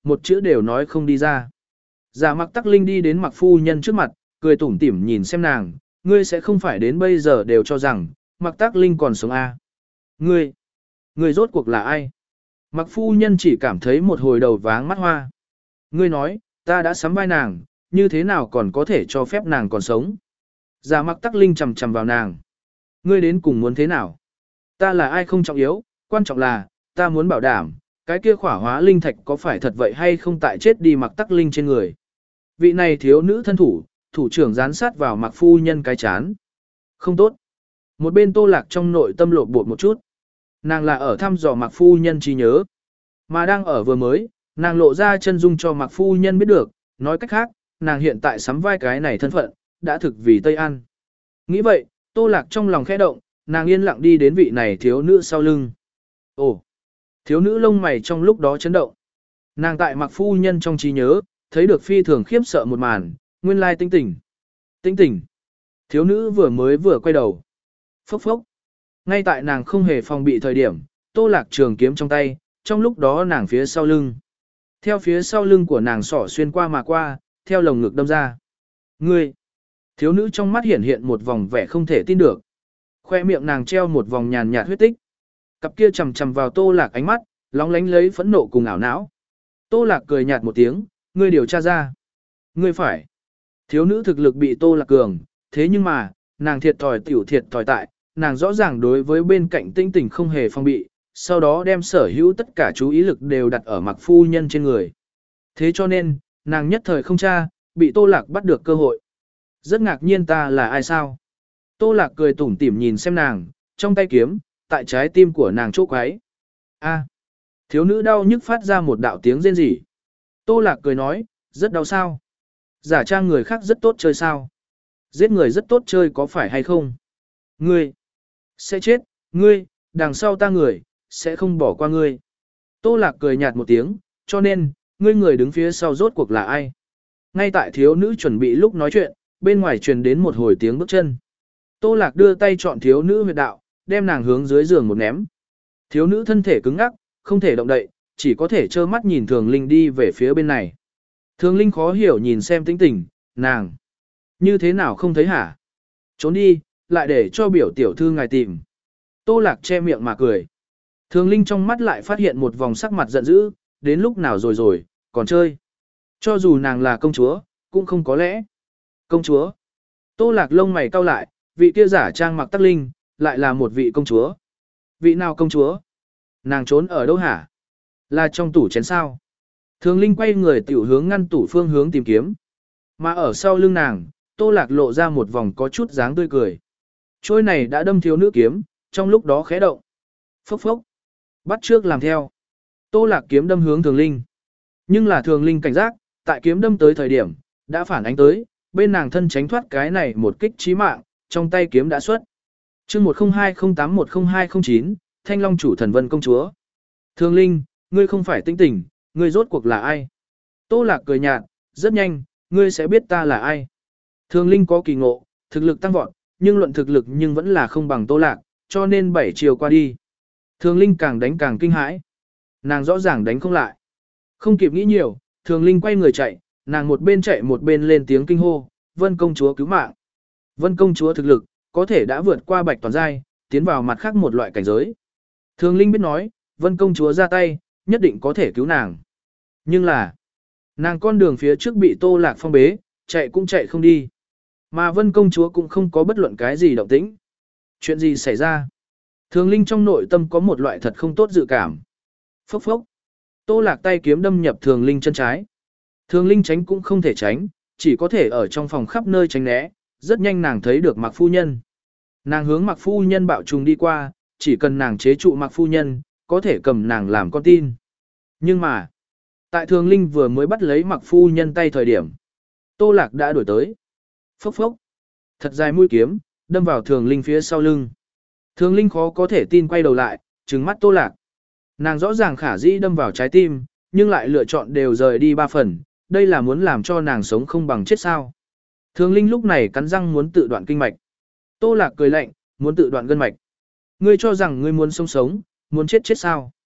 một chữ đều nói không đi ra. Giả Mặc Tắc Linh đi đến Mặc phu nhân trước mặt, cười tủm tỉm nhìn xem nàng, ngươi sẽ không phải đến bây giờ đều cho rằng, Mặc Tắc Linh còn sống à. Ngươi, ngươi rốt cuộc là ai? Mặc phu nhân chỉ cảm thấy một hồi đầu váng mắt hoa. Ngươi nói, ta đã sắm vai nàng, như thế nào còn có thể cho phép nàng còn sống? Giả Mặc Tắc Linh chầm chầm vào nàng. Ngươi đến cùng muốn thế nào? Ta là ai không trọng yếu, quan trọng là, ta muốn bảo đảm, cái kia khỏa hóa linh thạch có phải thật vậy hay không tại chết đi Mặc Tắc Linh trên người. Vị này thiếu nữ thân thủ, thủ trưởng gián sát vào Mặc phu nhân cái chán. Không tốt. Một bên Tô Lạc trong nội tâm lột bột một chút. Nàng là ở thăm dò Mặc phu nhân trí nhớ. Mà đang ở vừa mới, nàng lộ ra chân dung cho Mặc phu nhân biết được, nói cách khác, nàng hiện tại sắm vai cái này thân phận, đã thực vì Tây An. Nghĩ vậy, Tô Lạc trong lòng khẽ động, nàng yên lặng đi đến vị này thiếu nữ sau lưng. Ồ! Thiếu nữ lông mày trong lúc đó chấn động. Nàng tại Mặc phu nhân trong trí nhớ, thấy được phi thường khiếp sợ một màn, nguyên lai tinh tỉnh. Tinh tỉnh. Thiếu nữ vừa mới vừa quay đầu. Phốc phốc. Ngay tại nàng không hề phòng bị thời điểm, Tô Lạc trường kiếm trong tay, trong lúc đó nàng phía sau lưng. Theo phía sau lưng của nàng sỏ xuyên qua mà qua, theo lồng ngực đâm ra. Ngươi! Thiếu nữ trong mắt hiện hiện một vòng vẻ không thể tin được. Khoe miệng nàng treo một vòng nhàn nhạt huyết tích. Cặp kia chầm chầm vào Tô Lạc ánh mắt, lóng lánh lấy phẫn nộ cùng ảo não. Tô Lạc cười nhạt một tiếng, ngươi điều tra ra. Ngươi phải. Thiếu nữ thực lực bị Tô Lạc cường, thế nhưng mà, nàng thiệt thòi tiểu thiệt thòi tại, nàng rõ ràng đối với bên cạnh tinh tỉnh không hề phong bị, sau đó đem sở hữu tất cả chú ý lực đều đặt ở Mặc phu nhân trên người. Thế cho nên, nàng nhất thời không tra, bị Tô Lạc bắt được cơ hội. Rất ngạc nhiên ta là ai sao? Tô Lạc cười tủm tỉm nhìn xem nàng, trong tay kiếm, tại trái tim của nàng chỗ quái. A. Thiếu nữ đau nhức phát ra một đạo tiếng rên rỉ. Tô Lạc cười nói, rất đau sao? Giả trang người khác rất tốt chơi sao? Giết người rất tốt chơi có phải hay không? Ngươi sẽ chết, ngươi, đằng sau ta người, sẽ không bỏ qua ngươi. Tô Lạc cười nhạt một tiếng, cho nên, ngươi người đứng phía sau rốt cuộc là ai? Ngay tại thiếu nữ chuẩn bị lúc nói chuyện, bên ngoài truyền đến một hồi tiếng bước chân. Tô Lạc đưa tay chọn thiếu nữ huyệt đạo, đem nàng hướng dưới giường một ném. Thiếu nữ thân thể cứng ngắc, không thể động đậy, chỉ có thể trơ mắt nhìn Thường Linh đi về phía bên này. Thường Linh khó hiểu nhìn xem Tĩnh Tỉnh, nàng như thế nào không thấy hả? Trốn đi, lại để cho biểu tiểu thư ngài tìm. Tô Lạc che miệng mà cười. Thường Linh trong mắt lại phát hiện một vòng sắc mặt giận dữ, đến lúc nào rồi rồi, còn chơi. Cho dù nàng là công chúa, cũng không có lẽ. Công chúa. Tô Lạc lông mày cau lại, vị kia giả trang Mặc Tắc Linh, lại là một vị công chúa. Vị nào công chúa? Nàng trốn ở đâu hả? Là trong tủ chén sao? Thường Linh quay người tiểu hướng ngăn tủ phương hướng tìm kiếm. Mà ở sau lưng nàng, Tô Lạc lộ ra một vòng có chút dáng tươi cười. Trôi này đã đâm thiếu nữ kiếm, trong lúc đó khẽ động. Phốc phốc. Bắt trước làm theo. Tô Lạc kiếm đâm hướng Thường Linh. Nhưng là Thường Linh cảnh giác, tại kiếm đâm tới thời điểm, đã phản ánh tới, bên nàng thân tránh thoát cái này một kích chí mạng, trong tay kiếm đã xuất. Chương một không hai không tám một không hai không chín, Thanh Long chủ thần vân công chúa. Thường Linh, ngươi không phải Tĩnh Tỉnh, ngươi rốt cuộc là ai? Tô Lạc cười nhạt, rất nhanh, ngươi sẽ biết ta là ai. Thường Linh có kỳ ngộ, thực lực tăng vọt, nhưng luận thực lực nhưng vẫn là không bằng Tô Lạc, cho nên bảy chiều qua đi. Thường Linh càng đánh càng kinh hãi. Nàng rõ ràng đánh không lại. Không kịp nghĩ nhiều, Thường Linh quay người chạy, nàng một bên chạy một bên lên tiếng kinh hô, Vân công chúa cứu mạng. Vân công chúa thực lực, có thể đã vượt qua Bạch Toàn giai, tiến vào mặt khác một loại cảnh giới. Thường Linh biết nói, Vân công chúa ra tay, nhất định có thể cứu nàng. Nhưng là, nàng con đường phía trước bị Tô Lạc phong bế, chạy cũng chạy không đi. Mà Vân công chúa cũng không có bất luận cái gì động tĩnh. Chuyện gì xảy ra? Thường Linh trong nội tâm có một loại thật không tốt dự cảm. Phốc phốc. Tô Lạc tay kiếm đâm nhập Thường Linh chân trái. Thường Linh tránh cũng không thể tránh, chỉ có thể ở trong phòng khắp nơi tránh né. Rất nhanh nàng thấy được Mặc phu nhân. Nàng hướng Mặc phu nhân bạo trùng đi qua, chỉ cần nàng chế trụ Mặc phu nhân, có thể cầm nàng làm con tin. Nhưng mà, tại Thường Linh vừa mới bắt lấy Mặc phu nhân tay thời điểm, Tô Lạc đã đuổi tới. Phốc phốc. Thật dài mũi kiếm, đâm vào Thường Linh phía sau lưng. Thường Linh khó có thể tin quay đầu lại, trừng mắt Tô Lạc. Nàng rõ ràng khả dĩ đâm vào trái tim, nhưng lại lựa chọn đều rời đi ba phần, đây là muốn làm cho nàng sống không bằng chết sao. Thường Linh lúc này cắn răng muốn tự đoạn kinh mạch. Tô Lạc cười lạnh, muốn tự đoạn gân mạch. Ngươi cho rằng ngươi muốn sống sống, muốn chết chết sao?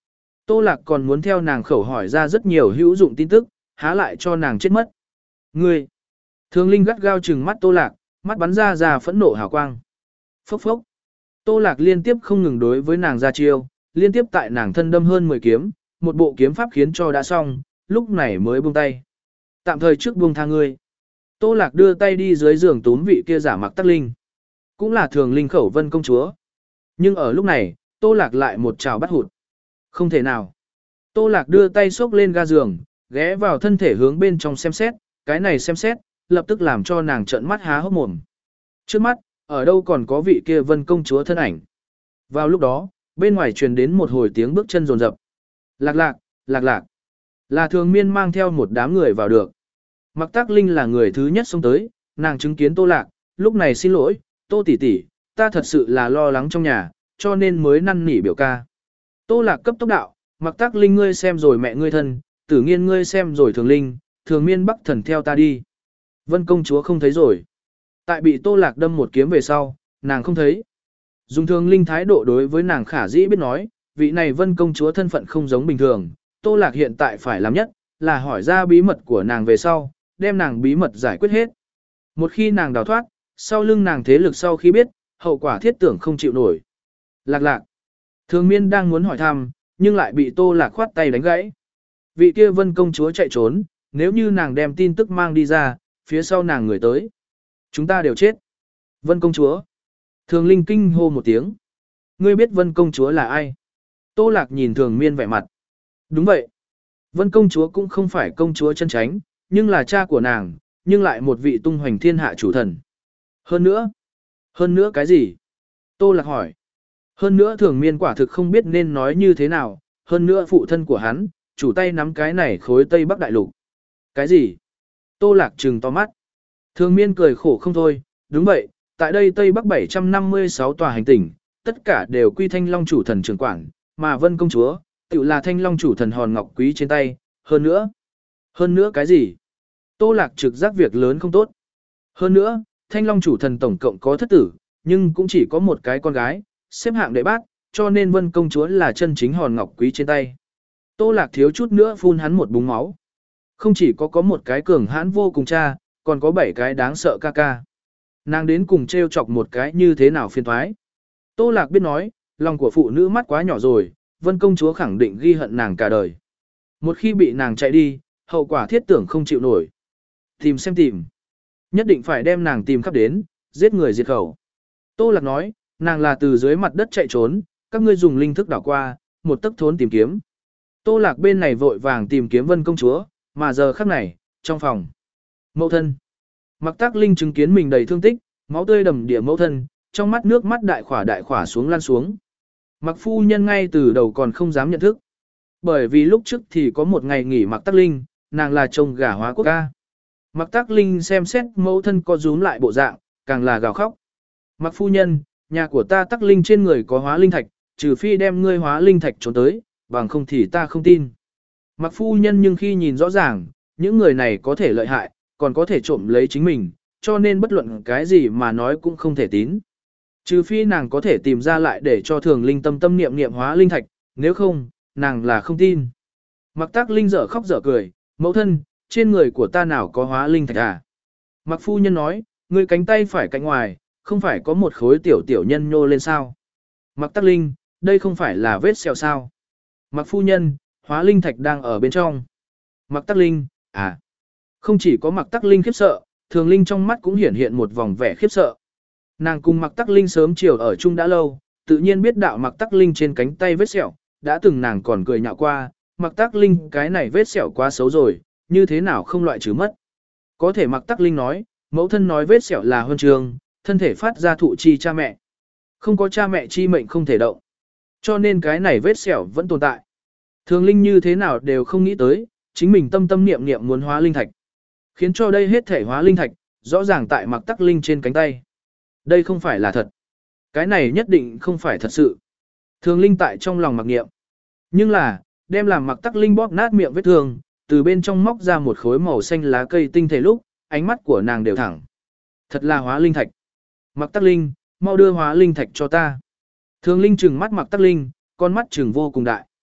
Tô Lạc còn muốn theo nàng khẩu hỏi ra rất nhiều hữu dụng tin tức, há lại cho nàng chết mất. Ngươi! Thường Linh gắt gao trừng mắt Tô Lạc, mắt bắn ra ra phẫn nộ hào quang. Phốc phốc! Tô Lạc liên tiếp không ngừng đối với nàng ra chiêu, liên tiếp tại nàng thân đâm hơn mười kiếm, một bộ kiếm pháp khiến cho đã xong, lúc này mới buông tay. Tạm thời trước buông tha ngươi. Tô Lạc đưa tay đi dưới giường túm vị kia giả Mặc Tắc Linh. Cũng là Thường Linh khẩu Vân công chúa. Nhưng ở lúc này, Tô Lạc lại một trào bắt hụt. Không thể nào. Tô Lạc đưa tay xốc lên ga giường, ghé vào thân thể hướng bên trong xem xét, cái này xem xét, lập tức làm cho nàng trợn mắt há hốc mồm. Trước mắt, ở đâu còn có vị kia Vân công chúa thân ảnh. Vào lúc đó, bên ngoài truyền đến một hồi tiếng bước chân rồn rập. Lạc lạc, lạc lạc. Là Thường Miên mang theo một đám người vào được. Mặc Tắc Linh là người thứ nhất xông tới, nàng chứng kiến Tô Lạc, lúc này xin lỗi, Tô tỷ tỷ, ta thật sự là lo lắng trong nhà, cho nên mới năn nỉ biểu ca. Tô Lạc cấp tốc đạo, Mặc Tắc Linh ngươi xem rồi mẹ ngươi thân, Tử Nghiên ngươi xem rồi Thường Linh, Thường Miên Bắc thần theo ta đi. Vân công chúa không thấy rồi. Tại bị Tô Lạc đâm một kiếm về sau, nàng không thấy. Dùng Thường Linh thái độ đối với nàng khả dĩ biết nói, vị này Vân công chúa thân phận không giống bình thường, Tô Lạc hiện tại phải làm nhất, là hỏi ra bí mật của nàng về sau, đem nàng bí mật giải quyết hết. Một khi nàng đào thoát, sau lưng nàng thế lực sau khi biết, hậu quả thiết tưởng không chịu nổi. Lạc lạc. Thường Miên đang muốn hỏi thăm, nhưng lại bị Tô Lạc khoát tay đánh gãy. Vị kia Vân công chúa chạy trốn, nếu như nàng đem tin tức mang đi ra, phía sau nàng người tới. Chúng ta đều chết. Vân công chúa. Thường Linh kinh hô một tiếng. Ngươi biết Vân công chúa là ai? Tô Lạc nhìn Thường Miên vẻ mặt. Đúng vậy. Vân công chúa cũng không phải công chúa chân chánh, nhưng là cha của nàng, nhưng lại một vị tung hoành thiên hạ chủ thần. Hơn nữa. Hơn nữa cái gì? Tô Lạc hỏi. Hơn nữa Thường Miên quả thực không biết nên nói như thế nào, hơn nữa phụ thân của hắn, chủ tay nắm cái này khối Tây Bắc Đại Lục. Cái gì? Tô Lạc trừng to mắt. Thường Miên cười khổ không thôi, đúng vậy, tại đây Tây Bắc bảy trăm năm mươi sáu tòa hành tỉnh, tất cả đều quy Thanh Long chủ thần trưởng quản, mà Vân công chúa, tự là Thanh Long chủ thần hòn ngọc quý trên tay, hơn nữa. Hơn nữa cái gì? Tô Lạc trực giác việc lớn không tốt. Hơn nữa, Thanh Long chủ thần tổng cộng có thất tử, nhưng cũng chỉ có một cái con gái, xếp hạng đệ bát, cho nên Vân công chúa là chân chính hòn ngọc quý trên tay. Tô Lạc thiếu chút nữa phun hắn một búng máu. Không chỉ có có một cái cường hãn vô cùng cha, còn có bảy cái đáng sợ ca ca. Nàng đến cùng trêu chọc một cái như thế nào phiền thoái. Tô Lạc biết nói, lòng của phụ nữ mắt quá nhỏ rồi, Vân công chúa khẳng định ghi hận nàng cả đời. Một khi bị nàng chạy đi, hậu quả thiết tưởng không chịu nổi. Tìm xem tìm. Nhất định phải đem nàng tìm khắp đến, giết người diệt khẩu. Tô Lạc nói, nàng là từ dưới mặt đất chạy trốn, các ngươi dùng linh thức đảo qua, một tấc thốn tìm kiếm. Tô Lạc bên này vội vàng tìm kiếm Vân công chúa, mà giờ khắc này, trong phòng. Mẫu thân. Mặc Tắc Linh chứng kiến mình đầy thương tích, máu tươi đầm địa mẫu thân, trong mắt nước mắt đại khỏa đại khỏa xuống lan xuống. Mặc phu nhân ngay từ đầu còn không dám nhận thức. Bởi vì lúc trước thì có một ngày nghỉ Mặc Tắc Linh, nàng là chồng gả hóa quốc ca. Mặc Tắc Linh xem xét mẫu thân có rúm lại bộ dạng, càng là gào khóc. Mặc phu nhân, nhà của ta Tắc Linh trên người có hóa linh thạch, trừ phi đem ngươi hóa linh thạch trốn tới, bằng không thì ta không tin. Mặc phu nhân nhưng khi nhìn rõ ràng, những người này có thể lợi hại, còn có thể trộm lấy chính mình, cho nên bất luận cái gì mà nói cũng không thể tín. Trừ phi nàng có thể tìm ra lại để cho Thường Linh tâm tâm niệm niệm hóa linh thạch, nếu không, nàng là không tin. Mặc Tắc Linh dở khóc dở cười, mẫu thân, trên người của ta nào có hóa linh thạch à? Mặc phu nhân nói, ngươi cánh tay phải cạnh ngoài, không phải có một khối tiểu tiểu nhân nhô lên sao? Mặc Tắc Linh, đây không phải là vết sẹo sao? Mặc phu nhân, hóa linh thạch đang ở bên trong. Mặc Tắc Linh, à. Không chỉ có Mặc Tắc Linh khiếp sợ, Thường Linh trong mắt cũng hiển hiện một vòng vẻ khiếp sợ. Nàng cùng Mặc Tắc Linh sớm chiều ở chung đã lâu, tự nhiên biết đạo Mặc Tắc Linh trên cánh tay vết sẹo, đã từng nàng còn cười nhạo qua, Mặc Tắc Linh cái này vết sẹo quá xấu rồi, như thế nào không loại trừ mất. Có thể Mặc Tắc Linh nói, mẫu thân nói vết sẹo là huân trường, thân thể phát ra thụ chi cha mẹ. Không có cha mẹ chi mệnh không thể động. Cho nên cái này vết sẹo vẫn tồn tại. Thường Linh như thế nào đều không nghĩ tới, chính mình tâm tâm niệm niệm muốn hóa linh thạch. Khiến cho đây hết thể hóa linh thạch, rõ ràng tại Mặc Tắc Linh trên cánh tay. Đây không phải là thật. Cái này nhất định không phải thật sự. Thường Linh tại trong lòng mặc niệm. Nhưng là, đem làm Mặc Tắc Linh bóp nát miệng vết thương, từ bên trong móc ra một khối màu xanh lá cây tinh thể lúc, ánh mắt của nàng đều thẳng. Thật là hóa linh thạch. Mặc Tắc Linh, mau đưa hóa linh thạch cho ta. Thường Linh trừng mắt Mặc Tắc Linh, con mắt trừng vô cùng đại.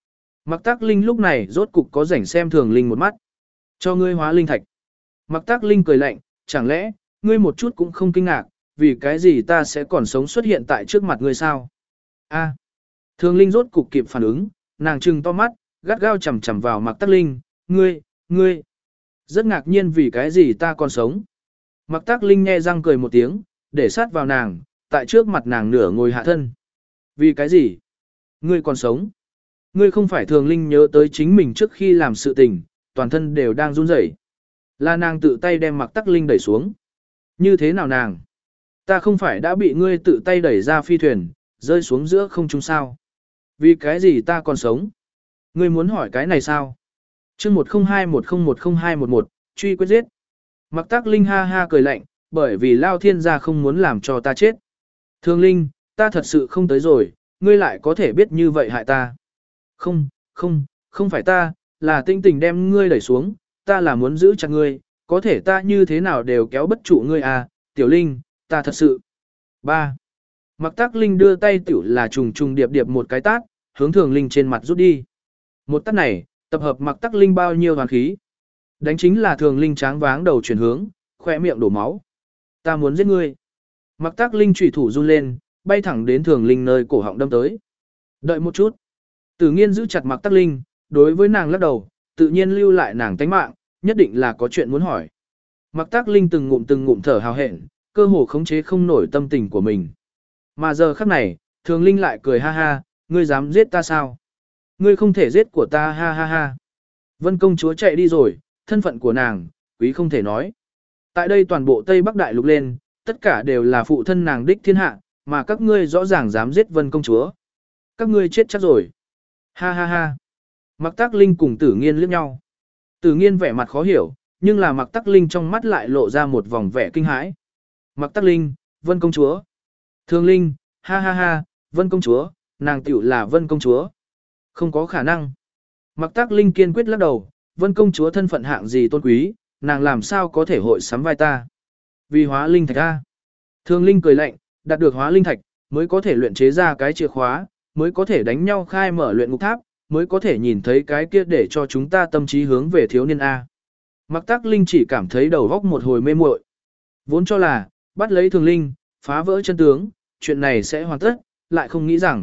Mặc Tắc Linh lúc này rốt cục có rảnh xem Thường Linh một mắt. Cho ngươi hóa linh thạch. Mặc Tắc Linh cười lạnh, chẳng lẽ, ngươi một chút cũng không kinh ngạc, vì cái gì ta sẽ còn sống xuất hiện tại trước mặt ngươi sao? A. Thường Linh rốt cục kịp phản ứng, nàng trừng to mắt, gắt gao chằm chằm vào Mặc Tắc Linh, ngươi, ngươi. Rất ngạc nhiên vì cái gì ta còn sống. Mặc Tắc Linh nhe răng cười một tiếng, để sát vào nàng, tại trước mặt nàng nửa ngồi hạ thân. Vì cái gì? Ngươi còn sống. Ngươi không phải Thường Linh nhớ tới chính mình trước khi làm sự tình, toàn thân đều đang run rẩy. Là nàng tự tay đem Mặc Tắc Linh đẩy xuống. Như thế nào nàng? Ta không phải đã bị ngươi tự tay đẩy ra phi thuyền, rơi xuống giữa không trung sao? Vì cái gì ta còn sống? Ngươi muốn hỏi cái này sao? Chương một không hai một không một không hai một một, truy quyết giết. Mặc Tắc Linh ha ha cười lạnh, bởi vì Lao Thiên gia không muốn làm cho ta chết. Thường Linh, ta thật sự không tới rồi, ngươi lại có thể biết như vậy hại ta. Không, không, không phải ta, là Tinh Tình đem ngươi đẩy xuống, ta là muốn giữ chặt ngươi, có thể ta như thế nào đều kéo bất trụ ngươi à, Tiểu Linh, ta thật sự. ba. Mặc Tắc Linh đưa tay tiểu là trùng trùng điệp điệp một cái tát, hướng Thường Linh trên mặt rút đi. Một tát này, tập hợp Mặc Tắc Linh bao nhiêu hoàn khí. Đánh chính là Thường Linh tráng váng đầu chuyển hướng, khỏe miệng đổ máu. Ta muốn giết ngươi. Mặc Tắc Linh chủy thủ run lên, bay thẳng đến Thường Linh nơi cổ họng đâm tới. Đợi một chút. Tử Nghiên giữ chặt Mặc Tắc Linh, đối với nàng lắc đầu, tự nhiên lưu lại nàng tánh mạng, nhất định là có chuyện muốn hỏi. Mặc Tắc Linh từng ngụm từng ngụm thở hào hẹn, cơ hồ khống chế không nổi tâm tình của mình. Mà giờ khắc này, Thường Linh lại cười ha ha, ngươi dám giết ta sao? Ngươi không thể giết của ta ha ha ha. Vân công chúa chạy đi rồi, thân phận của nàng, quý không thể nói. Tại đây toàn bộ Tây Bắc Đại Lục lên, tất cả đều là phụ thân nàng đích thiên hạ, mà các ngươi rõ ràng dám giết Vân công chúa. Các ngươi chết chắc rồi. Ha ha ha. Mặc Tắc Linh cùng Tử Nghiên liếc nhau. Tử Nghiên vẻ mặt khó hiểu, nhưng là Mặc Tắc Linh trong mắt lại lộ ra một vòng vẻ kinh hãi. Mặc Tắc Linh, Vân công chúa. Thường Linh, ha ha ha, Vân công chúa, nàng tiểu là Vân công chúa. Không có khả năng. Mặc Tắc Linh kiên quyết lắc đầu, Vân công chúa thân phận hạng gì tôn quý, nàng làm sao có thể hội sắm vai ta. Vì hóa linh thạch a. Thường Linh cười lạnh, đạt được hóa linh thạch, mới có thể luyện chế ra cái chìa khóa, mới có thể đánh nhau khai mở luyện ngục tháp, mới có thể nhìn thấy cái kia để cho chúng ta tâm trí hướng về thiếu niên A. Mặc Tắc Linh chỉ cảm thấy đầu góc một hồi mê muội. Vốn cho là, bắt lấy Thường Linh, phá vỡ chân tướng, chuyện này sẽ hoàn tất, lại không nghĩ rằng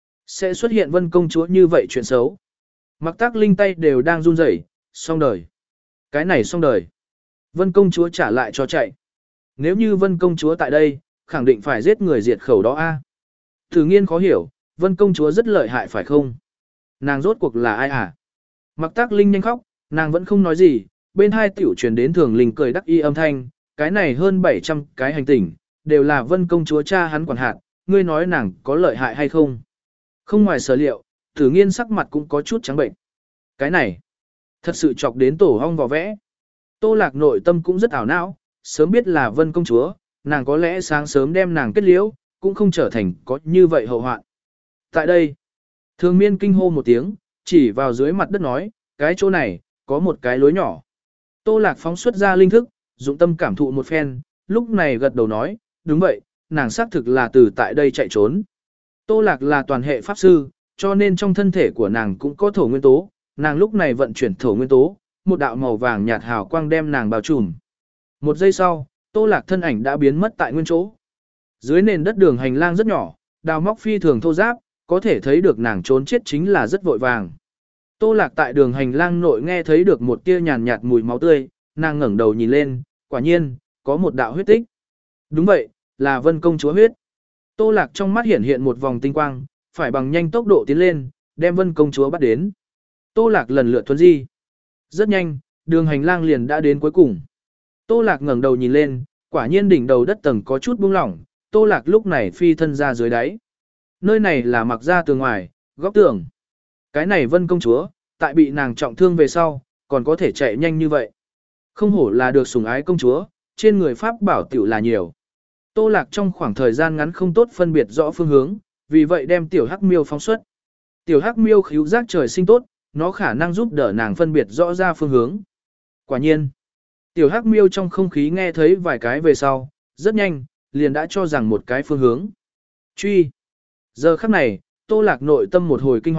sẽ xuất hiện Vân công chúa như vậy chuyện xấu. Mặc Tắc Linh tay đều đang run rẩy, xong đời. Cái này xong đời. Vân công chúa trả lại cho chạy. Nếu như Vân công chúa tại đây, khẳng định phải giết người diệt khẩu đó a. Tử Nghiên khó hiểu, Vân công chúa rất lợi hại phải không? Nàng rốt cuộc là ai à? Mặc Tắc Linh nhanh khóc, nàng vẫn không nói gì, bên hai tiểu truyền đến Thường Linh cười đắc y âm thanh, cái này hơn bảy trăm cái hành tinh, đều là Vân công chúa cha hắn quản hạt, ngươi nói nàng có lợi hại hay không? Không ngoài sở liệu, Tử Nghiên sắc mặt cũng có chút trắng bệnh. Cái này, thật sự chọc đến tổ hong vò vẽ. Tô Lạc nội tâm cũng rất ảo não, sớm biết là Vân công chúa, nàng có lẽ sáng sớm đem nàng kết liễu, cũng không trở thành có như vậy hậu hoạn. Tại đây, Thường Miên kinh hô một tiếng, chỉ vào dưới mặt đất nói, cái chỗ này, có một cái lối nhỏ. Tô Lạc phóng xuất ra linh thức, dụng tâm cảm thụ một phen, lúc này gật đầu nói, đúng vậy, nàng xác thực là từ tại đây chạy trốn. Tô Lạc là toàn hệ pháp sư, cho nên trong thân thể của nàng cũng có thổ nguyên tố, nàng lúc này vận chuyển thổ nguyên tố, một đạo màu vàng nhạt hào quang đem nàng bao trùm. Một giây sau, Tô Lạc thân ảnh đã biến mất tại nguyên chỗ. Dưới nền đất đường hành lang rất nhỏ, đào móc phi thường thô ráp, có thể thấy được nàng trốn chết chính là rất vội vàng. Tô Lạc tại đường hành lang nội nghe thấy được một tia nhàn nhạt mùi máu tươi, nàng ngẩng đầu nhìn lên, quả nhiên, có một đạo huyết tích. Đúng vậy, là Vân công chúa huyết. Tô Lạc trong mắt hiện hiện một vòng tinh quang, phải bằng nhanh tốc độ tiến lên, đem Vân công chúa bắt đến. Tô Lạc lần lượt thuấn di. Rất nhanh, đường hành lang liền đã đến cuối cùng. Tô Lạc ngẩng đầu nhìn lên, quả nhiên đỉnh đầu đất tầng có chút buông lỏng, Tô Lạc lúc này phi thân ra dưới đáy. Nơi này là mặc ra tường ngoài, góc tường. Cái này Vân công chúa, tại bị nàng trọng thương về sau, còn có thể chạy nhanh như vậy. Không hổ là được sủng ái công chúa, trên người Pháp bảo tiểu là nhiều. Tô Lạc trong khoảng thời gian ngắn không tốt phân biệt rõ phương hướng, vì vậy đem tiểu hắc miêu phóng xuất. Tiểu hắc miêu khíu giác trời sinh tốt, nó khả năng giúp đỡ nàng phân biệt rõ ra phương hướng. Quả nhiên, tiểu hắc miêu trong không khí nghe thấy vài cái về sau, rất nhanh, liền đã cho rằng một cái phương hướng. Truy. Giờ khắc này, Tô Lạc nội tâm một hồi kinh hoàng,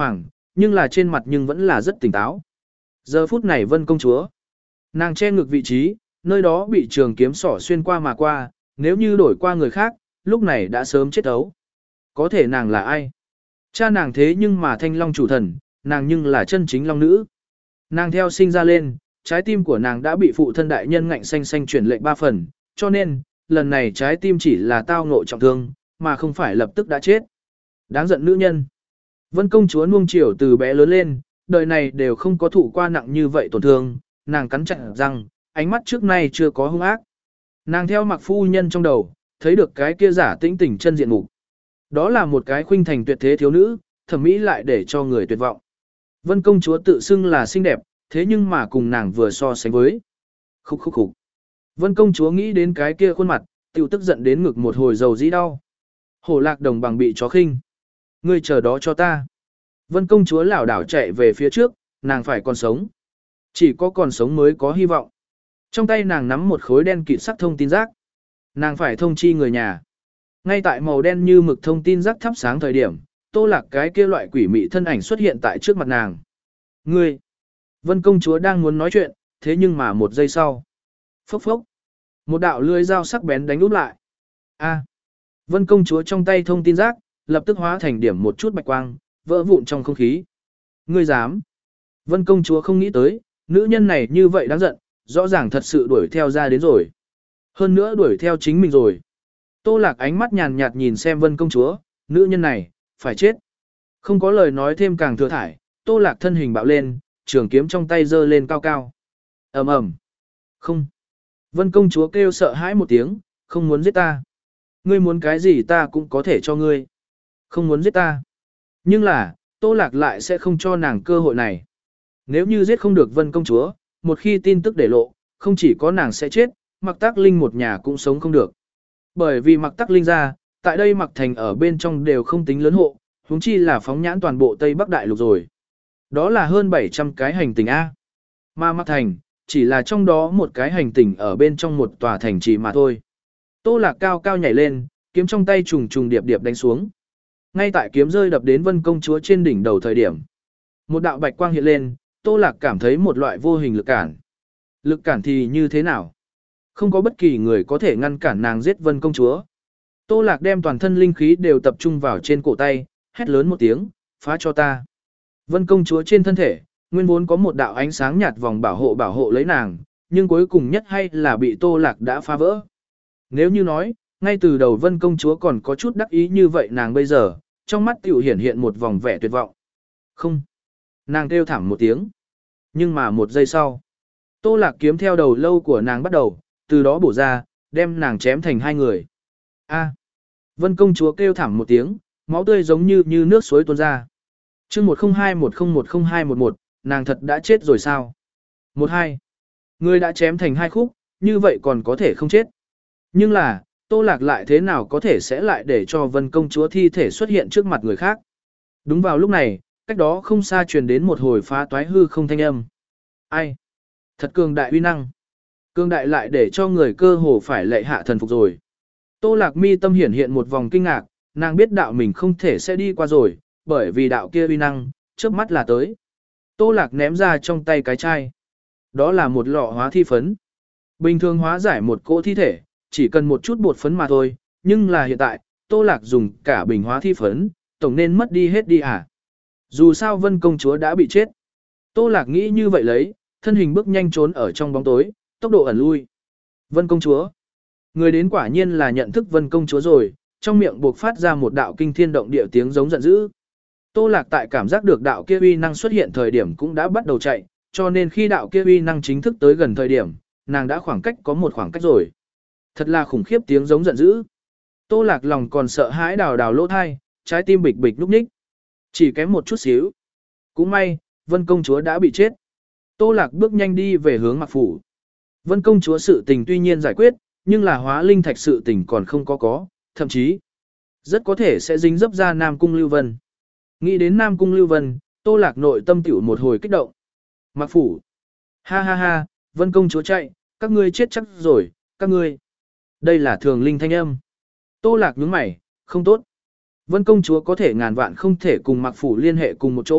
nhưng là trên mặt nhưng vẫn là rất tỉnh táo. Giờ phút này Vân công chúa, nàng che ngực vị trí, nơi đó bị trường kiếm sỏ xuyên qua mà qua, nếu như đổi qua người khác, lúc này đã sớm chết ấu. Có thể nàng là ai? Cha nàng thế nhưng mà thanh long chủ thần, nàng nhưng là chân chính long nữ. Nàng theo sinh ra lên, trái tim của nàng đã bị phụ thân đại nhân ngạnh xanh xanh chuyển lệnh ba phần, cho nên, lần này trái tim chỉ là tao ngộ trọng thương, mà không phải lập tức đã chết. Đáng giận nữ nhân. Vân công chúa nuông chiều từ bé lớn lên, đời này đều không có thụ qua nặng như vậy tổn thương, nàng cắn chặt răng, ánh mắt trước nay chưa có hung ác. Nàng theo mặc phu nhân trong đầu, thấy được cái kia giả tĩnh tỉnh chân diện mục. Đó là một cái khuynh thành tuyệt thế thiếu nữ, thẩm mỹ lại để cho người tuyệt vọng. Vân công chúa tự xưng là xinh đẹp, thế nhưng mà cùng nàng vừa so sánh với. Khúc khúc khúc. Vân công chúa nghĩ đến cái kia khuôn mặt, tiêu tức giận đến ngực một hồi dầu dĩ đau. Hổ lạc đồng bằng bị chó khinh. Ngươi chờ đó cho ta. Vân công chúa lảo đảo chạy về phía trước, nàng phải còn sống. Chỉ có còn sống mới có hy vọng. Trong tay nàng nắm một khối đen kịt sắc thông tin rác. Nàng phải thông chi người nhà. Ngay tại màu đen như mực thông tin rác thắp sáng thời điểm, Tô Lạc cái kia loại quỷ mị thân ảnh xuất hiện tại trước mặt nàng. Ngươi! Vân công chúa đang muốn nói chuyện, thế nhưng mà một giây sau. Phốc phốc! Một đạo lưỡi dao sắc bén đánh úp lại. A! Vân công chúa trong tay thông tin rác, lập tức hóa thành điểm một chút bạch quang, vỡ vụn trong không khí. Ngươi dám! Vân công chúa không nghĩ tới, nữ nhân này như vậy đáng giận, rõ ràng thật sự đuổi theo ra đến rồi. Hơn nữa đuổi theo chính mình rồi. Tô Lạc ánh mắt nhàn nhạt nhìn xem Vân công chúa, nữ nhân này, phải chết. Không có lời nói thêm càng thừa thải, Tô Lạc thân hình bạo lên, trường kiếm trong tay giơ lên cao cao. Ầm ầm. Không. Vân công chúa kêu sợ hãi một tiếng, không muốn giết ta. Ngươi muốn cái gì ta cũng có thể cho ngươi. Không muốn giết ta. Nhưng là, Tô Lạc lại sẽ không cho nàng cơ hội này. Nếu như giết không được Vân công chúa, một khi tin tức để lộ, không chỉ có nàng sẽ chết, Mặc Tắc Linh một nhà cũng sống không được. Bởi vì Mặc Tắc Linh ra, tại đây Mặc Thành ở bên trong đều không tính lớn hộ, huống chi là phóng nhãn toàn bộ Tây Bắc Đại Lục rồi. Đó là hơn bảy trăm cái hành tinh A. Mà Mặc Thành, chỉ là trong đó một cái hành tinh ở bên trong một tòa thành trì mà thôi. Tô Lạc cao cao nhảy lên, kiếm trong tay trùng trùng điệp điệp đánh xuống. Ngay tại kiếm rơi đập đến Vân công chúa trên đỉnh đầu thời điểm. Một đạo bạch quang hiện lên, Tô Lạc cảm thấy một loại vô hình lực cản. Lực cản thì như thế nào? Không có bất kỳ người có thể ngăn cản nàng giết Vân công chúa. Tô Lạc đem toàn thân linh khí đều tập trung vào trên cổ tay, hét lớn một tiếng, phá cho ta. Vân công chúa trên thân thể, nguyên vốn có một đạo ánh sáng nhạt vòng bảo hộ bảo hộ lấy nàng, nhưng cuối cùng nhất hay là bị Tô Lạc đã phá vỡ. Nếu như nói, ngay từ đầu Vân công chúa còn có chút đắc ý như vậy nàng bây giờ, trong mắt tiểu hiển hiện một vòng vẻ tuyệt vọng. Không. Nàng kêu thảm một tiếng. Nhưng mà một giây sau, Tô Lạc kiếm theo đầu lâu của nàng bắt đầu, từ đó bổ ra, đem nàng chém thành hai người. A. Vân công chúa kêu thảm một tiếng, máu tươi giống như như nước suối tuôn ra. Chương một không hai một không một không hai một một, nàng thật đã chết rồi sao? một hai. Người đã chém thành hai khúc, như vậy còn có thể không chết. Nhưng là, Tô Lạc lại thế nào có thể sẽ lại để cho Vân công chúa thi thể xuất hiện trước mặt người khác? Đúng vào lúc này, cách đó không xa truyền đến một hồi phá toái hư không thanh âm. Ai? Thật cường đại uy năng. Cường đại lại để cho người cơ hồ phải lệ hạ thần phục rồi. Tô Lạc mi tâm hiển hiện một vòng kinh ngạc, nàng biết đạo mình không thể sẽ đi qua rồi, bởi vì đạo kia uy năng, chớp mắt là tới. Tô Lạc ném ra trong tay cái chai. Đó là một lọ hóa thi phấn. Bình thường hóa giải một cỗ thi thể, chỉ cần một chút bột phấn mà thôi, nhưng là hiện tại, Tô Lạc dùng cả bình hóa thi phấn, tổng nên mất đi hết đi à. Dù sao Vân công chúa đã bị chết. Tô Lạc nghĩ như vậy lấy, thân hình bước nhanh trốn ở trong bóng tối, tốc độ ẩn lui. Vân công chúa. Người đến quả nhiên là nhận thức Vân công chúa rồi, trong miệng buộc phát ra một đạo kinh thiên động địa tiếng giống giận dữ. Tô Lạc tại cảm giác được đạo kia uy năng xuất hiện thời điểm cũng đã bắt đầu chạy, cho nên khi đạo kia uy năng chính thức tới gần thời điểm, nàng đã khoảng cách có một khoảng cách rồi. Thật là khủng khiếp tiếng giống giận dữ. Tô Lạc lòng còn sợ hãi đào đào lỗ thai, trái tim bịch bịch núp ních. Chỉ kém một chút xíu. Cũng may, Vân công chúa đã bị chết. Tô Lạc bước nhanh đi về hướng Mặc phủ. Vân công chúa sự tình tuy nhiên giải quyết, nhưng là hóa linh thạch sự tình còn không có có, thậm chí rất có thể sẽ dính dấp ra Nam Cung Lưu Vân. Nghĩ đến Nam Cung Lưu Vân, Tô Lạc nội tâm tiểu một hồi kích động. Mặc phủ. Ha ha ha, Vân công chúa chạy, các ngươi chết chắc rồi, các ngươi. Đây là thường linh thanh âm. Tô Lạc nhướng mày, không tốt. Vân công chúa có thể ngàn vạn không thể cùng Mặc phủ liên hệ cùng một chỗ,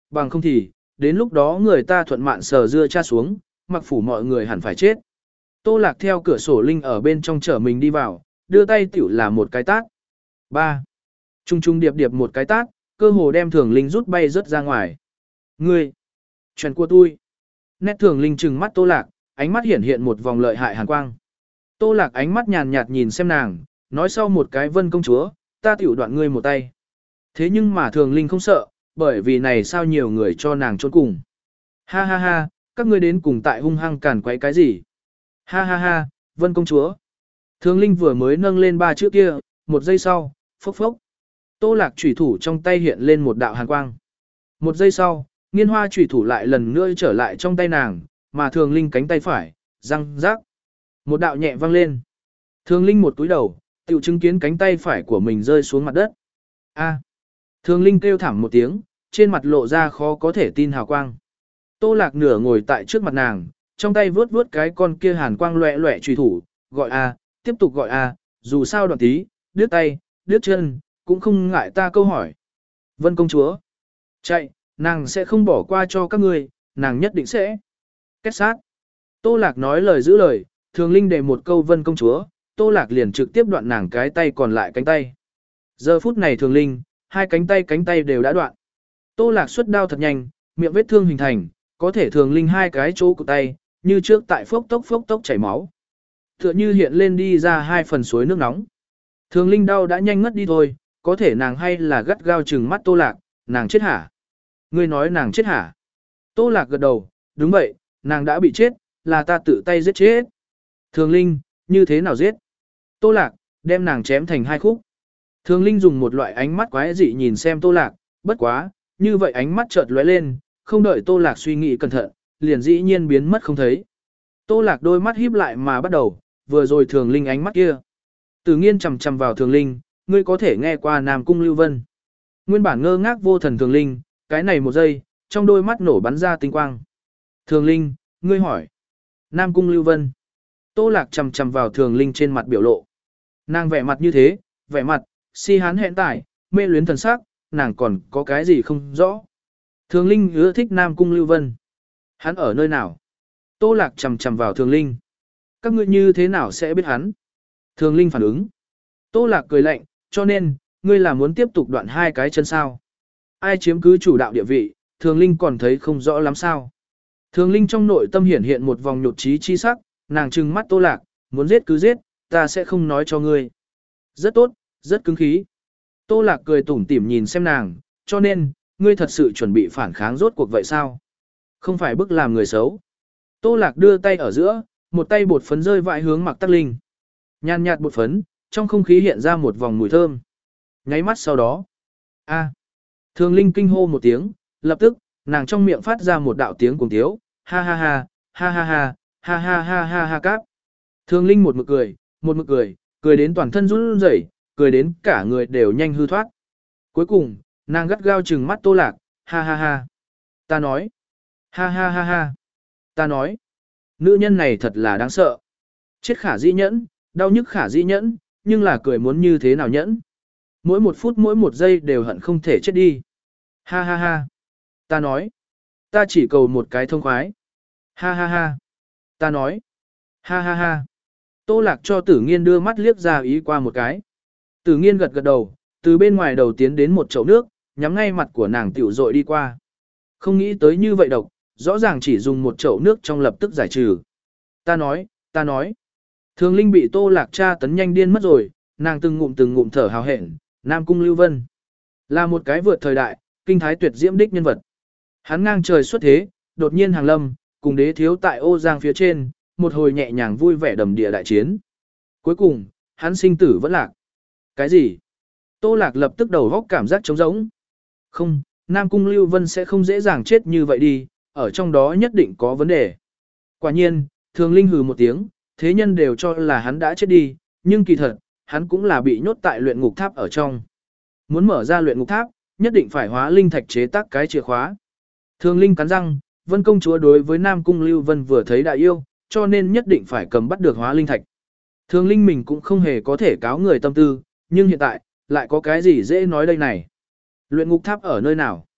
bằng không thì, đến lúc đó người ta thuận mạn sờ dưa cha xuống, mặc phủ mọi người hẳn phải chết. Tô Lạc theo cửa sổ linh ở bên trong chở mình đi vào, đưa tay tiểu là một cái tát. ba. Trung trung điệp điệp một cái tát, cơ hồ đem thường linh rút bay rớt ra ngoài. Ngươi! Chuyện của tôi! Nét thường linh trừng mắt Tô Lạc, ánh mắt hiển hiện một vòng lợi hại hàn quang. Tô Lạc ánh mắt nhàn nhạt nhìn xem nàng, nói sau một cái Vân công chúa, ta tiểu đoạn ngươi một tay. Thế nhưng mà thường linh không sợ, bởi vì này sao nhiều người cho nàng trốn cùng. Ha ha ha, các ngươi đến cùng tại hung hăng cản quấy cái gì? Ha ha ha, Vân công chúa. Thường linh vừa mới nâng lên ba chữ kia, một giây sau, phốc phốc. Tô Lạc chủy thủ trong tay hiện lên một đạo hàn quang. Một giây sau, nghiên hoa chủy thủ lại lần nữa trở lại trong tay nàng, mà thường linh cánh tay phải, răng rác. Một đạo nhẹ vang lên. Thường linh một túi đầu, tiểu chứng kiến cánh tay phải của mình rơi xuống mặt đất. A. Thường linh kêu thảm một tiếng, trên mặt lộ ra khó có thể tin hào quang. Tô Lạc nửa ngồi tại trước mặt nàng, trong tay vướt vướt cái con kia hàn quang loẹ loẹ chủy thủ, gọi a, tiếp tục gọi a, dù sao đoạn tí, đứt tay, đứt chân, cũng không ngại ta câu hỏi. Vân công chúa. Chạy, nàng sẽ không bỏ qua cho các ngươi, nàng nhất định sẽ. Kết sát. Tô Lạc nói lời giữ lời, thường linh để một câu Vân công chúa, Tô Lạc liền trực tiếp đoạn nàng cái tay còn lại cánh tay. Giờ phút này thường linh, hai cánh tay cánh tay đều đã đoạn. Tô Lạc xuất đao thật nhanh, miệng vết thương hình thành, có thể thường linh hai cái chỗ của tay, như trước tại phốc tốc phốc tốc chảy máu. Tựa như hiện lên đi ra hai phần suối nước nóng. Thường linh đau đã nhanh ngất đi thôi, có thể nàng hay là gắt gao trừng mắt Tô Lạc, nàng chết hả? Ngươi nói nàng chết hả? Tô Lạc gật đầu, đúng vậy, nàng đã bị chết, là ta tự tay giết chết. Thường linh, như thế nào giết? Tô Lạc, đem nàng chém thành hai khúc. Thường linh dùng một loại ánh mắt quái dị nhìn xem Tô Lạc, bất quá, như vậy ánh mắt chợt lóe lên, không đợi Tô Lạc suy nghĩ cẩn thận, liền dĩ nhiên biến mất không thấy. Tô Lạc đôi mắt híp lại mà bắt đầu, vừa rồi thường linh ánh mắt kia. Tử Nghiên chằm chằm vào thường linh, ngươi có thể nghe qua Nam Cung Lưu Vân. Nguyên bản ngơ ngác vô thần thường linh, cái này một giây, trong đôi mắt nổ bắn ra tinh quang. Thường linh, ngươi hỏi. Nam Cung Lưu Vân. Tô Lạc chằm chằm vào thường linh trên mặt biểu lộ. Nàng vẻ mặt như thế, vẻ mặt, si hán hẹn tải, mê luyến thần sắc, nàng còn có cái gì không rõ. Thường linh ưa thích Nam Cung Lưu Vân. Hắn ở nơi nào? Tô Lạc chằm chằm vào thường linh. Các ngươi như thế nào sẽ biết hắn? Thường linh phản ứng. Tô Lạc cười lạnh, cho nên, ngươi là muốn tiếp tục đoạn hai cái chân sao? Ai chiếm cứ chủ đạo địa vị, thường linh còn thấy không rõ lắm sao? Thường linh trong nội tâm hiển hiện một vòng nhột trí chi sắc, nàng trừng mắt Tô Lạc, muốn giết cứ giết, ta sẽ không nói cho ngươi. Rất tốt, rất cứng khí. Tô Lạc cười tủm tỉm nhìn xem nàng, cho nên, ngươi thật sự chuẩn bị phản kháng rốt cuộc vậy sao? Không phải bức làm người xấu. Tô Lạc đưa tay ở giữa, một tay bột phấn rơi vãi hướng Mạc Tắc Linh. Nhàn nhạt bột phấn, trong không khí hiện ra một vòng mùi thơm. Nháy mắt sau đó. A. Thường linh kinh hô một tiếng, lập tức, nàng trong miệng phát ra một đạo tiếng cuồng tiếu. Ha ha ha, ha ha ha, ha ha ha ha ha cáp. Thường linh một mực cười, một mực cười, cười đến toàn thân run rẩy, cười đến cả người đều nhanh hư thoát. Cuối cùng, nàng gắt gao trừng mắt Tô Lạc, ha ha ha. Ta nói. Ha ha ha ha. Ta nói. Nữ nhân này thật là đáng sợ. Chết khả dĩ nhẫn, đau nhức khả dĩ nhẫn, nhưng là cười muốn như thế nào nhẫn. Mỗi một phút mỗi một giây đều hận không thể chết đi. Ha ha ha. Ta nói. Ta chỉ cầu một cái thông khoái. Ha ha ha. Ta nói. Ha ha ha. Tô Lạc cho Tử Nghiên đưa mắt liếc ra ý qua một cái. Tử Nghiên gật gật đầu, từ bên ngoài đầu tiến đến một chậu nước, nhắm ngay mặt của nàng tiểu dội đi qua. Không nghĩ tới như vậy độc, rõ ràng chỉ dùng một chậu nước trong lập tức giải trừ. Ta nói, ta nói. Thường linh bị Tô Lạc tra tấn nhanh điên mất rồi, nàng từng ngụm từng ngụm thở hào hẹn, Nam Cung Lưu Vân. Là một cái vượt thời đại, kinh thái tuyệt diễm đích nhân vật. Hắn ngang trời xuất thế, đột nhiên hàng lâm, cùng đế thiếu tại ô giang phía trên, một hồi nhẹ nhàng vui vẻ đầm địa đại chiến. Cuối cùng, hắn sinh tử vẫn lạc. Cái gì? Tô Lạc lập tức đầu góc cảm giác trống rỗng. Không, Nam Cung Lưu Vân sẽ không dễ dàng chết như vậy đi, ở trong đó nhất định có vấn đề. Quả nhiên, Thường Linh hừ một tiếng, thế nhân đều cho là hắn đã chết đi, nhưng kỳ thật, hắn cũng là bị nhốt tại luyện ngục tháp ở trong. Muốn mở ra luyện ngục tháp, nhất định phải hóa linh thạch chế tác cái chìa khóa. Thường Linh cắn răng, Vân công chúa đối với Nam Cung Lưu Vân vừa thấy đại yêu, cho nên nhất định phải cầm bắt được hóa linh thạch. Thường Linh mình cũng không hề có thể cáo người tâm tư, nhưng hiện tại, lại có cái gì dễ nói đây này. Luyện ngục tháp ở nơi nào?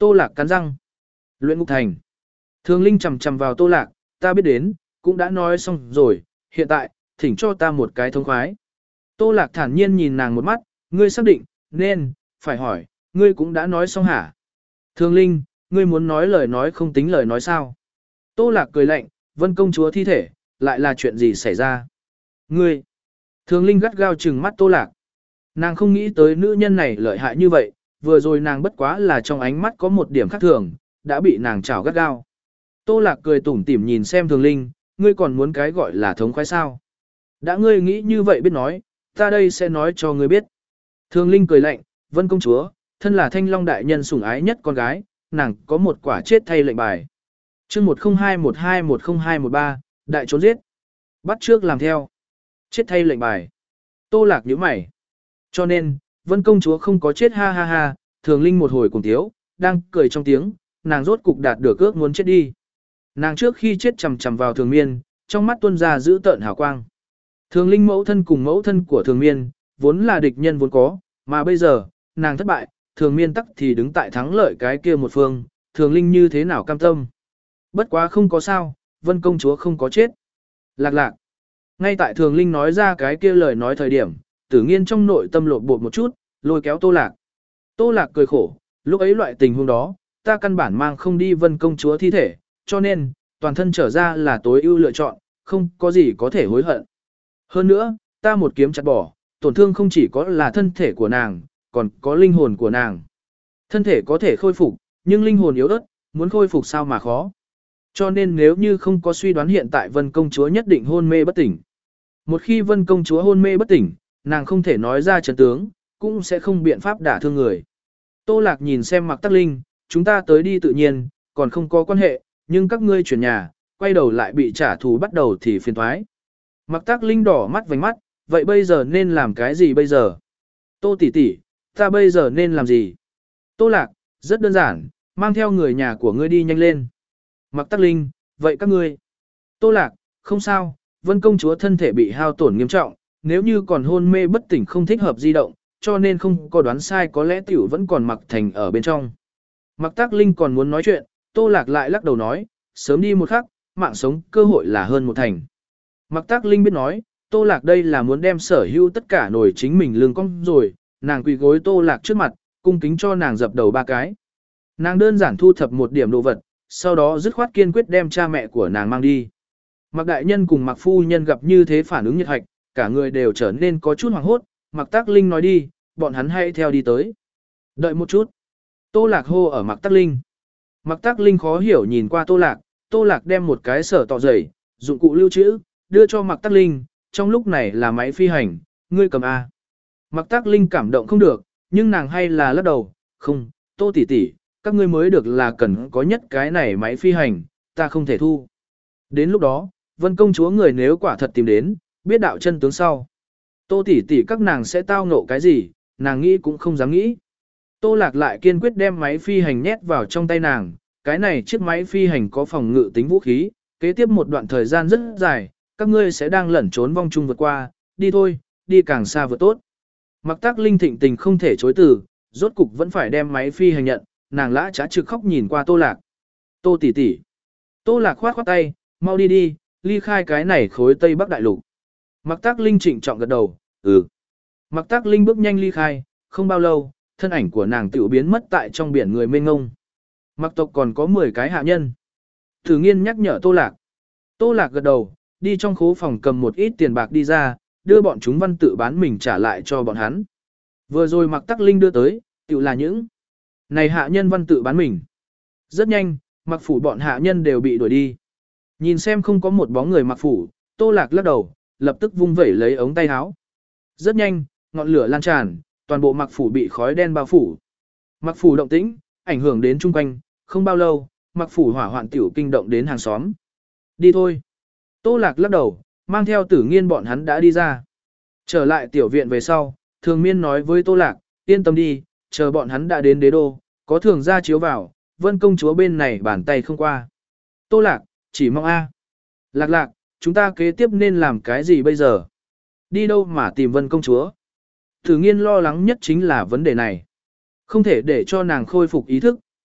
Tô Lạc cắn răng. Luyện ngục thành. Thường Linh chầm chầm vào Tô Lạc, ta biết đến, cũng đã nói xong rồi, hiện tại, thỉnh cho ta một cái thông khoái. Tô Lạc thản nhiên nhìn nàng một mắt, ngươi xác định, nên, phải hỏi, ngươi cũng đã nói xong hả? Thường Linh, ngươi muốn nói lời nói không tính lời nói sao? Tô Lạc cười lạnh, Vân công chúa thi thể, lại là chuyện gì xảy ra? Ngươi! Thường Linh gắt gao trừng mắt Tô Lạc. Nàng không nghĩ tới nữ nhân này lợi hại như vậy, vừa rồi nàng bất quá là trong ánh mắt có một điểm khác thường, đã bị nàng chảo gắt gao. Tô Lạc cười tủm tỉm nhìn xem Thường Linh, ngươi còn muốn cái gọi là thống khoái sao? Đã ngươi nghĩ như vậy biết nói, ta đây sẽ nói cho ngươi biết. Thường Linh cười lạnh, Vân công chúa, thân là Thanh Long đại nhân sủng ái nhất con gái, nàng có một quả chết thay lệnh bài. Chương một không hai một hai một không hai một ba, đại trốn giết. Bắt trước làm theo. Chết thay lệnh bài. Tô Lạc nhíu mày. Cho nên, Vân công chúa không có chết ha ha ha, Thường Linh một hồi cùng thiếu, đang cười trong tiếng, nàng rốt cục đạt được ước muốn chết đi. Nàng trước khi chết chầm chầm vào Thường Miên, trong mắt tuôn ra giữ tợn hào quang. Thường Linh mẫu thân cùng mẫu thân của Thường Miên, vốn là địch nhân vốn có, mà bây giờ, nàng thất bại, Thường Miên tắc thì đứng tại thắng lợi cái kia một phương, Thường Linh như thế nào cam tâm. Bất quá không có sao, Vân công chúa không có chết. Lạc lạc. Ngay tại Thường Linh nói ra cái kia lời nói thời điểm, Tử Nghiên trong nội tâm lột bột một chút, lôi kéo Tô Lạc. Tô Lạc cười khổ, lúc ấy loại tình huống đó, ta căn bản mang không đi Vân công chúa thi thể, cho nên, toàn thân trở ra là tối ưu lựa chọn, không có gì có thể hối hận. Hơn nữa, ta một kiếm chặt bỏ, tổn thương không chỉ có là thân thể của nàng, còn có linh hồn của nàng. Thân thể có thể khôi phục, nhưng linh hồn yếu ớt, muốn khôi phục sao mà khó. Cho nên nếu như không có suy đoán hiện tại Vân công chúa nhất định hôn mê bất tỉnh. Một khi Vân công chúa hôn mê bất tỉnh, nàng không thể nói ra trận tướng, cũng sẽ không biện pháp đả thương người. Tô Lạc nhìn xem Mạc Tắc Linh, chúng ta tới đi tự nhiên, còn không có quan hệ, nhưng các ngươi chuyển nhà, quay đầu lại bị trả thù bắt đầu thì phiền thoái. Mạc Tắc Linh đỏ mắt vành mắt, vậy bây giờ nên làm cái gì bây giờ? Tô tỷ tỷ, ta bây giờ nên làm gì? Tô Lạc, rất đơn giản, mang theo người nhà của ngươi đi nhanh lên. Mạc Tắc Linh, vậy các ngươi? Tô Lạc, không sao, Vân công chúa thân thể bị hao tổn nghiêm trọng, nếu như còn hôn mê bất tỉnh không thích hợp di động, cho nên không có đoán sai có lẽ tiểu vẫn còn Mạc Thành ở bên trong. Mạc Tắc Linh còn muốn nói chuyện, Tô Lạc lại lắc đầu nói, sớm đi một khắc, mạng sống cơ hội là hơn một thành. Mạc Tắc Linh biết nói, Tô Lạc đây là muốn đem sở hữu tất cả nổi chính mình lương cong rồi, nàng quỳ gối Tô Lạc trước mặt, cung kính cho nàng dập đầu ba cái. Nàng đơn giản thu thập một điểm đồ vật, sau đó dứt khoát kiên quyết đem cha mẹ của nàng mang đi. Mạc đại nhân cùng Mạc phu nhân gặp như thế phản ứng nhiệt hạch, cả người đều trở nên có chút hoảng hốt, Mạc Tắc Linh nói đi, bọn hắn hãy theo đi tới. Đợi một chút. Tô Lạc hô ở Mạc Tắc Linh. Mạc Tắc Linh khó hiểu nhìn qua Tô Lạc, Tô Lạc đem một cái sở tọ giày, dụng cụ lưu trữ, đưa cho Mạc Tắc Linh, trong lúc này là máy phi hành, ngươi cầm A. Mạc Tắc Linh cảm động không được, nhưng nàng hay là lắc đầu, không, Tô tỷ tỷ, các ngươi mới được là cần có nhất cái này máy phi hành, ta không thể thu. Đến lúc đó, Vân công chúa người nếu quả thật tìm đến, biết đạo chân tướng sau. Tô tỷ tỷ các nàng sẽ tao ngộ cái gì, nàng nghĩ cũng không dám nghĩ. Tô Lạc lại kiên quyết đem máy phi hành nhét vào trong tay nàng, cái này chiếc máy phi hành có phòng ngự tính vũ khí, kế tiếp một đoạn thời gian rất dài, các ngươi sẽ đang lẩn trốn vong chung vượt qua, đi thôi, đi càng xa vừa tốt. Mạc Tắc Linh thịnh tình không thể chối từ, rốt cục vẫn phải đem máy phi hành nhận, nàng lã trá trực khóc nhìn qua Tô Lạc. Tô tỷ tỷ. Tô Lạc khoát khoát tay, mau đi đi, ly khai cái này khối Tây Bắc Đại Lục. Mạc Tắc Linh trịnh trọng gật đầu, ừ. Mạc Tắc Linh bước nhanh ly khai, không bao lâu, thân ảnh của nàng tiểu biến mất tại trong biển người mênh ngông. Mạc tộc còn có mười cái hạ nhân. Thử Nghiên nhắc nhở Tô Lạc. Tô Lạc gật đầu, đi trong khố phòng cầm một ít tiền bạc đi ra, đưa bọn chúng văn tự bán mình trả lại cho bọn hắn. Vừa rồi Mạc Tắc Linh đưa tới, tiểu là những này hạ nhân văn tự bán mình. Rất nhanh, Mạc phủ bọn hạ nhân đều bị đuổi đi. Nhìn xem không có một bóng người Mạc phủ, Tô Lạc lắc đầu, lập tức vung vẩy lấy ống tay áo. Rất nhanh, ngọn lửa lan tràn, toàn bộ Mạc phủ bị khói đen bao phủ. Mạc phủ động tĩnh, ảnh hưởng đến chung quanh, không bao lâu, Mạc phủ hỏa hoạn tiểu kinh động đến hàng xóm. Đi thôi. Tô Lạc lắc đầu, mang theo Tử Nghiên bọn hắn đã đi ra. Trở lại tiểu viện về sau, Thường Miên nói với Tô Lạc, yên tâm đi, chờ bọn hắn đã đến đế đô, có thường gia chiếu vào, Vân công chúa bên này bàn tay không qua. Tô Lạc, chỉ mong A. Lạc lạc, chúng ta kế tiếp nên làm cái gì bây giờ? Đi đâu mà tìm Vân công chúa? Tử Nghiên lo lắng nhất chính là vấn đề này. Không thể để cho nàng khôi phục ý thức,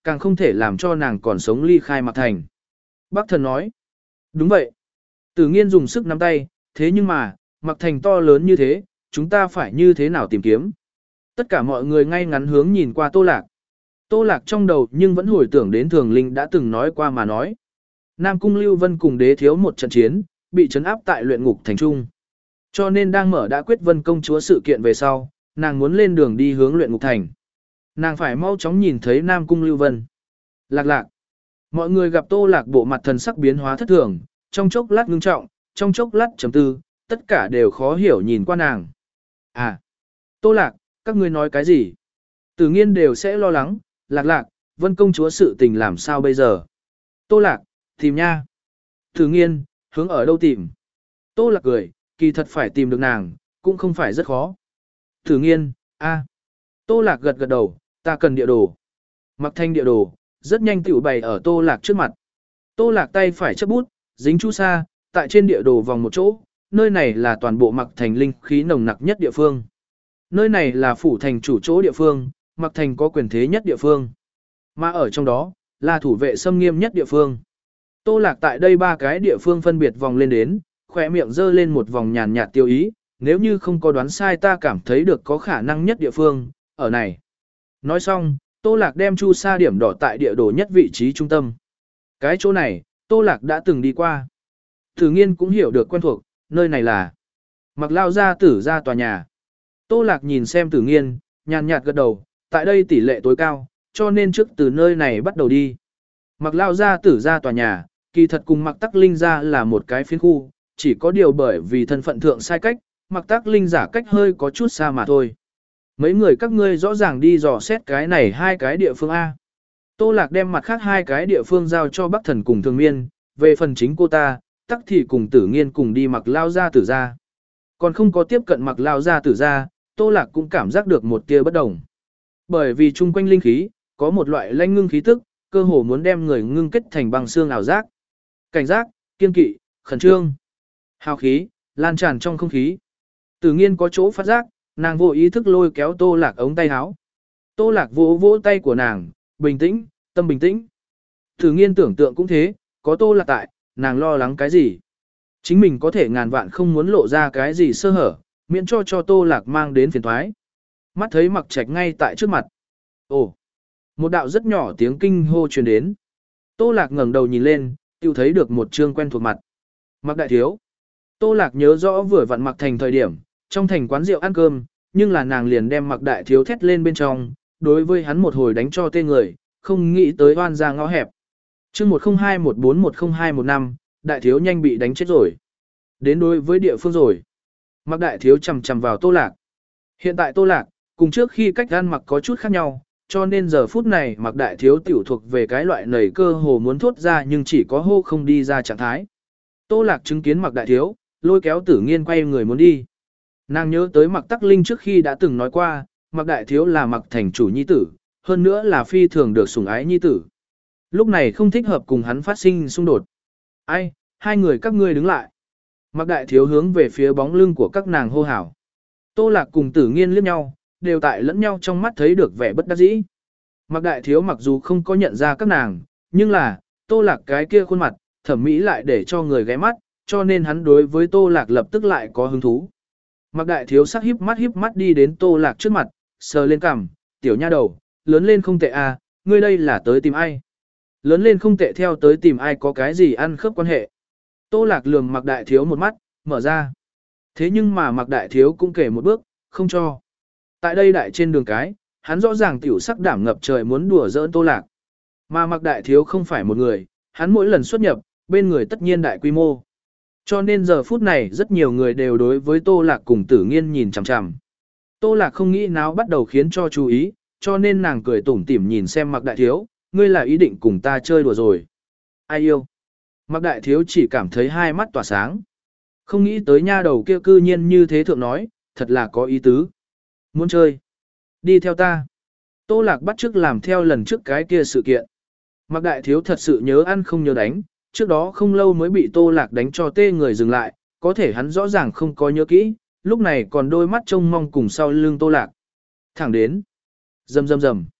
càng không thể làm cho nàng còn sống ly khai Mạc Thành. Bác thần nói, đúng vậy. Tử Nghiên dùng sức nắm tay, thế nhưng mà, Mạc Thành to lớn như thế, chúng ta phải như thế nào tìm kiếm? Tất cả mọi người ngay ngắn hướng nhìn qua Tô Lạc. Tô Lạc trong đầu nhưng vẫn hồi tưởng đến Thường Linh đã từng nói qua mà nói. Nam Cung Lưu Vân cùng đế thiếu một trận chiến, bị trấn áp tại luyện ngục thành trung. Cho nên đang mở đã quyết Vân công chúa sự kiện về sau, nàng muốn lên đường đi hướng luyện ngục thành. Nàng phải mau chóng nhìn thấy Nam Cung Lưu Vân. Lạc lạc. Mọi người gặp Tô Lạc bộ mặt thần sắc biến hóa thất thường, trong chốc lát ngưng trọng, trong chốc lát trầm tư, tất cả đều khó hiểu nhìn qua nàng. À, Tô Lạc, các ngươi nói cái gì? Tử Nghiên đều sẽ lo lắng, Lạc lạc, Vân công chúa sự tình làm sao bây giờ? Tô Lạc, tìm nha. Tử Nghiên, hướng ở đâu tìm? Tô Lạc cười, kỳ thật phải tìm được nàng, cũng không phải rất khó. Tử Nghiên, a. Tô Lạc gật gật đầu, ta cần địa đồ. Mặc Thanh địa đồ, rất nhanh tiểu bày ở Tô Lạc trước mặt. Tô Lạc tay phải chấp bút, dính chu sa, tại trên địa đồ vòng một chỗ, nơi này là toàn bộ Mặc Thành linh khí nồng nặc nhất địa phương. Nơi này là phủ thành chủ chỗ địa phương, Mặc Thành có quyền thế nhất địa phương. Mà ở trong đó, là thủ vệ xâm nghiêm nhất địa phương. Tô Lạc tại đây ba cái địa phương phân biệt vòng lên đến, khỏe miệng dơ lên một vòng nhàn nhạt tiêu ý, nếu như không có đoán sai ta cảm thấy được có khả năng nhất địa phương, ở này. Nói xong, Tô Lạc đem chu sa điểm đỏ tại địa đồ nhất vị trí trung tâm. Cái chỗ này, Tô Lạc đã từng đi qua. Tử Nghiên cũng hiểu được quen thuộc, nơi này là Mặc Lao gia tử ra tòa nhà. Tô Lạc nhìn xem Tử Nghiên, nhàn nhạt gật đầu, tại đây tỷ lệ tối cao, cho nên trước từ nơi này bắt đầu đi. Mặc Lao gia tử ra tòa nhà, kỳ thật cùng Mặc Tắc Linh ra là một cái phiến khu, chỉ có điều bởi vì thân phận thượng sai cách, Mặc Tắc Linh giả cách hơi có chút xa mà thôi. Mấy người các ngươi rõ ràng đi dò xét cái này hai cái địa phương A. Tô Lạc đem mặt khác hai cái địa phương giao cho Bắc Thần cùng Thường Miên, về phần chính cô ta, tắc thì cùng Tử Nghiên cùng đi Mặc Lao gia tử ra. Còn không có tiếp cận Mặc Lao gia tử ra, Tô Lạc cũng cảm giác được một tia bất đồng. Bởi vì chung quanh linh khí, có một loại lanh ngưng khí tức, cơ hồ muốn đem người ngưng kết thành băng xương ảo giác. Cảnh giác, kiên kỵ, khẩn trương, hào khí, lan tràn trong không khí. Tử Nghiên có chỗ phát giác, nàng vô ý thức lôi kéo Tô Lạc ống tay áo. Tô Lạc vỗ vỗ tay của nàng, bình tĩnh, tâm bình tĩnh. Tử Nghiên tưởng tượng cũng thế, có Tô Lạc tại, nàng lo lắng cái gì? Chính mình có thể ngàn vạn không muốn lộ ra cái gì sơ hở, miễn cho cho Tô Lạc mang đến phiền toái. Mắt thấy Mặc Trạch ngay tại trước mặt. Ồ! Một đạo rất nhỏ tiếng kinh hô truyền đến. Tô Lạc ngẩng đầu nhìn lên, tiêu thấy được một trương quen thuộc mặt. Mặc đại thiếu. Tô Lạc nhớ rõ vừa vặn Mặc Thành thời điểm, trong thành quán rượu ăn cơm, nhưng là nàng liền đem Mặc đại thiếu thét lên bên trong, đối với hắn một hồi đánh cho tê người, không nghĩ tới oan ra ngõ hẹp. Chương một không hai một bốn một không hai một năm, đại thiếu nhanh bị đánh chết rồi. Đến đối với địa phương rồi. Mặc đại thiếu chầm chầm vào Tô Lạc. Hiện tại Tô Lạc, cùng trước khi cách ăn mặc có chút khác nhau, cho nên giờ phút này Mặc đại thiếu tiểu thuộc về cái loại nảy cơ hồ muốn thốt ra nhưng chỉ có hô không đi ra trạng thái. Tô Lạc chứng kiến Mặc đại thiếu, lôi kéo Tử Nghiên quay người muốn đi. Nàng nhớ tới Mặc Tắc Linh trước khi đã từng nói qua, Mặc đại thiếu là Mặc thành chủ nhi tử, hơn nữa là phi thường được sủng ái nhi tử. Lúc này không thích hợp cùng hắn phát sinh xung đột. Ai, hai người các ngươi đứng lại. Mặc đại thiếu hướng về phía bóng lưng của các nàng hô hào. Tô Lạc cùng Tử Nghiên liếc nhau, đều tại lẫn nhau trong mắt thấy được vẻ bất đắc dĩ. Mặc đại thiếu mặc dù không có nhận ra các nàng, nhưng là, Tô Lạc cái kia khuôn mặt, thẩm mỹ lại để cho người ghé mắt, cho nên hắn đối với Tô Lạc lập tức lại có hứng thú. Mặc đại thiếu sắc híp mắt híp mắt đi đến Tô Lạc trước mặt, sờ lên cằm, tiểu nha đầu, lớn lên không tệ à, ngươi đây là tới tìm ai? Lớn lên không tệ theo tới tìm ai có cái gì ăn khớp quan hệ. Tô Lạc lườm Mặc đại thiếu một mắt, mở ra. Thế nhưng mà Mặc đại thiếu cũng kể một bước, không cho. Tại đây đại trên đường cái, hắn rõ ràng tiểu sắc đảm ngập trời muốn đùa giỡn Tô Lạc. Mà Mặc đại thiếu không phải một người, hắn mỗi lần xuất nhập, bên người tất nhiên đại quy mô. Cho nên giờ phút này rất nhiều người đều đối với Tô Lạc cùng Tử Nghiên nhìn chằm chằm. Tô Lạc không nghĩ nào bắt đầu khiến cho chú ý, cho nên nàng cười tủm tỉm nhìn xem Mặc đại thiếu, ngươi là ý định cùng ta chơi đùa rồi. Ai yêu? Mặc đại thiếu chỉ cảm thấy hai mắt tỏa sáng. Không nghĩ tới nha đầu kia cư nhiên như thế thượng nói, thật là có ý tứ. Muốn chơi? Đi theo ta. Tô Lạc bắt chước làm theo lần trước cái kia sự kiện. Mặc đại thiếu thật sự nhớ ăn không nhớ đánh, trước đó không lâu mới bị Tô Lạc đánh cho tê người dừng lại, có thể hắn rõ ràng không có nhớ kỹ, lúc này còn đôi mắt trông mong cùng sau lưng Tô Lạc. Thẳng đến. Rầm rầm rầm.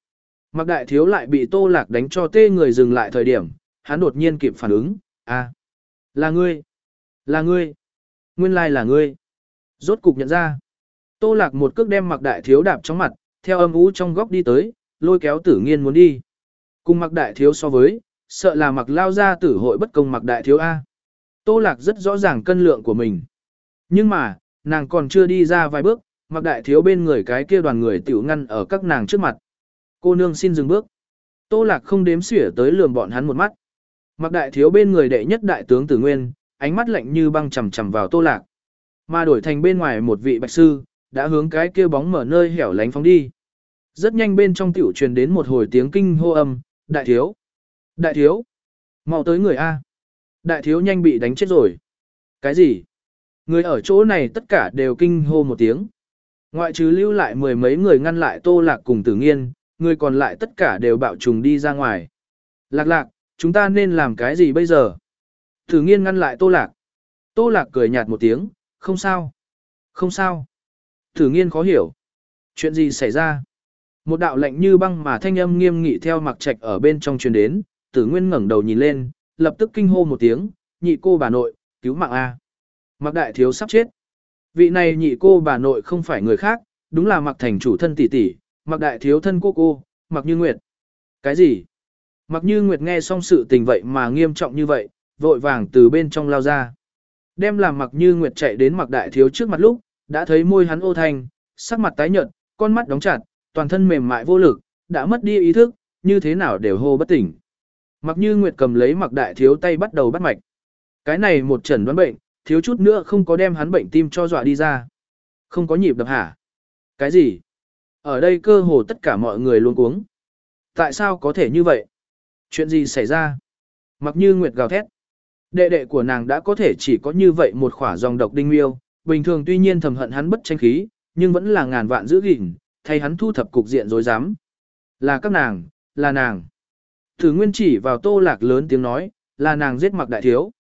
Mặc đại thiếu lại bị Tô Lạc đánh cho tê người dừng lại thời điểm, hắn đột nhiên kịp phản ứng, à, là ngươi, là ngươi, nguyên lai là ngươi. Rốt cục nhận ra. Tô Lạc một cước đem Mặc đại thiếu đạp trong mặt, theo âm ú trong góc đi tới, lôi kéo Tử Nghiên muốn đi. Cùng Mặc đại thiếu so với, sợ là Mặc lao ra tử hội bất công Mặc đại thiếu A. Tô Lạc rất rõ ràng cân lượng của mình. Nhưng mà, nàng còn chưa đi ra vài bước, Mặc đại thiếu bên người cái kia đoàn người tiểu ngăn ở các nàng trước mặt. Cô nương xin dừng bước. Tô Lạc không đếm xỉa tới lườm bọn hắn một mắt. Mặc đại thiếu bên người đệ nhất đại tướng Tử Nguyên, ánh mắt lạnh như băng chằm chằm vào Tô Lạc. Mà đổi thành bên ngoài một vị bạch sư, đã hướng cái kia bóng mở nơi hẻo lánh phóng đi. Rất nhanh bên trong tiểu truyền đến một hồi tiếng kinh hô âm, đại thiếu, đại thiếu, mau tới người A. Đại thiếu nhanh bị đánh chết rồi. Cái gì? Người ở chỗ này tất cả đều kinh hô một tiếng. Ngoại trừ lưu lại mười mấy người ngăn lại Tô Lạc cùng Tử Nghiên, người còn lại tất cả đều bạo trùng đi ra ngoài. Lạc lạc, chúng ta nên làm cái gì bây giờ? Tử Nghiên ngăn lại Tô Lạc. Tô Lạc cười nhạt một tiếng, không sao. Không sao. Tử Nghiên khó hiểu. Chuyện gì xảy ra? Một đạo lạnh như băng mà thanh âm nghiêm nghị theo Mặc Trạch ở bên trong truyền đến, Tử Nguyên ngẩng đầu nhìn lên, lập tức kinh hô một tiếng, nhị cô bà nội, cứu mạng A. Mặc đại thiếu sắp chết. Vị này nhị cô bà nội không phải người khác, đúng là Mặc thành chủ thân tỷ tỷ, Mặc đại thiếu thân cô cô, Mặc Như Nguyệt. Cái gì? Mặc Như Nguyệt nghe xong sự tình vậy mà nghiêm trọng như vậy, vội vàng từ bên trong lao ra. Đem làm Mặc Như Nguyệt chạy đến Mặc đại thiếu trước mặt lúc, đã thấy môi hắn ô thanh, sắc mặt tái nhợt, con mắt đóng chặt, toàn thân mềm mại vô lực, đã mất đi ý thức, như thế nào đều hô bất tỉnh. Mặc Như Nguyệt cầm lấy Mặc đại thiếu tay bắt đầu bắt mạch. Cái này một chẩn đoán bệnh, thiếu chút nữa không có đem hắn bệnh tim cho dọa đi ra. Không có nhịp đập hả? Cái gì? Ở đây cơ hồ tất cả mọi người luôn cuống. Tại sao có thể như vậy? Chuyện gì xảy ra? Mặc Như Nguyệt gào thét. Đệ đệ của nàng đã có thể chỉ có như vậy một khỏa dòng độc đinh miêu, bình thường tuy nhiên thầm hận hắn bất tranh khí, nhưng vẫn là ngàn vạn giữ gìn, thay hắn thu thập cục diện rối rắm. Là các nàng, là nàng. Thử Nguyên chỉ vào Tô Lạc lớn tiếng nói, là nàng giết Mặc đại thiếu.